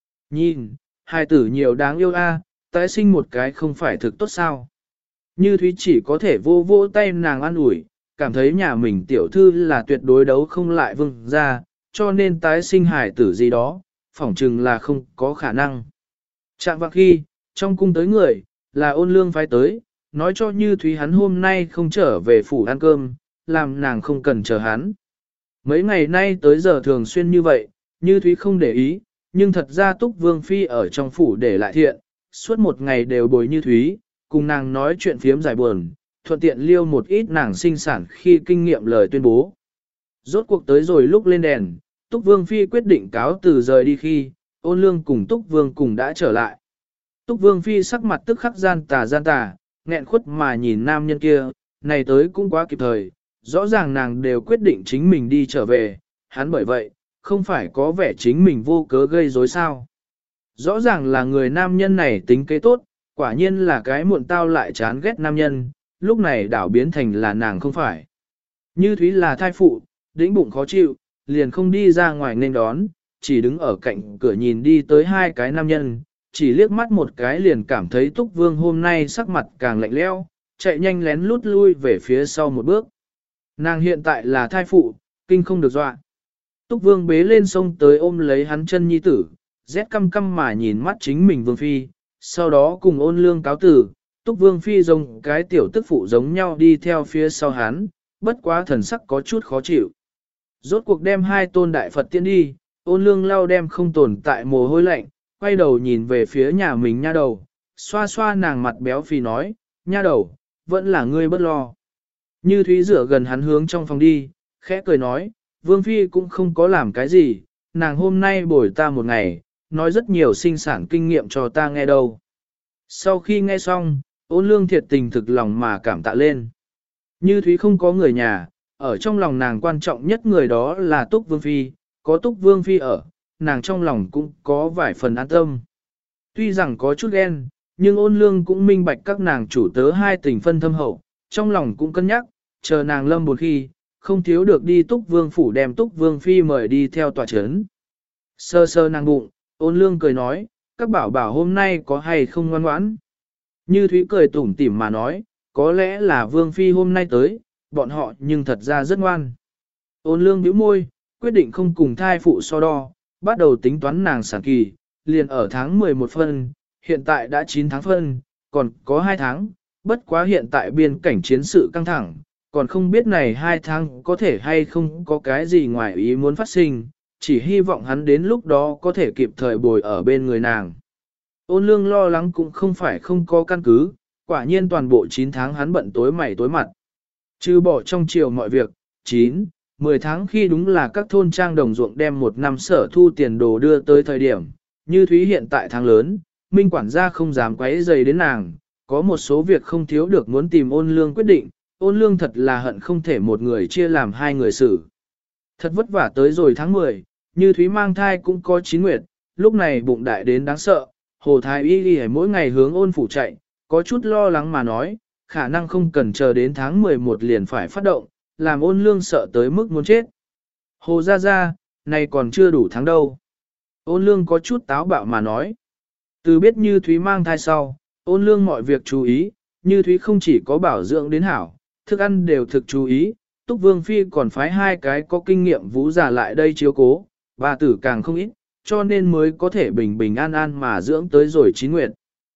Nhìn, hài tử nhiều đáng yêu a, tái sinh một cái không phải thực tốt sao. Như Thúy chỉ có thể vô vô tay nàng an ủi, cảm thấy nhà mình tiểu thư là tuyệt đối đấu không lại Vương gia, cho nên tái sinh hài tử gì đó, phỏng chừng là không có khả năng. Chạm vào khi, trong cung tới người, là Ôn Lương phái tới, nói cho Như Thúy hắn hôm nay không trở về phủ ăn cơm, làm nàng không cần chờ hắn. Mấy ngày nay tới giờ thường xuyên như vậy, Như Thúy không để ý, nhưng thật ra Túc Vương Phi ở trong phủ để lại thiện, suốt một ngày đều bồi Như Thúy, cùng nàng nói chuyện phiếm giải buồn, thuận tiện liêu một ít nàng sinh sản khi kinh nghiệm lời tuyên bố. Rốt cuộc tới rồi lúc lên đèn, Túc Vương Phi quyết định cáo từ rời đi khi, Ôn Lương cùng Túc Vương cùng đã trở lại. Túc Vương Phi sắc mặt tức khắc gian tà, nghẹn khuất mà nhìn nam nhân kia, này tới cũng quá kịp thời, rõ ràng nàng đều quyết định chính mình đi trở về, hắn bởi vậy, không phải có vẻ chính mình vô cớ gây rối sao. Rõ ràng là người nam nhân này tính kế tốt, quả nhiên là cái muộn tao lại chán ghét nam nhân, lúc này đảo biến thành là nàng không phải. Như Thúy là thai phụ, đĩnh bụng khó chịu, liền không đi ra ngoài nên đón, chỉ đứng ở cạnh cửa nhìn đi tới 2 cái nam nhân, chỉ liếc mắt một cái liền cảm thấy Túc Vương hôm nay sắc mặt càng lạnh lẽo, chạy nhanh lén lút lui về phía sau một bước. Nàng hiện tại là thai phụ, kinh không được dọa. Túc Vương bế lên sông tới ôm lấy hắn chân nhi tử, rét căm căm mà nhìn mắt chính mình Vương Phi, sau đó cùng Ôn Lương cáo tử, Túc Vương Phi giống cái tiểu tức phụ giống nhau đi theo phía sau hắn, bất quá thần sắc có chút khó chịu. Rốt cuộc đem 2 tôn đại Phật tiên đi, Ôn Lương lau đem không tồn tại mồ hôi lạnh, quay đầu nhìn về phía nhà mình nha đầu, xoa xoa nàng mặt béo phì nói, nha đầu, vẫn là ngươi bất lo. Như Thúy rửa gần hắn hướng trong phòng đi, khẽ cười nói, Vương Phi cũng không có làm cái gì, nàng hôm nay bồi ta một ngày, nói rất nhiều sinh sản kinh nghiệm cho ta nghe đâu. Sau khi nghe xong, Ôn Lương thiệt tình thực lòng mà cảm tạ lên. Như Thúy không có người nhà, ở trong lòng nàng quan trọng nhất người đó là Túc Vương Phi, có Túc Vương Phi ở, nàng trong lòng cũng có vài phần an tâm. Tuy rằng có chút ghen, nhưng ôn lương cũng minh bạch các nàng chủ tớ hai tình phân thâm hậu, trong lòng cũng cân nhắc, chờ nàng lâm một khi, không thiếu được đi Túc Vương phủ đem Túc Vương phi mời đi theo tòa chấn. Sơ sơ nàng bụng, ôn lương cười nói, các bảo bảo hôm nay có hay không ngoan ngoãn. Như Thúy cười tủm tỉm mà nói, có lẽ là Vương phi hôm nay tới, bọn họ nhưng thật ra rất ngoan. Ôn lương bĩu môi, quyết định không cùng thai phụ so đo, bắt đầu tính toán nàng sản kỳ, liền ở tháng 11 phân, hiện tại đã 9 tháng phân, còn có 2 tháng, bất quá hiện tại biên cảnh chiến sự căng thẳng, còn không biết này 2 tháng có thể hay không có cái gì ngoài ý muốn phát sinh, chỉ hy vọng hắn đến lúc đó có thể kịp thời bồi ở bên người nàng. Ôn lương lo lắng cũng không phải không có căn cứ, quả nhiên toàn bộ 9 tháng hắn bận tối mày tối mặt. Trừ bỏ trong chiều mọi việc, 9, 10 tháng khi đúng là các thôn trang đồng ruộng đem một năm sở thu tiền đồ đưa tới thời điểm, như Thúy hiện tại tháng lớn, Minh quản gia không dám quấy rầy đến nàng, có một số việc không thiếu được muốn tìm ôn lương quyết định, ôn lương thật là hận không thể một người chia làm hai người xử. Thật vất vả tới rồi tháng 10, như Thúy mang thai cũng có 9 nguyệt, lúc này bụng đại đến đáng sợ, Hồ Thái Y Y mỗi ngày hướng ôn phủ chạy, có chút lo lắng mà nói, khả năng không cần chờ đến tháng 11 liền phải phát động, làm ôn lương sợ tới mức muốn chết. Hồ ra, này còn chưa đủ tháng đâu. Ôn lương có chút táo bạo mà nói. Từ biết Như Thúy mang thai sau, ôn lương mọi việc chú ý, Như Thúy không chỉ có bảo dưỡng đến hảo, thức ăn đều thực chú ý, Túc Vương Phi còn phái hai cái có kinh nghiệm vũ giả lại đây chiếu cố, bà tử càng không ít, cho nên mới có thể bình bình an an mà dưỡng tới rồi 9 nguyệt.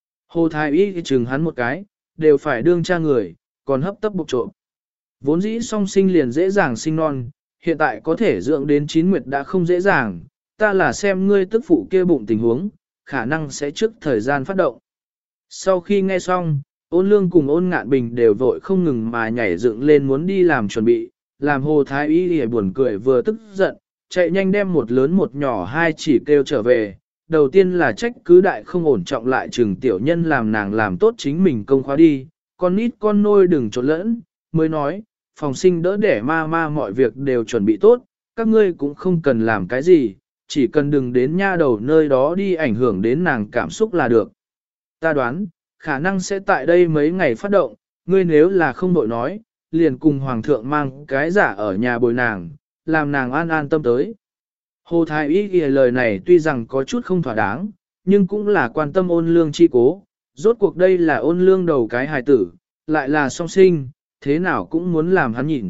Hồ Thái Y chừng hắn một cái, đều phải đương cha người, còn hấp tấp bục trộm. Vốn dĩ song sinh liền dễ dàng sinh non, hiện tại có thể dưỡng đến 9 nguyệt đã không dễ dàng, ta là xem ngươi tức phụ kia bụng tình huống, khả năng sẽ trước thời gian phát động. Sau khi nghe xong, ôn lương cùng ôn ngạn bình đều vội không ngừng mà nhảy dựng lên muốn đi làm chuẩn bị, làm Hồ Thái Y buồn cười vừa tức giận, chạy nhanh đem một lớn một nhỏ hai chỉ kêu trở về. Đầu tiên là trách cứ đại không ổn trọng lại trừng tiểu nhân làm nàng làm tốt chính mình công khóa đi, con nít con nôi đừng trộn lẫn, mới nói, phòng sinh đỡ đẻ ma mọi việc đều chuẩn bị tốt, các ngươi cũng không cần làm cái gì, chỉ cần đừng đến nha đầu nơi đó đi ảnh hưởng đến nàng cảm xúc là được. Ta đoán, khả năng sẽ tại đây mấy ngày phát động, ngươi nếu là không đội nói, liền cùng hoàng thượng mang cái giả ở nhà bồi nàng, làm nàng an an tâm tới. Hồ Thái Y ghi lời này tuy rằng có chút không thỏa đáng, nhưng cũng là quan tâm ôn lương chi cố, rốt cuộc đây là ôn lương đầu cái hài tử, lại là song sinh, thế nào cũng muốn làm hắn nhìn.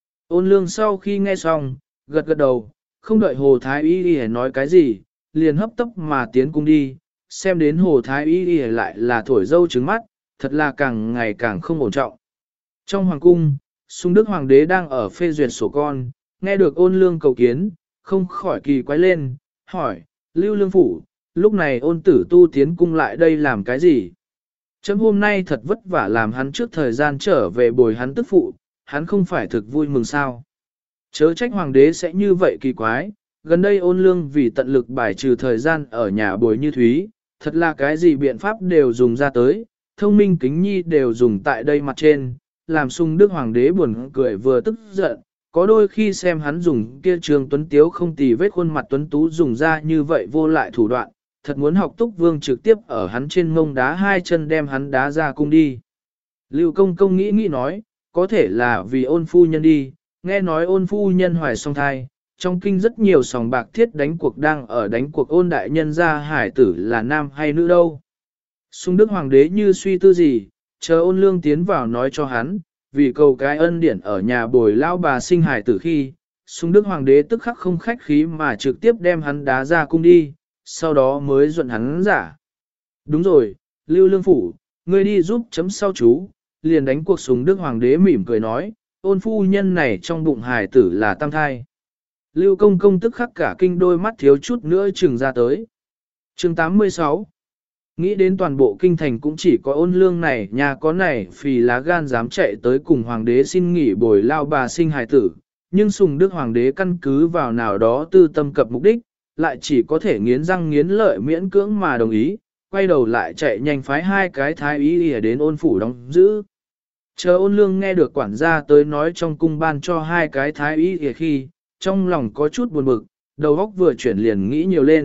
Ôn lương sau khi nghe xong, gật gật đầu, không đợi Hồ Thái Y ghi nói cái gì, liền hấp tấp mà tiến cung đi, xem đến Hồ Thái Y ghi lại là thổi dâu trứng mắt, thật là càng ngày càng không ổn trọng. Trong hoàng cung, Sung Đức Hoàng đế đang ở phê duyệt sổ con, nghe được ôn lương cầu kiến, không khỏi kỳ quái lên, hỏi, Lưu Lương Phủ, lúc này ôn tử tu tiến cung lại đây làm cái gì? Chấm hôm nay thật vất vả làm hắn trước thời gian trở về bồi hắn tức phụ, hắn không phải thực vui mừng sao? Chớ trách hoàng đế sẽ như vậy kỳ quái, gần đây ôn lương vì tận lực bài trừ thời gian ở nhà bồi Như Thúy, thật là cái gì biện pháp đều dùng ra tới, thông minh kính nhi đều dùng tại đây mặt trên, làm Sung Đức Hoàng đế buồn cười vừa tức giận, có đôi khi xem hắn dùng kia trường tuấn tiếu không tì vết khuôn mặt tuấn tú dùng ra như vậy vô lại thủ đoạn, thật muốn học Túc Vương trực tiếp ở hắn trên mông đá hai chân đem hắn đá ra cung đi. Lưu Công Công nghĩ nói, có thể là vì ôn phu nhân đi, nghe nói ôn phu nhân hoài song thai, trong kinh rất nhiều sòng bạc thiết đánh cuộc đang ở đánh cuộc ôn đại nhân ra hải tử là nam hay nữ đâu. Sung Đức Hoàng đế như suy tư gì, chờ ôn lương tiến vào nói cho hắn, vì cầu cái ân điển ở nhà bồi lao bà sinh hải tử khi, Sung Đức Hoàng đế tức khắc không khách khí mà trực tiếp đem hắn đá ra cung đi, sau đó mới duận hắn giả. Đúng rồi, Lưu Lương Phủ, ngươi đi giúp chấm sau chú, liền đánh cuộc Sung Đức Hoàng đế mỉm cười nói, ôn phu nhân này trong bụng hải tử là tam thai. Lưu Công Công tức khắc cả kinh đôi mắt thiếu chút nữa trừng ra tới. Chương 86 Nghĩ đến toàn bộ kinh thành cũng chỉ có ôn lương này nhà có này phì lá gan dám chạy tới cùng hoàng đế xin nghỉ bồi lao bà sinh hài tử, nhưng Sùng Đức Hoàng đế căn cứ vào nào đó tư tâm cập mục đích, lại chỉ có thể nghiến răng nghiến lợi miễn cưỡng mà đồng ý, quay đầu lại chạy nhanh phái hai cái thái y đến ôn phủ đóng giữ. Chờ ôn lương nghe được quản gia tới nói trong cung ban cho hai cái thái y khi, trong lòng có chút buồn bực, đầu óc vừa chuyển liền nghĩ nhiều lên,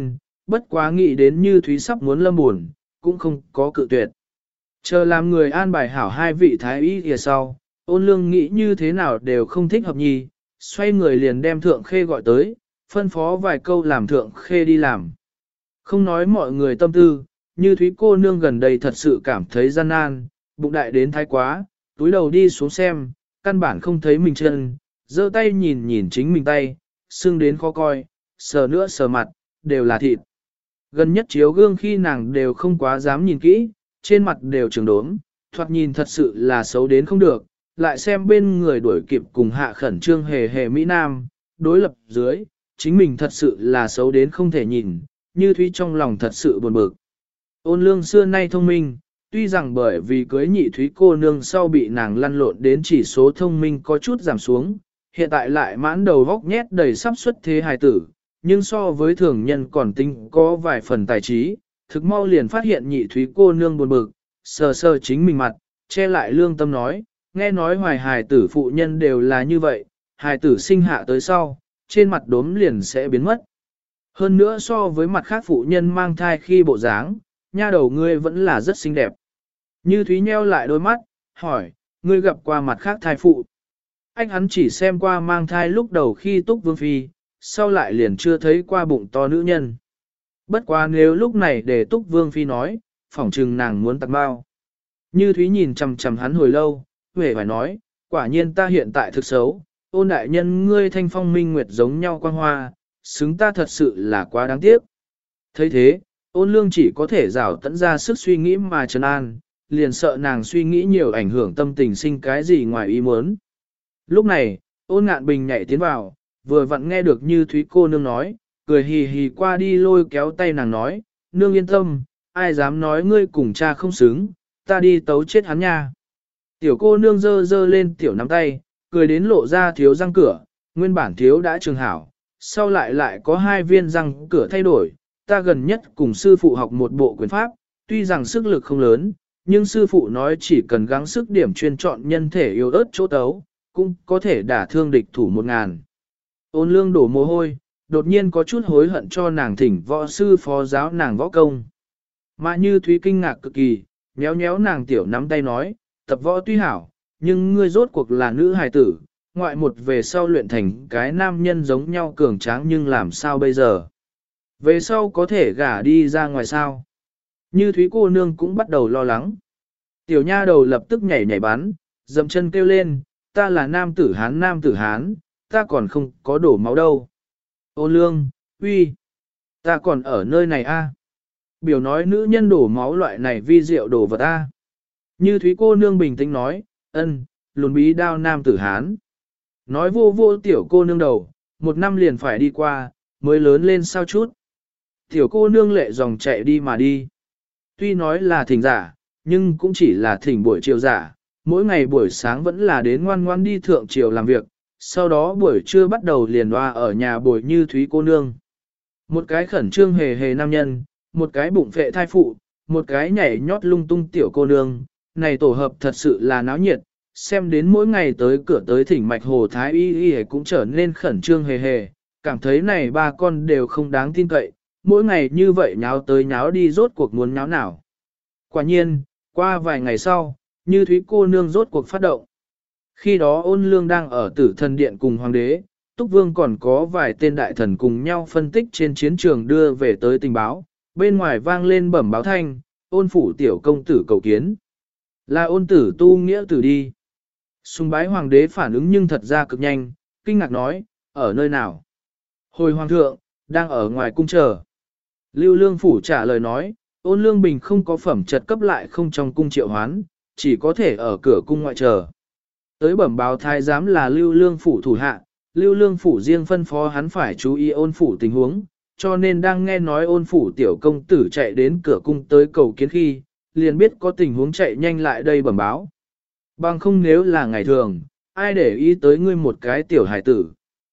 bất quá nghĩ đến Như Thúy sắp muốn lâm buồn, cũng không có cự tuyệt. Chờ làm người an bài hảo hai vị thái y kìa sau, Ôn Lương nghĩ như thế nào đều không thích hợp nhì, xoay người liền đem Thượng Khê gọi tới, phân phó vài câu làm Thượng Khê đi làm. Không nói mọi người tâm tư, Như Thúy cô nương gần đây thật sự cảm thấy gian nan, bụng đại đến thái quá, túi đầu đi xuống xem, căn bản không thấy mình chân, giơ tay nhìn nhìn chính mình tay, sưng đến khó coi, sờ nữa sờ mặt, đều là thịt. Gần nhất chiếu gương khi nàng đều không quá dám nhìn kỹ, trên mặt đều trường đốm, thoạt nhìn thật sự là xấu đến không được, lại xem bên người đuổi kịp cùng hạ khẩn trương hề hề Mỹ Nam, đối lập dưới, chính mình thật sự là xấu đến không thể nhìn, Như Thúy trong lòng thật sự buồn bực. Ôn Lương xưa nay thông minh, tuy rằng bởi vì cưới Nhị Thúy cô nương sau bị nàng lăn lộn đến chỉ số thông minh có chút giảm xuống, hiện tại lại mãn đầu vóc nhét đầy sắp xuất thế hài tử, nhưng so với thường nhân còn tính có vài phần tài trí, thực mau liền phát hiện Nhị Thúy cô nương buồn bực, sờ sờ chính mình mặt, che lại lương tâm nói, nghe nói hoài hài tử phụ nhân đều là như vậy, hài tử sinh hạ tới sau, trên mặt đốm liền sẽ biến mất. Hơn nữa so với mặt khác phụ nhân mang thai khi bộ dáng, nha đầu ngươi vẫn là rất xinh đẹp. Như Thúy nheo lại đôi mắt, hỏi, ngươi gặp qua mặt khác thai phụ. Anh hắn chỉ xem qua mang thai lúc đầu khi túc vương phi, sau lại liền chưa thấy qua bụng to nữ nhân. Bất quá nếu lúc này để túc vương phi nói, phỏng chừng nàng muốn tặng bao. Như Thúy nhìn chằm chằm hắn hồi lâu, huệ phải nói, quả nhiên ta hiện tại thực xấu, Ôn đại nhân ngươi thanh phong minh nguyệt giống nhau quang hoa, xứng ta thật sự là quá đáng tiếc. thấy thế, Ôn Lương chỉ có thể rảo tận ra sức suy nghĩ mà trấn an, liền sợ nàng suy nghĩ nhiều ảnh hưởng tâm tình sinh cái gì ngoài ý muốn. Lúc này, Ôn Ngạn Bình nhảy tiến vào, vừa vặn nghe được Như Thúy cô nương nói, cười hì hì qua đi lôi kéo tay nàng nói, nương yên tâm, ai dám nói ngươi cùng cha không xứng, ta đi tấu chết hắn nha. Tiểu cô nương dơ dơ lên tiểu nắm tay, cười đến lộ ra thiếu răng cửa, nguyên bản thiếu đã trường hảo, sau lại có 2 viên răng cửa thay đổi, ta gần nhất cùng sư phụ học một bộ quyền pháp, tuy rằng sức lực không lớn, nhưng sư phụ nói chỉ cần gắng sức điểm chuyên chọn nhân thể yếu ớt chỗ tấu, cũng có thể đả thương địch thủ 1000. Ôn Lương đổ mồ hôi, đột nhiên có chút hối hận cho nàng thỉnh võ sư phó giáo nàng võ công. Mà Như Thúy kinh ngạc cực kỳ, nhéo nhéo nàng tiểu nắm tay nói, tập võ tuy hảo, nhưng ngươi rốt cuộc là nữ hài tử, ngoại một về sau luyện thành cái nam nhân giống nhau cường tráng nhưng làm sao bây giờ? Về sau có thể gả đi ra ngoài sao? Như Thúy cô nương cũng bắt đầu lo lắng. Tiểu nha đầu lập tức nhảy nhảy bắn, dậm chân kêu lên, ta là nam tử Hán, ta còn không có đổ máu đâu. Ôn Lương, uy, ta còn ở nơi này a. Biểu nói nữ nhân đổ máu loại này vi diệu đổ vật a. Như Thúy cô nương bình tĩnh nói, ân, lùn bí đao nam tử Hán. Nói vô vô tiểu cô nương đầu, 1 năm liền phải đi qua, mới lớn lên sao chút. Tiểu cô nương lệ dòng chạy đi mà đi. Tuy nói là thỉnh giả, nhưng cũng chỉ là thỉnh buổi chiều giả, mỗi ngày buổi sáng vẫn là đến ngoan ngoan đi thượng chiều làm việc, sau đó buổi trưa bắt đầu liền loa ở nhà bồi Như Thúy cô nương. Một cái khẩn trương hề hề nam nhân, một cái bụng phệ thai phụ, một cái nhảy nhót lung tung tiểu cô nương, này tổ hợp thật sự là náo nhiệt, xem đến mỗi ngày tới cửa tới thỉnh mạch hồ thái y y cũng trở nên khẩn trương hề hề, cảm thấy này 3 con đều không đáng tin cậy, mỗi ngày như vậy nháo tới nháo đi rốt cuộc muốn nháo nào. Quả nhiên, qua vài ngày sau, Như Thúy cô nương rốt cuộc phát động. Khi đó Ôn Lương đang ở Tử Thần Điện cùng Hoàng đế, Túc Vương còn có vài tên đại thần cùng nhau phân tích trên chiến trường đưa về tới tình báo, bên ngoài vang lên bẩm báo thanh, Ôn phủ tiểu công tử cầu kiến. Là Ôn tử tu nghĩa tử đi. Sùng bái Hoàng đế phản ứng nhưng thật ra cực nhanh, kinh ngạc nói, ở nơi nào? Hồi Hoàng thượng, đang ở ngoài cung chờ. Lưu Lương phủ trả lời nói, Ôn Lương Bình không có phẩm trật cấp lại không trong cung triệu hoán, chỉ có thể ở cửa cung ngoại chờ. Tới bẩm báo thái giám là Lưu Lương phủ thủ hạ, Lưu Lương phủ riêng phân phó hắn phải chú ý Ôn phủ tình huống, cho nên đang nghe nói Ôn phủ tiểu công tử chạy đến cửa cung tới cầu kiến khi, liền biết có tình huống chạy nhanh lại đây bẩm báo. Bằng không nếu là ngày thường, ai để ý tới ngươi một cái tiểu hải tử.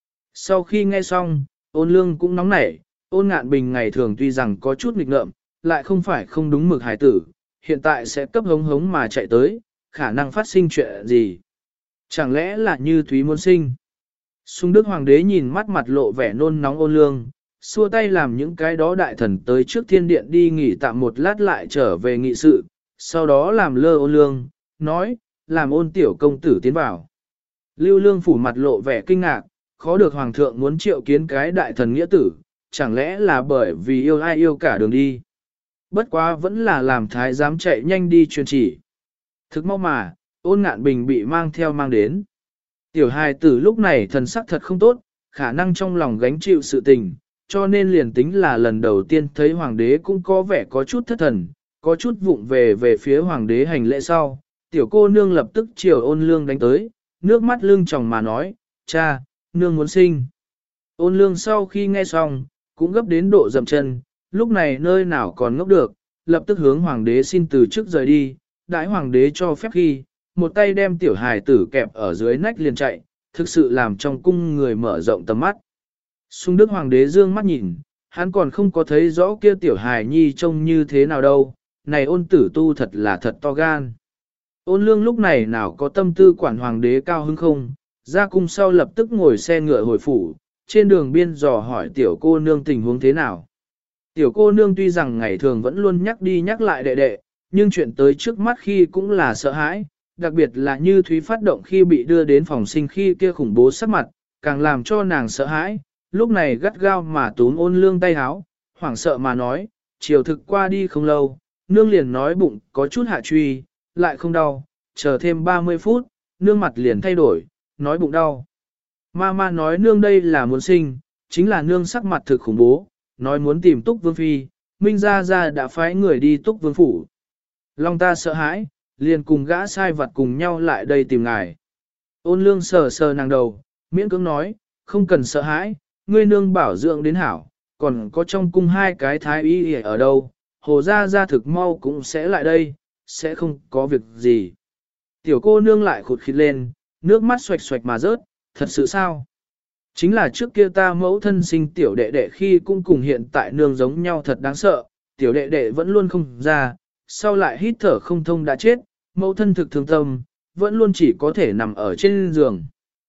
Sau khi nghe xong, Ôn Lương cũng nóng nảy, Ôn Ngạn Bình ngày thường tuy rằng có chút nghịch ngợm, lại không phải không đúng mực hải tử, hiện tại sẽ cấp hống hống mà chạy tới, khả năng phát sinh chuyện gì. Chẳng lẽ là Như Thúy muốn sinh? Sung Đức Hoàng đế nhìn mắt mặt lộ vẻ nôn nóng Ôn Lương, xua tay làm những cái đó đại thần tới trước thiên điện đi nghỉ tạm một lát lại trở về nghị sự, sau đó làm lơ Ôn Lương, nói, làm Ôn tiểu công tử tiến vào. Lưu Lương phủ mặt lộ vẻ kinh ngạc, khó được hoàng thượng muốn triệu kiến cái đại thần nghĩa tử, chẳng lẽ là bởi vì yêu ai yêu cả đường đi. Bất quá vẫn là làm thái giám chạy nhanh đi truyền chỉ. Thực mau mà, Ôn Ngạn Bình bị mang theo mang đến. Tiểu hài tử lúc này thần sắc thật không tốt, khả năng trong lòng gánh chịu sự tình, cho nên liền tính là lần đầu tiên thấy hoàng đế cũng có vẻ có chút thất thần, có chút vụng về phía hoàng đế hành lễ sau. Tiểu cô nương lập tức chiều Ôn Lương đánh tới, nước mắt lưng tròng mà nói, cha, nương muốn sinh. Ôn Lương sau khi nghe xong, cũng gấp đến độ dậm chân, lúc này nơi nào còn ngốc được, lập tức hướng hoàng đế xin từ chức rời đi, đãi hoàng đế cho phép khi, một tay đem tiểu hài tử kẹp ở dưới nách liền chạy, thực sự làm trong cung người mở rộng tầm mắt. Xung Đức hoàng đế dương mắt nhìn, hắn còn không có thấy rõ kia tiểu hài nhi trông như thế nào đâu, này Ôn tử tu thật là thật to gan. Ôn Lương lúc này nào có tâm tư quản hoàng đế cao hứng không, ra cung sau lập tức ngồi xe ngựa hồi phủ, trên đường biên dò hỏi tiểu cô nương tình huống thế nào. Tiểu cô nương tuy rằng ngày thường vẫn luôn nhắc đi nhắc lại đệ đệ, nhưng chuyện tới trước mắt khi cũng là sợ hãi, đặc biệt là như Thúy phát động khi bị đưa đến phòng sinh khi kia khủng bố sắc mặt, càng làm cho nàng sợ hãi, lúc này gắt gao mà túm Ôn Lương tay háo, hoảng sợ mà nói, chiều thực qua đi không lâu, nương liền nói bụng có chút hạ truy, lại không đau, chờ thêm 30 phút, nương mặt liền thay đổi, nói bụng đau. Mama nói nương đây là muốn sinh, chính là nương sắc mặt thực khủng bố, nói muốn tìm Túc Vương Phi, Minh Gia Gia đã phái người đi Túc Vương Phủ. Lòng ta sợ hãi, liền cùng gã sai vặt cùng nhau lại đây tìm ngài. Ôn Lương sờ sờ nàng đầu, miễn cưỡng nói, không cần sợ hãi, ngươi nương bảo dưỡng đến hảo, còn có trong cung 2 cái thái y ở đâu, Hồ Gia Gia thực mau cũng sẽ lại đây, sẽ không có việc gì. Tiểu cô nương lại khụt khịt lên, nước mắt xoạch xoạch mà rớt, thật sự sao? Chính là trước kia ta mẫu thân sinh tiểu đệ đệ khi cũng cùng hiện tại nương giống nhau thật đáng sợ, tiểu đệ đệ vẫn luôn không ra, sau lại hít thở không thông đã chết, mẫu thân thực thương tâm, vẫn luôn chỉ có thể nằm ở trên giường.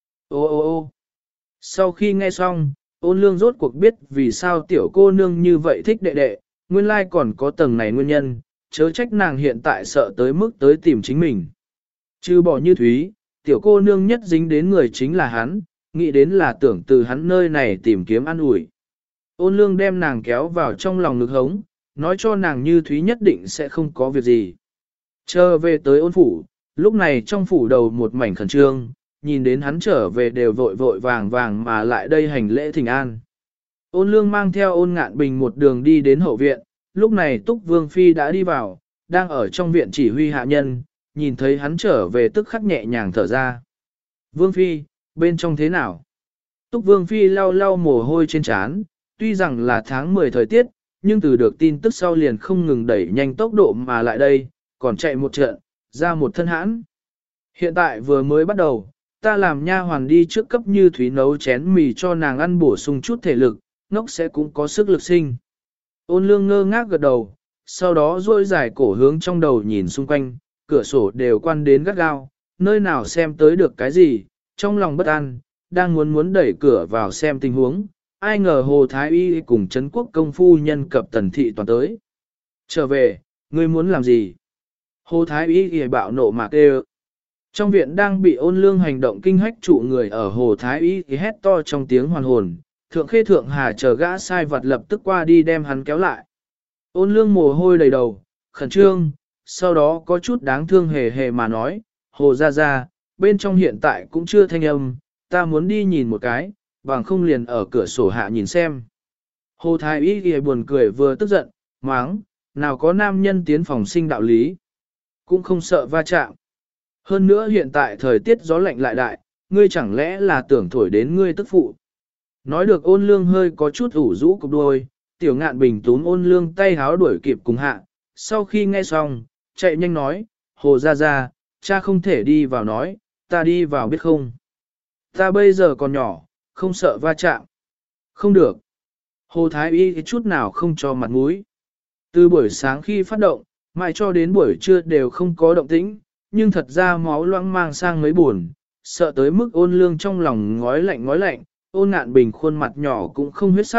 Ô ô ô sau khi nghe xong, Ôn Lương rốt cuộc biết vì sao tiểu cô nương như vậy thích đệ đệ, nguyên lai còn có tầng này nguyên nhân, chớ trách nàng hiện tại sợ tới mức tới tìm chính mình. Chứ bỏ như Thúy, tiểu cô nương nhất dính đến người chính là hắn, nghĩ đến là tưởng từ hắn nơi này tìm kiếm an ủi. Ôn Lương đem nàng kéo vào trong lòng ngực hống, nói cho nàng như Thúy nhất định sẽ không có việc gì. Chờ về tới Ôn phủ, lúc này trong phủ đầu một mảnh khẩn trương, nhìn đến hắn trở về đều vội vội vàng vàng mà lại đây hành lễ thỉnh an. Ôn Lương mang theo Ôn Ngạn Bình một đường đi đến hậu viện, lúc này Túc Vương Phi đã đi vào, đang ở trong viện chỉ huy hạ nhân, nhìn thấy hắn trở về tức khắc nhẹ nhàng thở ra. Vương Phi, bên trong thế nào? Túc Vương Phi lau lau mồ hôi trên trán, tuy rằng là tháng 10 thời tiết, nhưng từ được tin tức sau liền không ngừng đẩy nhanh tốc độ mà lại đây, còn chạy một trận, ra một thân hãn. Hiện tại vừa mới bắt đầu, ta làm nha hoàn đi trước cấp Như Thúy nấu chén mì cho nàng ăn bổ sung chút thể lực, ngốc sẽ cũng có sức lực sinh. Ôn Lương ngơ ngác gật đầu, sau đó duỗi dài cổ hướng trong đầu nhìn xung quanh, cửa sổ đều quan đến gắt gao, nơi nào xem tới được cái gì, trong lòng bất an, đang muốn đẩy cửa vào xem tình huống, ai ngờ Hồ Thái Y cùng Trấn Quốc công phu nhân cập Tần Thị toàn tới. Trở về, ngươi muốn làm gì? Hồ Thái Y bạo nộ mà kêu. Trong viện đang bị Ôn Lương hành động kinh hách trụ người ở Hồ Thái Y hét to trong tiếng hoàn hồn, Thượng Khê Thượng Hà chờ gã sai vật lập tức qua đi đem hắn kéo lại. Ôn Lương mồ hôi đầy đầu, khẩn trương, sau đó có chút đáng thương hề hề mà nói, Hồ Gia Gia, bên trong hiện tại cũng chưa thanh âm, ta muốn đi nhìn một cái, bằng không liền ở cửa sổ hạ nhìn xem. Hồ Thái Y thì buồn cười vừa tức giận, máng, nào có nam nhân tiến phòng sinh đạo lý, cũng không sợ va chạm. Hơn nữa hiện tại thời tiết gió lạnh lại đại, ngươi chẳng lẽ là tưởng thổi đến ngươi tức phụ. Nói được Ôn Lương hơi có chút ủ rũ cục đôi, Tiểu Ngạn Bình túm Ôn Lương tay háo đuổi kịp cùng hạ, sau khi nghe xong, chạy nhanh nói, Hồ Gia Gia, cha không thể đi vào nói, ta đi vào biết không. Ta bây giờ còn nhỏ, không sợ va chạm. Không được. Hồ Thái Y chút nào không cho mặt mũi. Từ buổi sáng khi phát động, mãi cho đến buổi trưa đều không có động tĩnh, nhưng thật ra máu loãng mang sang mấy buồn, sợ tới mức Ôn Lương trong lòng ngói lạnh, Ôn Ngạn Bình khuôn mặt nhỏ cũng không huyết sắc,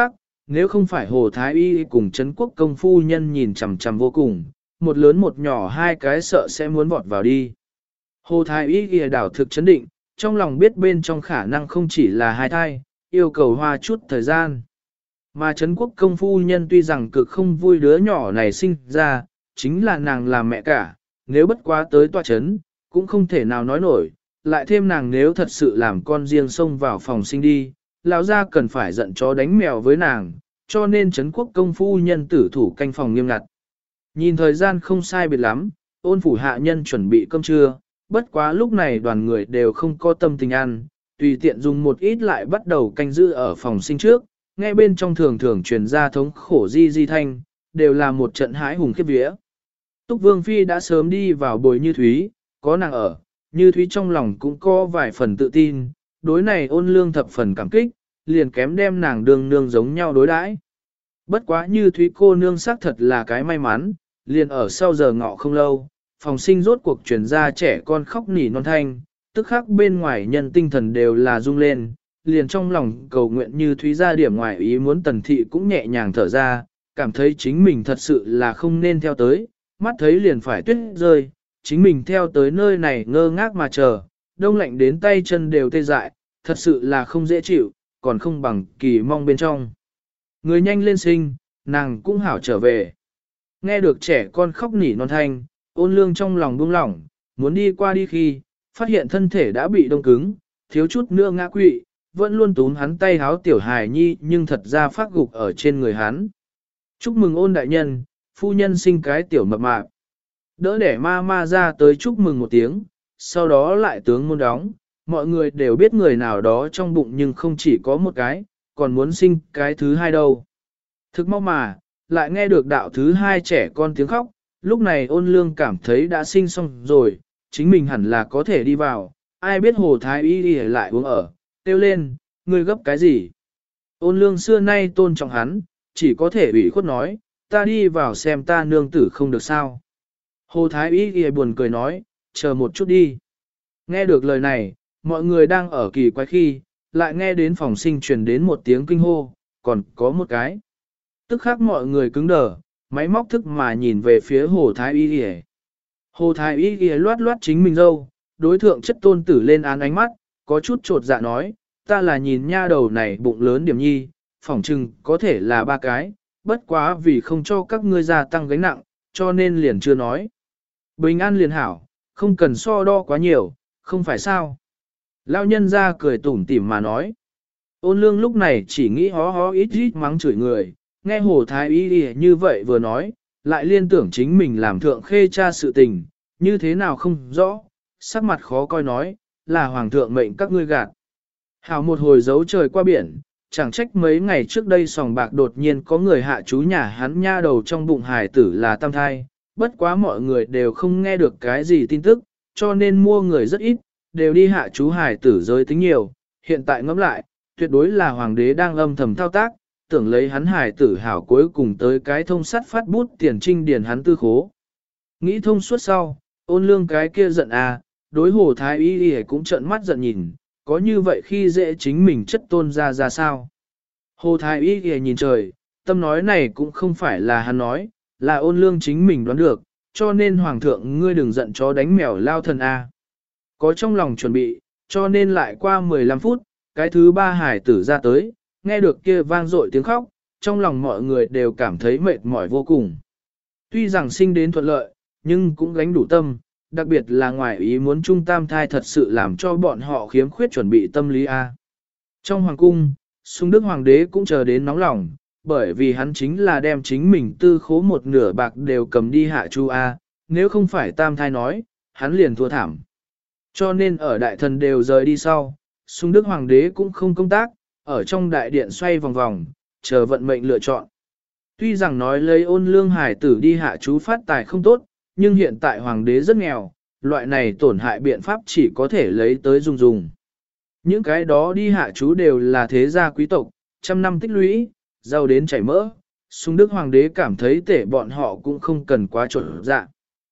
nếu không phải Hồ Thái Y cùng Trấn Quốc công phu nhân nhìn chằm chằm vô cùng, một lớn một nhỏ hai cái sợ sẽ muốn vọt vào đi. Hồ Thái Y ghi đảo thực chấn định, trong lòng biết bên trong khả năng không chỉ là hai thai, yêu cầu hoa chút thời gian. Mà Trấn Quốc công phu nhân tuy rằng cực không vui đứa nhỏ này sinh ra, chính là nàng làm mẹ cả, nếu bất quá tới tòa chấn, cũng không thể nào nói nổi, lại thêm nàng nếu thật sự làm con riêng xông vào phòng sinh đi, lão gia cần phải giận chó đánh mèo với nàng, cho nên Trấn Quốc công phu nhân tử thủ canh phòng nghiêm ngặt. Nhìn thời gian không sai biệt lắm, Ôn phủ hạ nhân chuẩn bị cơm trưa, bất quá lúc này đoàn người đều không có tâm tình ăn, tùy tiện dùng một ít lại bắt đầu canh giữ ở phòng sinh trước, nghe bên trong thường thường truyền ra thống khổ di thanh, đều là một trận hãi hùng khiếp vía. Túc Vương Phi đã sớm đi vào bồi Như Thúy, có nàng ở, Như Thúy trong lòng cũng có vài phần tự tin, đối này Ôn Lương thập phần cảm kích, liền kém đem nàng đường nương giống nhau đối đãi. Bất quá Như Thúy cô nương xác thật là cái may mắn, liền ở sau giờ ngọ không lâu, phòng sinh rốt cuộc truyền ra trẻ con khóc nỉ non thanh, tức khắc bên ngoài nhân tinh thần đều là rung lên, liền trong lòng cầu nguyện Như Thúy ra điểm ngoài ý muốn Tần Thị cũng nhẹ nhàng thở ra, cảm thấy chính mình thật sự là không nên theo tới, mắt thấy liền phải tuyết rơi, chính mình theo tới nơi này ngơ ngác mà chờ, đông lạnh đến tay chân đều tê dại, thật sự là không dễ chịu, còn không bằng kỳ mong bên trong. Người nhanh lên sinh, nàng cũng hảo trở về. Nghe được trẻ con khóc nỉ non thanh, Ôn Lương trong lòng buông lỏng, muốn đi qua đi khi, phát hiện thân thể đã bị đông cứng, thiếu chút nữa ngã quỵ, vẫn luôn túm hắn tay háo tiểu hài nhi nhưng thật ra phát gục ở trên người hắn. Chúc mừng Ôn đại nhân, phu nhân sinh cái tiểu mập mạp. Đỡ để ma ra tới chúc mừng một tiếng, sau đó lại tướng môn đóng, mọi người đều biết người nào đó trong bụng nhưng không chỉ có một cái, còn muốn sinh cái thứ hai đâu. Thực mau mà, lại nghe được đạo thứ hai trẻ con tiếng khóc, lúc này Ôn Lương cảm thấy đã sinh xong rồi, chính mình hẳn là có thể đi vào, ai biết Hồ Thái Y đi lại uống ở, kêu lên, ngươi gấp cái gì? Ôn Lương xưa nay tôn trọng hắn, chỉ có thể ủy khuất nói, ta đi vào xem ta nương tử không được sao. Hồ Thái Y ghi buồn cười nói, chờ một chút đi. Nghe được lời này, mọi người đang ở kỳ quái khi, lại nghe đến phòng sinh truyền đến một tiếng kinh hô, còn có một cái. Tức khác mọi người cứng đờ, máy móc thức mà nhìn về phía Hồ Thái Y ghi. Hồ Thái Y ghi loát loát chính mình dâu, đối thượng chất tôn tử lên án ánh mắt, có chút trột dạ nói, ta là nhìn nha đầu này bụng lớn điểm nhi, phỏng chừng có thể là ba cái, bất quá vì không cho các ngươi gia tăng gánh nặng, cho nên liền chưa nói. Bình an liền hảo, không cần so đo quá nhiều, không phải sao. Lão nhân ra cười tủm tỉm mà nói. Ôn Lương lúc này chỉ nghĩ hó ít ít mắng chửi người, nghe Hồ Thái Y như vậy vừa nói, lại liên tưởng chính mình làm thượng khê cha sự tình, như thế nào không rõ, sắc mặt khó coi nói, là hoàng thượng mệnh các ngươi gạt. Hảo một hồi giấu trời qua biển, chẳng trách mấy ngày trước đây sòng bạc đột nhiên có người hạ chú nhà hắn nha đầu trong bụng hài tử là tam thai, bất quá mọi người đều không nghe được cái gì tin tức, cho nên mua người rất ít, đều đi hạ chú hài tử giới tính nhiều, hiện tại ngẫm lại, tuyệt đối là hoàng đế đang âm thầm thao tác, tưởng lấy hắn hài tử hảo cuối cùng tới cái thông sắt phát bút tiền trinh điền hắn tư khố. Nghĩ thông suốt sau, Ôn Lương cái kia giận à, đối Hồ Thái Y cũng trợn mắt giận nhìn, có như vậy khi dễ chính mình chất tôn ra sao. Hồ Thái Y nhìn trời, tâm nói này cũng không phải là hắn nói, là Ôn Lương chính mình đoán được, cho nên hoàng thượng ngươi đừng giận chó đánh mèo lao thần a. Có trong lòng chuẩn bị, cho nên lại qua 15 phút, cái thứ ba hải tử ra tới, nghe được kia vang dội tiếng khóc, trong lòng mọi người đều cảm thấy mệt mỏi vô cùng. Tuy rằng sinh đến thuận lợi, nhưng cũng gánh đủ tâm, đặc biệt là ngoài ý muốn trung tam thai thật sự làm cho bọn họ khiếm khuyết chuẩn bị tâm lý A. Trong hoàng cung, Sung Đức Hoàng đế cũng chờ đến nóng lòng, bởi vì hắn chính là đem chính mình tư khố một nửa bạc đều cầm đi hạ chu A, nếu không phải tam thai nói, hắn liền thua thảm. Cho nên ở đại thần đều rời đi sau, Sung Đức Hoàng đế cũng không công tác, ở trong đại điện xoay vòng vòng, chờ vận mệnh lựa chọn. Tuy rằng nói lấy Ôn Lương hải tử đi hạ chú phát tài không tốt, nhưng hiện tại hoàng đế rất nghèo, loại này tổn hại biện pháp chỉ có thể lấy tới dùng. Những cái đó đi hạ chú đều là thế gia quý tộc, trăm năm tích lũy, giàu đến chảy mỡ, Sung Đức Hoàng đế cảm thấy tể bọn họ cũng không cần quá trộn dạ.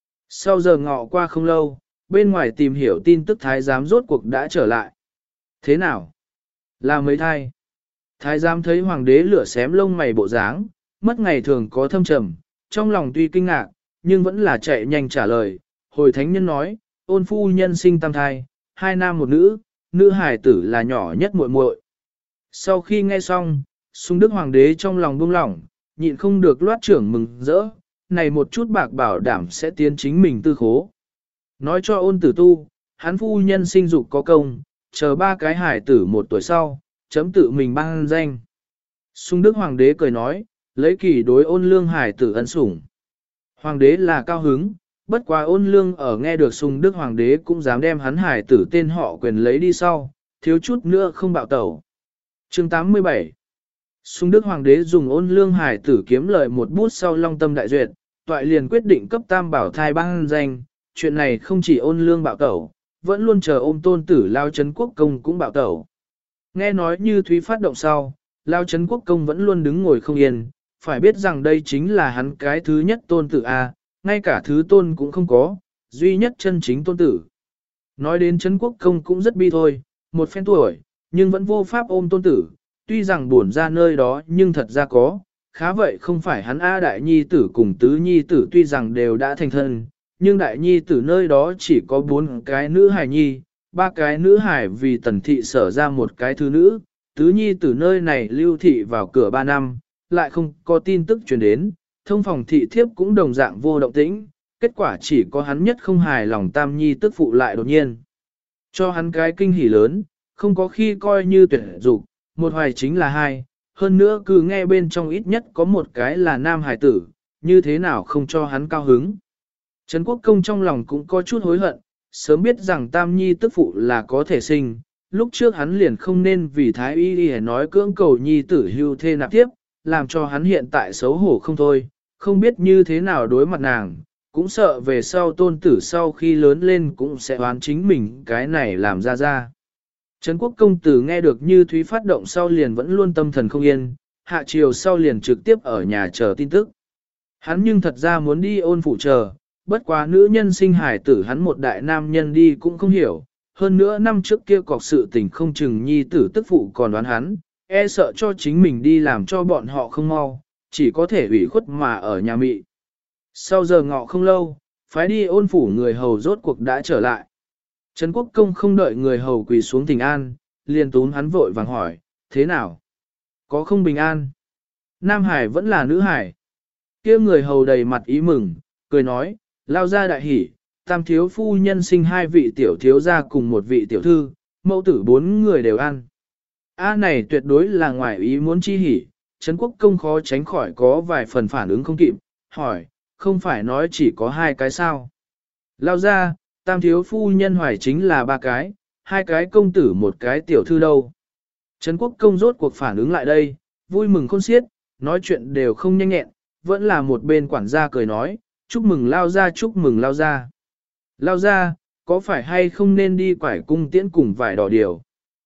Sau giờ ngọ qua không lâu, bên ngoài tìm hiểu tin tức thái giám rốt cuộc đã trở lại. Thế nào? Là mấy thai? Thái giám thấy hoàng đế lửa xém lông mày bộ dáng, mất ngày thường có thâm trầm, trong lòng tuy kinh ngạc, nhưng vẫn là chạy nhanh trả lời. Hồi thánh nhân nói, ôn phu nhân sinh tam thai, 2 nam 1 nữ, nữ hài tử là nhỏ nhất muội muội. Sau khi nghe xong, Sung Đức Hoàng đế trong lòng buông lỏng, nhịn không được loát trưởng mừng rỡ, này một chút bạc bảo đảm sẽ tiến chính mình tư khố. Nói cho ôn tử tu, hắn phu nhân sinh dục có công, chờ 3 cái hài tử 1 tuổi sau, chấm tự mình ban danh. Sung Đức Hoàng đế cười nói, lấy kỳ đối ôn lương hài tử ân sủng. Hoàng đế là cao hứng, bất quá ôn lương ở nghe được Sung Đức Hoàng đế cũng dám đem hắn hài tử tên họ quyền lấy đi sau, thiếu chút nữa không bạo tẩu. Chương 87 Sung Đức Hoàng đế dùng ôn lương hài tử kiếm lợi một bút sau long tâm đại duyệt, toại liền quyết định cấp tam bảo thai ban danh, chuyện này không chỉ ôn lương bạo tẩu, vẫn luôn chờ ôm tôn tử Lao Trấn Quốc Công cũng bạo tẩu. Nghe nói như Thúy phát động sau, Lao Trấn Quốc Công vẫn luôn đứng ngồi không yên, phải biết rằng đây chính là hắn cái thứ nhất tôn tử A, ngay cả thứ tôn cũng không có, duy nhất chân chính tôn tử. Nói đến Trấn Quốc Công cũng rất bi thôi, một phen tuổi, nhưng vẫn vô pháp ôm tôn tử, tuy rằng buồn ra nơi đó nhưng thật ra có, khá vậy không phải hắn A đại nhi tử cùng tứ nhi tử tuy rằng đều đã thành thân, nhưng đại nhi tử nơi đó chỉ có 4 cái nữ hài nhi, 3 cái nữ hài vì tần thị sở ra một cái thứ nữ, tứ nhi tử nơi này lưu thị vào cửa 3 năm, lại không có tin tức truyền đến, thông phòng thị thiếp cũng đồng dạng vô động tĩnh, kết quả chỉ có hắn nhất không hài lòng tam nhi tức phụ lại đột nhiên. Cho hắn cái kinh hỉ lớn, không có khi coi như tuyển dục, một hoài chính là 2, hơn nữa cứ nghe bên trong ít nhất có một cái là nam hài tử, như thế nào không cho hắn cao hứng. Trấn Quốc Công trong lòng cũng có chút hối hận, sớm biết rằng tam nhi tức phụ là có thể sinh, lúc trước hắn liền không nên vì thái y đi nói cưỡng cầu nhi tử hưu thê nạp tiếp, làm cho hắn hiện tại xấu hổ không thôi, không biết như thế nào đối mặt nàng, cũng sợ về sau tôn tử sau khi lớn lên cũng sẽ oán chính mình cái này làm ra. Trấn Quốc Công tử nghe được Như Thúy phát động sau liền vẫn luôn tâm thần không yên, hạ chiều sau liền trực tiếp ở nhà chờ tin tức. Hắn nhưng thật ra muốn đi ôn phủ chờ, bất quá nữ nhân sinh hải tử hắn một đại nam nhân đi cũng không hiểu, hơn nữa năm trước kia cọc sự tình không chừng nhi tử tức phụ còn đoán hắn, e sợ cho chính mình đi làm cho bọn họ không mau, chỉ có thể ủy khuất mà ở nhà mị. Sau giờ ngọ không lâu, phái đi ôn phủ người hầu rốt cuộc đã trở lại. Trấn Quốc Công không đợi người hầu quỳ xuống thỉnh an, liền tún hắn vội vàng hỏi, thế nào? Có không bình an? Nam Hải vẫn là nữ Hải. Kia người hầu đầy mặt ý mừng, cười nói, lao ra đại hỷ, tam thiếu phu nhân sinh 2 vị tiểu thiếu gia cùng 1 vị tiểu thư, mẫu tử 4 người đều ăn. A này tuyệt đối là ngoài ý muốn chi hỉ, Trấn Quốc Công khó tránh khỏi có vài phần phản ứng không kịp, hỏi, không phải nói chỉ có 2 cái sao? Lao ra, tam thiếu phu nhân hoài chính là 3 cái, 2 cái công tử 1 cái tiểu thư đâu. Trấn Quốc Công rốt cuộc phản ứng lại đây, vui mừng khôn xiết, nói chuyện đều không nhanh nhẹn, vẫn là một bên quản gia cười nói, chúc mừng lao ra chúc mừng lao ra. Lao ra, có phải hay không nên đi quải cung tiễn cùng vải đỏ điều?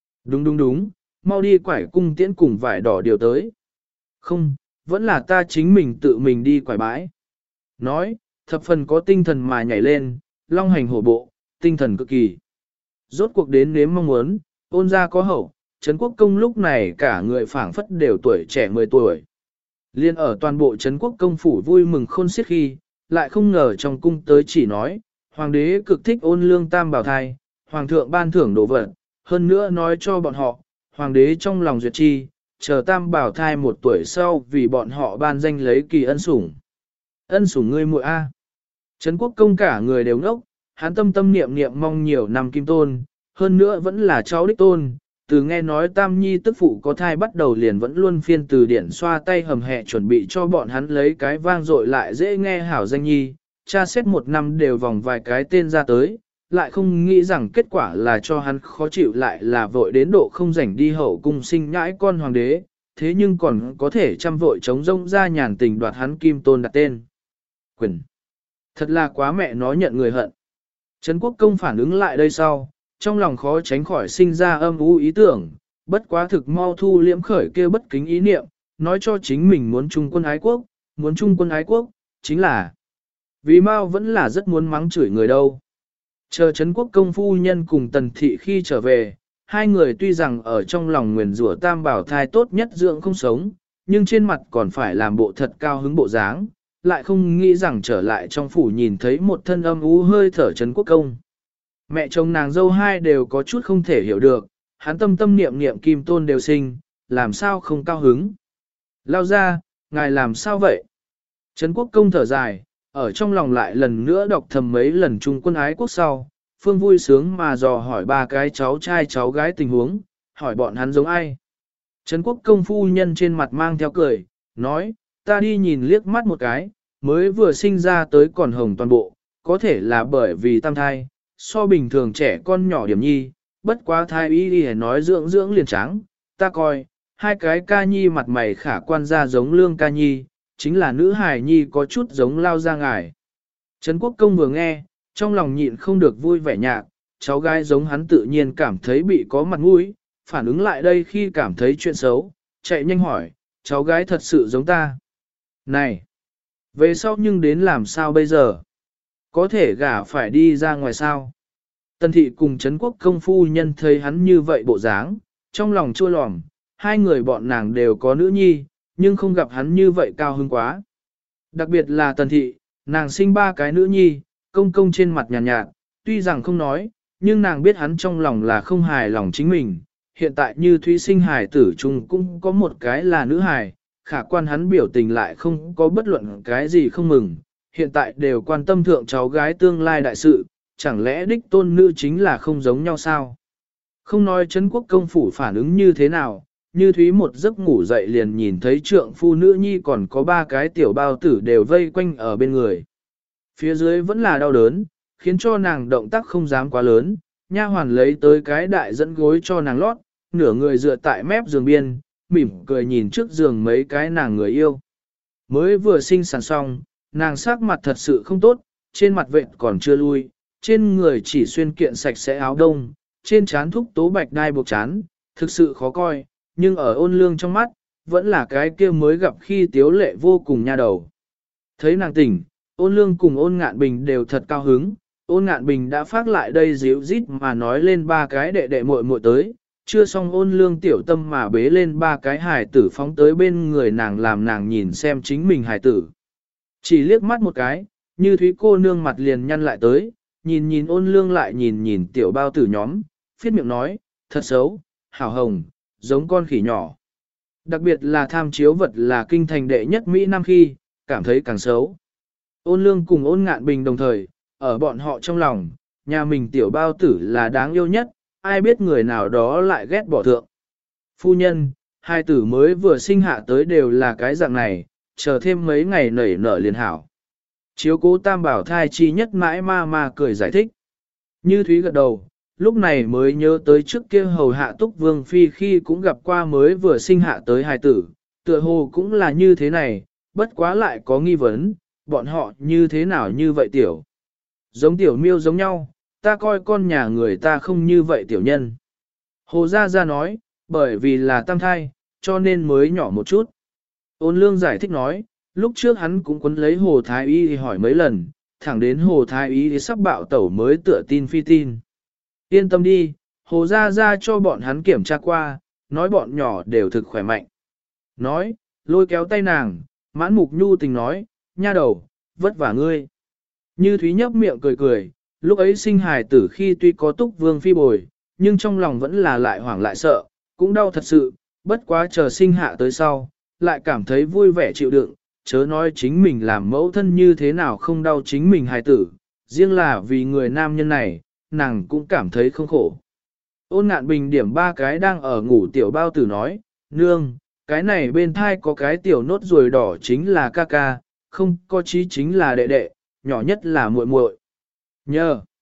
Đúng, mau đi quải cung tiễn cùng vải đỏ điều tới. Không, vẫn là ta chính mình tự mình đi quải bãi. Nói, thập phần có tinh thần mà nhảy lên, long hành hổ bộ, tinh thần cực kỳ. Rốt cuộc đến nếm mong muốn, ôn ra có hậu, Trấn Quốc Công lúc này cả người phảng phất đều tuổi trẻ 10 tuổi. Liên ở toàn bộ Trấn Quốc Công phủ vui mừng khôn xiết khi, lại không ngờ trong cung tới chỉ nói, hoàng đế cực thích ôn lương tam bảo thai, hoàng thượng ban thưởng đồ vật, hơn nữa nói cho bọn họ, hoàng đế trong lòng duyệt chi, chờ tam bảo thai 1 tuổi sau vì bọn họ ban danh lấy kỳ ân sủng. Ân sủng ngươi muội a. Trấn Quốc Công cả người đều ngốc, hắn tâm niệm mong nhiều năm kim tôn, hơn nữa vẫn là cháu đích tôn, từ nghe nói tam nhi tức phụ có thai bắt đầu liền vẫn luôn phiên từ điển xoa tay hầm hẹ chuẩn bị cho bọn hắn lấy cái vang dội lại dễ nghe hảo danh nhi, tra xét 1 năm đều vòng vài cái tên ra tới, lại không nghĩ rằng kết quả là cho hắn khó chịu lại là vội đến độ không rảnh đi hậu cung sinh nhãi con hoàng đế, thế nhưng còn có thể chăm vội chống rông ra nhàn tình đoạt hắn kim tôn đặt tên. Quyền. Thật là quá mẹ nó nhận người hận. Trấn Quốc Công phản ứng lại đây sau, trong lòng khó tránh khỏi sinh ra âm u ý tưởng, bất quá thực mau thu liễm khởi kia bất kính ý niệm, nói cho chính mình muốn trung quân ái quốc, chính là vì Mao vẫn là rất muốn mắng chửi người đâu. Chờ Trấn Quốc Công phu nhân cùng Tần Thị khi trở về, hai người tuy rằng ở trong lòng nguyền rủa tam bảo thai tốt nhất dưỡng không sống, nhưng trên mặt còn phải làm bộ thật cao hứng bộ dáng, lại không nghĩ rằng trở lại trong phủ nhìn thấy một thân âm u hơi thở Trấn Quốc Công. Mẹ chồng nàng dâu hai đều có chút không thể hiểu được, hắn tâm tâm niệm niệm kim tôn đều sinh, làm sao không cao hứng. Lao ra, ngài làm sao vậy? Trấn Quốc Công thở dài, ở trong lòng lại lần nữa đọc thầm mấy lần Trung Quân ái quốc sau, Phương vui sướng mà dò hỏi ba cái cháu trai cháu gái tình huống, hỏi bọn hắn giống ai. Trấn Quốc Công phu nhân trên mặt mang theo cười, nói, ta đi nhìn liếc mắt một cái, mới vừa sinh ra tới còn hồng toàn bộ, có thể là bởi vì tam thai, so bình thường trẻ con nhỏ điểm nhi, bất quá thai y đi nói dưỡng dưỡng liền trắng, ta coi, hai cái ca nhi mặt mày khả quan ra giống lương ca nhi, chính là nữ hài nhi có chút giống lao ra ngài. Trấn Quốc Công vừa nghe, trong lòng nhịn không được vui vẻ nhạc, cháu gái giống hắn tự nhiên cảm thấy bị có mặt mũi, phản ứng lại đây khi cảm thấy chuyện xấu, chạy nhanh hỏi, cháu gái thật sự giống ta. Này, về sau nhưng đến làm sao bây giờ? Có thể gả phải đi ra ngoài sao? Tần thị cùng Trấn Quốc Công phu nhân thấy hắn như vậy bộ dáng, trong lòng chua lòm, hai người bọn nàng đều có nữ nhi, nhưng không gặp hắn như vậy cao hứng quá. Đặc biệt là Tần thị, nàng sinh ba cái nữ nhi, công công trên mặt nhàn nhạt, tuy rằng không nói, nhưng nàng biết hắn trong lòng là không hài lòng chính mình. Hiện tại như Thúy sinh hài tử chung cũng có một cái là nữ hài, khả quan hắn biểu tình lại không có bất luận cái gì không mừng. Hiện tại đều quan tâm thượng cháu gái tương lai đại sự, chẳng lẽ đích tôn nữ chính là không giống nhau sao? Không nói Trấn Quốc Công phủ phản ứng như thế nào, như Thúy một giấc ngủ dậy liền nhìn thấy trượng phu nữ nhi còn có ba cái tiểu bao tử đều vây quanh ở bên người. Phía dưới vẫn là đau đớn, khiến cho nàng động tác không dám quá lớn, nha hoàn lấy tới cái đại dẫn gối cho nàng lót, nửa người dựa tại mép giường biên, mỉm cười nhìn trước giường mấy cái nàng người yêu. Mới vừa sinh sản xong, nàng sắc mặt thật sự không tốt, trên mặt vệt còn chưa lui, trên người chỉ xuyên kiện sạch sẽ áo đông, trên trán thúc tố bạch đai buộc chán, thực sự khó coi, nhưng ở Ôn Lương trong mắt, vẫn là cái kia mới gặp khi tiếu lệ vô cùng nha đầu. Thấy nàng tỉnh, Ôn Lương cùng Ôn Ngạn Bình đều thật cao hứng, Ôn Ngạn Bình đã phát lại đây díu rít mà nói lên ba cái đệ đệ muội muội tới, chưa xong Ôn Lương tiểu tâm mà bế lên ba cái hài tử phóng tới bên người nàng làm nàng nhìn xem chính mình hài tử. Chỉ liếc mắt một cái, như Thúy cô nương mặt liền nhăn lại tới, nhìn nhìn Ôn Lương lại nhìn nhìn tiểu bao tử nhóm, phiết miệng nói, thật xấu, hảo hồng, giống con khỉ nhỏ. Đặc biệt là tham chiếu vật là kinh thành đệ nhất Mỹ Nam khi, cảm thấy càng xấu. Ôn Lương cùng Ôn Ngạn Bình đồng thời, ở bọn họ trong lòng, nhà mình tiểu bao tử là đáng yêu nhất, ai biết người nào đó lại ghét bỏ thượng. Phu nhân, hai tử mới vừa sinh hạ tới đều là cái dạng này, chờ thêm mấy ngày nảy nở liền hảo. Chiếu cố tam bảo thai chi nhất mãi ma cười giải thích. Như Thúy gật đầu, lúc này mới nhớ tới trước kia hầu hạ túc vương phi khi cũng gặp qua mới vừa sinh hạ tới hài tử, tựa hồ cũng là như thế này, bất quá lại có nghi vấn, bọn họ như thế nào như vậy tiểu. Giống tiểu miêu giống nhau, ta coi con nhà người ta không như vậy tiểu nhân. Hồ Gia Gia nói, bởi vì là tam thai, cho nên mới nhỏ một chút. Ôn Lương giải thích nói, lúc trước hắn cũng quấn lấy Hồ Thái Y hỏi mấy lần, thẳng đến Hồ Thái Y sắp bạo tẩu mới tựa tin phi tin. Yên tâm đi, Hồ Gia Gia cho bọn hắn kiểm tra qua, nói bọn nhỏ đều thực khỏe mạnh. Nói, lôi kéo tay nàng, mãn mục nhu tình nói, nha đầu, vất vả ngươi. Như Thúy nhấp miệng cười cười, lúc ấy sinh hài tử khi tuy có túc vương phi bồi, nhưng trong lòng vẫn là lại hoảng lại sợ, cũng đau thật sự, bất quá chờ sinh hạ tới sau, lại cảm thấy vui vẻ chịu đựng, chớ nói chính mình làm mẫu thân như thế nào không đau chính mình hài tử, riêng là vì người nam nhân này, nàng cũng cảm thấy không khổ. Ôn Ngạn Bình điểm ba cái đang ở ngủ tiểu bao tử nói, nương, cái này bên thai có cái tiểu nốt ruồi đỏ chính là ca ca, không có chí chính là đệ đệ, nhỏ nhất là muội muội. Nhờ,